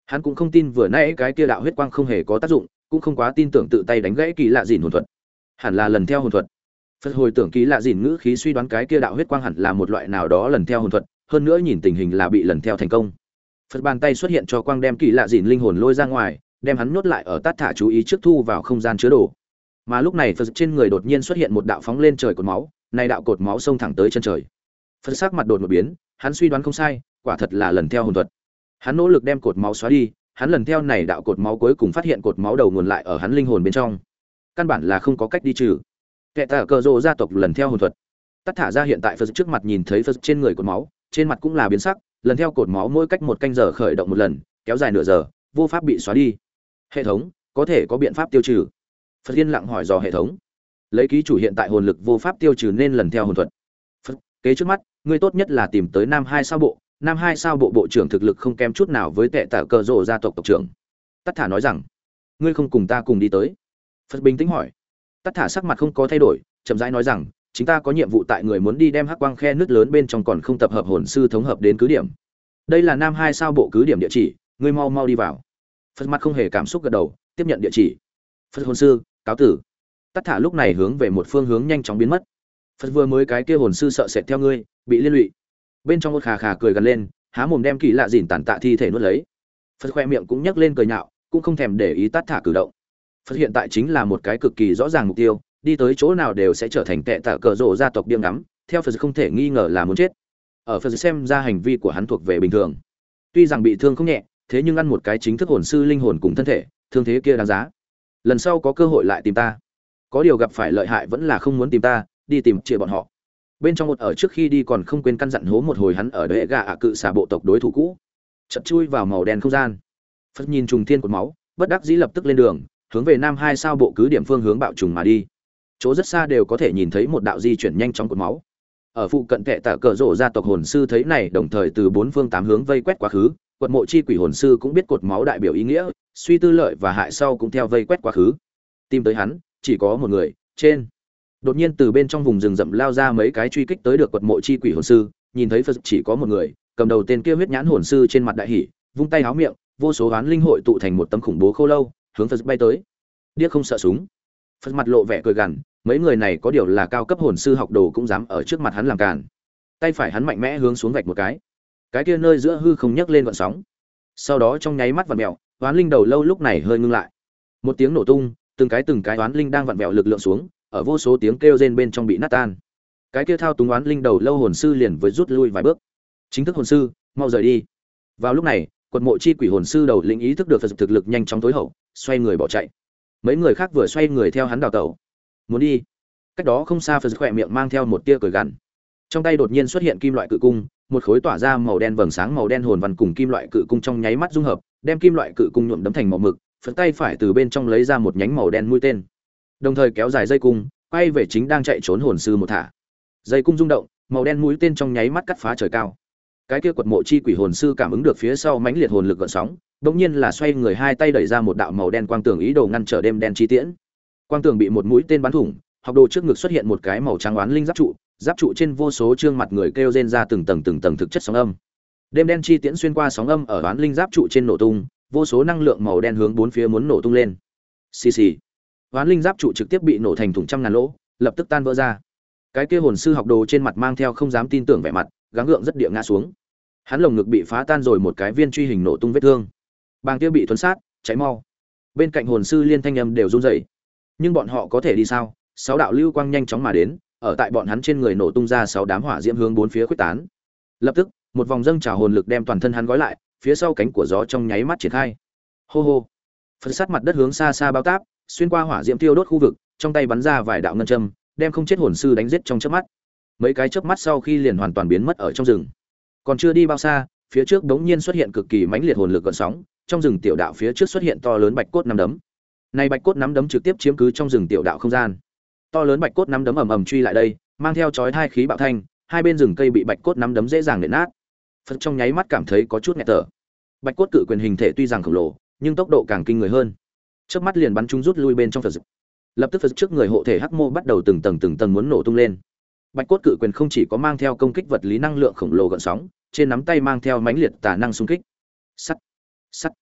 Hắn cũng không tin vừa nãy cái kia đạo huyết quang không hề có tác dụng, cũng không quá tin tưởng tự tay đánh gãy kỳ lạ dìn hồn thuật. Hẳn là lần theo hồn thuật. Phật hồi tưởng kỳ lạ dìn ngữ khí suy đoán cái kia đạo huyết quang hẳn là một loại nào đó lần theo hồn thuật, hơn nữa nhìn tình hình là bị lần theo thành công. Phật bàn tay xuất hiện cho quang đem kỳ lạ dìn linh hồn lôi ra ngoài, đem hắn nhốt lại ở tát thả chú ý trước thu vào không gian chứa đồ. Mà lúc này Phật trên người đột nhiên xuất hiện một đạo phóng lên trời cột máu, này đạo cột máu xông thẳng tới chân trời. Phật sắc mặt đột một biến, hắn suy đoán không sai, quả thật là lần theo hồn thuật. Hắn nỗ lực đem cột máu xóa đi, hắn lần theo này đạo cột máu cuối cùng phát hiện cột máu đầu nguồn lại ở hắn linh hồn bên trong. Căn bản là không có cách đi trừ. Kẻ tà cờ rồ gia tộc lần theo hồn thuật. Tất thả ra hiện tại Phật trước mặt nhìn thấy Phật trên người cột máu, trên mặt cũng là biến sắc, lần theo cột máu mỗi cách một canh giờ khởi động một lần, kéo dài nửa giờ, vô pháp bị xóa đi. Hệ thống, có thể có biện pháp tiêu trừ? Phật yên lặng hỏi dò hệ thống. Lấy ký chủ hiện tại hồn lực vô pháp tiêu trừ nên lần theo hồn thuật. Phật, kế trước mắt, ngươi tốt nhất là tìm tới Nam Hai sao bộ, Nam Hai sao bộ bộ trưởng thực lực không kém chút nào với tệ tả cờ rồ gia tộc tộc trưởng. Tất thả nói rằng, ngươi không cùng ta cùng đi tới. Phật bình tĩnh hỏi. Tất thả sắc mặt không có thay đổi, chậm rãi nói rằng, chúng ta có nhiệm vụ tại người muốn đi đem hắc quang khe nước lớn bên trong còn không tập hợp hồn sư thống hợp đến cứ điểm. Đây là Nam Hai sao bộ cứ điểm địa chỉ, ngươi mau mau đi vào. Phật mặt không hề cảm xúc gật đầu, tiếp nhận địa chỉ. Phật hồn sư, cáo tử. Tất thả lúc này hướng về một phương hướng nhanh chóng biến mất. Phật vừa mới cái kia hồn sư sợ sệt theo ngươi, bị liên lụy. Bên trong một khà khà cười gần lên, há mồm đem kỳ lạ dìn tàn tạ thi thể nuốt lấy. Phật khoe miệng cũng nhấc lên cười nhạo, cũng không thèm để ý tất thả cử động. Phật hiện tại chính là một cái cực kỳ rõ ràng mục tiêu, đi tới chỗ nào đều sẽ trở thành tệ tạ cờ rộ gia tộc biếng ngắm, theo Phật không thể nghi ngờ là muốn chết. Ở Phật xem ra hành vi của hắn thuộc về bình thường. Tuy rằng bị thương không nhẹ, thế nhưng ăn một cái chính thức hồn sư linh hồn cùng thân thể, thương thế kia đáng giá. Lần sau có cơ hội lại tìm ta. Có điều gặp phải lợi hại vẫn là không muốn tìm ta, đi tìm chia bọn họ. Bên trong một ở trước khi đi còn không quên căn dặn hố một hồi hắn ở đệ gà ạ cự xà bộ tộc đối thủ cũ. Chật chui vào màu đen không gian. Phật nhìn trùng thiên cột máu, bất đắc dĩ lập tức lên đường, hướng về Nam Hai sao bộ cứ điểm phương hướng bạo trùng mà đi. Chỗ rất xa đều có thể nhìn thấy một đạo di chuyển nhanh chóng cột máu. Ở phụ cận kệ tả cờ rộ gia tộc hồn sư thấy này, đồng thời từ bốn phương tám hướng vây quét quá khứ, quật mộ chi quỷ hồn sư cũng biết cột máu đại biểu ý nghĩa, suy tư lợi và hại sau cũng theo vây quét quá khứ. Tìm tới hắn, chỉ có một người, trên. Đột nhiên từ bên trong vùng rừng rậm lao ra mấy cái truy kích tới được quật mộ chi quỷ hồn sư, nhìn thấy Phật chỉ có một người, cầm đầu tên kia huyết nhãn hồn sư trên mặt đại hỉ, vung tay háo miệng, vô số oán linh hội tụ thành một tấm khủng bố khô lâu, hướng Phật bay tới. Điếc không sợ súng. Phật mặt lộ vẻ cười gằn, mấy người này có điều là cao cấp hồn sư học đồ cũng dám ở trước mặt hắn làm càn. Tay phải hắn mạnh mẽ hướng xuống vạch một cái, cái kia nơi giữa hư không nhấc lên gợn sóng. Sau đó trong nháy mắt vặn vẹo, oán linh đầu lâu lúc này hơi ngưng lại. Một tiếng nổ tung, từng cái từng cái oán linh đang vặn vẹo lực lượng xuống, ở vô số tiếng kêu rên bên trong bị nát tan. Cái kia thao túng oán linh đầu lâu hồn sư liền với rút lui vài bước. Chính thức hồn sư, mau rời đi. Vào lúc này, quật mộ chi quỷ hồn sư đầu lĩnh ý thức được Phật thực lực nhanh chóng tối hậu, xoay người bỏ chạy. Mấy người khác vừa xoay người theo hắn đào tẩu. Muốn đi. Cách đó không xa, Phật khỏe miệng mang theo một tia cười gằn. Trong tay đột nhiên xuất hiện kim loại cự cung, một khối tỏa ra màu đen vầng sáng màu đen hồn văn cùng kim loại cự cung trong nháy mắt dung hợp, đem kim loại cự cung nhuộm đấm thành màu mực. Phật tay phải từ bên trong lấy ra một nhánh màu đen mũi tên, đồng thời kéo dài dây cung, quay về chính đang chạy trốn hồn sư một thả. Dây cung rung động, màu đen mũi tên trong nháy mắt cắt phá trời cao. Cái kia quật mộ chi quỷ hồn sư cảm ứng được phía sau mãnh liệt hồn lực gợn sóng, bỗng nhiên là xoay người hai tay đẩy ra một đạo màu đen quang tường ý đồ ngăn trở đêm đen chi tiễn. Quang tường bị một mũi tên bắn thủng, học đồ trước ngực xuất hiện một cái màu trắng oán linh giáp trụ, giáp trụ trên vô số trương mặt người kêu rên ra từng tầng từng tầng thực chất sóng âm. Đêm đen chi tiễn xuyên qua sóng âm ở oán linh giáp trụ trên nổ tung, vô số năng lượng màu đen hướng bốn phía muốn nổ tung lên. Xì xì. Oán linh giáp trụ trực tiếp bị nổ thành thủng trăm ngàn lỗ, lập tức tan vỡ ra. Cái kia hồn sư học đồ trên mặt mang theo không dám tin tưởng vẻ mặt, gắng gượng rất địa ngã xuống. Hắn lồng ngực bị phá tan rồi một cái viên truy hình nổ tung vết thương. Bàng kia bị thuần sát, cháy mau. Bên cạnh hồn sư liên thanh âm đều run rẩy. Nhưng bọn họ có thể đi sao? Sáu đạo lưu quang nhanh chóng mà đến, ở tại bọn hắn trên người nổ tung ra sáu đám hỏa diễm hướng bốn phía khuếch tán. Lập tức, một vòng dâng trào hồn lực đem toàn thân hắn gói lại, phía sau cánh của gió trong nháy mắt triển khai. Hô hô. Phật sát mặt đất hướng xa xa bao táp, xuyên qua hỏa diễm tiêu đốt khu vực, trong tay bắn ra vài đạo ngân châm, đem không chết hồn sư đánh giết trong chớp mắt. Mấy cái chớp mắt sau khi liền hoàn toàn biến mất ở trong rừng. Còn chưa đi bao xa, phía trước bỗng nhiên xuất hiện cực kỳ mãnh liệt hồn lực gợn sóng, trong rừng tiểu đạo phía trước xuất hiện to lớn bạch cốt nắm đấm. Này bạch cốt nắm đấm trực tiếp chiếm cứ trong rừng tiểu đạo không gian. To lớn bạch cốt nắm đấm ầm ầm truy lại đây, mang theo chói hai khí bạo thanh, hai bên rừng cây bị bạch cốt nắm đấm dễ dàng nện nát. Phật trong nháy mắt cảm thấy có chút nghẹt thở. Bạch cốt cự quyền hình thể tuy rằng khổng lồ, nhưng tốc độ càng kinh người hơn. Chớp mắt liền bắn chúng rút lui bên trong Phật. Lập tức Phật trước người hộ thể hắc mô bắt đầu từng tầng từng tầng muốn nổ tung lên. Bạch cốt cự quyền không chỉ có mang theo công kích vật lý năng lượng khổng lồ gợn sóng, trên nắm tay mang theo mãnh liệt tà năng xung kích. Sắt, sắt,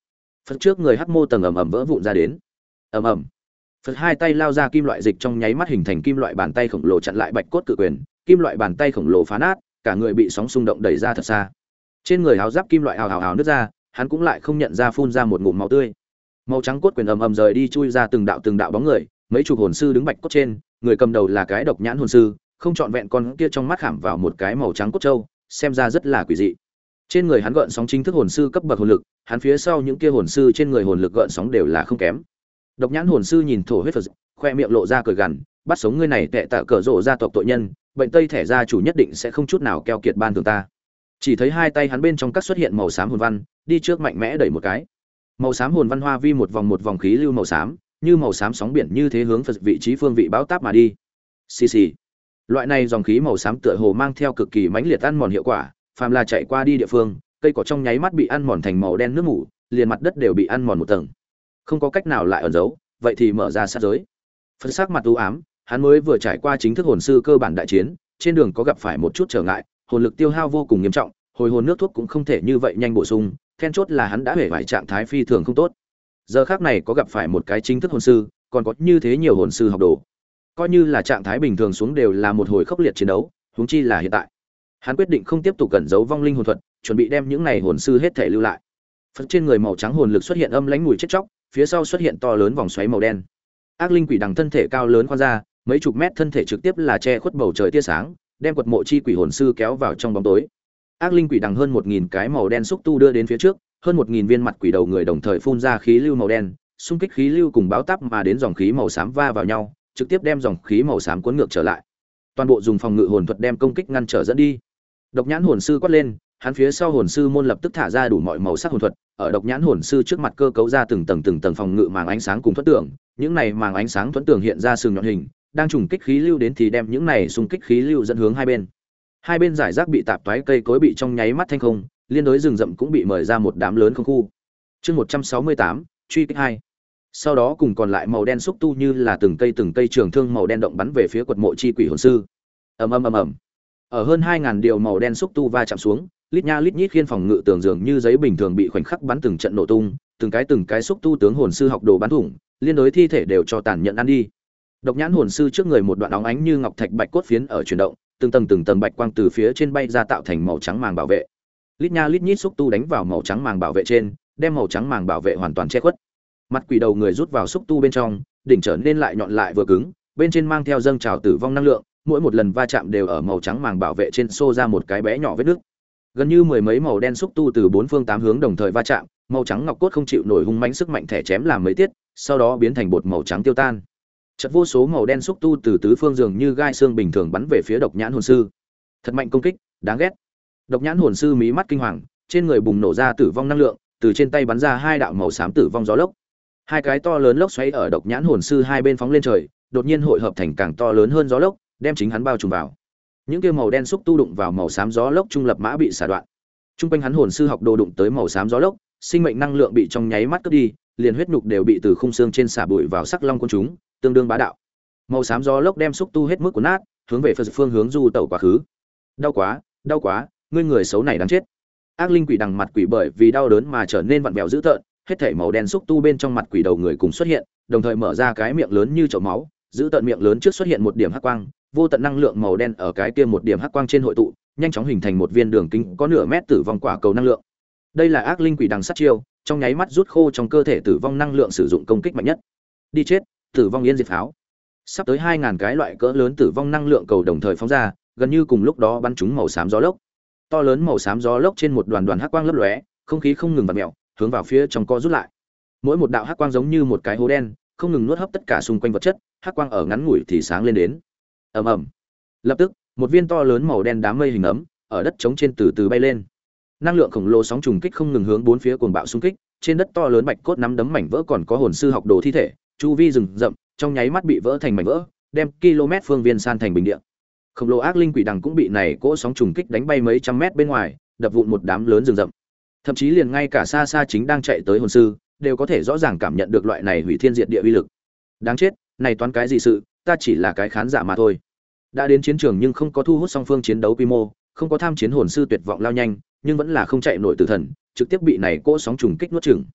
Phật trước người hắc mô tầng ầm ầm vỡ vụn ra đến. Ầm ầm. Phật hai tay lao ra kim loại dịch trong nháy mắt hình thành kim loại bàn tay khổng lồ chặn lại bạch cốt cự quyền, kim loại bàn tay khổng lồ phá nát, cả người bị sóng xung động đẩy ra thật xa. Trên người áo giáp kim loại hào hào hào nứt ra, hắn cũng lại không nhận ra phun ra một ngụm máu tươi. Màu trắng cốt quyền ầm ầm rời đi chui ra từng đạo từng đạo bóng người, mấy chục hồn sư đứng bạch cốt trên, người cầm đầu là cái độc nhãn hồn sư, không trọn vẹn con kia trong mắt khảm vào một cái màu trắng cốt trâu, xem ra rất là quỷ dị. Trên người hắn gợn sóng chính thức hồn sư cấp bậc hồn lực, hắn phía sau những kia hồn sư trên người hồn lực gợn sóng đều là không kém. Độc nhãn hồn sư nhìn thổ huyết Phật, khoe miệng lộ ra cười gằn, bắt sống ngươi này tệ tạ cờ rộ gia tộc tội nhân, bệnh tây thẻ gia chủ nhất định sẽ không chút nào keo kiệt ban thường ta. Chỉ thấy hai tay hắn bên trong các xuất hiện màu xám hồn văn, đi trước mạnh mẽ đẩy một cái. Màu xám hồn văn hoa vi một vòng một vòng khí lưu màu xám, như màu xám sóng biển như thế hướng Phật vị trí phương vị báo táp mà đi. Xì xì. Loại này dòng khí màu xám tựa hồ mang theo cực kỳ mãnh liệt ăn mòn hiệu quả, phàm là chạy qua đi địa phương, cây cỏ trong nháy mắt bị ăn mòn thành màu đen nước mủ, liền mặt đất đều bị ăn mòn một tầng. Không có cách nào lại ẩn giấu, vậy thì mở ra sát giới. Phật sắc mặt u ám, hắn mới vừa trải qua chính thức hồn sư cơ bản đại chiến, trên đường có gặp phải một chút trở ngại, hồn lực tiêu hao vô cùng nghiêm trọng, hồi hồn nước thuốc cũng không thể như vậy nhanh bổ sung, then chốt là hắn đã hề vải trạng thái phi thường không tốt. Giờ khác này có gặp phải một cái chính thức hồn sư, còn có như thế nhiều hồn sư học đồ, coi như là trạng thái bình thường xuống đều là một hồi khốc liệt chiến đấu, huống chi là hiện tại. Hắn quyết định không tiếp tục cẩn giấu vong linh hồn thuật, chuẩn bị đem những này hồn sư hết thể lưu lại. Phật trên người màu trắng hồn lực xuất hiện âm lãnh mùi chết chóc, phía sau xuất hiện to lớn vòng xoáy màu đen. Ác linh quỷ đằng thân thể cao lớn khoan ra, mấy chục mét thân thể trực tiếp là che khuất bầu trời tia sáng, đem quật mộ chi quỷ hồn sư kéo vào trong bóng tối. Ác linh quỷ đằng hơn một nghìn cái màu đen xúc tu đưa đến phía trước, hơn một nghìn viên mặt quỷ đầu người đồng thời phun ra khí lưu màu đen, xung kích khí lưu cùng báo táp mà đến dòng khí màu xám va vào nhau, trực tiếp đem dòng khí màu xám cuốn ngược trở lại. Toàn bộ dùng phòng ngự hồn thuật đem công kích ngăn trở dẫn đi. Độc nhãn hồn sư quát lên, hắn phía sau hồn sư môn lập tức thả ra đủ mọi màu sắc hồn thuật, ở độc nhãn hồn sư trước mặt cơ cấu ra từng tầng từng tầng phòng ngự màng ánh sáng cùng thuẫn tường, những này màng ánh sáng thuẫn tường hiện ra sừng nhọn hình, đang trùng kích khí lưu đến thì đem những này xung kích khí lưu dẫn hướng hai bên. Hai bên giải rác bị tạp toái cây cối bị trong nháy mắt thanh không, liên đối rừng rậm cũng bị mời ra một đám lớn không khu. Chương một trăm sáu mươi tám, truy kích hai. Sau đó cùng còn lại màu đen xúc tu như là từng cây từng cây trường thương màu đen động bắn về phía quật mộ chi quỷ hồn sư. Ầm ầm ầm ầm. Ở hơn hai ngàn điều màu đen xúc tu va chạm xuống, lít nha lít nhít khiên phòng ngự tường dường như giấy bình thường bị khoảnh khắc bắn từng trận nổ tung, từng cái từng cái xúc tu tướng hồn sư học đồ bắn thủng, liên đối thi thể đều cho tàn nhận ăn đi. Độc nhãn hồn sư trước người một đoạn óng ánh như ngọc thạch bạch cốt phiến ở chuyển động, từng tầng từng tầng bạch quang từ phía trên bay ra tạo thành màu trắng màng bảo vệ. Lít nha lít nhít xúc tu đánh vào màu trắng màng bảo vệ trên, đem màu trắng màng bảo vệ hoàn toàn che khuất. Mặt quỷ đầu người rút vào xúc tu bên trong, đỉnh trở nên lại nhọn lại vừa cứng, bên trên mang theo dâng trào tử vong năng lượng, mỗi một lần va chạm đều ở màu trắng màng bảo vệ trên xô ra một cái bé nhỏ vết nứt. Gần như mười mấy màu đen xúc tu từ bốn phương tám hướng đồng thời va chạm, màu trắng ngọc cốt không chịu nổi hung mãnh sức mạnh thẻ chém làm mấy tiết, sau đó biến thành bột màu trắng tiêu tan. Chợt vô số màu đen xúc tu từ tứ phương dường như gai xương bình thường bắn về phía độc nhãn hồn sư. Thật mạnh công kích, đáng ghét. Độc nhãn hồn sư mí mắt kinh hoàng, trên người bùng nổ ra tử vong năng lượng, từ trên tay bắn ra hai đạo màu xám tử vong gió lốc. Hai cái to lớn lốc xoáy ở độc nhãn hồn sư hai bên phóng lên trời, đột nhiên hội hợp thành càng to lớn hơn gió lốc, đem chính hắn bao trùm vào. Những kia màu đen xúc tu đụng vào màu xám gió lốc trung lập mã bị xả đoạn. Trung quanh hắn hồn sư học đồ đụng tới màu xám gió lốc, sinh mệnh năng lượng bị trong nháy mắt cướp đi, liền huyết nhục đều bị từ khung xương trên xả bụi vào sắc long quân chúng, tương đương bá đạo. Màu xám gió lốc đem xúc tu hết mức cuốn nát, hướng về phương hướng du tẩu quá khứ. Đau quá, đau quá, ngươi người xấu này đáng chết. Ác linh quỷ đằng mặt quỷ bởi vì đau đớn mà trở nên vặn vẹo dữ tợn, hết thảy màu đen xúc tu bên trong mặt quỷ đầu người cùng xuất hiện, đồng thời mở ra cái miệng lớn như chậu máu, giữ tận miệng lớn trước xuất hiện một điểm hắc quang, vô tận năng lượng màu đen ở cái kia một điểm hắc quang trên hội tụ, nhanh chóng hình thành một viên đường kính có nửa mét tử vong quả cầu năng lượng. Đây là ác linh quỷ đằng sát chiêu, trong nháy mắt rút khô trong cơ thể tử vong năng lượng sử dụng công kích mạnh nhất. Đi chết, tử vong yên diệt pháo. Sắp tới hai ngàn cái loại cỡ lớn tử vong năng lượng cầu đồng thời phóng ra, gần như cùng lúc đó bắn trúng màu xám gió lốc. To lớn màu xám gió lốc trên một đoàn đoàn hắc quang lấp lóe, không khí không ngừng vặn mèo, hướng vào phía trong co rút lại. Mỗi một đạo hắc quang giống như một cái hố đen, không ngừng nuốt hấp tất cả xung quanh vật chất, hắc quang ở ngắn ngủi thì sáng lên đến. Ầm ầm. Lập tức, một viên to lớn màu đen đám mây hình ấm ở đất trống trên từ từ bay lên. Năng lượng khổng lồ sóng trùng kích không ngừng hướng bốn phía cuồng bạo xung kích, trên đất to lớn bạch cốt nắm đấm mảnh vỡ còn có hồn sư học đồ thi thể, chu vi rừng rậm, trong nháy mắt bị vỡ thành mảnh vỡ, đem km phương viên san thành bình địa. Khổng lồ ác linh quỷ đằng cũng bị này cỗ sóng trùng kích đánh bay mấy trăm mét bên ngoài, đập vụn một đám lớn rừng rậm. Thậm chí liền ngay cả xa xa chính đang chạy tới hồn sư, đều có thể rõ ràng cảm nhận được loại này hủy thiên diệt địa uy lực. Đáng chết, này toán cái gì sự, ta chỉ là cái khán giả mà thôi. Đã đến chiến trường nhưng không có thu hút song phương chiến đấu quy mô, không có tham chiến hồn sư tuyệt vọng lao nhanh, nhưng vẫn là không chạy nổi tử thần, trực tiếp bị này cỗ sóng trùng kích nuốt chửng.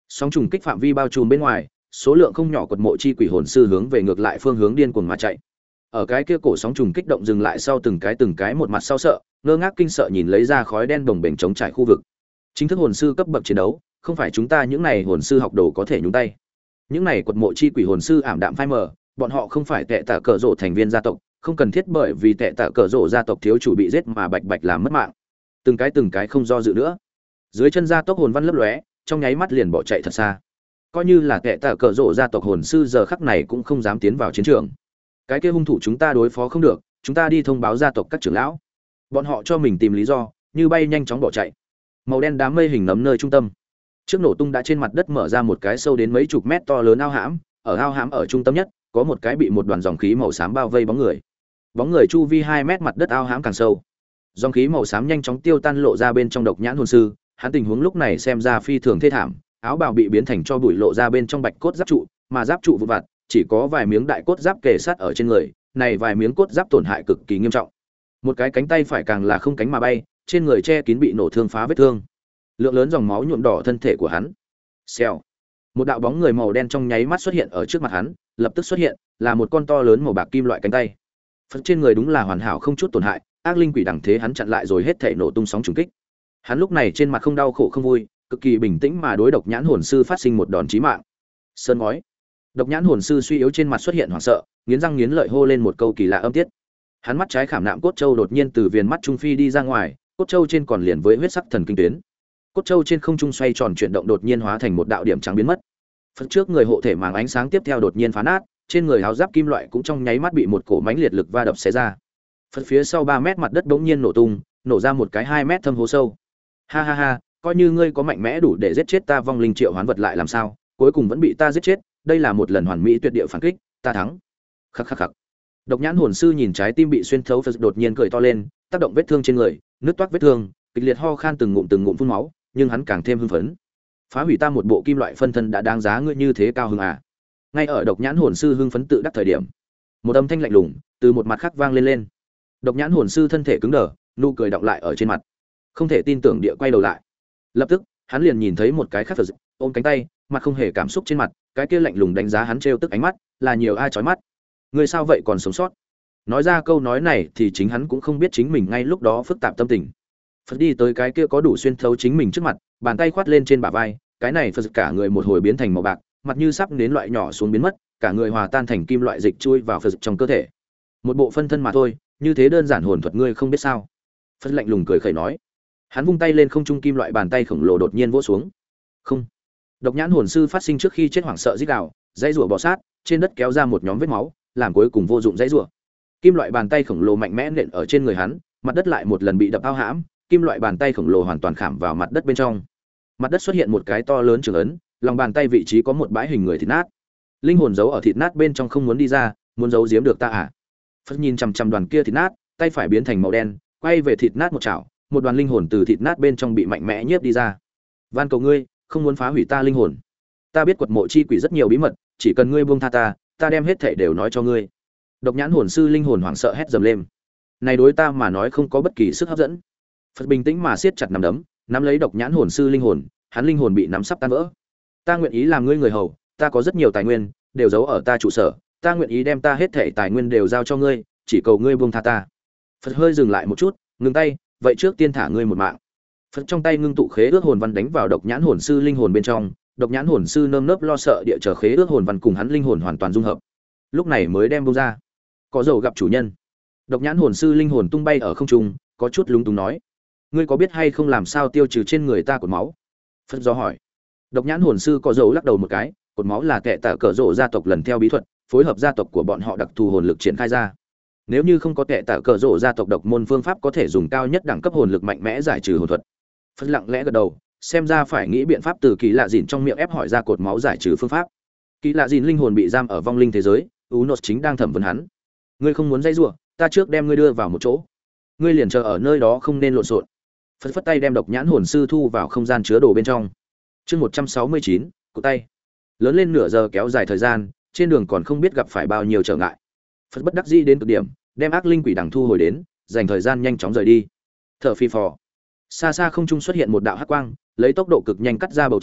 Sóng trùng kích phạm vi bao trùm bên ngoài, số lượng không nhỏ quật mộ chi quỷ hồn sư hướng về ngược lại phương hướng điên cuồng mà chạy. Ở cái kia cổ sóng trùng kích động dừng lại sau từng cái từng cái một mặt sau sợ, ngơ ngác kinh sợ nhìn lấy ra khói đen đồng bềnh chống trải khu vực. Chính thức hồn sư cấp bậc chiến đấu, không phải chúng ta những này hồn sư học đồ có thể nhúng tay. Những này quật mộ chi quỷ hồn sư ảm đạm phai mờ, bọn họ không phải tệ tạ cờ rộ thành viên gia tộc, không cần thiết bởi vì tệ tạ cờ rộ gia tộc thiếu chủ bị giết mà bạch bạch làm mất mạng. Từng cái từng cái không do dự nữa. Dưới chân gia tốc hồn văn lấp lóe, trong nháy mắt liền bỏ chạy thật xa. Coi như là tệ tạ cờ rộ gia tộc hồn sư giờ khắc này cũng không dám tiến vào chiến trường. Cái kia hung thủ chúng ta đối phó không được, chúng ta đi thông báo gia tộc các trưởng lão. Bọn họ cho mình tìm lý do, như bay nhanh chóng bỏ chạy. Màu đen đám mây hình nấm nơi trung tâm. Trước nổ tung đã trên mặt đất mở ra một cái sâu đến mấy chục mét to lớn ao hãm, ở ao hãm ở trung tâm nhất, có một cái bị một đoàn dòng khí màu xám bao vây bóng người. Bóng người chu vi hai mét mặt đất ao hãm càng sâu. Dòng khí màu xám nhanh chóng tiêu tan lộ ra bên trong độc nhãn hồn sư, hắn tình huống lúc này xem ra phi thường thê thảm, áo bào bị biến thành cho bụi lộ ra bên trong bạch cốt giáp trụ, mà giáp trụ vụn vặt, chỉ có vài miếng đại cốt giáp kề sát ở trên người, này vài miếng cốt giáp tổn hại cực kỳ nghiêm trọng. Một cái cánh tay phải càng là không cánh mà bay, trên người che kín bị nổ thương phá vết thương. Lượng lớn dòng máu nhuộm đỏ thân thể của hắn. Xèo. Một đạo bóng người màu đen trong nháy mắt xuất hiện ở trước mặt hắn, lập tức xuất hiện, là một con to lớn màu bạc kim loại cánh tay. Phần trên người đúng là hoàn hảo không chút tổn hại, ác linh quỷ đẳng thế hắn chặn lại rồi hết thể nổ tung sóng trùng kích. Hắn lúc này trên mặt không đau khổ không vui, cực kỳ bình tĩnh mà đối độc nhãn hồn sư phát sinh một đòn chí mạng. Sơn ngói. Độc nhãn hồn sư suy yếu trên mặt xuất hiện hoảng sợ, nghiến răng nghiến lợi hô lên một câu kỳ lạ âm tiết. Hắn mắt trái khảm nạm cốt châu đột nhiên từ viền mắt trung phi đi ra ngoài, cốt châu trên còn liền với huyết sắc thần kinh tuyến. Cốt châu trên không trung xoay tròn chuyển động đột nhiên hóa thành một đạo điểm trắng biến mất. Phần trước người hộ thể màng ánh sáng tiếp theo đột nhiên phá nát, trên người áo giáp kim loại cũng trong nháy mắt bị một cổ mãnh liệt lực va đập xé ra. Phần phía sau ba mét mặt đất bỗng nhiên nổ tung, nổ ra một cái hai mét thâm hố sâu. Ha ha ha, coi như ngươi có mạnh mẽ đủ để giết chết ta vong linh triệu hoán vật lại làm sao, cuối cùng vẫn bị ta giết chết, đây là một lần hoàn mỹ tuyệt địa phản kích, ta thắng. Khắc khắc khắc. Độc nhãn hồn sư nhìn trái tim bị xuyên thấu, Phật đột nhiên cười to lên, tác động vết thương trên người, nứt toát vết thương, kịch liệt ho khan từng ngụm từng ngụm phun máu, nhưng hắn càng thêm hưng phấn. Phá hủy ta một bộ kim loại phân thân đã đáng giá ngươi như thế cao hứng à? Ngay ở độc nhãn hồn sư hưng phấn tự đắc thời điểm, một âm thanh lạnh lùng từ một mặt khác vang lên lên. Độc nhãn hồn sư thân thể cứng đờ, nụ cười đọng lại ở trên mặt, không thể tin tưởng địa quay đầu lại. Lập tức, hắn liền nhìn thấy một cái khác Phật ôm cánh tay, mặt không hề cảm xúc trên mặt, cái kia lạnh lùng đánh giá hắn trêu tức ánh mắt, là nhiều ai chói mắt. Ngươi sao vậy còn sống sót? Nói ra câu nói này thì chính hắn cũng không biết chính mình ngay lúc đó phức tạp tâm tình. Phật đi tới cái kia có đủ xuyên thấu chính mình trước mặt, bàn tay khoát lên trên bả vai, cái này Phật cả người một hồi biến thành màu bạc, mặt như sắp đến loại nhỏ xuống biến mất, cả người hòa tan thành kim loại dịch chui vào Phật trong cơ thể. Một bộ phân thân mà thôi, như thế đơn giản hồn thuật ngươi không biết sao? Phật lạnh lùng cười khẩy nói. Hắn vung tay lên không trung, kim loại bàn tay khổng lồ đột nhiên vỗ xuống. Không. Độc nhãn hồn sư phát sinh trước khi chết hoảng sợ rít gào, dãy rủa bò sát, trên đất kéo ra một nhóm vết máu, làm cuối cùng vô dụng dãy rủa. Kim loại bàn tay khổng lồ mạnh mẽ nện ở trên người hắn, mặt đất lại một lần bị đập ao hãm, kim loại bàn tay khổng lồ hoàn toàn khảm vào mặt đất bên trong. Mặt đất xuất hiện một cái to lớn trường ấn, lòng bàn tay vị trí có một bãi hình người thịt nát. Linh hồn giấu ở thịt nát bên trong không muốn đi ra, muốn giấu giếm được ta à? Phật nhìn chằm chằm đoàn kia thịt nát, tay phải biến thành màu đen, quay về thịt nát một chảo, một đoàn linh hồn từ thịt nát bên trong bị mạnh mẽ nhiếp đi ra. Van cầu ngươi, không muốn phá hủy ta linh hồn. Ta biết quật mộ chi quỷ rất nhiều bí mật, chỉ cần ngươi buông tha ta, ta đem hết thảy đều nói cho ngươi. Độc nhãn hồn sư linh hồn hoảng sợ hét dầm lên. Này đối ta mà nói không có bất kỳ sức hấp dẫn. Phật bình tĩnh mà siết chặt nắm đấm, nắm lấy độc nhãn hồn sư linh hồn, hắn linh hồn bị nắm sắp tan vỡ. Ta nguyện ý làm ngươi người hầu, ta có rất nhiều tài nguyên, đều giấu ở ta trụ sở, ta nguyện ý đem ta hết thảy tài nguyên đều giao cho ngươi, chỉ cầu ngươi buông tha ta. Phật hơi dừng lại một chút, ngừng tay, vậy trước tiên thả ngươi một mạng. Phật trong tay ngưng tụ khế ước hồn văn đánh vào độc nhãn hồn sư linh hồn bên trong, độc nhãn hồn sư nơm nớp lo sợ địa chờ khế ước hồn văn cùng hắn linh hồn hoàn toàn dung hợp. Lúc này mới đem buông ra. Có dầu gặp chủ nhân. Độc nhãn hồn sư linh hồn tung bay ở không trung, có chút lúng túng nói: ngươi có biết hay không làm sao tiêu trừ trên người ta cột máu? Phật do hỏi. Độc nhãn hồn sư có dầu lắc đầu một cái, cột máu là kẻ tạ cờ rộ gia tộc lần theo bí thuật, phối hợp gia tộc của bọn họ đặc thù hồn lực triển khai ra. Nếu như không có kẻ tạ cờ rộ gia tộc độc môn phương pháp có thể dùng cao nhất đẳng cấp hồn lực mạnh mẽ giải trừ hồn thuật. Phật lặng lẽ gật đầu, xem ra phải nghĩ biện pháp từ kỳ lạ dìn trong miệng ép hỏi ra cột máu giải trừ phương pháp. Kỳ lạ dìn linh hồn bị giam ở vong linh thế giới, Unos chính đang thẩm vấn hắn. Ngươi không muốn dây rủa, ta trước đem ngươi đưa vào một chỗ. Ngươi liền chờ ở nơi đó không nên lộn xộn. Phật phất tay đem độc nhãn hồn sư thu vào không gian chứa đồ bên trong. Chương một trăm sáu mươi chín, cụ tay. Lớn lên nửa giờ kéo dài thời gian, trên đường còn không biết gặp phải bao nhiêu trở ngại. Phật bất đắc dĩ đến cực điểm, đem ác linh quỷ đằng thu hồi đến, dành thời gian nhanh chóng rời đi. Thở phi phò. Xa xa không trung xuất hiện một đạo hắc quang, lấy tốc độ cực nhanh cắt ra bầu trời,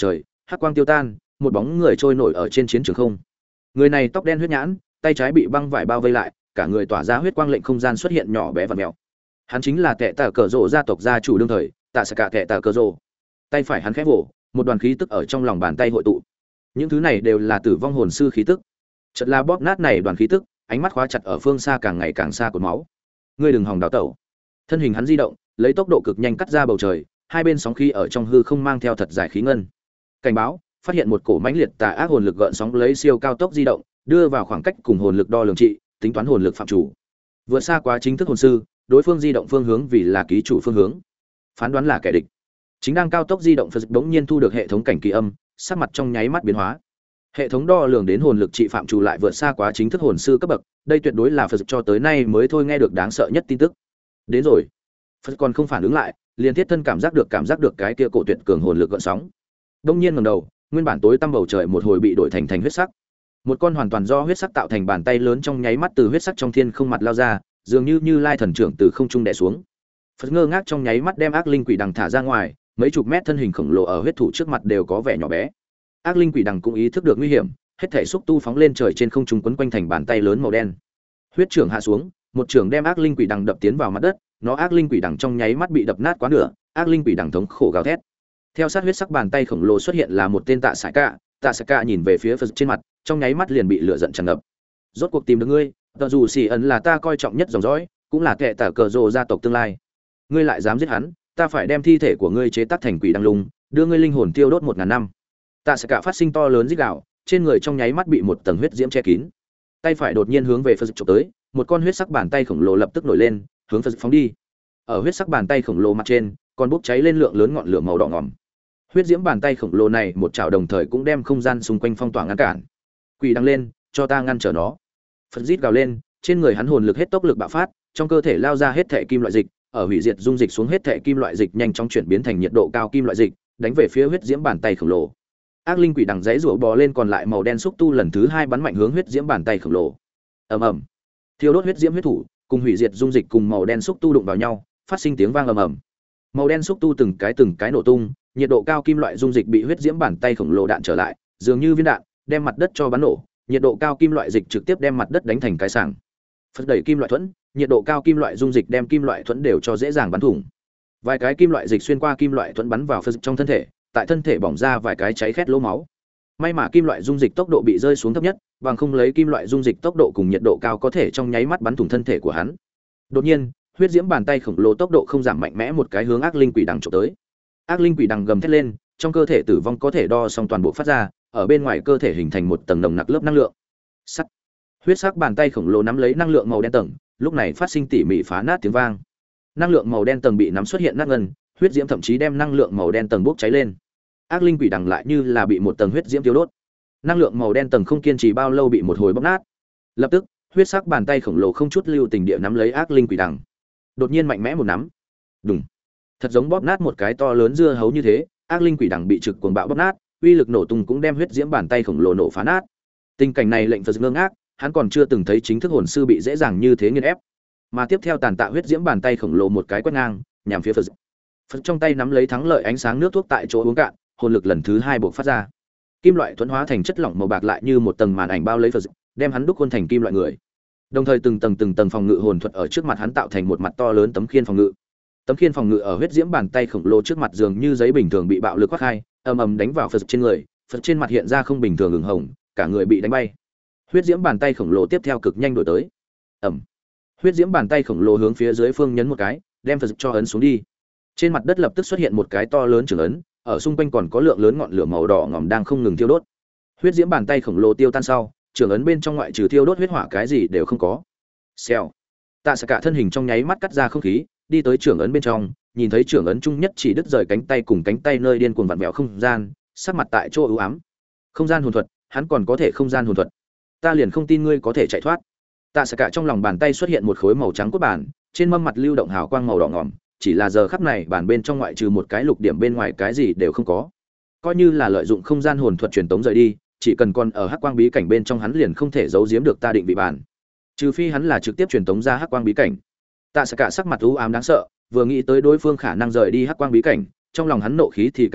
hắc quang tiêu tan, một bóng người trôi nổi ở trên chiến trường không. Người này tóc đen huyết nhãn, tay trái bị băng vải bao vây lại, cả người tỏa ra huyết quang, lệnh không gian xuất hiện nhỏ bé và mèo. Hắn chính là Tệ Tà Cờ Rồ gia tộc gia chủ đương thời, Tạ Sạ Cả Tệ Tà Cờ Rồ. Tay phải hắn khẽ vỗ, một đoàn khí tức ở trong lòng bàn tay hội tụ. Những thứ này đều là tử vong hồn sư khí tức. Chợt là bóp nát này đoàn khí tức, ánh mắt khóa chặt ở phương xa càng ngày càng xa cột máu. Ngươi đừng hòng đào tẩu. Thân hình hắn di động, lấy tốc độ cực nhanh cắt ra bầu trời, hai bên sóng khí ở trong hư không mang theo thật dài khí ngân. Cảnh báo, phát hiện một cổ mãnh liệt tà ác hồn lực gợn sóng lấy siêu cao tốc di động, đưa vào khoảng cách cùng hồn lực đo lường trị, tính toán hồn lực phạm chủ. Vượt xa quá chính thức hồn sư, đối phương di động phương hướng vì là ký chủ phương hướng. Phán đoán là kẻ địch. Chính đang cao tốc di động, Phật bỗng nhiên thu được hệ thống cảnh kỳ âm, sắc mặt trong nháy mắt biến hóa. Hệ thống đo lường đến hồn lực trị phạm chủ lại vượt xa quá chính thức hồn sư cấp bậc, đây tuyệt đối là Phật cho tới nay mới thôi nghe được đáng sợ nhất tin tức. Đến rồi. Phật còn không phản ứng lại, liền thiết thân cảm giác được cảm giác được cái kia cổ tuyệt cường hồn lực gợn sóng. Đông nhiên ngẩng đầu, nguyên bản tối tăm bầu trời một hồi bị đổi thành thành huyết sắc. Một con hoàn toàn do huyết sắc tạo thành bàn tay lớn trong nháy mắt từ huyết sắc trong thiên không mặt lao ra, dường như Như Lai thần trưởng từ không trung đè xuống. Phật ngơ ngác trong nháy mắt đem ác linh quỷ đằng thả ra ngoài, mấy chục mét thân hình khổng lồ ở huyết thủ trước mặt đều có vẻ nhỏ bé. Ác linh quỷ đằng cũng ý thức được nguy hiểm, hết thể xúc tu phóng lên trời trên không trung quấn quanh thành bàn tay lớn màu đen. Huyết trưởng hạ xuống, một trưởng đem ác linh quỷ đằng đập tiến vào mặt đất, nó ác linh quỷ đằng trong nháy mắt bị đập nát quá nửa, ác linh quỷ đằng thống khổ gào thét. Theo sát huyết sắc bàn tay khổng lồ xuất hiện là một tên Tạ Sải Cả, Tạ Sải Cả nhìn về phía Phật trên mặt, trong nháy mắt liền bị lửa giận tràn ngập. Rốt cuộc tìm được ngươi, tờ dù xỉ ẩn là ta coi trọng nhất dòng dõi, cũng là Tệ Tà Cờ Rồ gia tộc tương lai. Ngươi lại dám giết hắn, ta phải đem thi thể của ngươi chế tác thành quỷ đăng lung, đưa ngươi linh hồn tiêu đốt một ngàn năm. Tạ Sải Cả phát sinh to lớn rít gào, trên người trong nháy mắt bị một tầng huyết diễm che kín. Tay phải đột nhiên hướng về Phật chụp tới, một con huyết sắc bàn tay khổng lồ lập tức nổi lên, hướng Phật phóng đi. Ở huyết sắc bàn tay khổng lồ mặt trên, còn bốc cháy lên lượng lớn ngọn lửa màu đỏ ngòm. Huyết diễm bàn tay khổng lồ này một chảo đồng thời cũng đem không gian xung quanh phong tỏa ngăn cản. Quỷ đăng lên, cho ta ngăn trở nó. Phật rít gào lên, trên người hắn hồn lực hết tốc lực bạo phát, trong cơ thể lao ra hết thể kim loại dịch, ở hủy diệt dung dịch xuống hết thể kim loại dịch nhanh chóng chuyển biến thành nhiệt độ cao kim loại dịch, đánh về phía huyết diễm bàn tay khổng lồ. Ác linh quỷ đằng dãy rủa bò lên, còn lại màu đen xúc tu lần thứ hai bắn mạnh hướng huyết diễm bàn tay khổng lồ. Ầm ầm. Thiêu đốt huyết diễm huyết thủ, cùng hủy diệt dung dịch cùng màu đen xúc tu đụng vào nhau, phát sinh tiếng vang ầm ầm. Màu đen xúc tu từng cái từng cái nổ tung, nhiệt độ cao kim loại dung dịch bị huyết diễm bàn tay khổng lồ đạn trở lại, dường như viên đạn, đem mặt đất cho bắn nổ, nhiệt độ cao kim loại dịch trực tiếp đem mặt đất đánh thành cái sảng. Phật đẩy kim loại thuẫn, nhiệt độ cao kim loại dung dịch đem kim loại thuẫn đều cho dễ dàng bắn thủng. Vài cái kim loại dịch xuyên qua kim loại thuẫn bắn vào Phật trong thân thể, tại thân thể bỏng ra vài cái cháy khét lỗ máu. May mà kim loại dung dịch tốc độ bị rơi xuống thấp nhất, bằng không lấy kim loại dung dịch tốc độ cùng nhiệt độ cao có thể trong nháy mắt bắn thủng thân thể của hắn. Đột nhiên, huyết diễm bàn tay khổng lồ tốc độ không giảm mạnh mẽ một cái hướng ác linh quỷ đằng chụp tới. Ác linh quỷ đằng gầm thét lên, trong cơ thể tử vong có thể đo xong toàn bộ phát ra, ở bên ngoài cơ thể hình thành một tầng nồng nặc lớp năng lượng. Sắt. Huyết sắc bàn tay khổng lồ nắm lấy năng lượng màu đen tầng, lúc này phát sinh tỉ mỉ phá nát tiếng vang. Năng lượng màu đen tầng bị nắm xuất hiện nát ngân, huyết diễm thậm chí đem năng lượng màu đen tầng bốc cháy lên. Ác linh quỷ đằng lại như là bị một tầng huyết diễm tiêu đốt. Năng lượng màu đen tầng không kiên trì bao lâu bị một hồi bóc nát. Lập tức, huyết sắc bàn tay khổng lồ không chút lưu tình địa nắm lấy ác linh quỷ đằng. Đột nhiên mạnh mẽ một nắm. Đùng. Thật giống bóp nát một cái to lớn dưa hấu như thế, ác linh quỷ đằng bị trực cuồng bạo bóp nát, uy lực nổ tung cũng đem huyết diễm bàn tay khổng lồ nổ phá nát. Tình cảnh này lệnh Phật ngơ ngác, hắn còn chưa từng thấy chính thức hồn sư bị dễ dàng như thế nghiền ép. Mà tiếp theo tàn tạ huyết diễm bàn tay khổng lồ một cái quét ngang, nhằm phía Phật. Phật trong tay nắm lấy thắng lợi ánh sáng nước thuốc tại chỗ uống cạn, hồn lực lần thứ hai bộc phát ra. Kim loại thuẫn hóa thành chất lỏng màu bạc lại như một tầng màn ảnh bao lấy Phật, đem hắn đúc khuôn thành kim loại người. Đồng thời từng tầng từng tầng phòng ngự hồn thuật ở trước mặt hắn tạo thành một mặt to lớn tấm khiên phòng ngự. Tấm khiên phòng ngự ở huyết diễm bàn tay khổng lồ trước mặt dường như giấy bình thường bị bạo lực quát khai, ầm ầm đánh vào Phật trên người, Phật trên mặt hiện ra không bình thường ửng hồng, cả người bị đánh bay. Huyết diễm bàn tay khổng lồ tiếp theo cực nhanh đuổi tới. Ầm. Huyết diễm bàn tay khổng lồ hướng phía dưới phương nhấn một cái, đem Phật cho ấn xuống đi. Trên mặt đất lập tức xuất hiện một cái to lớn trường ấn, ở xung quanh còn có lượng lớn ngọn lửa màu đỏ ngòm đang không ngừng thiêu đốt. Huyết diễm bàn tay khổng lồ tiêu tan sau, trường ấn bên trong ngoại trừ thiêu đốt huyết hỏa cái gì đều không có. Xèo. Tạ Sạ Cả thân hình trong nháy mắt cắt ra không khí, đi tới trường ấn bên trong, nhìn thấy trường ấn chung nhất chỉ đứt rời cánh tay cùng cánh tay nơi điên cuồng vặn vẹo không gian, sắc mặt tại chỗ u ám. Không gian hồn thuật, hắn còn có thể không gian hồn thuật. Ta liền không tin ngươi có thể chạy thoát. Tạ Sạ Cả trong lòng bàn tay xuất hiện một khối màu trắng cốt bản, trên mâm mặt lưu động hào quang màu đỏ ngòm, chỉ là giờ khắc này bản bên trong ngoại trừ một cái lục điểm bên ngoài cái gì đều không có. Coi như là lợi dụng không gian hồn thuật truyền tống rời đi, chỉ cần còn ở hắc quang bí cảnh bên trong hắn liền không thể giấu giếm được ta định vị bản. Trừ phi hắn là trực tiếp truyền tống ra hắc quang bí cảnh. Tạ Sạ Cả sắc mặt u ám đáng sợ, vừa nghĩ tới đối phương khả năng rời đi hắc quang bí cảnh, trong lòng hắn nộ khí thì càng thịnh,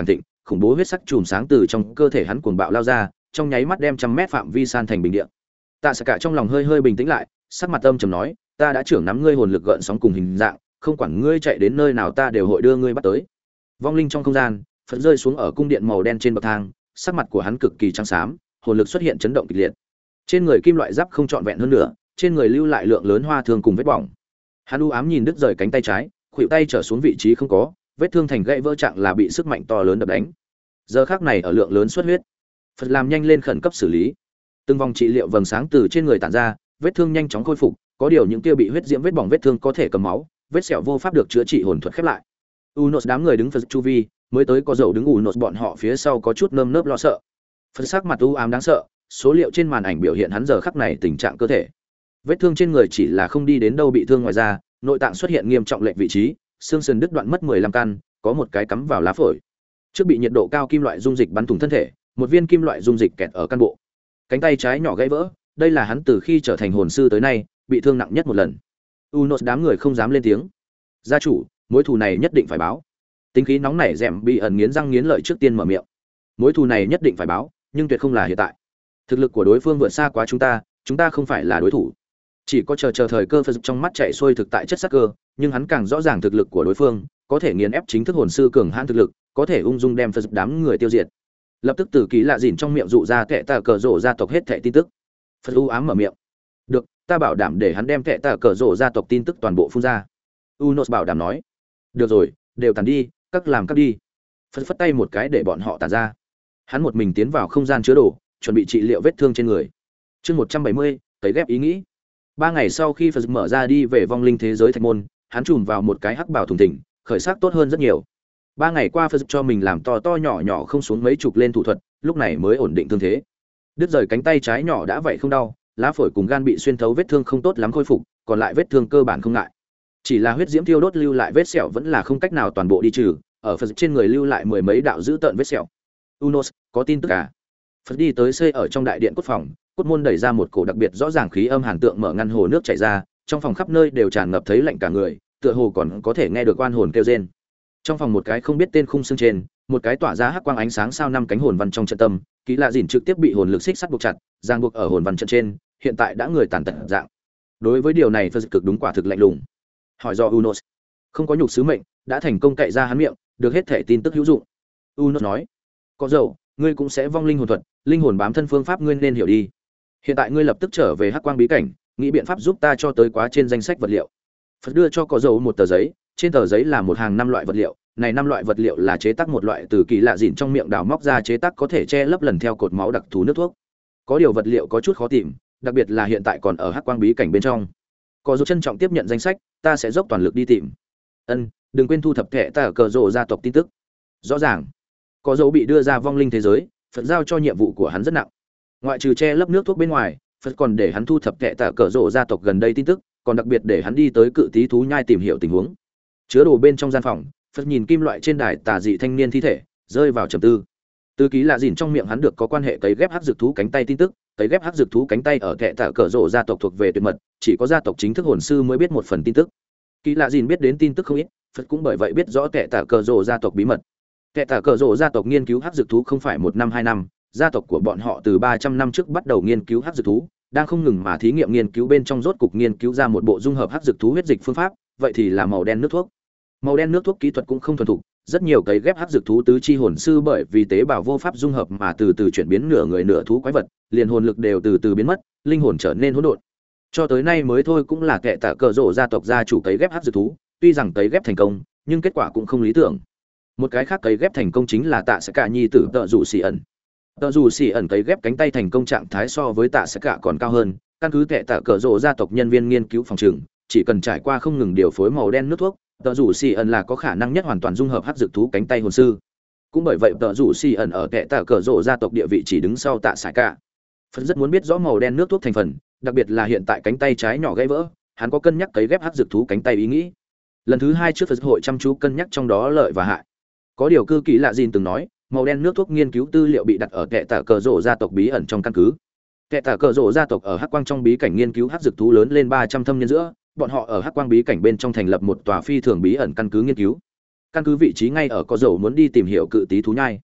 khủng bố huyết sắc chùm sáng từ trong cơ thể hắn cuồng bạo lao ra, trong nháy mắt đem trăm mét phạm vi san thành bình địa. Tạ Sạ cả trong lòng hơi hơi bình tĩnh lại, sắc mặt âm trầm nói, ta đã trưởng nắm ngươi hồn lực gợn sóng cùng hình dạng, không quản ngươi chạy đến nơi nào ta đều hội đưa ngươi bắt tới. Vong linh trong không gian, Phật rơi xuống ở cung điện màu đen trên bậc thang, sắc mặt của hắn cực kỳ trắng xám, hồn lực xuất hiện chấn động kịch liệt. Trên người kim loại giáp không trọn vẹn hơn nữa, trên người lưu lại lượng lớn hoa thương cùng vết bỏng. Hắn u ám nhìn đứt rời cánh tay trái, khuỷu tay trở xuống vị trí không có, vết thương thành gãy vỡ trạng là bị sức mạnh to lớn đập đánh. Giờ khắc này ở lượng lớn xuất huyết. Phật làm nhanh lên khẩn cấp xử lý. Từng vòng trị liệu vầng sáng từ trên người tản ra, vết thương nhanh chóng khôi phục, có điều những kia bị huyết diễm vết bỏng vết thương có thể cầm máu, vết sẹo vô pháp được chữa trị hồn thuật khép lại. Unos đám người đứng Phật chu vi, mới tới có dầu đứng Unos bọn họ phía sau có chút nơm nớp lo sợ. Phật sắc mặt u ám đáng sợ, số liệu trên màn ảnh biểu hiện hắn giờ khắc này tình trạng cơ thể. Vết thương trên người chỉ là không đi đến đâu bị thương ngoài ra, nội tạng xuất hiện nghiêm trọng lệch vị trí, xương sườn đứt đoạn mất mười lăm căn, có một cái cắm vào lá phổi. Trước bị nhiệt độ cao kim loại dung dịch bắn thủng thân thể, một viên kim loại dung dịch kẹt ở căn bộ. Cánh tay trái nhỏ gãy vỡ, đây là hắn từ khi trở thành hồn sư tới nay, bị thương nặng nhất một lần. Unos đám người không dám lên tiếng. Gia chủ, mối thù này nhất định phải báo. Tính khí nóng nảy dẻm bị ẩn nghiến răng nghiến lợi trước tiên mở miệng. Mối thù này nhất định phải báo, nhưng tuyệt không là hiện tại. Thực lực của đối phương vượt xa quá chúng ta, chúng ta không phải là đối thủ. Chỉ có chờ chờ thời cơ phật trong mắt chạy xuôi thực tại chất sắc cơ, nhưng hắn càng rõ ràng thực lực của đối phương, có thể nghiền ép chính thức hồn sư cường hãn thực lực, có thể ung dung đem phật đám người tiêu diệt. Lập tức từ ký lạ dỉn trong miệng dụ ra kẻ tà cờ rổ gia tộc hết thảy tin tức. Phật u ám mở miệng. Được, ta bảo đảm để hắn đem kẻ tà cờ rổ gia tộc tin tức toàn bộ phun ra. Unos bảo đảm nói. Được rồi, đều tàn đi, các làm các đi. Phật phất tay một cái để bọn họ tàn ra. Hắn một mình tiến vào không gian chứa đồ, chuẩn bị trị liệu vết thương trên người. Chương một trăm bảy mươi, tấy ghép ý nghĩ. Ba ngày sau khi Phật mở ra đi về vong linh thế giới thạch môn, hắn trùm vào một cái hắc bảo thùng thình, khởi sắc tốt hơn rất nhiều. Ba ngày qua Phật cho mình làm to to nhỏ nhỏ không xuống mấy chục lên thủ thuật, lúc này mới ổn định thương thế. Đứt rời cánh tay trái nhỏ đã vậy không đau, lá phổi cùng gan bị xuyên thấu vết thương không tốt lắm khôi phục, còn lại vết thương cơ bản không ngại. Chỉ là huyết diễm thiêu đốt lưu lại vết sẹo vẫn là không cách nào toàn bộ đi trừ, ở Phật trên người lưu lại mười mấy đạo dữ tợn vết sẹo. Unos, có tin tức à? Phật đi tới xây ở trong đại điện cốt phòng, cốt môn đẩy ra một cổ đặc biệt rõ ràng khí âm hàn tượng mở ngăn hồ nước chảy ra, trong phòng khắp nơi đều tràn ngập thấy lạnh cả người, tựa hồ còn có thể nghe được oan hồn kêu rên. Trong phòng một cái không biết tên khung xương trên, một cái tỏa ra hắc quang ánh sáng sao năm cánh hồn văn trong trận tâm, Ký Lạ Dìn trực tiếp bị hồn lực xích sắt buộc chặt, ràng buộc ở hồn văn trận trên, hiện tại đã người tàn tật dạng. Đối với điều này Phật cực đúng quả thực lạnh lùng. Hỏi do Unos, không có nhục sứ mệnh, đã thành công cậy ra hắn miệng, được hết thể tin tức hữu dụng. Unos nói, có dầu, ngươi cũng sẽ vong linh hồn thuật, linh hồn bám thân phương pháp ngươi nên hiểu đi. Hiện tại ngươi lập tức trở về hắc quang bí cảnh, nghĩ biện pháp giúp ta cho tới quá trên danh sách vật liệu. Phật đưa cho có dầu một tờ giấy, trên tờ giấy là một hàng năm loại vật liệu, này năm loại vật liệu là chế tác một loại từ Kỳ Lạ Dìn trong miệng đào móc ra chế tác có thể che lấp lần theo cột máu đặc thù nước thuốc. Có điều vật liệu có chút khó tìm, đặc biệt là hiện tại còn ở hắc quang bí cảnh bên trong. Có dấu trân trọng tiếp nhận danh sách, ta sẽ dốc toàn lực đi tìm. Ân, đừng quên thu thập thẻ tà cờ rộ gia tộc tin tức. Rõ ràng, có dấu bị đưa ra vong linh thế giới, Phật giao cho nhiệm vụ của hắn rất nặng. Ngoại trừ che lấp nước thuốc bên ngoài, Phật còn để hắn thu thập thẻ tà cờ rộ gia tộc gần đây tin tức, còn đặc biệt để hắn đi tới cự tí thú nhai tìm hiểu tình huống. Chứa đồ bên trong gian phòng, Phật nhìn kim loại trên đài tà dị thanh niên thi thể, rơi vào trầm tư. Từ Ký Lạ Dìn trong miệng hắn được có quan hệ cấy ghép hắc dược thú cánh tay tin tức, cấy ghép hắc dược thú cánh tay ở thẻ tà cờ rộ gia tộc thuộc về tuyệt mật, chỉ có gia tộc chính thức hồn sư mới biết một phần tin tức. Ký Lạ Dìn biết đến tin tức không ít, Phật cũng bởi vậy biết rõ thẻ tà cờ rộ gia tộc bí mật. Thẻ tà cờ rộ gia tộc nghiên cứu hắc dược thú không phải một năm hai năm, gia tộc của bọn họ từ ba trăm năm trước bắt đầu nghiên cứu hắc dược thú, đang không ngừng mà thí nghiệm nghiên cứu bên trong rốt cục nghiên cứu ra một bộ dung hợp hắc dược thú huyết dịch phương pháp, vậy thì là màu đen nước thuốc. Màu đen nước thuốc kỹ thuật cũng không thuần thục, rất nhiều cấy ghép hắc dược thú tứ chi hồn sư bởi vì tế bào vô pháp dung hợp mà từ từ chuyển biến nửa người nửa thú quái vật, liền hồn lực đều từ từ biến mất, linh hồn trở nên hỗn độn. Cho tới nay mới thôi cũng là kẻ tạ cờ rổ gia tộc gia chủ cấy ghép hắc dược thú, tuy rằng cấy ghép thành công, nhưng kết quả cũng không lý tưởng. Một cái khác cấy ghép thành công chính là Tạ Sẽ Cả nhi tử Tợ Dụ Xỉ ẩn. Tợ Dụ Xỉ ẩn cấy ghép cánh tay thành công trạng thái so với Tạ Sẽ Cả còn cao hơn, căn cứ kẻ tạ cờ rổ gia tộc nhân viên nghiên cứu phòng trường, chỉ cần trải qua không ngừng điều phối màu đen nước thuốc, Tợ Dụ Xỉ ẩn là có khả năng nhất hoàn toàn dung hợp hắc dược thú cánh tay hồn sư. Cũng bởi vậy Tợ Dụ Xỉ ẩn ở kẻ tạ cờ rổ gia tộc địa vị chỉ đứng sau Tạ Sẽ Cả. Phật rất muốn biết rõ màu đen nước thuốc thành phần, đặc biệt là hiện tại cánh tay trái nhỏ gãy vỡ, hắn có cân nhắc cấy ghép hắc dược thú cánh tay ý nghĩ. Lần thứ hai trước Phật hội chăm chú cân nhắc trong đó lợi và hại. Có điều cư Kỳ Lạ Dìn từng nói, màu đen nước thuốc nghiên cứu tư liệu bị đặt ở kẻ tạ cờ rổ gia tộc bí ẩn trong căn cứ. Kẻ tạ cờ rổ gia tộc ở hắc quang trong bí cảnh nghiên cứu hắc dược thú lớn lên ba trăm thâm niên giữa, bọn họ ở hắc quang bí cảnh bên trong thành lập một tòa phi thường bí ẩn căn cứ nghiên cứu. Căn cứ vị trí ngay ở có dầu muốn đi tìm hiểu cự tí thú nhai.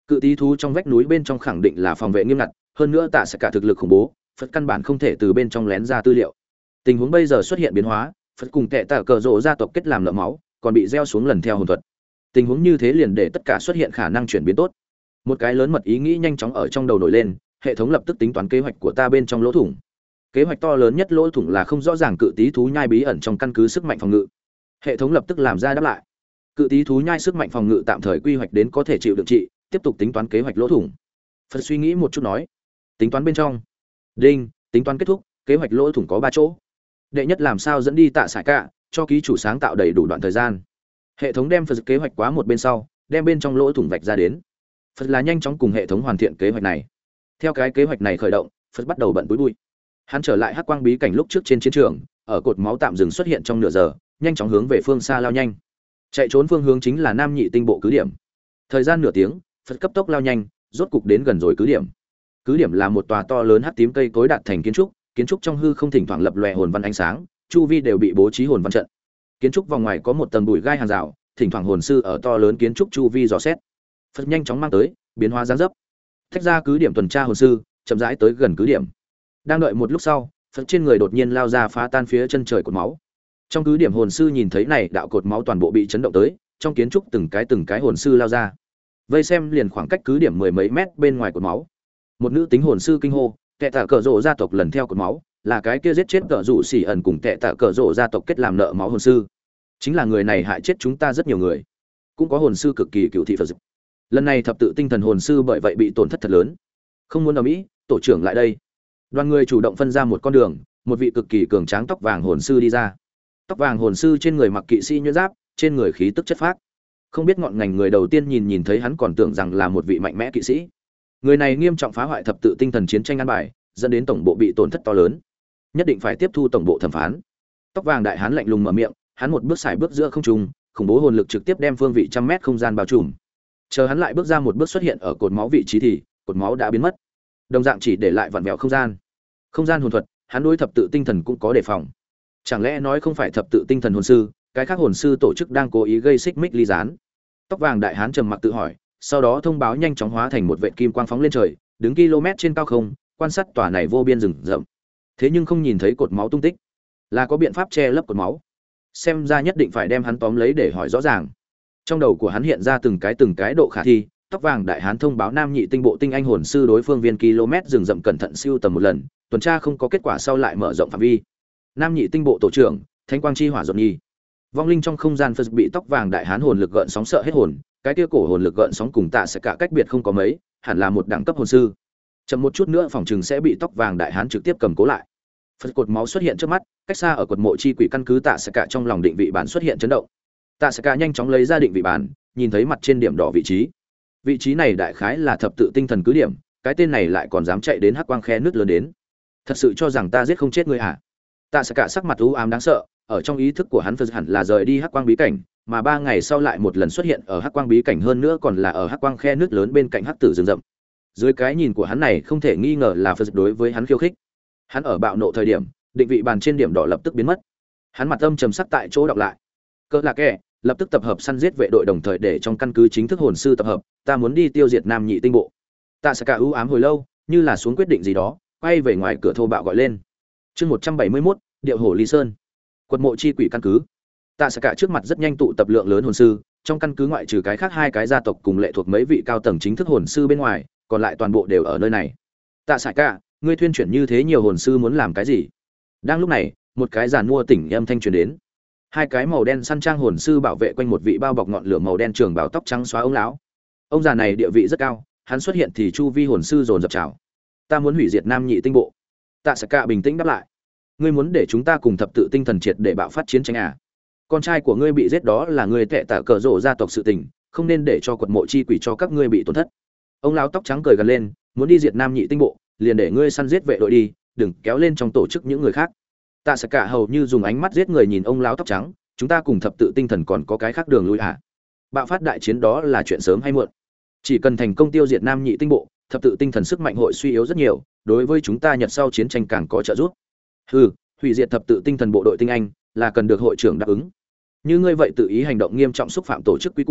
Cự tí thú trong vách núi bên trong khẳng định là phòng vệ nghiêm ngặt, hơn nữa tạ sẽ cả thực lực khủng bố, Phật căn bản không thể từ bên trong lén ra tư liệu. Tình huống bây giờ xuất hiện biến hóa, Phật cùng kẻ tạ cờ rộ gia tộc kết làm nợ máu, còn bị gieo xuống lần theo hồn thuật. Tình huống như thế liền để tất cả xuất hiện khả năng chuyển biến tốt. Một cái lớn mật ý nghĩ nhanh chóng ở trong đầu nổi lên, hệ thống lập tức tính toán kế hoạch của ta bên trong lỗ thủng. Kế hoạch to lớn nhất lỗ thủng là không rõ ràng cự tí thú nhai bí ẩn trong căn cứ sức mạnh phòng ngự. Hệ thống lập tức làm ra đáp lại. Cự tí thú nhai sức mạnh phòng ngự tạm thời quy hoạch đến có thể chịu đựng trị, tiếp tục tính toán kế hoạch lỗ thủng. Phật suy nghĩ một chút nói, tính toán bên trong. Đinh, tính toán kết thúc, kế hoạch lỗ thủng có ba chỗ. Đệ nhất làm sao dẫn đi tạ sải cả, cho ký chủ sáng tạo đầy đủ đoạn thời gian. Hệ thống đem Phật kế hoạch quá một bên sau, đem bên trong lỗ thủng vạch ra đến. Phật là nhanh chóng cùng hệ thống hoàn thiện kế hoạch này. Theo cái kế hoạch này khởi động, Phật bắt đầu bận túi bụi. Hắn trở lại hắc quang bí cảnh lúc trước trên chiến trường, ở cột máu tạm dừng xuất hiện trong nửa giờ, nhanh chóng hướng về phương xa lao nhanh. Chạy trốn phương hướng chính là Nam Nhị tinh bộ cứ điểm. Thời gian nửa tiếng, Phật cấp tốc lao nhanh, rốt cục đến gần rồi cứ điểm. Cứ điểm là một tòa to lớn hắc tím cây cối đạt thành kiến trúc, kiến trúc trong hư không thỉnh thoảng lập lòe hồn văn ánh sáng, chu vi đều bị bố trí hồn văn trận. Kiến trúc vòng ngoài có một tầng bụi gai hàng rào, thỉnh thoảng hồn sư ở to lớn kiến trúc chu vi dò xét. Phật nhanh chóng mang tới, biến hóa dáng dấp. Tách ra cứ điểm tuần tra hồn sư, chậm rãi tới gần cứ điểm. Đang đợi một lúc sau, Phật trên người đột nhiên lao ra phá tan phía chân trời cột máu. Trong cứ điểm hồn sư nhìn thấy này đạo cột máu toàn bộ bị chấn động tới, trong kiến trúc từng cái từng cái hồn sư lao ra. Vây xem liền khoảng cách cứ điểm mười mấy mét bên ngoài cột máu. Một nữ tính hồn sư kinh hô, kẻ tạ cờ rộ gia tộc lần theo cột máu, là cái kia giết chết cờ rủ xỉ ẩn cùng kẻ tạ cờ rộ gia tộc kết làm nợ máu hồn sư. Chính là người này hại chết chúng ta rất nhiều người. Cũng có hồn sư cực kỳ cựu thị Phật. Lần này thập tự tinh thần hồn sư bởi vậy bị tổn thất thật lớn. Không muốn ở Mỹ, tổ trưởng lại đây. Đoàn người chủ động phân ra một con đường, một vị cực kỳ cường tráng tóc vàng hồn sư đi ra. Tóc vàng hồn sư trên người mặc kỵ sĩ nhuyễn giáp, trên người khí tức chất phác. Không biết ngọn ngành người đầu tiên nhìn nhìn thấy hắn còn tưởng rằng là một vị mạnh mẽ kỵ sĩ. Người này nghiêm trọng phá hoại thập tự tinh thần chiến tranh an bài, dẫn đến tổng bộ bị tổn thất to lớn. Nhất định phải tiếp thu tổng bộ thẩm phán. Tóc vàng đại hán lạnh lùng mở miệng, hắn một bước xài bước giữa không trung, khủng bố hồn lực trực tiếp đem phương vị trăm mét không gian bao trùm. Chờ hắn lại bước ra một bước xuất hiện ở cột máu vị trí thì cột máu đã biến mất. Đồng dạng chỉ để lại vặn vẹo không gian. Không gian hồn thuật, hắn đối thập tự tinh thần cũng có đề phòng. Chẳng lẽ nói không phải thập tự tinh thần hồn sư, cái khác hồn sư tổ chức đang cố ý gây xích mích ly gián? Tóc vàng đại hán trầm mặc tự hỏi, sau đó thông báo nhanh chóng hóa thành một vệt kim quang phóng lên trời, đứng km trên cao không, quan sát tòa này vô biên rừng rậm. Thế nhưng không nhìn thấy cột máu tung tích, là có biện pháp che lấp cột máu. Xem ra nhất định phải đem hắn tóm lấy để hỏi rõ ràng. Trong đầu của hắn hiện ra từng cái từng cái độ khả thi. Tóc vàng đại hán thông báo Nam Nhị tinh bộ tinh anh hồn sư đối phương viên km rừng rậm cẩn thận siêu tầm một lần, tuần tra không có kết quả sau lại mở rộng phạm vi. Nam Nhị tinh bộ tổ trưởng Thánh Quang Chi Hỏa Dột Nhi, vong linh trong không gian Phật bị tóc vàng đại hán hồn lực gợn sóng sợ hết hồn, cái kia cổ hồn lực gợn sóng cùng tạ sẽ cả cách biệt không có mấy, hẳn là một đẳng cấp hồn sư. Chậm một chút nữa phòng trường sẽ bị tóc vàng đại hán trực tiếp cầm cố lại. Phật cột máu xuất hiện trước mắt, cách xa ở cột mộ chi quỷ căn cứ tạ sẽ cả trong lòng định vị bản xuất hiện chấn động. Tạ sẽ cả nhanh chóng lấy ra định vị bản, nhìn thấy mặt trên điểm đỏ vị trí. Vị trí này đại khái là thập tự tinh thần cứ điểm, cái tên này lại còn dám chạy đến hắc quang khe nước lớn đến. Thật sự cho rằng ta giết không chết ngươi hả? Tạ sẽ cả sắc mặt u ám đáng sợ, ở trong ý thức của hắn Phật hẳn là rời đi hắc quang bí cảnh, mà ba ngày sau lại một lần xuất hiện ở hắc quang bí cảnh, hơn nữa còn là ở hắc quang khe nước lớn bên cạnh hắc tử rừng rậm. Dưới cái nhìn của hắn này không thể nghi ngờ là Phật đối với hắn khiêu khích. Hắn ở bạo nộ thời điểm, định vị bàn trên điểm đỏ lập tức biến mất. Hắn mặt âm trầm sắc tại chỗ đọc lại. Cỡ là kẻ, lập tức tập hợp săn giết vệ đội đồng thời để trong căn cứ chính thức hồn sư tập hợp, ta muốn đi tiêu diệt Nam Nhị tinh bộ. Tạ sẽ cả ưu ám hồi lâu, như là xuống quyết định gì đó, quay về ngoài cửa thô bạo gọi lên. Chương một trăm bảy mươi mốt, Điệu Hổ Ly Sơn. Quật mộ chi quỷ căn cứ. Tạ sẽ cả trước mặt rất nhanh tụ tập lượng lớn hồn sư, trong căn cứ ngoại trừ cái khác hai cái gia tộc cùng lệ thuộc mấy vị cao tầng chính thức hồn sư bên ngoài, còn lại toàn bộ đều ở nơi này. Tạ sẽ cả, ngươi thuyên chuyển như thế nhiều hồn sư muốn làm cái gì? Đang lúc này, một cái giàn mua tỉnh âm thanh truyền đến. Hai cái màu đen săn trang hồn sư bảo vệ quanh một vị bao bọc ngọn lửa màu đen trường bào tóc trắng xóa ông lão. Ông già này địa vị rất cao, hắn xuất hiện thì chu vi hồn sư dồn dập chào. Ta muốn hủy diệt Nam Nhị tinh bộ. Tạ Saka cả bình tĩnh đáp lại. Ngươi muốn để chúng ta cùng thập tự tinh thần triệt để bạo phát chiến tranh à? Con trai của ngươi bị giết đó là ngươi tệ tạ cờ rộ gia tộc sự tình, không nên để cho quật mộ chi quỷ cho các ngươi bị tổn thất. Ông lão tóc trắng cười gần lên, muốn đi diệt Nam Nhị tinh bộ, liền để ngươi săn giết vệ đội đi, đừng kéo lên trong tổ chức những người khác. Tạ Saka cả hầu như dùng ánh mắt giết người nhìn ông lão tóc trắng, chúng ta cùng thập tự tinh thần còn có cái khác đường lui à? Bạo phát đại chiến đó là chuyện sớm hay muộn. Chỉ cần thành công tiêu diệt Nam Nhị tinh bộ, thập tự tinh thần sức mạnh hội suy yếu rất nhiều, đối với chúng ta Nhật sau chiến tranh càng có trợ giúp. Hừ, hủy diệt thập tự tinh thần bộ đội tinh anh là cần được hội trưởng đáp ứng. Như ngươi vậy tự ý hành động nghiêm trọng xúc phạm tổ chức quy củ,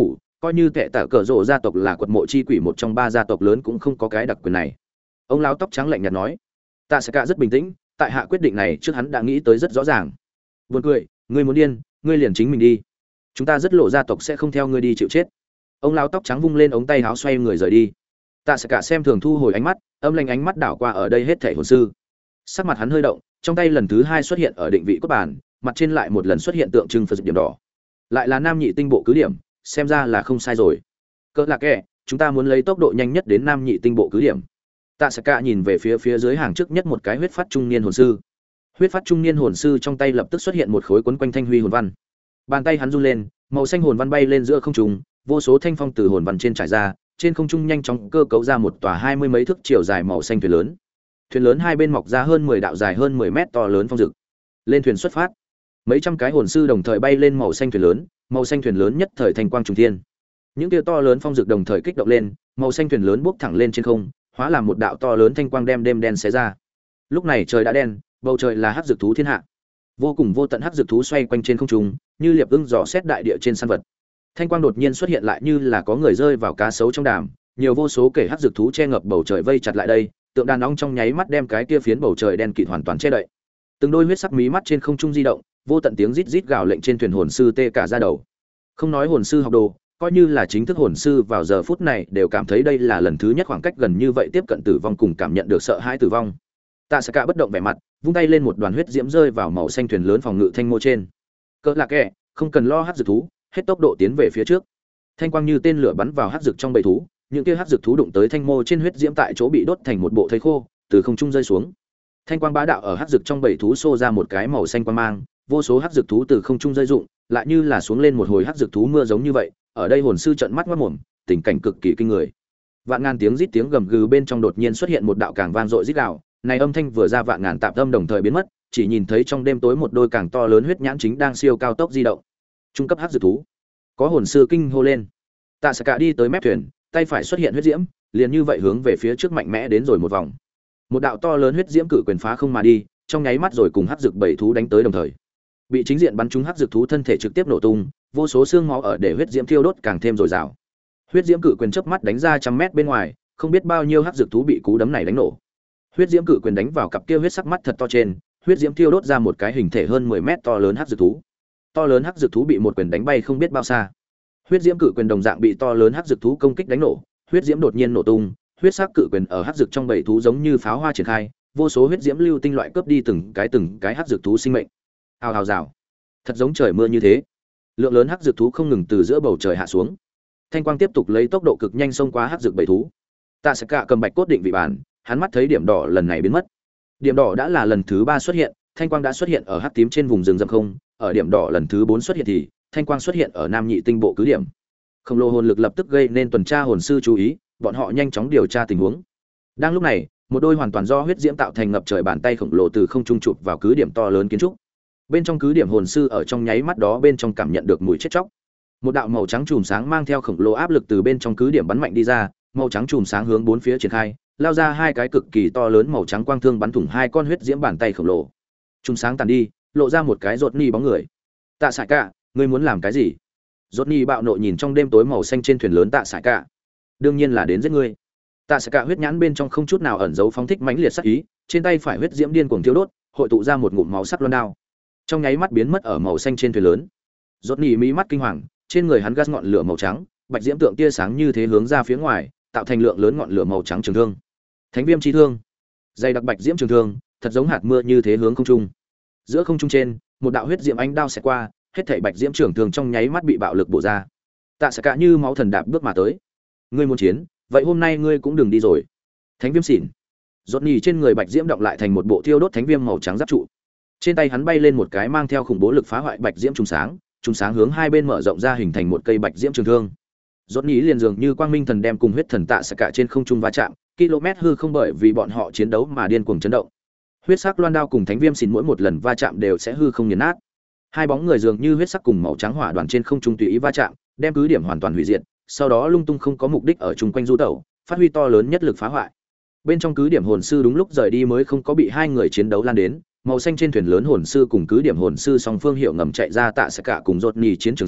coi như tệ tả cờ rộ gia tộc là quật mộ chi quỷ một trong ba gia tộc lớn cũng không có cái đặc quyền này. Ông lão tóc trắng lạnh nhạt nói. Tạ Saka cả rất bình tĩnh, tại hạ quyết định này trước hắn đã nghĩ tới rất rõ ràng. Buồn cười, ngươi muốn điên, ngươi liền chính mình đi. Chúng ta rất lộ gia tộc sẽ không theo ngươi đi chịu chết. Ông lão tóc trắng vung lên ống tay áo xoay người rời đi. Tạ Saka xem thường thu hồi ánh mắt, âm lanh ánh mắt đảo qua ở đây hết thảy hồn sư. Sắc mặt hắn hơi động, trong tay lần thứ hai xuất hiện ở định vị cốt bàn, mặt trên lại một lần xuất hiện tượng trưng phật điểm đỏ. Lại là nam nhị tinh bộ cứ điểm, xem ra là không sai rồi. Cỡ lạc kẻ, chúng ta muốn lấy tốc độ nhanh nhất đến nam nhị tinh bộ cứ điểm. Tạ Saka nhìn về phía phía dưới hàng trước nhất một cái huyết phát trung niên hồn sư. Huyết phát trung niên hồn sư trong tay lập tức xuất hiện một khối quấn quanh thanh huy hồn văn. Bàn tay hắn run lên, màu xanh hồn văn bay lên giữa không trung, vô số thanh phong từ hồn văn trên trải ra, trên không trung nhanh chóng cơ cấu ra một tòa hai mươi mấy thước chiều dài màu xanh thuyền lớn. Thuyền lớn hai bên mọc ra hơn mười đạo dài hơn mười mét to lớn phong dực. Lên thuyền xuất phát. Mấy trăm cái hồn sư đồng thời bay lên màu xanh thuyền lớn, màu xanh thuyền lớn nhất thời thành quang trùng thiên. Những tia to lớn phong dực đồng thời kích động lên, màu xanh thuyền lớn bốc thẳng lên trên không, hóa làm một đạo to lớn thanh quang đem đêm đen xé ra. Lúc này trời đã đen, bầu trời là hắc dược thú thiên hạ. Vô cùng vô tận hắc dược thú xoay quanh trên không trung, như liệp ưng dò xét đại địa trên săn vật. Thanh quang đột nhiên xuất hiện lại như là có người rơi vào cá sấu trong đàm, nhiều vô số kể hắc dược thú che ngập bầu trời vây chặt lại đây, tượng đàn ong trong nháy mắt đem cái kia phiến bầu trời đen kịt hoàn toàn che đậy. Từng đôi huyết sắc mí mắt trên không trung di động, vô tận tiếng rít rít gào lệnh trên thuyền hồn sư tê cả da đầu. Không nói hồn sư học đồ, coi như là chính thức hồn sư vào giờ phút này đều cảm thấy đây là lần thứ nhất khoảng cách gần như vậy tiếp cận tử vong cùng cảm nhận được sợ hãi tử vong. Tạ Saka bất động vẻ mặt, vung tay lên một đoàn huyết diễm rơi vào màu xanh thuyền lớn phòng ngự thanh mô trên. Cỡ lạc kẻ, không cần lo hắc dược thú, hết tốc độ tiến về phía trước. Thanh quang như tên lửa bắn vào hắc dược trong bầy thú, những kia hắc dược thú đụng tới thanh mô trên huyết diễm tại chỗ bị đốt thành một bộ thây khô, từ không trung rơi xuống. Thanh quang bá đạo ở hắc dược trong bầy thú xô ra một cái màu xanh quang mang, vô số hắc dược thú từ không trung rơi rụng, lại như là xuống lên một hồi hắc dược thú mưa giống như vậy. Ở đây hồn sư trợn mắt ngoác mồm, tình cảnh cực kỳ kinh người. Vạn ngàn tiếng rít tiếng gầm gừ bên trong đột nhiên xuất hiện một đạo càng vang dội rít gào, này âm thanh vừa ra vạn ngàn tạp âm đồng thời biến mất, chỉ nhìn thấy trong đêm tối một đôi càng to lớn huyết nhãn chính đang siêu cao tốc di động. Trung cấp hắc dược thú. Có hồn sư kinh hô lên. Tạ Saka đi tới mép thuyền, tay phải xuất hiện huyết diễm, liền như vậy hướng về phía trước mạnh mẽ đến rồi một vòng. Một đạo to lớn huyết diễm cự quyền phá không mà đi, trong nháy mắt rồi cùng hắc dược bảy thú đánh tới đồng thời. Bị chính diện bắn trúng hắc dược thú thân thể trực tiếp nổ tung, vô số xương máu ở để huyết diễm thiêu đốt càng thêm dồi dào. Huyết diễm cự quyền chớp mắt đánh ra trăm mét bên ngoài, không biết bao nhiêu hắc dược thú bị cú đấm này đánh nổ. Huyết diễm cự quyền đánh vào cặp kia huyết sắc mắt thật to trên, huyết diễm thiêu đốt ra một cái hình thể hơn mười mét to lớn hắc dược thú. To lớn hắc dược thú bị một quyền đánh bay không biết bao xa. Huyết diễm cự quyền đồng dạng bị to lớn hắc dược thú công kích đánh nổ, huyết diễm đột nhiên nổ tung, huyết sắc cự quyền ở hắc dược trong bầy thú giống như pháo hoa triển khai, vô số huyết diễm lưu tinh loại cướp đi từng cái từng cái hắc dược thú sinh mệnh. Hào hào rào. Thật giống trời mưa như thế. Lượng lớn hắc dược thú không ngừng từ giữa bầu trời hạ xuống. Thanh quang tiếp tục lấy tốc độ cực nhanh xông qua hắc dược bầy thú. Tạ Saka cầm bạch cốt định vị bản, hắn mắt thấy điểm đỏ lần này biến mất. Điểm đỏ đã là lần thứ ba xuất hiện, thanh quang đã xuất hiện ở hắc tím trên vùng rừng rậm không, ở điểm đỏ lần thứ bốn xuất hiện thì thanh quang xuất hiện ở nam nhị tinh bộ cứ điểm. Khổng lồ hồn lực lập tức gây nên tuần tra hồn sư chú ý, bọn họ nhanh chóng điều tra tình huống. Đang lúc này, một đôi hoàn toàn do huyết diễm tạo thành ngập trời bàn tay khổng lồ từ không trung chụp vào cứ điểm to lớn kiến trúc. Bên trong cứ điểm hồn sư ở trong nháy mắt đó bên trong cảm nhận được mùi chết chóc. Một đạo màu trắng chùm sáng mang theo khổng lồ áp lực từ bên trong cứ điểm bắn mạnh đi ra, màu trắng chùm sáng hướng bốn phía triển khai, lao ra hai cái cực kỳ to lớn màu trắng quang thương bắn thủng hai con huyết diễm bàn tay khổng lồ. Chùm sáng tàn đi, lộ ra một cái rốt ni bóng người. Tạ Sải Cả, ngươi muốn làm cái gì? Rốt ni bạo nộ nhìn trong đêm tối màu xanh trên thuyền lớn Tạ Sải Cả. Đương nhiên là đến giết ngươi. Tạ Sải Cả huyết nhãn bên trong không chút nào ẩn giấu phóng thích mãnh liệt sát ý, trên tay phải huyết diễm điên cuồng thiêu đốt, hội tụ ra một ngụm máu sắc loan đao. Trong nháy mắt biến mất ở màu xanh trên thuyền lớn. Rốt ni mí mắt kinh hoàng, trên người hắn gas ngọn lửa màu trắng, bạch diễm tượng tia sáng như thế hướng ra phía ngoài, tạo thành lượng lớn ngọn lửa màu trắng trường thương. Thánh viêm chi thương. Dày đặc bạch diễm trường thương, thật giống hạt mưa như thế hướng không trung. Giữa không trung trên, một đạo huyết diễm ánh đao xẹt qua, hết thảy bạch diễm trường thương trong nháy mắt bị bạo lực bổ ra. Tạ Saka như máu thần đạp bước mà tới. Ngươi muốn chiến, vậy hôm nay ngươi cũng đừng đi rồi. Thánh viêm xỉn. Rốt nhì trên người bạch diễm động lại thành một bộ thiêu đốt thánh viêm màu trắng giáp trụ. Trên tay hắn bay lên một cái mang theo khủng bố lực phá hoại bạch diễm trùng sáng, trùng sáng hướng hai bên mở rộng ra hình thành một cây bạch diễm trường thương. Rốt nhì liền dường như quang minh thần đem cùng huyết thần Tạ Saka trên không trung va chạm, km hư không bởi vì bọn họ chiến đấu mà điên cuồng chấn động. Huyết sắc loan đao cùng thánh viêm xỉn mỗi một lần va chạm đều sẽ hư không nghiền nát. Hai bóng người dường như huyết sắc cùng màu trắng hỏa đoàn trên không trung tùy ý va chạm, đem cứ điểm hoàn toàn hủy diệt, sau đó lung tung không có mục đích ở chung quanh du tẩu, phát huy to lớn nhất lực phá hoại. Bên trong cứ điểm hồn sư đúng lúc rời đi mới không có bị hai người chiến đấu lan đến, màu xanh trên thuyền lớn hồn sư cùng cứ điểm hồn sư song phương hiệu ngầm chạy ra Tạ Saka cùng Rốt nhì chiến trường sau,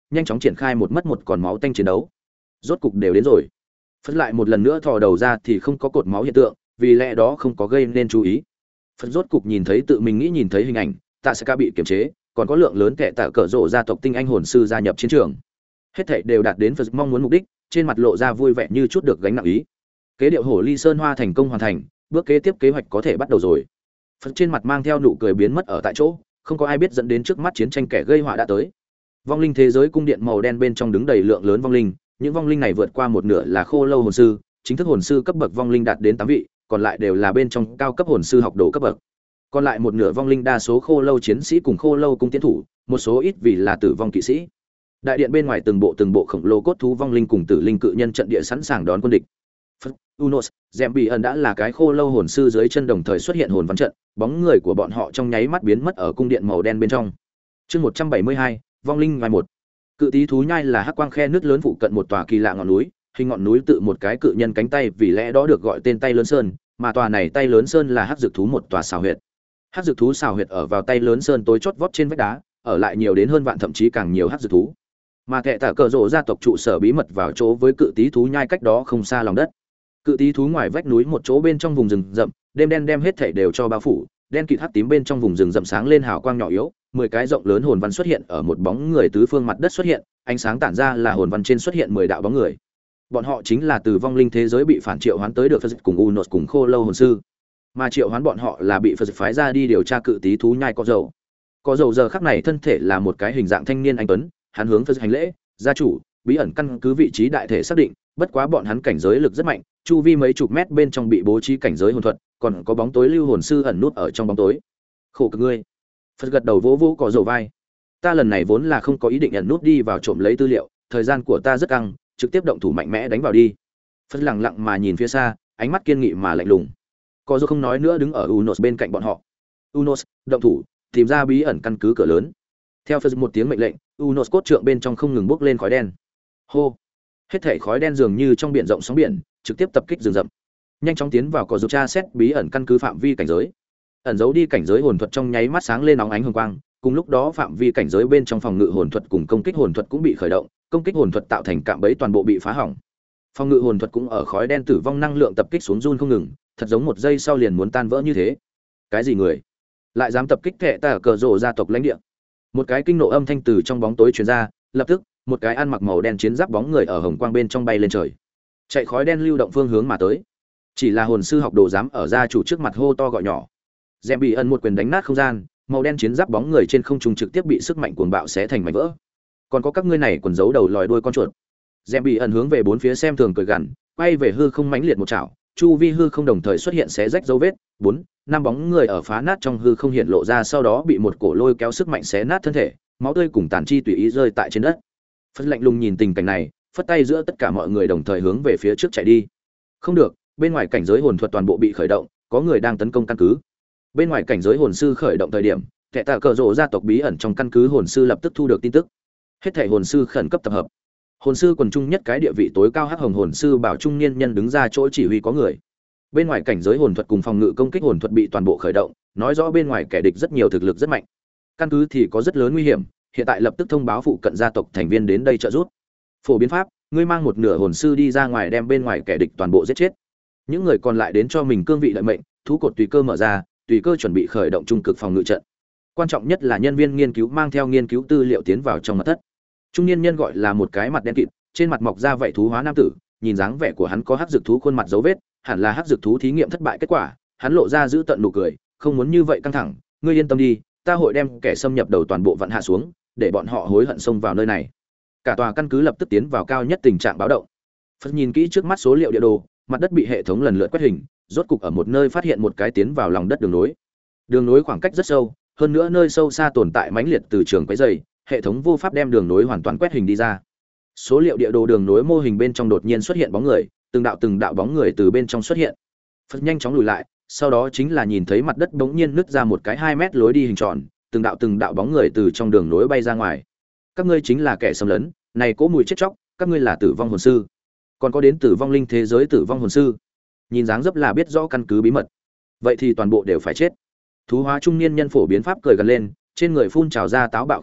nhanh chóng triển khai một mất một còn máu tanh chiến đấu. Rốt cục đều đến rồi. Phật lại một lần nữa thò đầu ra thì không có cột máu hiện tượng, vì lẽ đó không có gây nên chú ý. Phật rốt cục nhìn thấy tự mình nghĩ nhìn thấy hình ảnh, Tạ Ska bị kiềm chế, còn có lượng lớn kẻ tạ cỡ rộ gia tộc tinh anh hồn sư gia nhập chiến trường. Hết thảy đều đạt đến Phật mong muốn mục đích, trên mặt lộ ra vui vẻ như chút được gánh nặng ý. Kế điệu Hổ Ly Sơn Hoa thành công hoàn thành, bước kế tiếp kế hoạch có thể bắt đầu rồi. Phật trên mặt mang theo nụ cười biến mất ở tại chỗ, không có ai biết dẫn đến trước mắt chiến tranh kẻ gây họa đã tới. Vong linh thế giới cung điện màu đen bên trong đứng đầy lượng lớn vong linh, những vong linh này vượt qua một nửa là khô lâu hồn sư, chính thức hồn sư cấp bậc vong linh đạt đến tám vị, còn lại đều là bên trong cao cấp hồn sư học đồ cấp bậc. Còn lại một nửa vong linh đa số khô lâu chiến sĩ cùng khô lâu cung tiến thủ, một số ít vì là tử vong kỵ sĩ. Đại điện bên ngoài từng bộ từng bộ khổng lồ cốt thú vong linh cùng tử linh cự nhân trận địa sẵn sàng đón quân địch. Unos, Zembian đã là cái khô lâu hồn sư dưới chân đồng thời xuất hiện hồn văn trận, bóng người của bọn họ trong nháy mắt biến mất ở cung điện màu đen bên trong. Chương một trăm bảy mươi hai, vong linh ngoài một. Cự tí thú nhai là hắc quang khe nước lớn phụ cận một tòa kỳ lạ ngọn núi, hình ngọn núi tự một cái cự nhân cánh tay, vì lẽ đó được gọi tên tay lớn sơn, mà tòa này tay lớn sơn là hắc dược thú một tòa xào huyệt. Hắc dược thú xào huyệt ở vào tay lớn sơn tối chót vót trên vách đá, ở lại nhiều đến hơn vạn thậm chí càng nhiều hắc dược thú. Mà kẻ tạ cờ rộ gia tộc trụ sở bí mật vào chỗ với cự tí thú nhai cách đó không xa lòng đất. Cự tí thú ngoài vách núi một chỗ bên trong vùng rừng rậm, đêm đen đem hết thảy đều cho bao phủ, đen kịt hắc tím bên trong vùng rừng rậm sáng lên hào quang nhỏ yếu, mười cái rộng lớn hồn văn xuất hiện ở một bóng người tứ phương mặt đất xuất hiện, ánh sáng tản ra là hồn văn trên xuất hiện mười đạo bóng người. Bọn họ chính là từ vong linh thế giới bị phản triệu hoán tới được Phật cùng Unos cùng khô lâu hồn sư. Mà triệu hoán bọn họ là bị Phật phái ra đi điều tra cự tí thú nhai có dầu. Có dầu giờ khắc này thân thể là một cái hình dạng thanh niên anh tuấn, hắn hướng Phật hành lễ, gia chủ, bí ẩn căn cứ vị trí đại thể xác định, bất quá bọn hắn cảnh giới lực rất mạnh, chu vi mấy chục mét bên trong bị bố trí cảnh giới hồn thuật, còn có bóng tối lưu hồn sư ẩn nút ở trong bóng tối. Khổ cực ngươi. Phật gật đầu vỗ vỗ có dầu vai. Ta lần này vốn là không có ý định ẩn nút đi vào trộm lấy tư liệu, thời gian của ta rất căng, trực tiếp động thủ mạnh mẽ đánh vào đi. Phật lặng lặng mà nhìn phía xa, ánh mắt kiên nghị mà lạnh lùng. Có dầu không nói nữa đứng ở Unos bên cạnh bọn họ. Unos, động thủ, tìm ra bí ẩn căn cứ cửa lớn. Theo Phật một tiếng mệnh lệnh, Unos cốt trượng bên trong không ngừng bốc lên khói đen. Hô. Hết thảy khói đen dường như trong biển rộng sóng biển, trực tiếp tập kích rừng rậm. Nhanh chóng tiến vào cỏ dầu tra xét bí ẩn căn cứ phạm vi cảnh giới. Ẩn giấu đi cảnh giới hồn thuật trong nháy mắt sáng lên nóng ánh hồng quang, cùng lúc đó phạm vi cảnh giới bên trong phòng ngự hồn thuật cùng công kích hồn thuật cũng bị khởi động, công kích hồn thuật tạo thành cạm bẫy toàn bộ bị phá hỏng. Phòng ngự hồn thuật cũng ở khói đen tử vong năng lượng tập kích xuống run không ngừng, thật giống một giây sau liền muốn tan vỡ như thế. Cái gì người? Lại dám tập kích kẻ ta cờ rồ gia tộc lãnh địa? Một cái kinh nộ âm thanh từ trong bóng tối truyền ra, lập tức, một cái ăn mặc màu đen chiến giáp bóng người ở hồng quang bên trong bay lên trời. Chạy khói đen lưu động phương hướng mà tới. Chỉ là hồn sư học đồ dám ở gia chủ trước mặt hô to gọi nhỏ. Dèm bị ẩn một quyền đánh nát không gian, màu đen chiến giáp bóng người trên không trung trực tiếp bị sức mạnh cuồng bạo xé thành mảnh vỡ. Còn có các ngươi này quần giấu đầu lòi đuôi con chuột. Dèm bị ẩn hướng về bốn phía xem thường cười gằn, quay về hư không mãnh liệt một chảo, chu vi hư không đồng thời xuất hiện xé rách dấu vết, bốn, năm bóng người ở phá nát trong hư không hiện lộ ra, sau đó bị một cổ lôi kéo sức mạnh xé nát thân thể, máu tươi cùng tàn chi tùy ý rơi tại trên đất. Phất lạnh lùng nhìn tình cảnh này, phất tay giữa tất cả mọi người đồng thời hướng về phía trước chạy đi. Không được, bên ngoài cảnh giới hồn thuật toàn bộ bị khởi động, có người đang tấn công căn cứ. Bên ngoài cảnh giới hồn sư khởi động thời điểm, kẻ tạ cờ rộ gia tộc bí ẩn trong căn cứ hồn sư lập tức thu được tin tức. Hết thảy hồn sư khẩn cấp tập hợp. Hồn sư quần trung nhất cái địa vị tối cao hắc hồng hồn sư bảo trung niên nhân đứng ra chỗ chỉ huy có người. Bên ngoài cảnh giới hồn thuật cùng phòng ngự công kích hồn thuật bị toàn bộ khởi động, nói rõ bên ngoài kẻ địch rất nhiều thực lực rất mạnh. Căn cứ thì có rất lớn nguy hiểm, hiện tại lập tức thông báo phụ cận gia tộc thành viên đến đây trợ giúp. Phổ biến pháp, ngươi mang một nửa hồn sư đi ra ngoài đem bên ngoài kẻ địch toàn bộ giết chết. Những người còn lại đến cho mình cương vị lợi mệnh, thú cột tùy cơ mở ra, tùy cơ chuẩn bị khởi động trung cực phòng ngự trận. Quan trọng nhất là nhân viên nghiên cứu mang theo nghiên cứu tư liệu tiến vào trong mật thất. Trung niên nhân gọi là một cái mặt đen kịt, trên mặt mọc ra vảy thú hóa nam tử, nhìn dáng vẻ của hắn có hắc dược thú khuôn mặt dấu vết, hẳn là hắc dược thú thí nghiệm thất bại kết quả. Hắn lộ ra giữ tận nụ cười, không muốn như vậy căng thẳng, ngươi yên tâm đi, ta hội đem kẻ xâm nhập đầu toàn bộ vận hạ xuống, để bọn họ hối hận xông vào nơi này. Cả tòa căn cứ lập tức tiến vào cao nhất tình trạng báo động. Phật nhìn kỹ trước mắt số liệu địa đồ, mặt đất bị hệ thống lần lượt quét hình, rốt cục ở một nơi phát hiện một cái tiến vào lòng đất đường nối. Đường nối khoảng cách rất sâu, hơn nữa nơi sâu xa tồn tại mãnh liệt từ trường quấy dày, hệ thống vô pháp đem đường nối hoàn toàn quét hình đi ra. Số liệu địa đồ đường nối mô hình bên trong đột nhiên xuất hiện bóng người, từng đạo từng đạo bóng người từ bên trong xuất hiện. Phật nhanh chóng lùi lại, sau đó chính là nhìn thấy mặt đất bỗng nhiên nứt ra một cái hai mét lối đi hình tròn, từng đạo từng đạo bóng người từ trong đường nối bay ra ngoài. Các ngươi chính là kẻ xâm lấn, này cố mùi chết chóc, các ngươi là tử vong hồn sư. Còn có đến tử vong linh thế giới tử vong hồn sư. Nhìn dáng dấp là biết rõ căn cứ bí mật. Vậy thì toàn bộ đều phải chết. Thú hóa trung niên nhân phổ biến pháp cười gần lên, trên người phun trào ra táo bạo khí tức,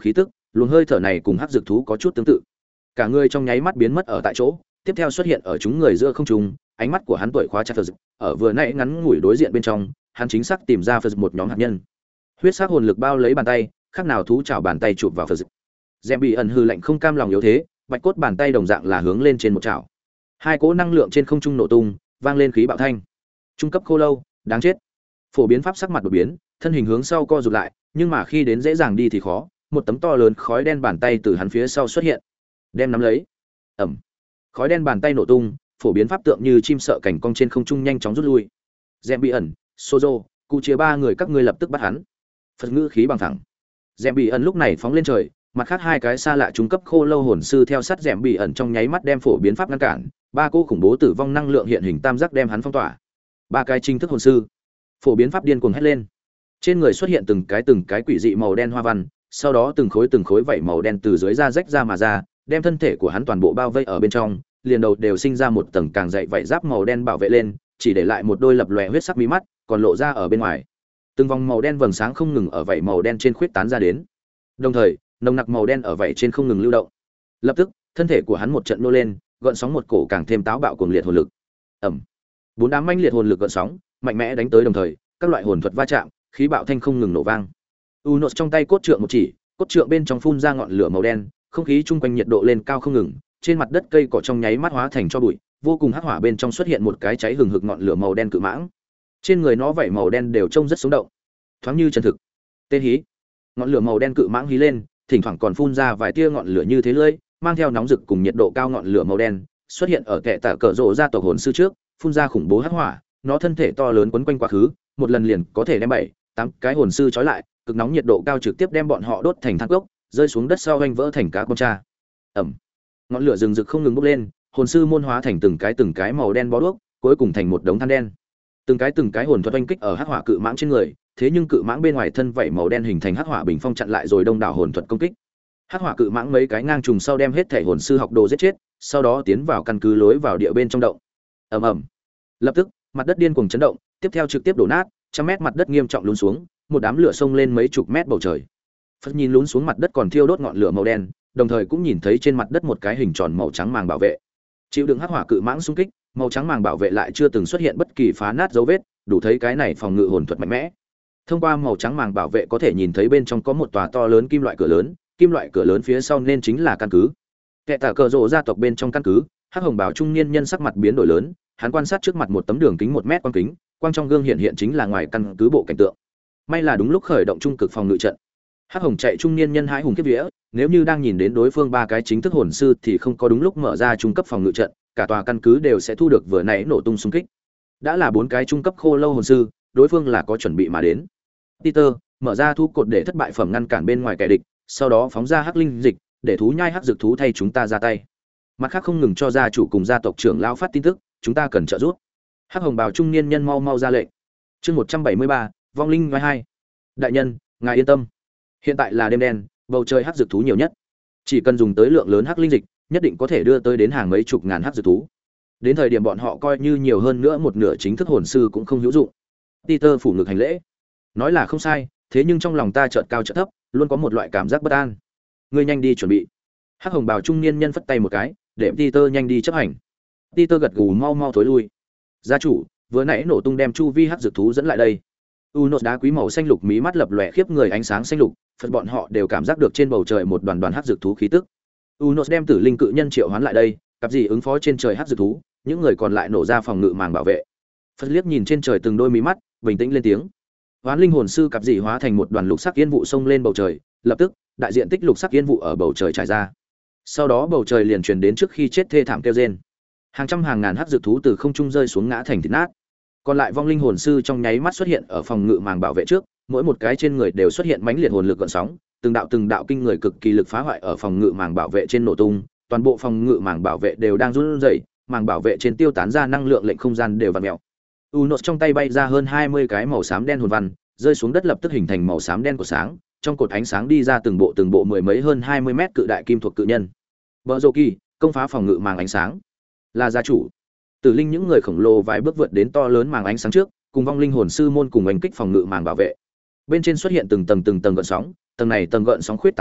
luồng hơi thở này cùng hắc dược thú có chút tương tự. Cả người trong nháy mắt biến mất ở tại chỗ, tiếp theo xuất hiện ở chúng người giữa không trung, ánh mắt của hắn tuổi khóa chặt Phật, ở vừa nãy ngắn ngủi đối diện bên trong, hắn chính xác tìm ra Phật một nhóm hạt nhân. Huyết sắc hồn lực bao lấy bàn tay, khác nào thú chảo bàn tay chụp vào Phật. Dẹm bị ẩn hư lạnh không cam lòng yếu thế, bạch cốt bàn tay đồng dạng là hướng lên trên một chảo. Hai cỗ năng lượng trên không trung nổ tung, vang lên khí bạo thanh. Trung cấp khô lâu, đáng chết. Phổ biến pháp sắc mặt đột biến, thân hình hướng sau co rụt lại, nhưng mà khi đến dễ dàng đi thì khó, một tấm to lớn khói đen bàn tay từ hắn phía sau xuất hiện, đem nắm lấy. Ầm. Khói đen bàn tay nổ tung, phổ biến pháp tượng như chim sợ cảnh cong trên không trung nhanh chóng rút lui. Dẹm bị ẩn, Sozo, cụ chia ba người các ngươi lập tức bắt hắn. Phật ngữ khí bằng thẳng. Dẹm bị ẩn lúc này phóng lên trời, mặt khác hai cái xa lạ trung cấp khô lâu hồn sư theo sát Dẹm bị ẩn trong nháy mắt đem phổ biến pháp ngăn cản, ba cô khủng bố tử vong năng lượng hiện hình tam giác đem hắn phong tỏa. Ba cái chính thức hồn sư, phổ biến pháp điên cuồng hét lên. Trên người xuất hiện từng cái từng cái quỷ dị màu đen hoa văn, sau đó từng khối từng khối vảy màu đen từ dưới da rách ra mà ra, đem thân thể của hắn toàn bộ bao vây ở bên trong, liền đầu đều sinh ra một tầng càng dày vảy giáp màu đen bảo vệ lên, chỉ để lại một đôi lập lòe huyết sắc mí mắt, còn lộ ra ở bên ngoài. Từng vòng màu đen vầng sáng không ngừng ở vảy màu đen trên khuyết tán ra đến. Đồng thời, nồng nặc màu đen ở vảy trên không ngừng lưu động. Lập tức, thân thể của hắn một trận nô lên, gợn sóng một cổ càng thêm táo bạo cuồng liệt hồn lực. Ầm. Bốn đám mãnh liệt hồn lực gợn sóng, mạnh mẽ đánh tới đồng thời, các loại hồn thuật va chạm, khí bạo thanh không ngừng nổ vang. Unos trong tay cốt trượng một chỉ, cốt trượng bên trong phun ra ngọn lửa màu đen, không khí chung quanh nhiệt độ lên cao không ngừng, trên mặt đất cây cỏ trong nháy mắt hóa thành cho bụi, vô cùng hắc hỏa bên trong xuất hiện một cái cháy hừng hực ngọn lửa màu đen cự mãng. Trên người nó vảy màu đen đều trông rất sống động, thoáng như chân thực. Tê hí. Ngọn lửa màu đen cự mãng hí lên, thỉnh thoảng còn phun ra vài tia ngọn lửa như thế lưỡi, mang theo nóng rực cùng nhiệt độ cao ngọn lửa màu đen, xuất hiện ở kẻ tạ cờ rộ gia tộc hồn sư trước, phun ra khủng bố hắc hỏa, nó thân thể to lớn quấn quanh quá khứ, một lần liền có thể đem bảy, tám cái hồn sư trói lại, cực nóng nhiệt độ cao trực tiếp đem bọn họ đốt thành than cốc, rơi xuống đất sau vanh vỡ thành cá con cha. Ẩm. Ngọn lửa rừng rực không ngừng bốc lên, hồn sư môn hóa thành từng cái từng cái màu đen bó đuốc, cuối cùng thành một đống than đen. Từng cái từng cái hồn thuật oanh kích ở hắc hỏa cự mãng trên người, thế nhưng cự mãng bên ngoài thân vảy màu đen hình thành hắc hỏa bình phong chặn lại rồi đông đảo hồn thuật công kích. Hắc hỏa cự mãng mấy cái ngang trùng sau đem hết thể hồn sư học đồ giết chết, sau đó tiến vào căn cứ lối vào địa bên trong động. Ầm ầm. Lập tức, mặt đất điên cuồng chấn động, tiếp theo trực tiếp đổ nát, trăm mét mặt đất nghiêm trọng lún xuống, một đám lửa xông lên mấy chục mét bầu trời. Phật nhìn lún xuống mặt đất còn thiêu đốt ngọn lửa màu đen, đồng thời cũng nhìn thấy trên mặt đất một cái hình tròn màu trắng màng bảo vệ. Chịu đựng hắc hỏa cự mãng xung kích, màu trắng màng bảo vệ lại chưa từng xuất hiện bất kỳ phá nát dấu vết, đủ thấy cái này phòng ngự hồn thuật mạnh mẽ. Thông qua màu trắng màng bảo vệ có thể nhìn thấy bên trong có một tòa to lớn kim loại cửa lớn, kim loại cửa lớn phía sau nên chính là căn cứ. Kẻ tả cờ rộ gia tộc bên trong căn cứ, hắc hồng bào trung niên nhân sắc mặt biến đổi lớn, hắn quan sát trước mặt một tấm đường kính một mét quang kính, quang trong gương hiện hiện chính là ngoài căn cứ bộ cảnh tượng. May là đúng lúc khởi động trung cực phòng ngự trận. Hắc hồng chạy trung niên nhân hãi hùng kiếp vía, nếu như đang nhìn đến đối phương ba cái chính thức hồn sư thì không có đúng lúc mở ra trung cấp phòng ngự trận, cả tòa căn cứ đều sẽ thu được vừa nãy nổ tung xung kích. Đã là bốn cái trung cấp khô lâu hồn sư, đối phương là có chuẩn bị mà đến. Peter, mở ra thu cột để thất bại phẩm ngăn cản bên ngoài kẻ địch, sau đó phóng ra hắc linh dịch, để thú nhai hắc dược thú thay chúng ta ra tay. Mặt khác không ngừng cho gia chủ cùng gia tộc trưởng lão phát tin tức, chúng ta cần trợ giúp. Hắc hồng bào trung niên nhân mau mau ra lệnh. Chương một trăm bảy mươi ba, vong linh ngoài hai. Đại nhân, ngài yên tâm. Hiện tại là đêm đen, bầu trời hắc dược thú nhiều nhất. Chỉ cần dùng tới lượng lớn hắc linh dịch, nhất định có thể đưa tới đến hàng mấy chục ngàn hắc dược thú. Đến thời điểm bọn họ coi như nhiều hơn nữa một nửa chính thức hồn sư cũng không hữu dụng. Peter phủ ngực hành lễ. Nói là không sai, thế nhưng trong lòng ta chợt cao chợt thấp, luôn có một loại cảm giác bất an. Ngươi nhanh đi chuẩn bị. Hắc hồng bào trung niên nhân phất tay một cái, để Peter nhanh đi chấp hành. Peter gật gù mau mau thối lui. Gia chủ, vừa nãy nổ tung đem chu vi hắc dược thú dẫn lại đây. Unos đá quý màu xanh lục mí mắt lập lòe khiếp người ánh sáng xanh lục, phật bọn họ đều cảm giác được trên bầu trời một đoàn đoàn hắc dược thú khí tức. Unos đem tử linh cự nhân triệu hoán lại đây, cặp gì ứng phó trên trời hắc dược thú, những người còn lại nổ ra phòng ngự màng bảo vệ. Phật liếc nhìn trên trời từng đôi mí mắt, bình tĩnh lên tiếng. Hoán linh hồn sư cặp dị hóa thành một đoàn lục sắc yên vụ xông lên bầu trời, lập tức, đại diện tích lục sắc yên vụ ở bầu trời trải ra. Sau đó bầu trời liền truyền đến trước khi chết thê thảm kêu rên. Hàng trăm hàng ngàn hắc dược thú từ không trung rơi xuống ngã thành thịt nát. Còn lại vong linh hồn sư trong nháy mắt xuất hiện ở phòng ngự màng bảo vệ trước, mỗi một cái trên người đều xuất hiện mãnh liệt hồn lực gợn sóng, từng đạo từng đạo kinh người cực kỳ lực phá hoại ở phòng ngự màng bảo vệ trên nổ tung, toàn bộ phòng ngự màng bảo vệ đều đang run rẩy, màng bảo vệ trên tiêu tán ra năng lượng lệnh không gian đều vặn mèo. Unos trong tay bay ra hơn hai mươi cái màu xám đen hồn văn, rơi xuống đất lập tức hình thành màu xám đen của sáng, trong cột ánh sáng đi ra từng bộ từng bộ mười mấy hơn hai mươi mét cự đại kim thuộc cự nhân. Bờ Dô Kỳ, công phá phòng ngự màng ánh sáng. Là gia chủ. Tử linh những người khổng lồ vài bước vượt đến to lớn màng ánh sáng trước, cùng vong linh hồn sư môn cùng đánh kích phòng ngự màng bảo vệ. Bên trên xuất hiện từng tầng từng tầng gợn sóng, tầng này tầng gợn sóng khuyết tán ra,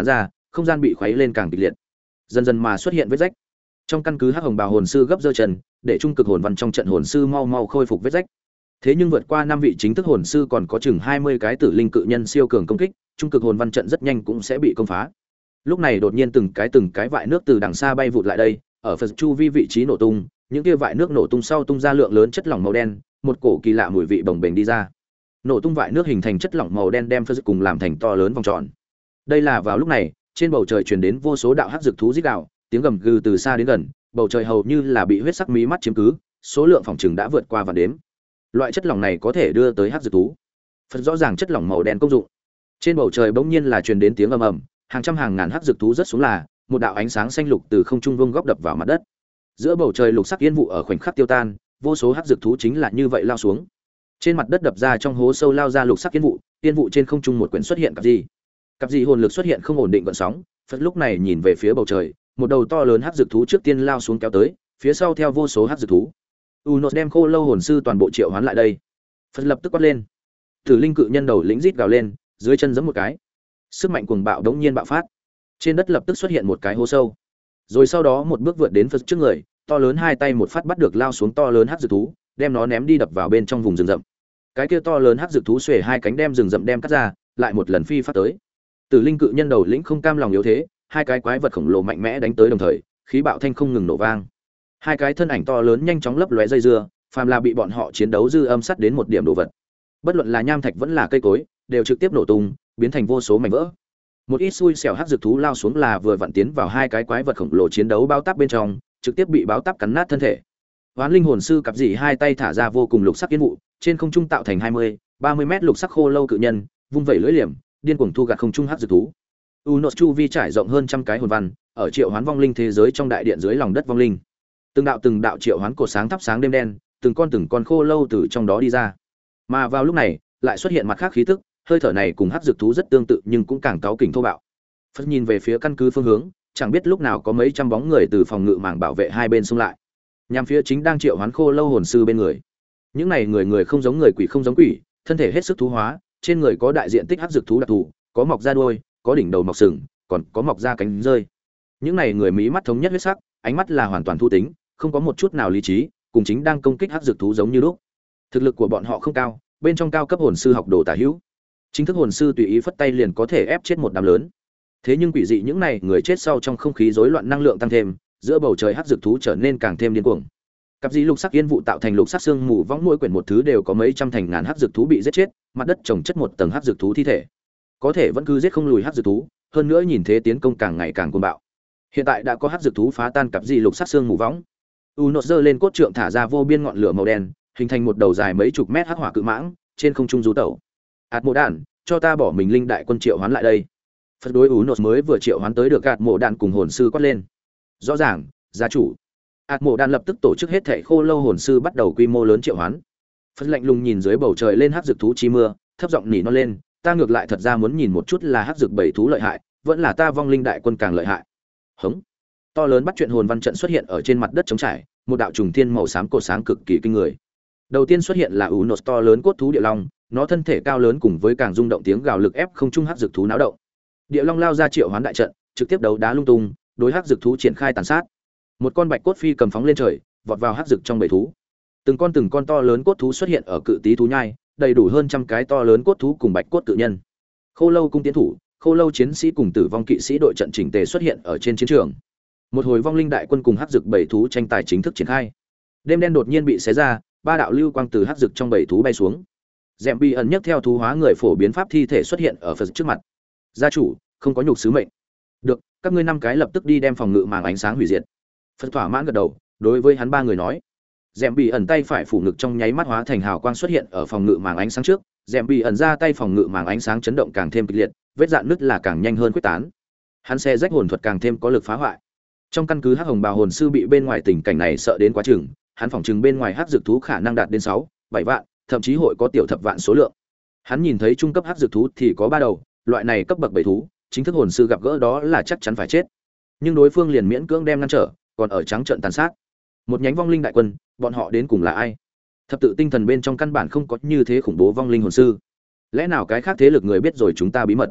không gian bị khuấy lên càng kịch liệt, dần dần mà xuất hiện vết rách. Trong căn cứ hắc hồng bào hồn sư gấp giơ chân, để trung cực hồn văn trong trận hồn sư mau mau khôi phục vết rách. Thế nhưng vượt qua năm vị chính thức hồn sư còn có chừng hai mươi cái tử linh cự nhân siêu cường công kích, trung cực hồn văn trận rất nhanh cũng sẽ bị công phá. Lúc này đột nhiên từng cái từng cái vại nước từ đằng xa bay vụt lại đây, ở phần chu vi vị trí nổ tung, những kia vại nước nổ tung sau tung ra lượng lớn chất lỏng màu đen, một cổ kỳ lạ mùi vị bồng bềnh đi ra. Nổ tung vại nước hình thành chất lỏng màu đen đem phật cùng làm thành to lớn vòng tròn. Đây là vào lúc này, trên bầu trời truyền đến vô số đạo hắc dược thú rít gào, tiếng gầm gừ từ xa đến gần, bầu trời hầu như là bị huyết sắc mí mắt chiếm cứ, số lượng phòng trừng đã vượt qua vạn đếm. Loại chất lỏng này có thể đưa tới hắc dược thú. Phần rõ ràng chất lỏng màu đen công dụng. Trên bầu trời bỗng nhiên là truyền đến tiếng ầm ầm, hàng trăm hàng ngàn hắc dược thú rất xuống là, một đạo ánh sáng xanh lục từ không trung vung góc đập vào mặt đất. Giữa bầu trời lục sắc yên vụ ở khoảnh khắc tiêu tan, vô số hắc dược thú chính là như vậy lao xuống. Trên mặt đất đập ra trong hố sâu lao ra lục sắc yên vụ, yên vụ trên không trung một quyển xuất hiện cặp gì. Cặp gì hồn lực xuất hiện không ổn định gợn sóng, Phật lúc này nhìn về phía bầu trời, một đầu to lớn hắc dược thú trước tiên lao xuống kéo tới, phía sau theo vô số hắc dược thú. Unos đem khô lâu hồn sư toàn bộ triệu hoán lại đây. Phật lập tức quát lên. Tử linh cự nhân đầu lĩnh rít gào lên, dưới chân giẫm một cái. Sức mạnh cuồng bạo đống nhiên bạo phát. Trên đất lập tức xuất hiện một cái hố sâu. Rồi sau đó một bước vượt đến Phật trước người, to lớn hai tay một phát bắt được lao xuống to lớn hắc dược thú, đem nó ném đi đập vào bên trong vùng rừng rậm. Cái kia to lớn hắc dược thú xuề hai cánh đem rừng rậm đem cắt ra, lại một lần phi phát tới. Tử linh cự nhân đầu lĩnh không cam lòng yếu thế, hai cái quái vật khổng lồ mạnh mẽ đánh tới đồng thời, khí bạo thanh không ngừng nổ vang. Hai cái thân ảnh to lớn nhanh chóng lấp lóe dây dưa, phàm là bị bọn họ chiến đấu dư âm sắt đến một điểm đồ vật, bất luận là nham thạch vẫn là cây cối, đều trực tiếp nổ tung, biến thành vô số mảnh vỡ. Một ít xui xẻo hắc dược thú lao xuống là vừa vặn tiến vào hai cái quái vật khổng lồ chiến đấu báo táp bên trong, trực tiếp bị báo táp cắn nát thân thể. Hoán linh hồn sư cặp dỉ hai tay thả ra vô cùng lục sắc kiến vụ, trên không trung tạo thành hai mươi, ba mươi mét lục sắc khô lâu cự nhân, vung vẩy lưỡi liềm, điên cuồng thu gặt không trung hắc dược thú. Unos chu vi trải rộng hơn trăm cái hồn văn, ở triệu hoán vong linh thế giới trong đại điện dưới lòng đất vong linh. Từng đạo từng đạo triệu hoán cột sáng thắp sáng đêm đen, từng con từng con khô lâu từ trong đó đi ra. Mà vào lúc này, lại xuất hiện mặt khác khí tức, hơi thở này cùng hắc dược thú rất tương tự nhưng cũng càng cáu kỉnh thô bạo. Phất nhìn về phía căn cứ phương hướng, chẳng biết lúc nào có mấy trăm bóng người từ phòng ngự màng bảo vệ hai bên xung lại. Nhằm phía chính đang triệu hoán khô lâu hồn sư bên người. Những này người người không giống người, quỷ không giống quỷ, thân thể hết sức thú hóa, trên người có đại diện tích hắc dược thú đặc thù, có mọc da đuôi, có đỉnh đầu mọc sừng, còn có mọc da cánh rơi. Những này người mí mắt thống nhất huyết sắc, ánh mắt là hoàn toàn thu tính, không có một chút nào lý trí, cùng chính đang công kích hắc dược thú giống như lúc. Thực lực của bọn họ không cao, bên trong cao cấp hồn sư học đồ tả hữu. Chính thức hồn sư tùy ý phất tay liền có thể ép chết một đám lớn. Thế nhưng quỷ dị những này người chết sau trong không khí rối loạn năng lượng tăng thêm, giữa bầu trời hắc dược thú trở nên càng thêm điên cuồng. Cặp dị lục sắc yên vụ tạo thành lục sắc xương mù võng mỗi quyển một thứ đều có mấy trăm thành ngàn hắc dược thú bị giết chết, mặt đất trồng chất một tầng hắc dược thú thi thể. Có thể vẫn cứ giết không lùi hắc dược thú, hơn nữa nhìn thế tiến công càng ngày càng cuồng bạo. Hiện tại đã có hắc dược thú phá tan cặp dị lục sắc xương mù võng. Unos giơ lên cốt trượng thả ra vô biên ngọn lửa màu đen, hình thành một đầu dài mấy chục mét hắc hỏa cự mãng, trên không trung du tẩu. Ạt mộ đạn, cho ta bỏ mình linh đại quân triệu hoán lại đây. Phật đối Unos mới vừa triệu hoán tới được gạt mộ đạn cùng hồn sư quát lên. Rõ ràng, gia chủ. Ạt mộ đạn lập tức tổ chức hết thảy khô lâu hồn sư bắt đầu quy mô lớn triệu hoán. Phật lạnh lùng nhìn dưới bầu trời lên hắc dược thú chi mưa, thấp giọng nỉ non lên, ta ngược lại thật ra muốn nhìn một chút là hắc dược bảy thú lợi hại, vẫn là ta vong linh đại quân càng lợi hại. Hống. To lớn bắt chuyện hồn văn trận xuất hiện ở trên mặt đất trống trải, một đạo trùng thiên màu xám cột sáng cực kỳ kinh người. Đầu tiên xuất hiện là Unos to lớn cốt thú địa long, nó thân thể cao lớn cùng với càng rung động tiếng gào lực ép không trung hắc dược thú náo động. Địa long lao ra triệu hoán đại trận, trực tiếp đấu đá lung tung, đối hắc dược thú triển khai tàn sát. Một con bạch cốt phi cầm phóng lên trời, vọt vào hắc dược trong bầy thú. Từng con từng con to lớn cốt thú xuất hiện ở cự tí thú nhai, đầy đủ hơn trăm cái to lớn cốt thú cùng bạch cốt tự nhân. Khô lâu cung tiến thủ, khô lâu chiến sĩ cùng tử vong kỵ sĩ đội trận chỉnh tề xuất hiện ở trên chiến trường. Một hồi vong linh đại quân cùng hắc dược bầy thú tranh tài chính thức triển khai. Đêm đen đột nhiên bị xé ra, ba đạo lưu quang từ hắc dược trong bầy thú bay xuống. Dẹm bị ẩn nhất theo thú hóa người phổ biến pháp thi thể xuất hiện ở Phật trước mặt. Gia chủ, không có nhục sứ mệnh. Được, các ngươi năm cái lập tức đi đem phòng ngự màng ánh sáng hủy diệt. Phật thỏa mãn gật đầu, đối với hắn ba người nói. Dẹm bị ẩn tay phải phủ ngực trong nháy mắt hóa thành hào quang xuất hiện ở phòng ngự màng ánh sáng trước. Dẹm bị ẩn ra tay phòng ngự màng ánh sáng chấn động càng thêm kịch liệt, vết dạn nứt là càng nhanh hơn quyết tán. Hắn xe rách hồn thuật càng thêm có lực phá hoại. Trong căn cứ hắc hồng bào hồn sư bị bên ngoài tình cảnh này sợ đến quá chừng, hắn phỏng chừng bên ngoài hắc dược thú khả năng đạt đến sáu, bảy vạn, thậm chí hội có tiểu thập vạn số lượng. Hắn nhìn thấy trung cấp hắc dược thú thì có ba đầu, loại này cấp bậc bảy thú, chính thức hồn sư gặp gỡ đó là chắc chắn phải chết. Nhưng đối phương liền miễn cưỡng đem ngăn trở, còn ở trắng trợn tàn sát. Một nhánh vong linh đại quân, bọn họ đến cùng là ai? Thập tự tinh thần bên trong căn bản không có như thế khủng bố vong linh hồn sư. Lẽ nào cái khác thế lực người biết rồi chúng ta bí mật?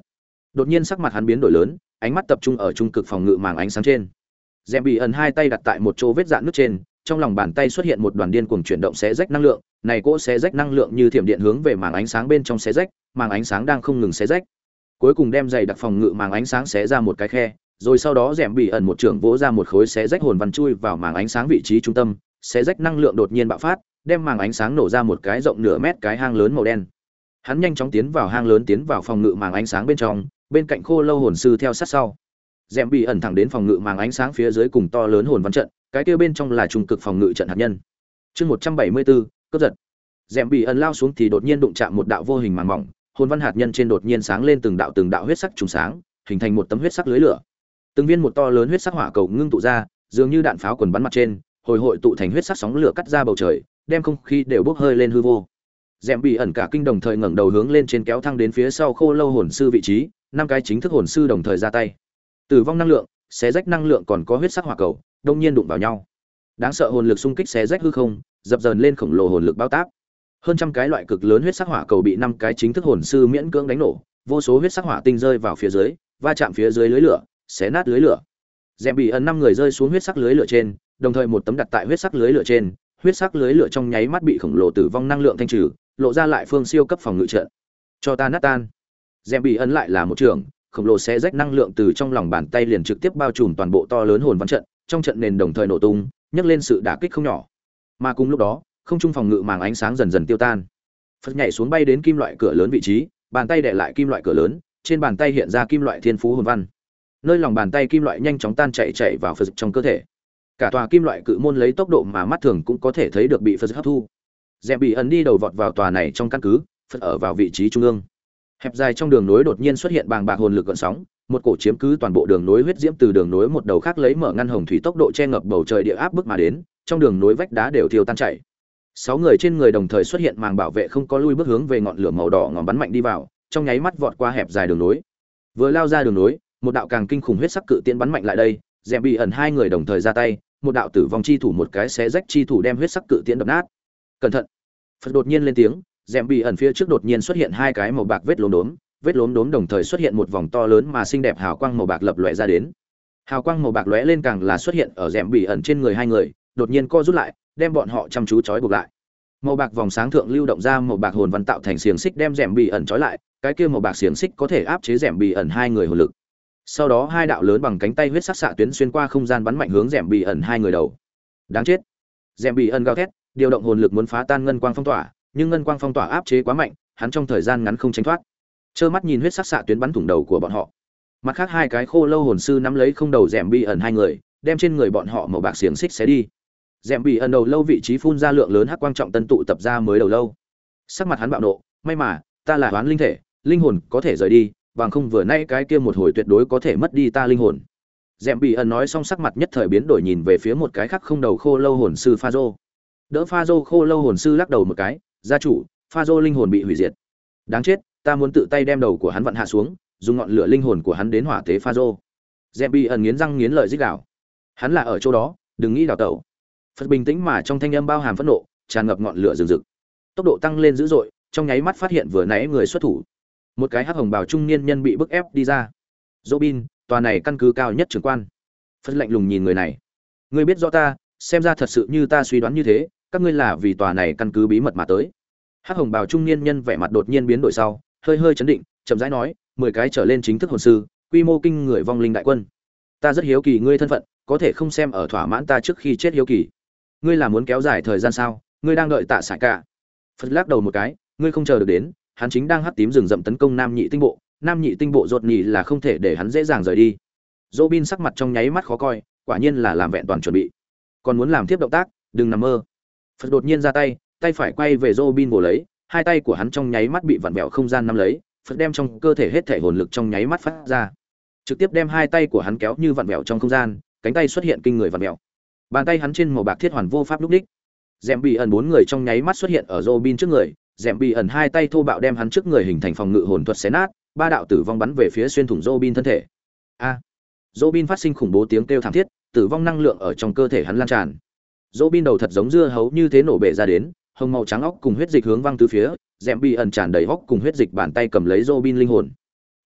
Đột nhiên sắc mặt hắn biến đổi lớn, ánh mắt tập trung ở trung cực phòng ngự màng ánh sáng trên. Dẹm bị ẩn hai tay đặt tại một chỗ vết dạn nước trên, trong lòng bàn tay xuất hiện một đoàn điên cuồng chuyển động xé rách năng lượng, này cỗ xé rách năng lượng như thiểm điện hướng về màng ánh sáng bên trong xé rách, màng ánh sáng đang không ngừng xé rách. Cuối cùng đem dày đặc phòng ngự màng ánh sáng xé ra một cái khe, rồi sau đó Dẹm bị ẩn một trường vỗ ra một khối xé rách hồn văn chui vào màng ánh sáng vị trí trung tâm, xé rách năng lượng đột nhiên bạo phát, đem màng ánh sáng nổ ra một cái rộng nửa mét cái hang lớn màu đen. Hắn nhanh chóng tiến vào hang lớn, tiến vào phòng ngự màng ánh sáng bên trong, bên cạnh Khô Lâu hồn sư theo sát sau. Dẹm bị ẩn thẳng đến phòng ngự màng ánh sáng phía dưới cùng to lớn hồn văn trận, cái kia bên trong là trung cực phòng ngự trận hạt nhân. Chương một trăm bảy mươi bốn, cướp giật. Dẹm bị ẩn lao xuống thì đột nhiên đụng chạm một đạo vô hình màng mỏng, hồn văn hạt nhân trên đột nhiên sáng lên từng đạo từng đạo huyết sắc trùng sáng, hình thành một tấm huyết sắc lưới lửa. Từng viên một to lớn huyết sắc hỏa cầu ngưng tụ ra, dường như đạn pháo quần bắn mặt trên, hồi hội tụ thành huyết sắc sóng lửa cắt ra bầu trời, đem không khí đều bốc hơi lên hư vô. Dẹm bị ẩn cả kinh đồng thời ngẩng đầu hướng lên trên kéo thăng đến phía sau Khô Lâu hồn sư vị trí, năm cái chính thức hồn sư đồng thời ra tay. Tử vong năng lượng, xé rách năng lượng còn có huyết sắc hỏa cầu, đông nhiên đụng vào nhau. Đáng sợ hồn lực xung kích xé rách hư không, dập dờn lên khổng lồ hồn lực bao táp. Hơn trăm cái loại cực lớn huyết sắc hỏa cầu bị năm cái chính thức hồn sư miễn cưỡng đánh nổ, vô số huyết sắc hỏa tinh rơi vào phía dưới, va chạm phía dưới lưới lửa, xé nát lưới lửa. Dẹm bị ẩn năm người rơi xuống huyết sắc lưới lửa trên, đồng thời một tấm đặt tại huyết sắc lưới lửa trên, huyết sắc lưới lửa trong nháy mắt bị khổng lồ tử vong năng lượng thanh trừ, lộ ra lại phương siêu cấp phòng ngự trận. Cho ta nát tan. Dẹm bị ẩn lại là một trường, khổng lồ xé rách năng lượng từ trong lòng bàn tay liền trực tiếp bao trùm toàn bộ to lớn hồn văn trận, trong trận nền đồng thời nổ tung, nhấc lên sự đả kích không nhỏ. Mà cùng lúc đó, không trung phòng ngự màng ánh sáng dần dần tiêu tan. Phật nhảy xuống bay đến kim loại cửa lớn vị trí, bàn tay đè lại kim loại cửa lớn, trên bàn tay hiện ra kim loại thiên phú hồn văn. Nơi lòng bàn tay kim loại nhanh chóng tan chảy chảy vào Phật trong cơ thể. Cả tòa kim loại cự môn lấy tốc độ mà mắt thường cũng có thể thấy được bị Phật hấp thu. Dẹm bị ẩn đi đầu vọt vào tòa này trong căn cứ, Phật ở vào vị trí trung ương. Hẹp dài trong đường nối đột nhiên xuất hiện bàng bạc hồn lực gợn sóng, một cổ chiếm cứ toàn bộ đường nối huyết diễm từ đường nối một đầu khác lấy mở ngăn hồng thủy tốc độ che ngập bầu trời địa áp bức mà đến, trong đường nối vách đá đều thiêu tan chảy. Sáu người trên người đồng thời xuất hiện màng bảo vệ không có lui bước hướng về ngọn lửa màu đỏ ngòm bắn mạnh đi vào, trong nháy mắt vọt qua hẹp dài đường nối. Vừa lao ra đường nối, một đạo càng kinh khủng huyết sắc cự tiễn bắn mạnh lại đây, Dẹm bị ẩn hai người đồng thời ra tay, một đạo tử vong chi thủ một cái xé rách chi thủ đem huyết sắc cự tiễn đập nát. Cẩn thận! Phật đột nhiên lên tiếng, Dẹm bị ẩn phía trước đột nhiên xuất hiện hai cái màu bạc vết lốm đốm, vết lốm đốm đồng thời xuất hiện một vòng to lớn mà xinh đẹp hào quang màu bạc lập lòe ra đến. Hào quang màu bạc lóe lên càng là xuất hiện ở Dẹm bị ẩn trên người hai người, đột nhiên co rút lại, đem bọn họ chăm chú trói buộc lại. Màu bạc vòng sáng thượng lưu động ra màu bạc hồn văn tạo thành xiềng xích đem Dẹm bị ẩn trói lại, cái kia màu bạc xiềng xích có thể áp chế Dẹm bị ẩn hai người hồn lực. Sau đó hai đạo lớn bằng cánh tay huyết sắc xạ tuyến xuyên qua không gian bắn mạnh hướng Dẹm bị ẩn hai người đầu. Đáng chết! Dẹm bị ẩn gào thét, điều động hồn lực muốn phá tan ngân quang phong tỏa, nhưng ngân quang phong tỏa áp chế quá mạnh, hắn trong thời gian ngắn không tránh thoát. Trơ mắt nhìn huyết sắc xạ tuyến bắn thủng đầu của bọn họ. Mặt khác hai cái Khô Lâu hồn sư nắm lấy không đầu Dẹm bị ẩn hai người, đem trên người bọn họ màu bạc xiềng xích xé đi. Dẹm bị ẩn đầu lâu vị trí phun ra lượng lớn hắc quang trọng tân tụ tập ra mới đầu lâu. Sắc mặt hắn bạo nộ, may mà ta là hoán linh thể, linh hồn có thể rời đi, bằng không vừa nay cái kia một hồi tuyệt đối có thể mất đi ta linh hồn. Dẹm bị ẩn nói xong sắc mặt nhất thời biến đổi, nhìn về phía một cái khác không đầu Khô Lâu hồn sư Pha Dô. Đỡ Pha Dô Khô Lâu hồn sư lắc đầu một cái, gia chủ, Pha Dô linh hồn bị hủy diệt. Đáng chết, ta muốn tự tay đem đầu của hắn vặn hạ xuống, dùng ngọn lửa linh hồn của hắn đến hỏa tế Pha Dô. Dẹm bị ẩn nghiến răng nghiến lợi rít gào. Hắn là ở chỗ đó, đừng nghĩ đào tẩu. Phật bình tĩnh mà trong thanh âm bao hàm phẫn nộ, tràn ngập ngọn lửa rừng rực. Tốc độ tăng lên dữ dội, trong nháy mắt phát hiện vừa nãy người xuất thủ. Một cái hắc hồng bào trung niên nhân bị bức ép đi ra. Robin, tòa này căn cứ cao nhất trưởng quan. Phật lạnh lùng nhìn người này. Ngươi biết rõ ta, xem ra thật sự như ta suy đoán như thế, các ngươi là vì tòa này căn cứ bí mật mà tới. Hắc hồng bào trung niên nhân vẻ mặt đột nhiên biến đổi sau, hơi hơi chấn định, chậm rãi nói, mười cái trở lên chính thức hồn sư, quy mô kinh người vong linh đại quân. Ta rất hiếu kỳ ngươi thân phận, có thể không xem ở thỏa mãn ta trước khi chết hiếu kỳ. Ngươi là muốn kéo dài thời gian sao? Ngươi đang đợi Tạ Sải Cả. Phật lắc đầu một cái, ngươi không chờ được đến, hắn chính đang hắc tím rừng rậm tấn công Nam Nhị tinh bộ, Nam Nhị tinh bộ rốt nhị là không thể để hắn dễ dàng rời đi. Robin sắc mặt trong nháy mắt khó coi, quả nhiên là làm vẹn toàn chuẩn bị. Còn muốn làm tiếp động tác, đừng nằm mơ. Phật đột nhiên ra tay, tay phải quay về Robin bổ lấy, hai tay của hắn trong nháy mắt bị vặn vẹo không gian nắm lấy, Phật đem trong cơ thể hết thể hồn lực trong nháy mắt phát ra, trực tiếp đem hai tay của hắn kéo như vặn vẹo trong không gian, cánh tay xuất hiện kinh người vặn vẹo. Bàn tay hắn trên màu bạc thiết hoàn vô pháp lúc đích. Dẹm bị ẩn bốn người trong nháy mắt xuất hiện ở Robin trước người, Dẹm bị ẩn hai tay thô bạo đem hắn trước người hình thành phòng ngự hồn thuật xé nát, ba đạo tử vong bắn về phía xuyên thủng Robin thân thể. A! Robin phát sinh khủng bố tiếng kêu thảm thiết, tử vong năng lượng ở trong cơ thể hắn lan tràn. Robin đầu thật giống dưa hấu như thế nổ bể ra đến, hồng màu trắng óc cùng huyết dịch hướng văng tứ phía, Dẹm bị ẩn tràn đầy óc cùng huyết dịch, bàn tay cầm lấy Robin linh hồn.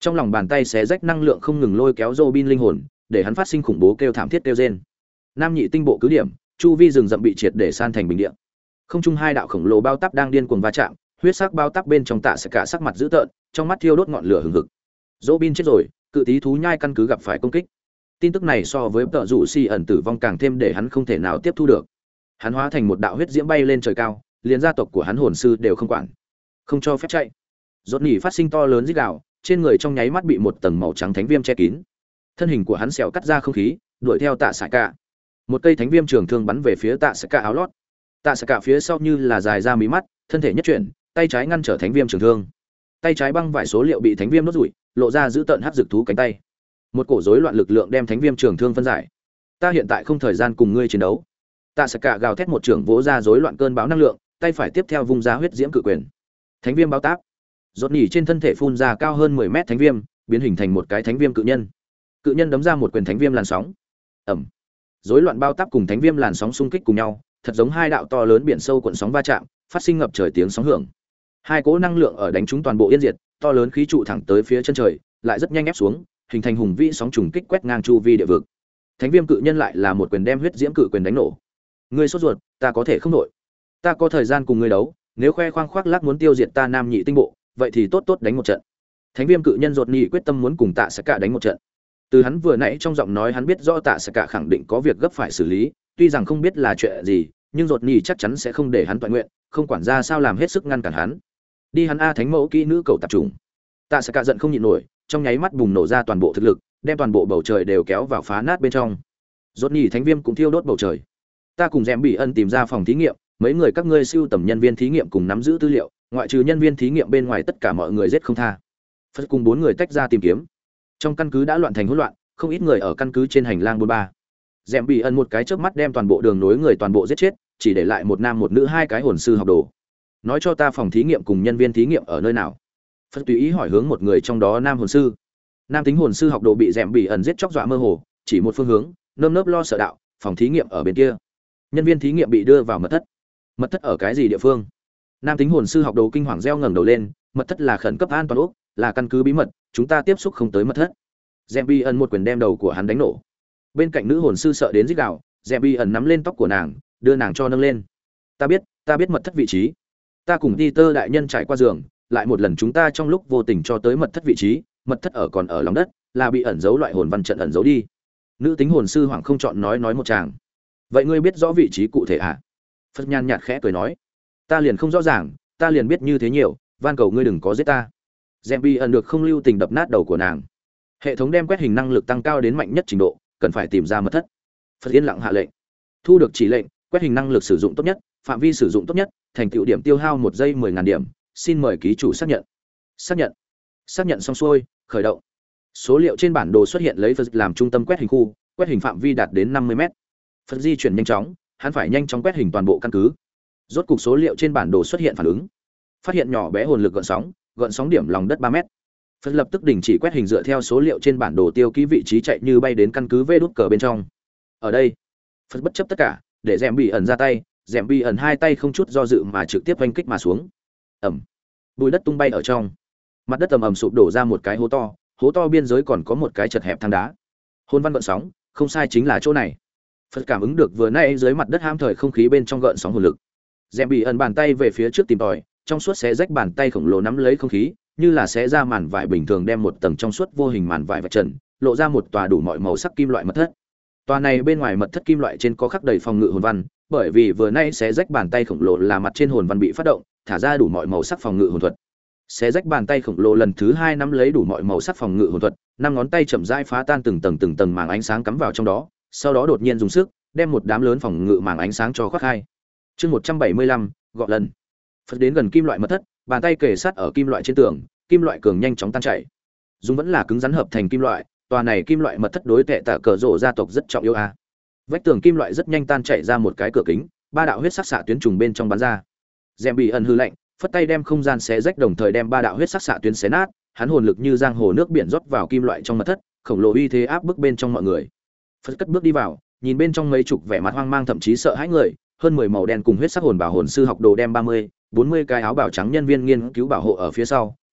Trong lòng bàn tay xé rách năng lượng không ngừng lôi kéo Robin linh hồn, để hắn phát sinh khủng bố kêu thảm thiết kêu rên. Nam nhị tinh bộ cứ điểm, chu vi rừng rậm bị triệt để san thành bình địa. Không trung hai đạo khổng lồ bao táp đang điên cuồng va chạm, huyết sắc bao táp bên trong tạ sẽ cả sắc mặt dữ tợn, trong mắt thiêu đốt ngọn lửa hừng hực. Robin chết rồi, cự tí thú nhai căn cứ gặp phải công kích. Tin tức này so với tợ dụ si ẩn tử vong càng thêm để hắn không thể nào tiếp thu được. Hắn hóa thành một đạo huyết diễm bay lên trời cao, liền gia tộc của hắn hồn sư đều không quản, không cho phép chạy. Rốt nhỉ phát sinh to lớn rít gào, trên người trong nháy mắt bị một tầng màu trắng thánh viêm che kín. Thân hình của hắn xẻo cắt ra không khí, đuổi theo tạ sải cả. Một cây thánh viêm trường thương bắn về phía tạ sải cả áo lót. Tạ sải cả phía sau như là dài ra mí mắt, thân thể nhất chuyển, tay trái ngăn trở thánh viêm trường thương. Tay trái băng vải số liệu bị thánh viêm đốt rủi, lộ ra giữ tận hắc dược thú cánh tay. Một cổ rối loạn lực lượng đem thánh viêm trường thương phân giải. Ta hiện tại không thời gian cùng ngươi chiến đấu. Tạ sải cả gào thét một trường vỗ ra rối loạn cơn bão năng lượng, tay phải tiếp theo vung ra huyết diễm cự quyền. Thánh viêm bao táp. Rốt nhỉ trên thân thể phun ra cao hơn mười mét thánh viêm, biến hình thành một cái thánh viêm cự nhân. Cự nhân đấm ra một quyền thánh viêm làn sóng. Ầm. Rối loạn bao táp cùng thánh viêm làn sóng xung kích cùng nhau, thật giống hai đạo to lớn biển sâu cuộn sóng va chạm, phát sinh ngập trời tiếng sóng hưởng. Hai cỗ năng lượng ở đánh trúng toàn bộ yên diệt, to lớn khí trụ thẳng tới phía chân trời, lại rất nhanh ép xuống, hình thành hùng vĩ sóng trùng kích quét ngang chu vi địa vực. Thánh viêm cự nhân lại là một quyền đem huyết diễm cự quyền đánh nổ. Ngươi sốt ruột, ta có thể không nổi. Ta có thời gian cùng ngươi đấu, nếu khoe khoang khoác lác muốn tiêu diệt ta nam nhị tinh bộ, vậy thì tốt tốt đánh một trận. Thánh viêm cự nhân rột nhị quyết tâm muốn cùng Tạ Sải Cả đánh một trận. Từ hắn vừa nãy trong giọng nói hắn biết rõ Tạ Sải Cả khẳng định có việc gấp phải xử lý, tuy rằng không biết là chuyện gì, nhưng rột nhị chắc chắn sẽ không để hắn toàn nguyện, không quản ra sao làm hết sức ngăn cản hắn. Đi hắn a thánh mẫu kỹ nữ cầu tập trung. Tạ Sải Cả giận không nhịn nổi, trong nháy mắt bùng nổ ra toàn bộ thực lực, đem toàn bộ bầu trời đều kéo vào phá nát bên trong. Rốt nhị thánh viêm cũng thiêu đốt bầu trời. Ta cùng Dẻm Bị Ân tìm ra phòng thí nghiệm, mấy người các ngươi siêu tầm nhân viên thí nghiệm cùng nắm giữ tư liệu, ngoại trừ nhân viên thí nghiệm bên ngoài tất cả mọi người giết không tha. Phật cùng bốn người tách ra tìm kiếm. Trong căn cứ đã loạn thành hỗn loạn, không ít người ở căn cứ trên hành lang bốn ba. Dẻm Bị Ân một cái chớp mắt đem toàn bộ đường nối người toàn bộ giết chết, chỉ để lại một nam một nữ hai cái hồn sư học đồ. Nói cho ta phòng thí nghiệm cùng nhân viên thí nghiệm ở nơi nào? Phật tùy ý hỏi hướng một người trong đó nam hồn sư. Nam tính hồn sư học đồ bị Dẻm Bị Ân giết chóc dọa mơ hồ, chỉ một phương hướng, nơm nớp lo sợ đạo, phòng thí nghiệm ở bên kia. Nhân viên thí nghiệm bị đưa vào mật thất. Mật thất ở cái gì địa phương? Nam tính hồn sư học đồ kinh hoàng reo ngẩng đầu lên, mật thất là khẩn cấp an toàn ốc, là căn cứ bí mật, chúng ta tiếp xúc không tới mật thất. Dẻm Bị Ân một quyền đem đầu của hắn đánh nổ. Bên cạnh nữ hồn sư sợ đến rít gào, Dẻm Bị Ân nắm lên tóc của nàng, đưa nàng cho nâng lên. Ta biết, ta biết mật thất vị trí. Ta cùng Peter đại nhân trải qua giường, lại một lần chúng ta trong lúc vô tình cho tới mật thất vị trí, mật thất ở còn ở lòng đất, là bị ẩn giấu loại hồn văn trận ẩn giấu đi. Nữ tính hồn sư hoảng không chọn nói nói một tràng. Vậy ngươi biết rõ vị trí cụ thể à? Phật nhàn nhạt khẽ cười nói, ta liền không rõ ràng, ta liền biết như thế nhiều, van cầu ngươi đừng có giết ta. Dẻm Bị Ân được không lưu tình đập nát đầu của nàng. Hệ thống đem quét hình năng lực tăng cao đến mạnh nhất trình độ, cần phải tìm ra mật thất. Phật yên lặng hạ lệnh. Thu được chỉ lệnh, quét hình năng lực sử dụng tốt nhất, phạm vi sử dụng tốt nhất, thành tựu điểm tiêu hao một giây mười ngàn điểm, xin mời ký chủ xác nhận. Xác nhận. Xác nhận xong xuôi, khởi động. Số liệu trên bản đồ xuất hiện lấy Phật làm trung tâm quét hình khu, quét hình phạm vi đạt đến năm mươi mét. Phật di chuyển nhanh chóng, hắn phải nhanh chóng quét hình toàn bộ căn cứ. Rốt cục số liệu trên bản đồ xuất hiện phản ứng. Phát hiện nhỏ bé hồn lực gợn sóng, gợn sóng điểm lòng đất ba mét. Phật lập tức đình chỉ quét hình dựa theo số liệu trên bản đồ tiêu ký vị trí chạy như bay đến căn cứ vê đút cờ bên trong. Ở đây, Phật bất chấp tất cả, để Dẻm Bị Ẩn ra tay, Dẻm Bị Ẩn hai tay không chút do dự mà trực tiếp oanh kích mà xuống. Ầm. Bụi đất tung bay ở trong. Mặt đất ầm ầm sụp đổ ra một cái hố to, hố to biên giới còn có một cái chật hẹp thang đá. Hồn văn gợn sóng, không sai chính là chỗ này. Phật cảm ứng được vừa nãy dưới mặt đất ham thời không khí bên trong gợn sóng hồn lực. Dẻm Bị Ẩn bàn tay về phía trước tìm tòi, trong suốt xé rách bàn tay khổng lồ nắm lấy không khí, như là xé ra màn vải bình thường đem một tầng trong suốt vô hình màn vải vạch trần, lộ ra một tòa đủ mọi màu sắc kim loại mật thất. Tòa này bên ngoài mật thất kim loại trên có khắc đầy phòng ngự hồn văn, bởi vì vừa nãy xé rách bàn tay khổng lồ là mặt trên hồn văn bị phát động, thả ra đủ mọi màu sắc phòng ngự hồn thuật. Xé rách bàn tay khổng lồ lần thứ hai nắm lấy đủ mọi màu sắc phòng ngự hồn thuật, năm ngón tay chậm rãi phá tan từng tầng từng tầng màng ánh sáng cắm vào trong đó, sau đó đột nhiên dùng sức đem một đám lớn phòng ngự màng ánh sáng cho khoác hai. Chương một trăm bảy mươi lăm, gọi lần. Phật đến gần kim loại mật thất, bàn tay kề sát ở kim loại trên tường, kim loại cường nhanh chóng tan chảy. Dùng vẫn là cứng rắn hợp thành kim loại, tòa này kim loại mật thất đối tệ tạ cờ rổ gia tộc rất trọng yếu a. Vách tường kim loại rất nhanh tan chảy ra một cái cửa kính, ba đạo huyết sắc xạ tuyến trùng bên trong bắn ra. Dẻm Bị Ẩn hư lạnh, phất tay đem không gian xé rách đồng thời đem ba đạo huyết sắc xạ tuyến xé nát, hắn hồn lực như giang hồ nước biển rót vào kim loại trong mật thất, khổng lồ uy thế áp bức bên trong mọi người. Phật cất bước đi vào, nhìn bên trong mấy chục vẻ mặt hoang mang thậm chí sợ hãi người, hơn mười màu đen cùng huyết sắc hồn bảo hồn sư học đồ đem ba mươi, bốn mươi cái áo bào trắng nhân viên nghiên cứu bảo hộ ở phía sau,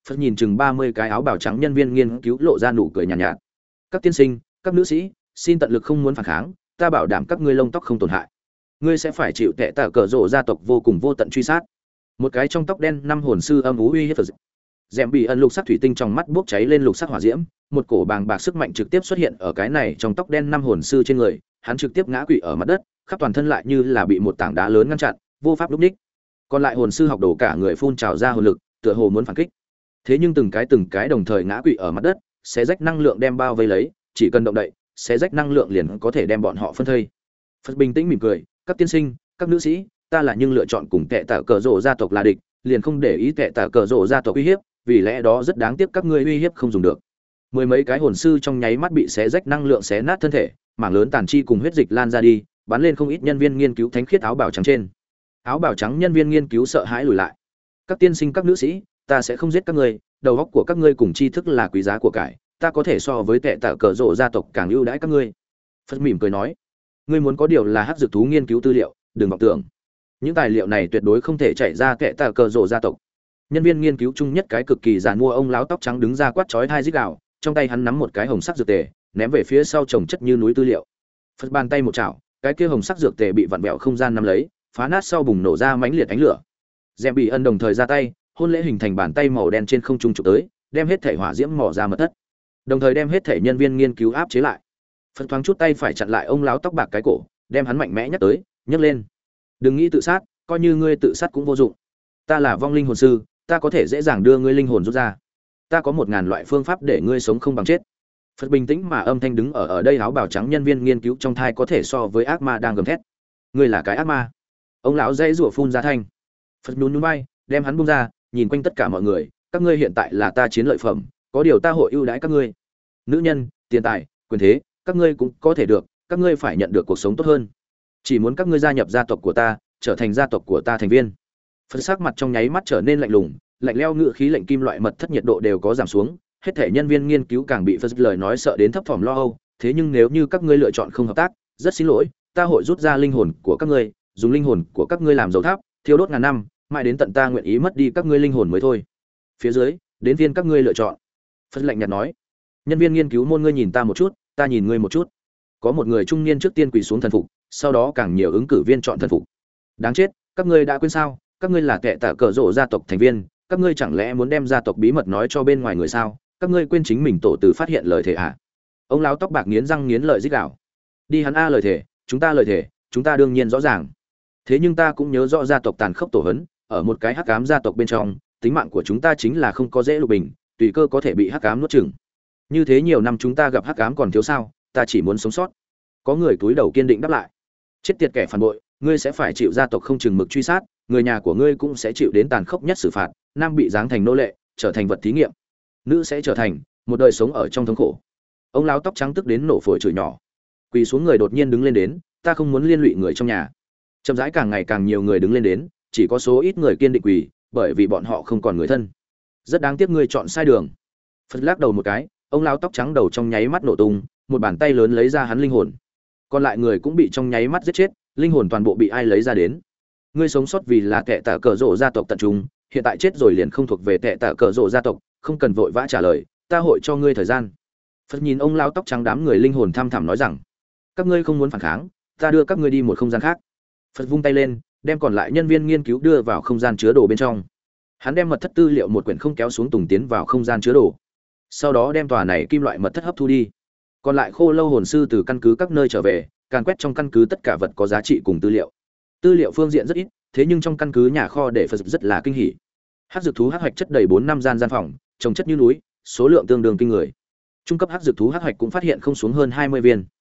Phật nhìn chừng ba mươi cái áo bào trắng nhân viên nghiên cứu lộ ra nụ cười nhàn nhạt, nhạt. Các tiên sinh, các nữ sĩ, xin tận lực không muốn phản kháng, ta bảo đảm các ngươi lông tóc không tổn hại. Ngươi sẽ phải chịu tệ tạ cờ rộ gia tộc vô cùng vô tận truy sát. Một cái trong tóc đen năm hồn sư âm ú uy hiếp Phật. Dẻm bị ẩn lục sắc thủy tinh trong mắt bốc cháy lên lục sắc hỏa diễm, một cổ bàng bạc sức mạnh trực tiếp xuất hiện ở cái này trong tóc đen năm hồn sư trên người, hắn trực tiếp ngã quỵ ở mặt đất, khắp toàn thân lại như là bị một tảng đá lớn ngăn chặn, vô pháp lúc ních. Còn lại hồn sư học đồ cả người phun trào ra hồn lực, tựa hồ muốn phản kích. Thế nhưng từng cái từng cái đồng thời ngã quỵ ở mặt đất, xé rách năng lượng đem bao vây lấy, chỉ cần động đậy, xé rách năng lượng liền có thể đem bọn họ phân thây. Phật bình tĩnh mỉm cười, các tiên sinh, các nữ sĩ, ta là nhưng lựa chọn cùng tệ tạ cờ rộ gia tộc là địch, liền không để ý tệ tạ cờ rộ gia tộc uy hiếp, vì lẽ đó rất đáng tiếc các ngươi uy hiếp không dùng được. Mười mấy cái hồn sư trong nháy mắt bị xé rách năng lượng xé nát thân thể, mảng lớn tàn chi cùng huyết dịch lan ra đi, bắn lên không ít nhân viên nghiên cứu thánh khiết áo bào trắng trên. Áo bào trắng nhân viên nghiên cứu sợ hãi lùi lại. Các tiên sinh các nữ sĩ, ta sẽ không giết các ngươi, đầu óc của các ngươi cùng tri thức là quý giá của cải, ta có thể so với tệ tạ cờ rộ gia tộc càng ưu đãi các ngươi. Phật mỉm cười nói, ngươi muốn có điều là hắc dược thú nghiên cứu tư liệu, đừng vọng tưởng. Những tài liệu này tuyệt đối không thể chạy ra tệ tạ cờ rộ gia tộc. Nhân viên nghiên cứu chung nhất cái cực kỳ giàn mua ông lão tóc trắng đứng ra quát chói tai rít gào, trong tay hắn nắm một cái hồng sắc dược tề, ném về phía sau chồng chất như núi tư liệu. Phật bàn tay một chảo, cái kia hồng sắc dược tề bị vặn vẹo không gian nắm lấy, phá nát sau bùng nổ ra mãnh liệt ánh lửa. Dẻm bị ân đồng thời ra tay, hôn lễ hình thành bàn tay màu đen trên không trung chụp tới, đem hết thể hỏa diễm mỏ ra mật thất, đồng thời đem hết thể nhân viên nghiên cứu áp chế lại. Phật thoáng chút tay phải chặn lại ông lão tóc bạc cái cổ, đem hắn mạnh mẽ nhắc tới, nhấc lên. Đừng nghĩ tự sát, coi như ngươi tự sát cũng vô dụng. Ta là vong linh hồn sư, ta có thể dễ dàng đưa ngươi linh hồn rút ra. Ta có một ngàn loại phương pháp để ngươi sống không bằng chết. Phật bình tĩnh mà âm thanh đứng ở ở đây áo bào trắng nhân viên nghiên cứu trong thai có thể so với ác ma đang gầm thét. Ngươi là cái ác ma. Ông lão dây rủa phun ra thanh. Phật nhún nhún vai, đem hắn buông ra, nhìn quanh tất cả mọi người, các ngươi hiện tại là ta chiến lợi phẩm, có điều ta hội ưu đãi các ngươi. Nữ nhân, tiền tài, quyền thế, các ngươi cũng có thể được, các ngươi phải nhận được cuộc sống tốt hơn. Chỉ muốn các ngươi gia nhập gia tộc của ta, trở thành gia tộc của ta thành viên. Phật sắc mặt trong nháy mắt trở nên lạnh lùng, lạnh lẽo ngữ khí lệnh kim loại mật thất nhiệt độ đều có giảm xuống, hết thể nhân viên nghiên cứu càng bị Phật lời nói sợ đến thấp thỏm lo âu, thế nhưng nếu như các ngươi lựa chọn không hợp tác, rất xin lỗi, ta hội rút ra linh hồn của các ngươi, dùng linh hồn của các ngươi làm dầu tháp, thiêu đốt ngàn năm, mãi đến tận ta nguyện ý mất đi các ngươi linh hồn mới thôi. Phía dưới, đến viên các ngươi lựa chọn. Phật lạnh nhạt nói. Nhân viên nghiên cứu môn ngươi nhìn ta một chút, ta nhìn ngươi một chút. Có một người trung niên trước tiên quỳ xuống thần phục, sau đó càng nhiều ứng cử viên chọn thần phục. Đáng chết, các ngươi đã quên sao? Các ngươi là kẻ tạ cờ rộ gia tộc thành viên, các ngươi chẳng lẽ muốn đem gia tộc bí mật nói cho bên ngoài người sao? Các ngươi quên chính mình tổ tử phát hiện lời thề à? Ông lão tóc bạc nghiến răng nghiến lợi rít gào. Đi hắn a lời thề, chúng ta lời thề, chúng ta đương nhiên rõ ràng. Thế nhưng ta cũng nhớ rõ gia tộc tàn khốc tổ hấn, ở một cái hắc ám gia tộc bên trong, tính mạng của chúng ta chính là không có dễ lục bình, tùy cơ có thể bị hắc ám nuốt chửng. Như thế nhiều năm chúng ta gặp hắc ám còn thiếu sao? Ta chỉ muốn sống sót. Có người túi đầu kiên định đáp lại. Chết tiệt kẻ phản bội, ngươi sẽ phải chịu gia tộc không chừng mực truy sát, người nhà của ngươi cũng sẽ chịu đến tàn khốc nhất xử phạt, nam bị giáng thành nô lệ, trở thành vật thí nghiệm, nữ sẽ trở thành một đời sống ở trong thống khổ. Ông lão tóc trắng tức đến nổ phổi chửi nhỏ. Quỳ xuống người đột nhiên đứng lên đến, ta không muốn liên lụy người trong nhà. Chậm rãi càng ngày càng nhiều người đứng lên đến, chỉ có số ít người kiên định quỳ, bởi vì bọn họ không còn người thân. Rất đáng tiếc ngươi chọn sai đường. Phật lắc đầu một cái, ông lão tóc trắng đầu trong nháy mắt nổ tung, một bàn tay lớn lấy ra hắn linh hồn. Còn lại người cũng bị trong nháy mắt giết chết, linh hồn toàn bộ bị ai lấy ra đến. Ngươi sống sót vì là kẻ tạ cờ rộ gia tộc tận trung, hiện tại chết rồi liền không thuộc về kẻ tạ cờ rộ gia tộc, không cần vội vã trả lời, ta hội cho ngươi thời gian. Phật nhìn ông lão tóc trắng đám người linh hồn thăm thẳm nói rằng, các ngươi không muốn phản kháng, ta đưa các ngươi đi một không gian khác. Phật vung tay lên, đem còn lại nhân viên nghiên cứu đưa vào không gian chứa đồ bên trong. Hắn đem mật thất tư liệu một quyển không kéo xuống tùng tiến vào không gian chứa đồ. Sau đó đem tòa này kim loại mật thất hấp thu đi. Còn lại khô lâu hồn sư từ căn cứ các nơi trở về, càn quét trong căn cứ tất cả vật có giá trị cùng tư liệu. Tư liệu phương diện rất ít, thế nhưng trong căn cứ nhà kho để Phật rất là kinh hỉ. Hắc dược thú hắc hoạch chất đầy bốn năm gian gian phòng, trồng chất như núi, số lượng tương đương kinh người. Trung cấp hắc dược thú hắc hoạch cũng phát hiện không xuống hơn hai mươi viên.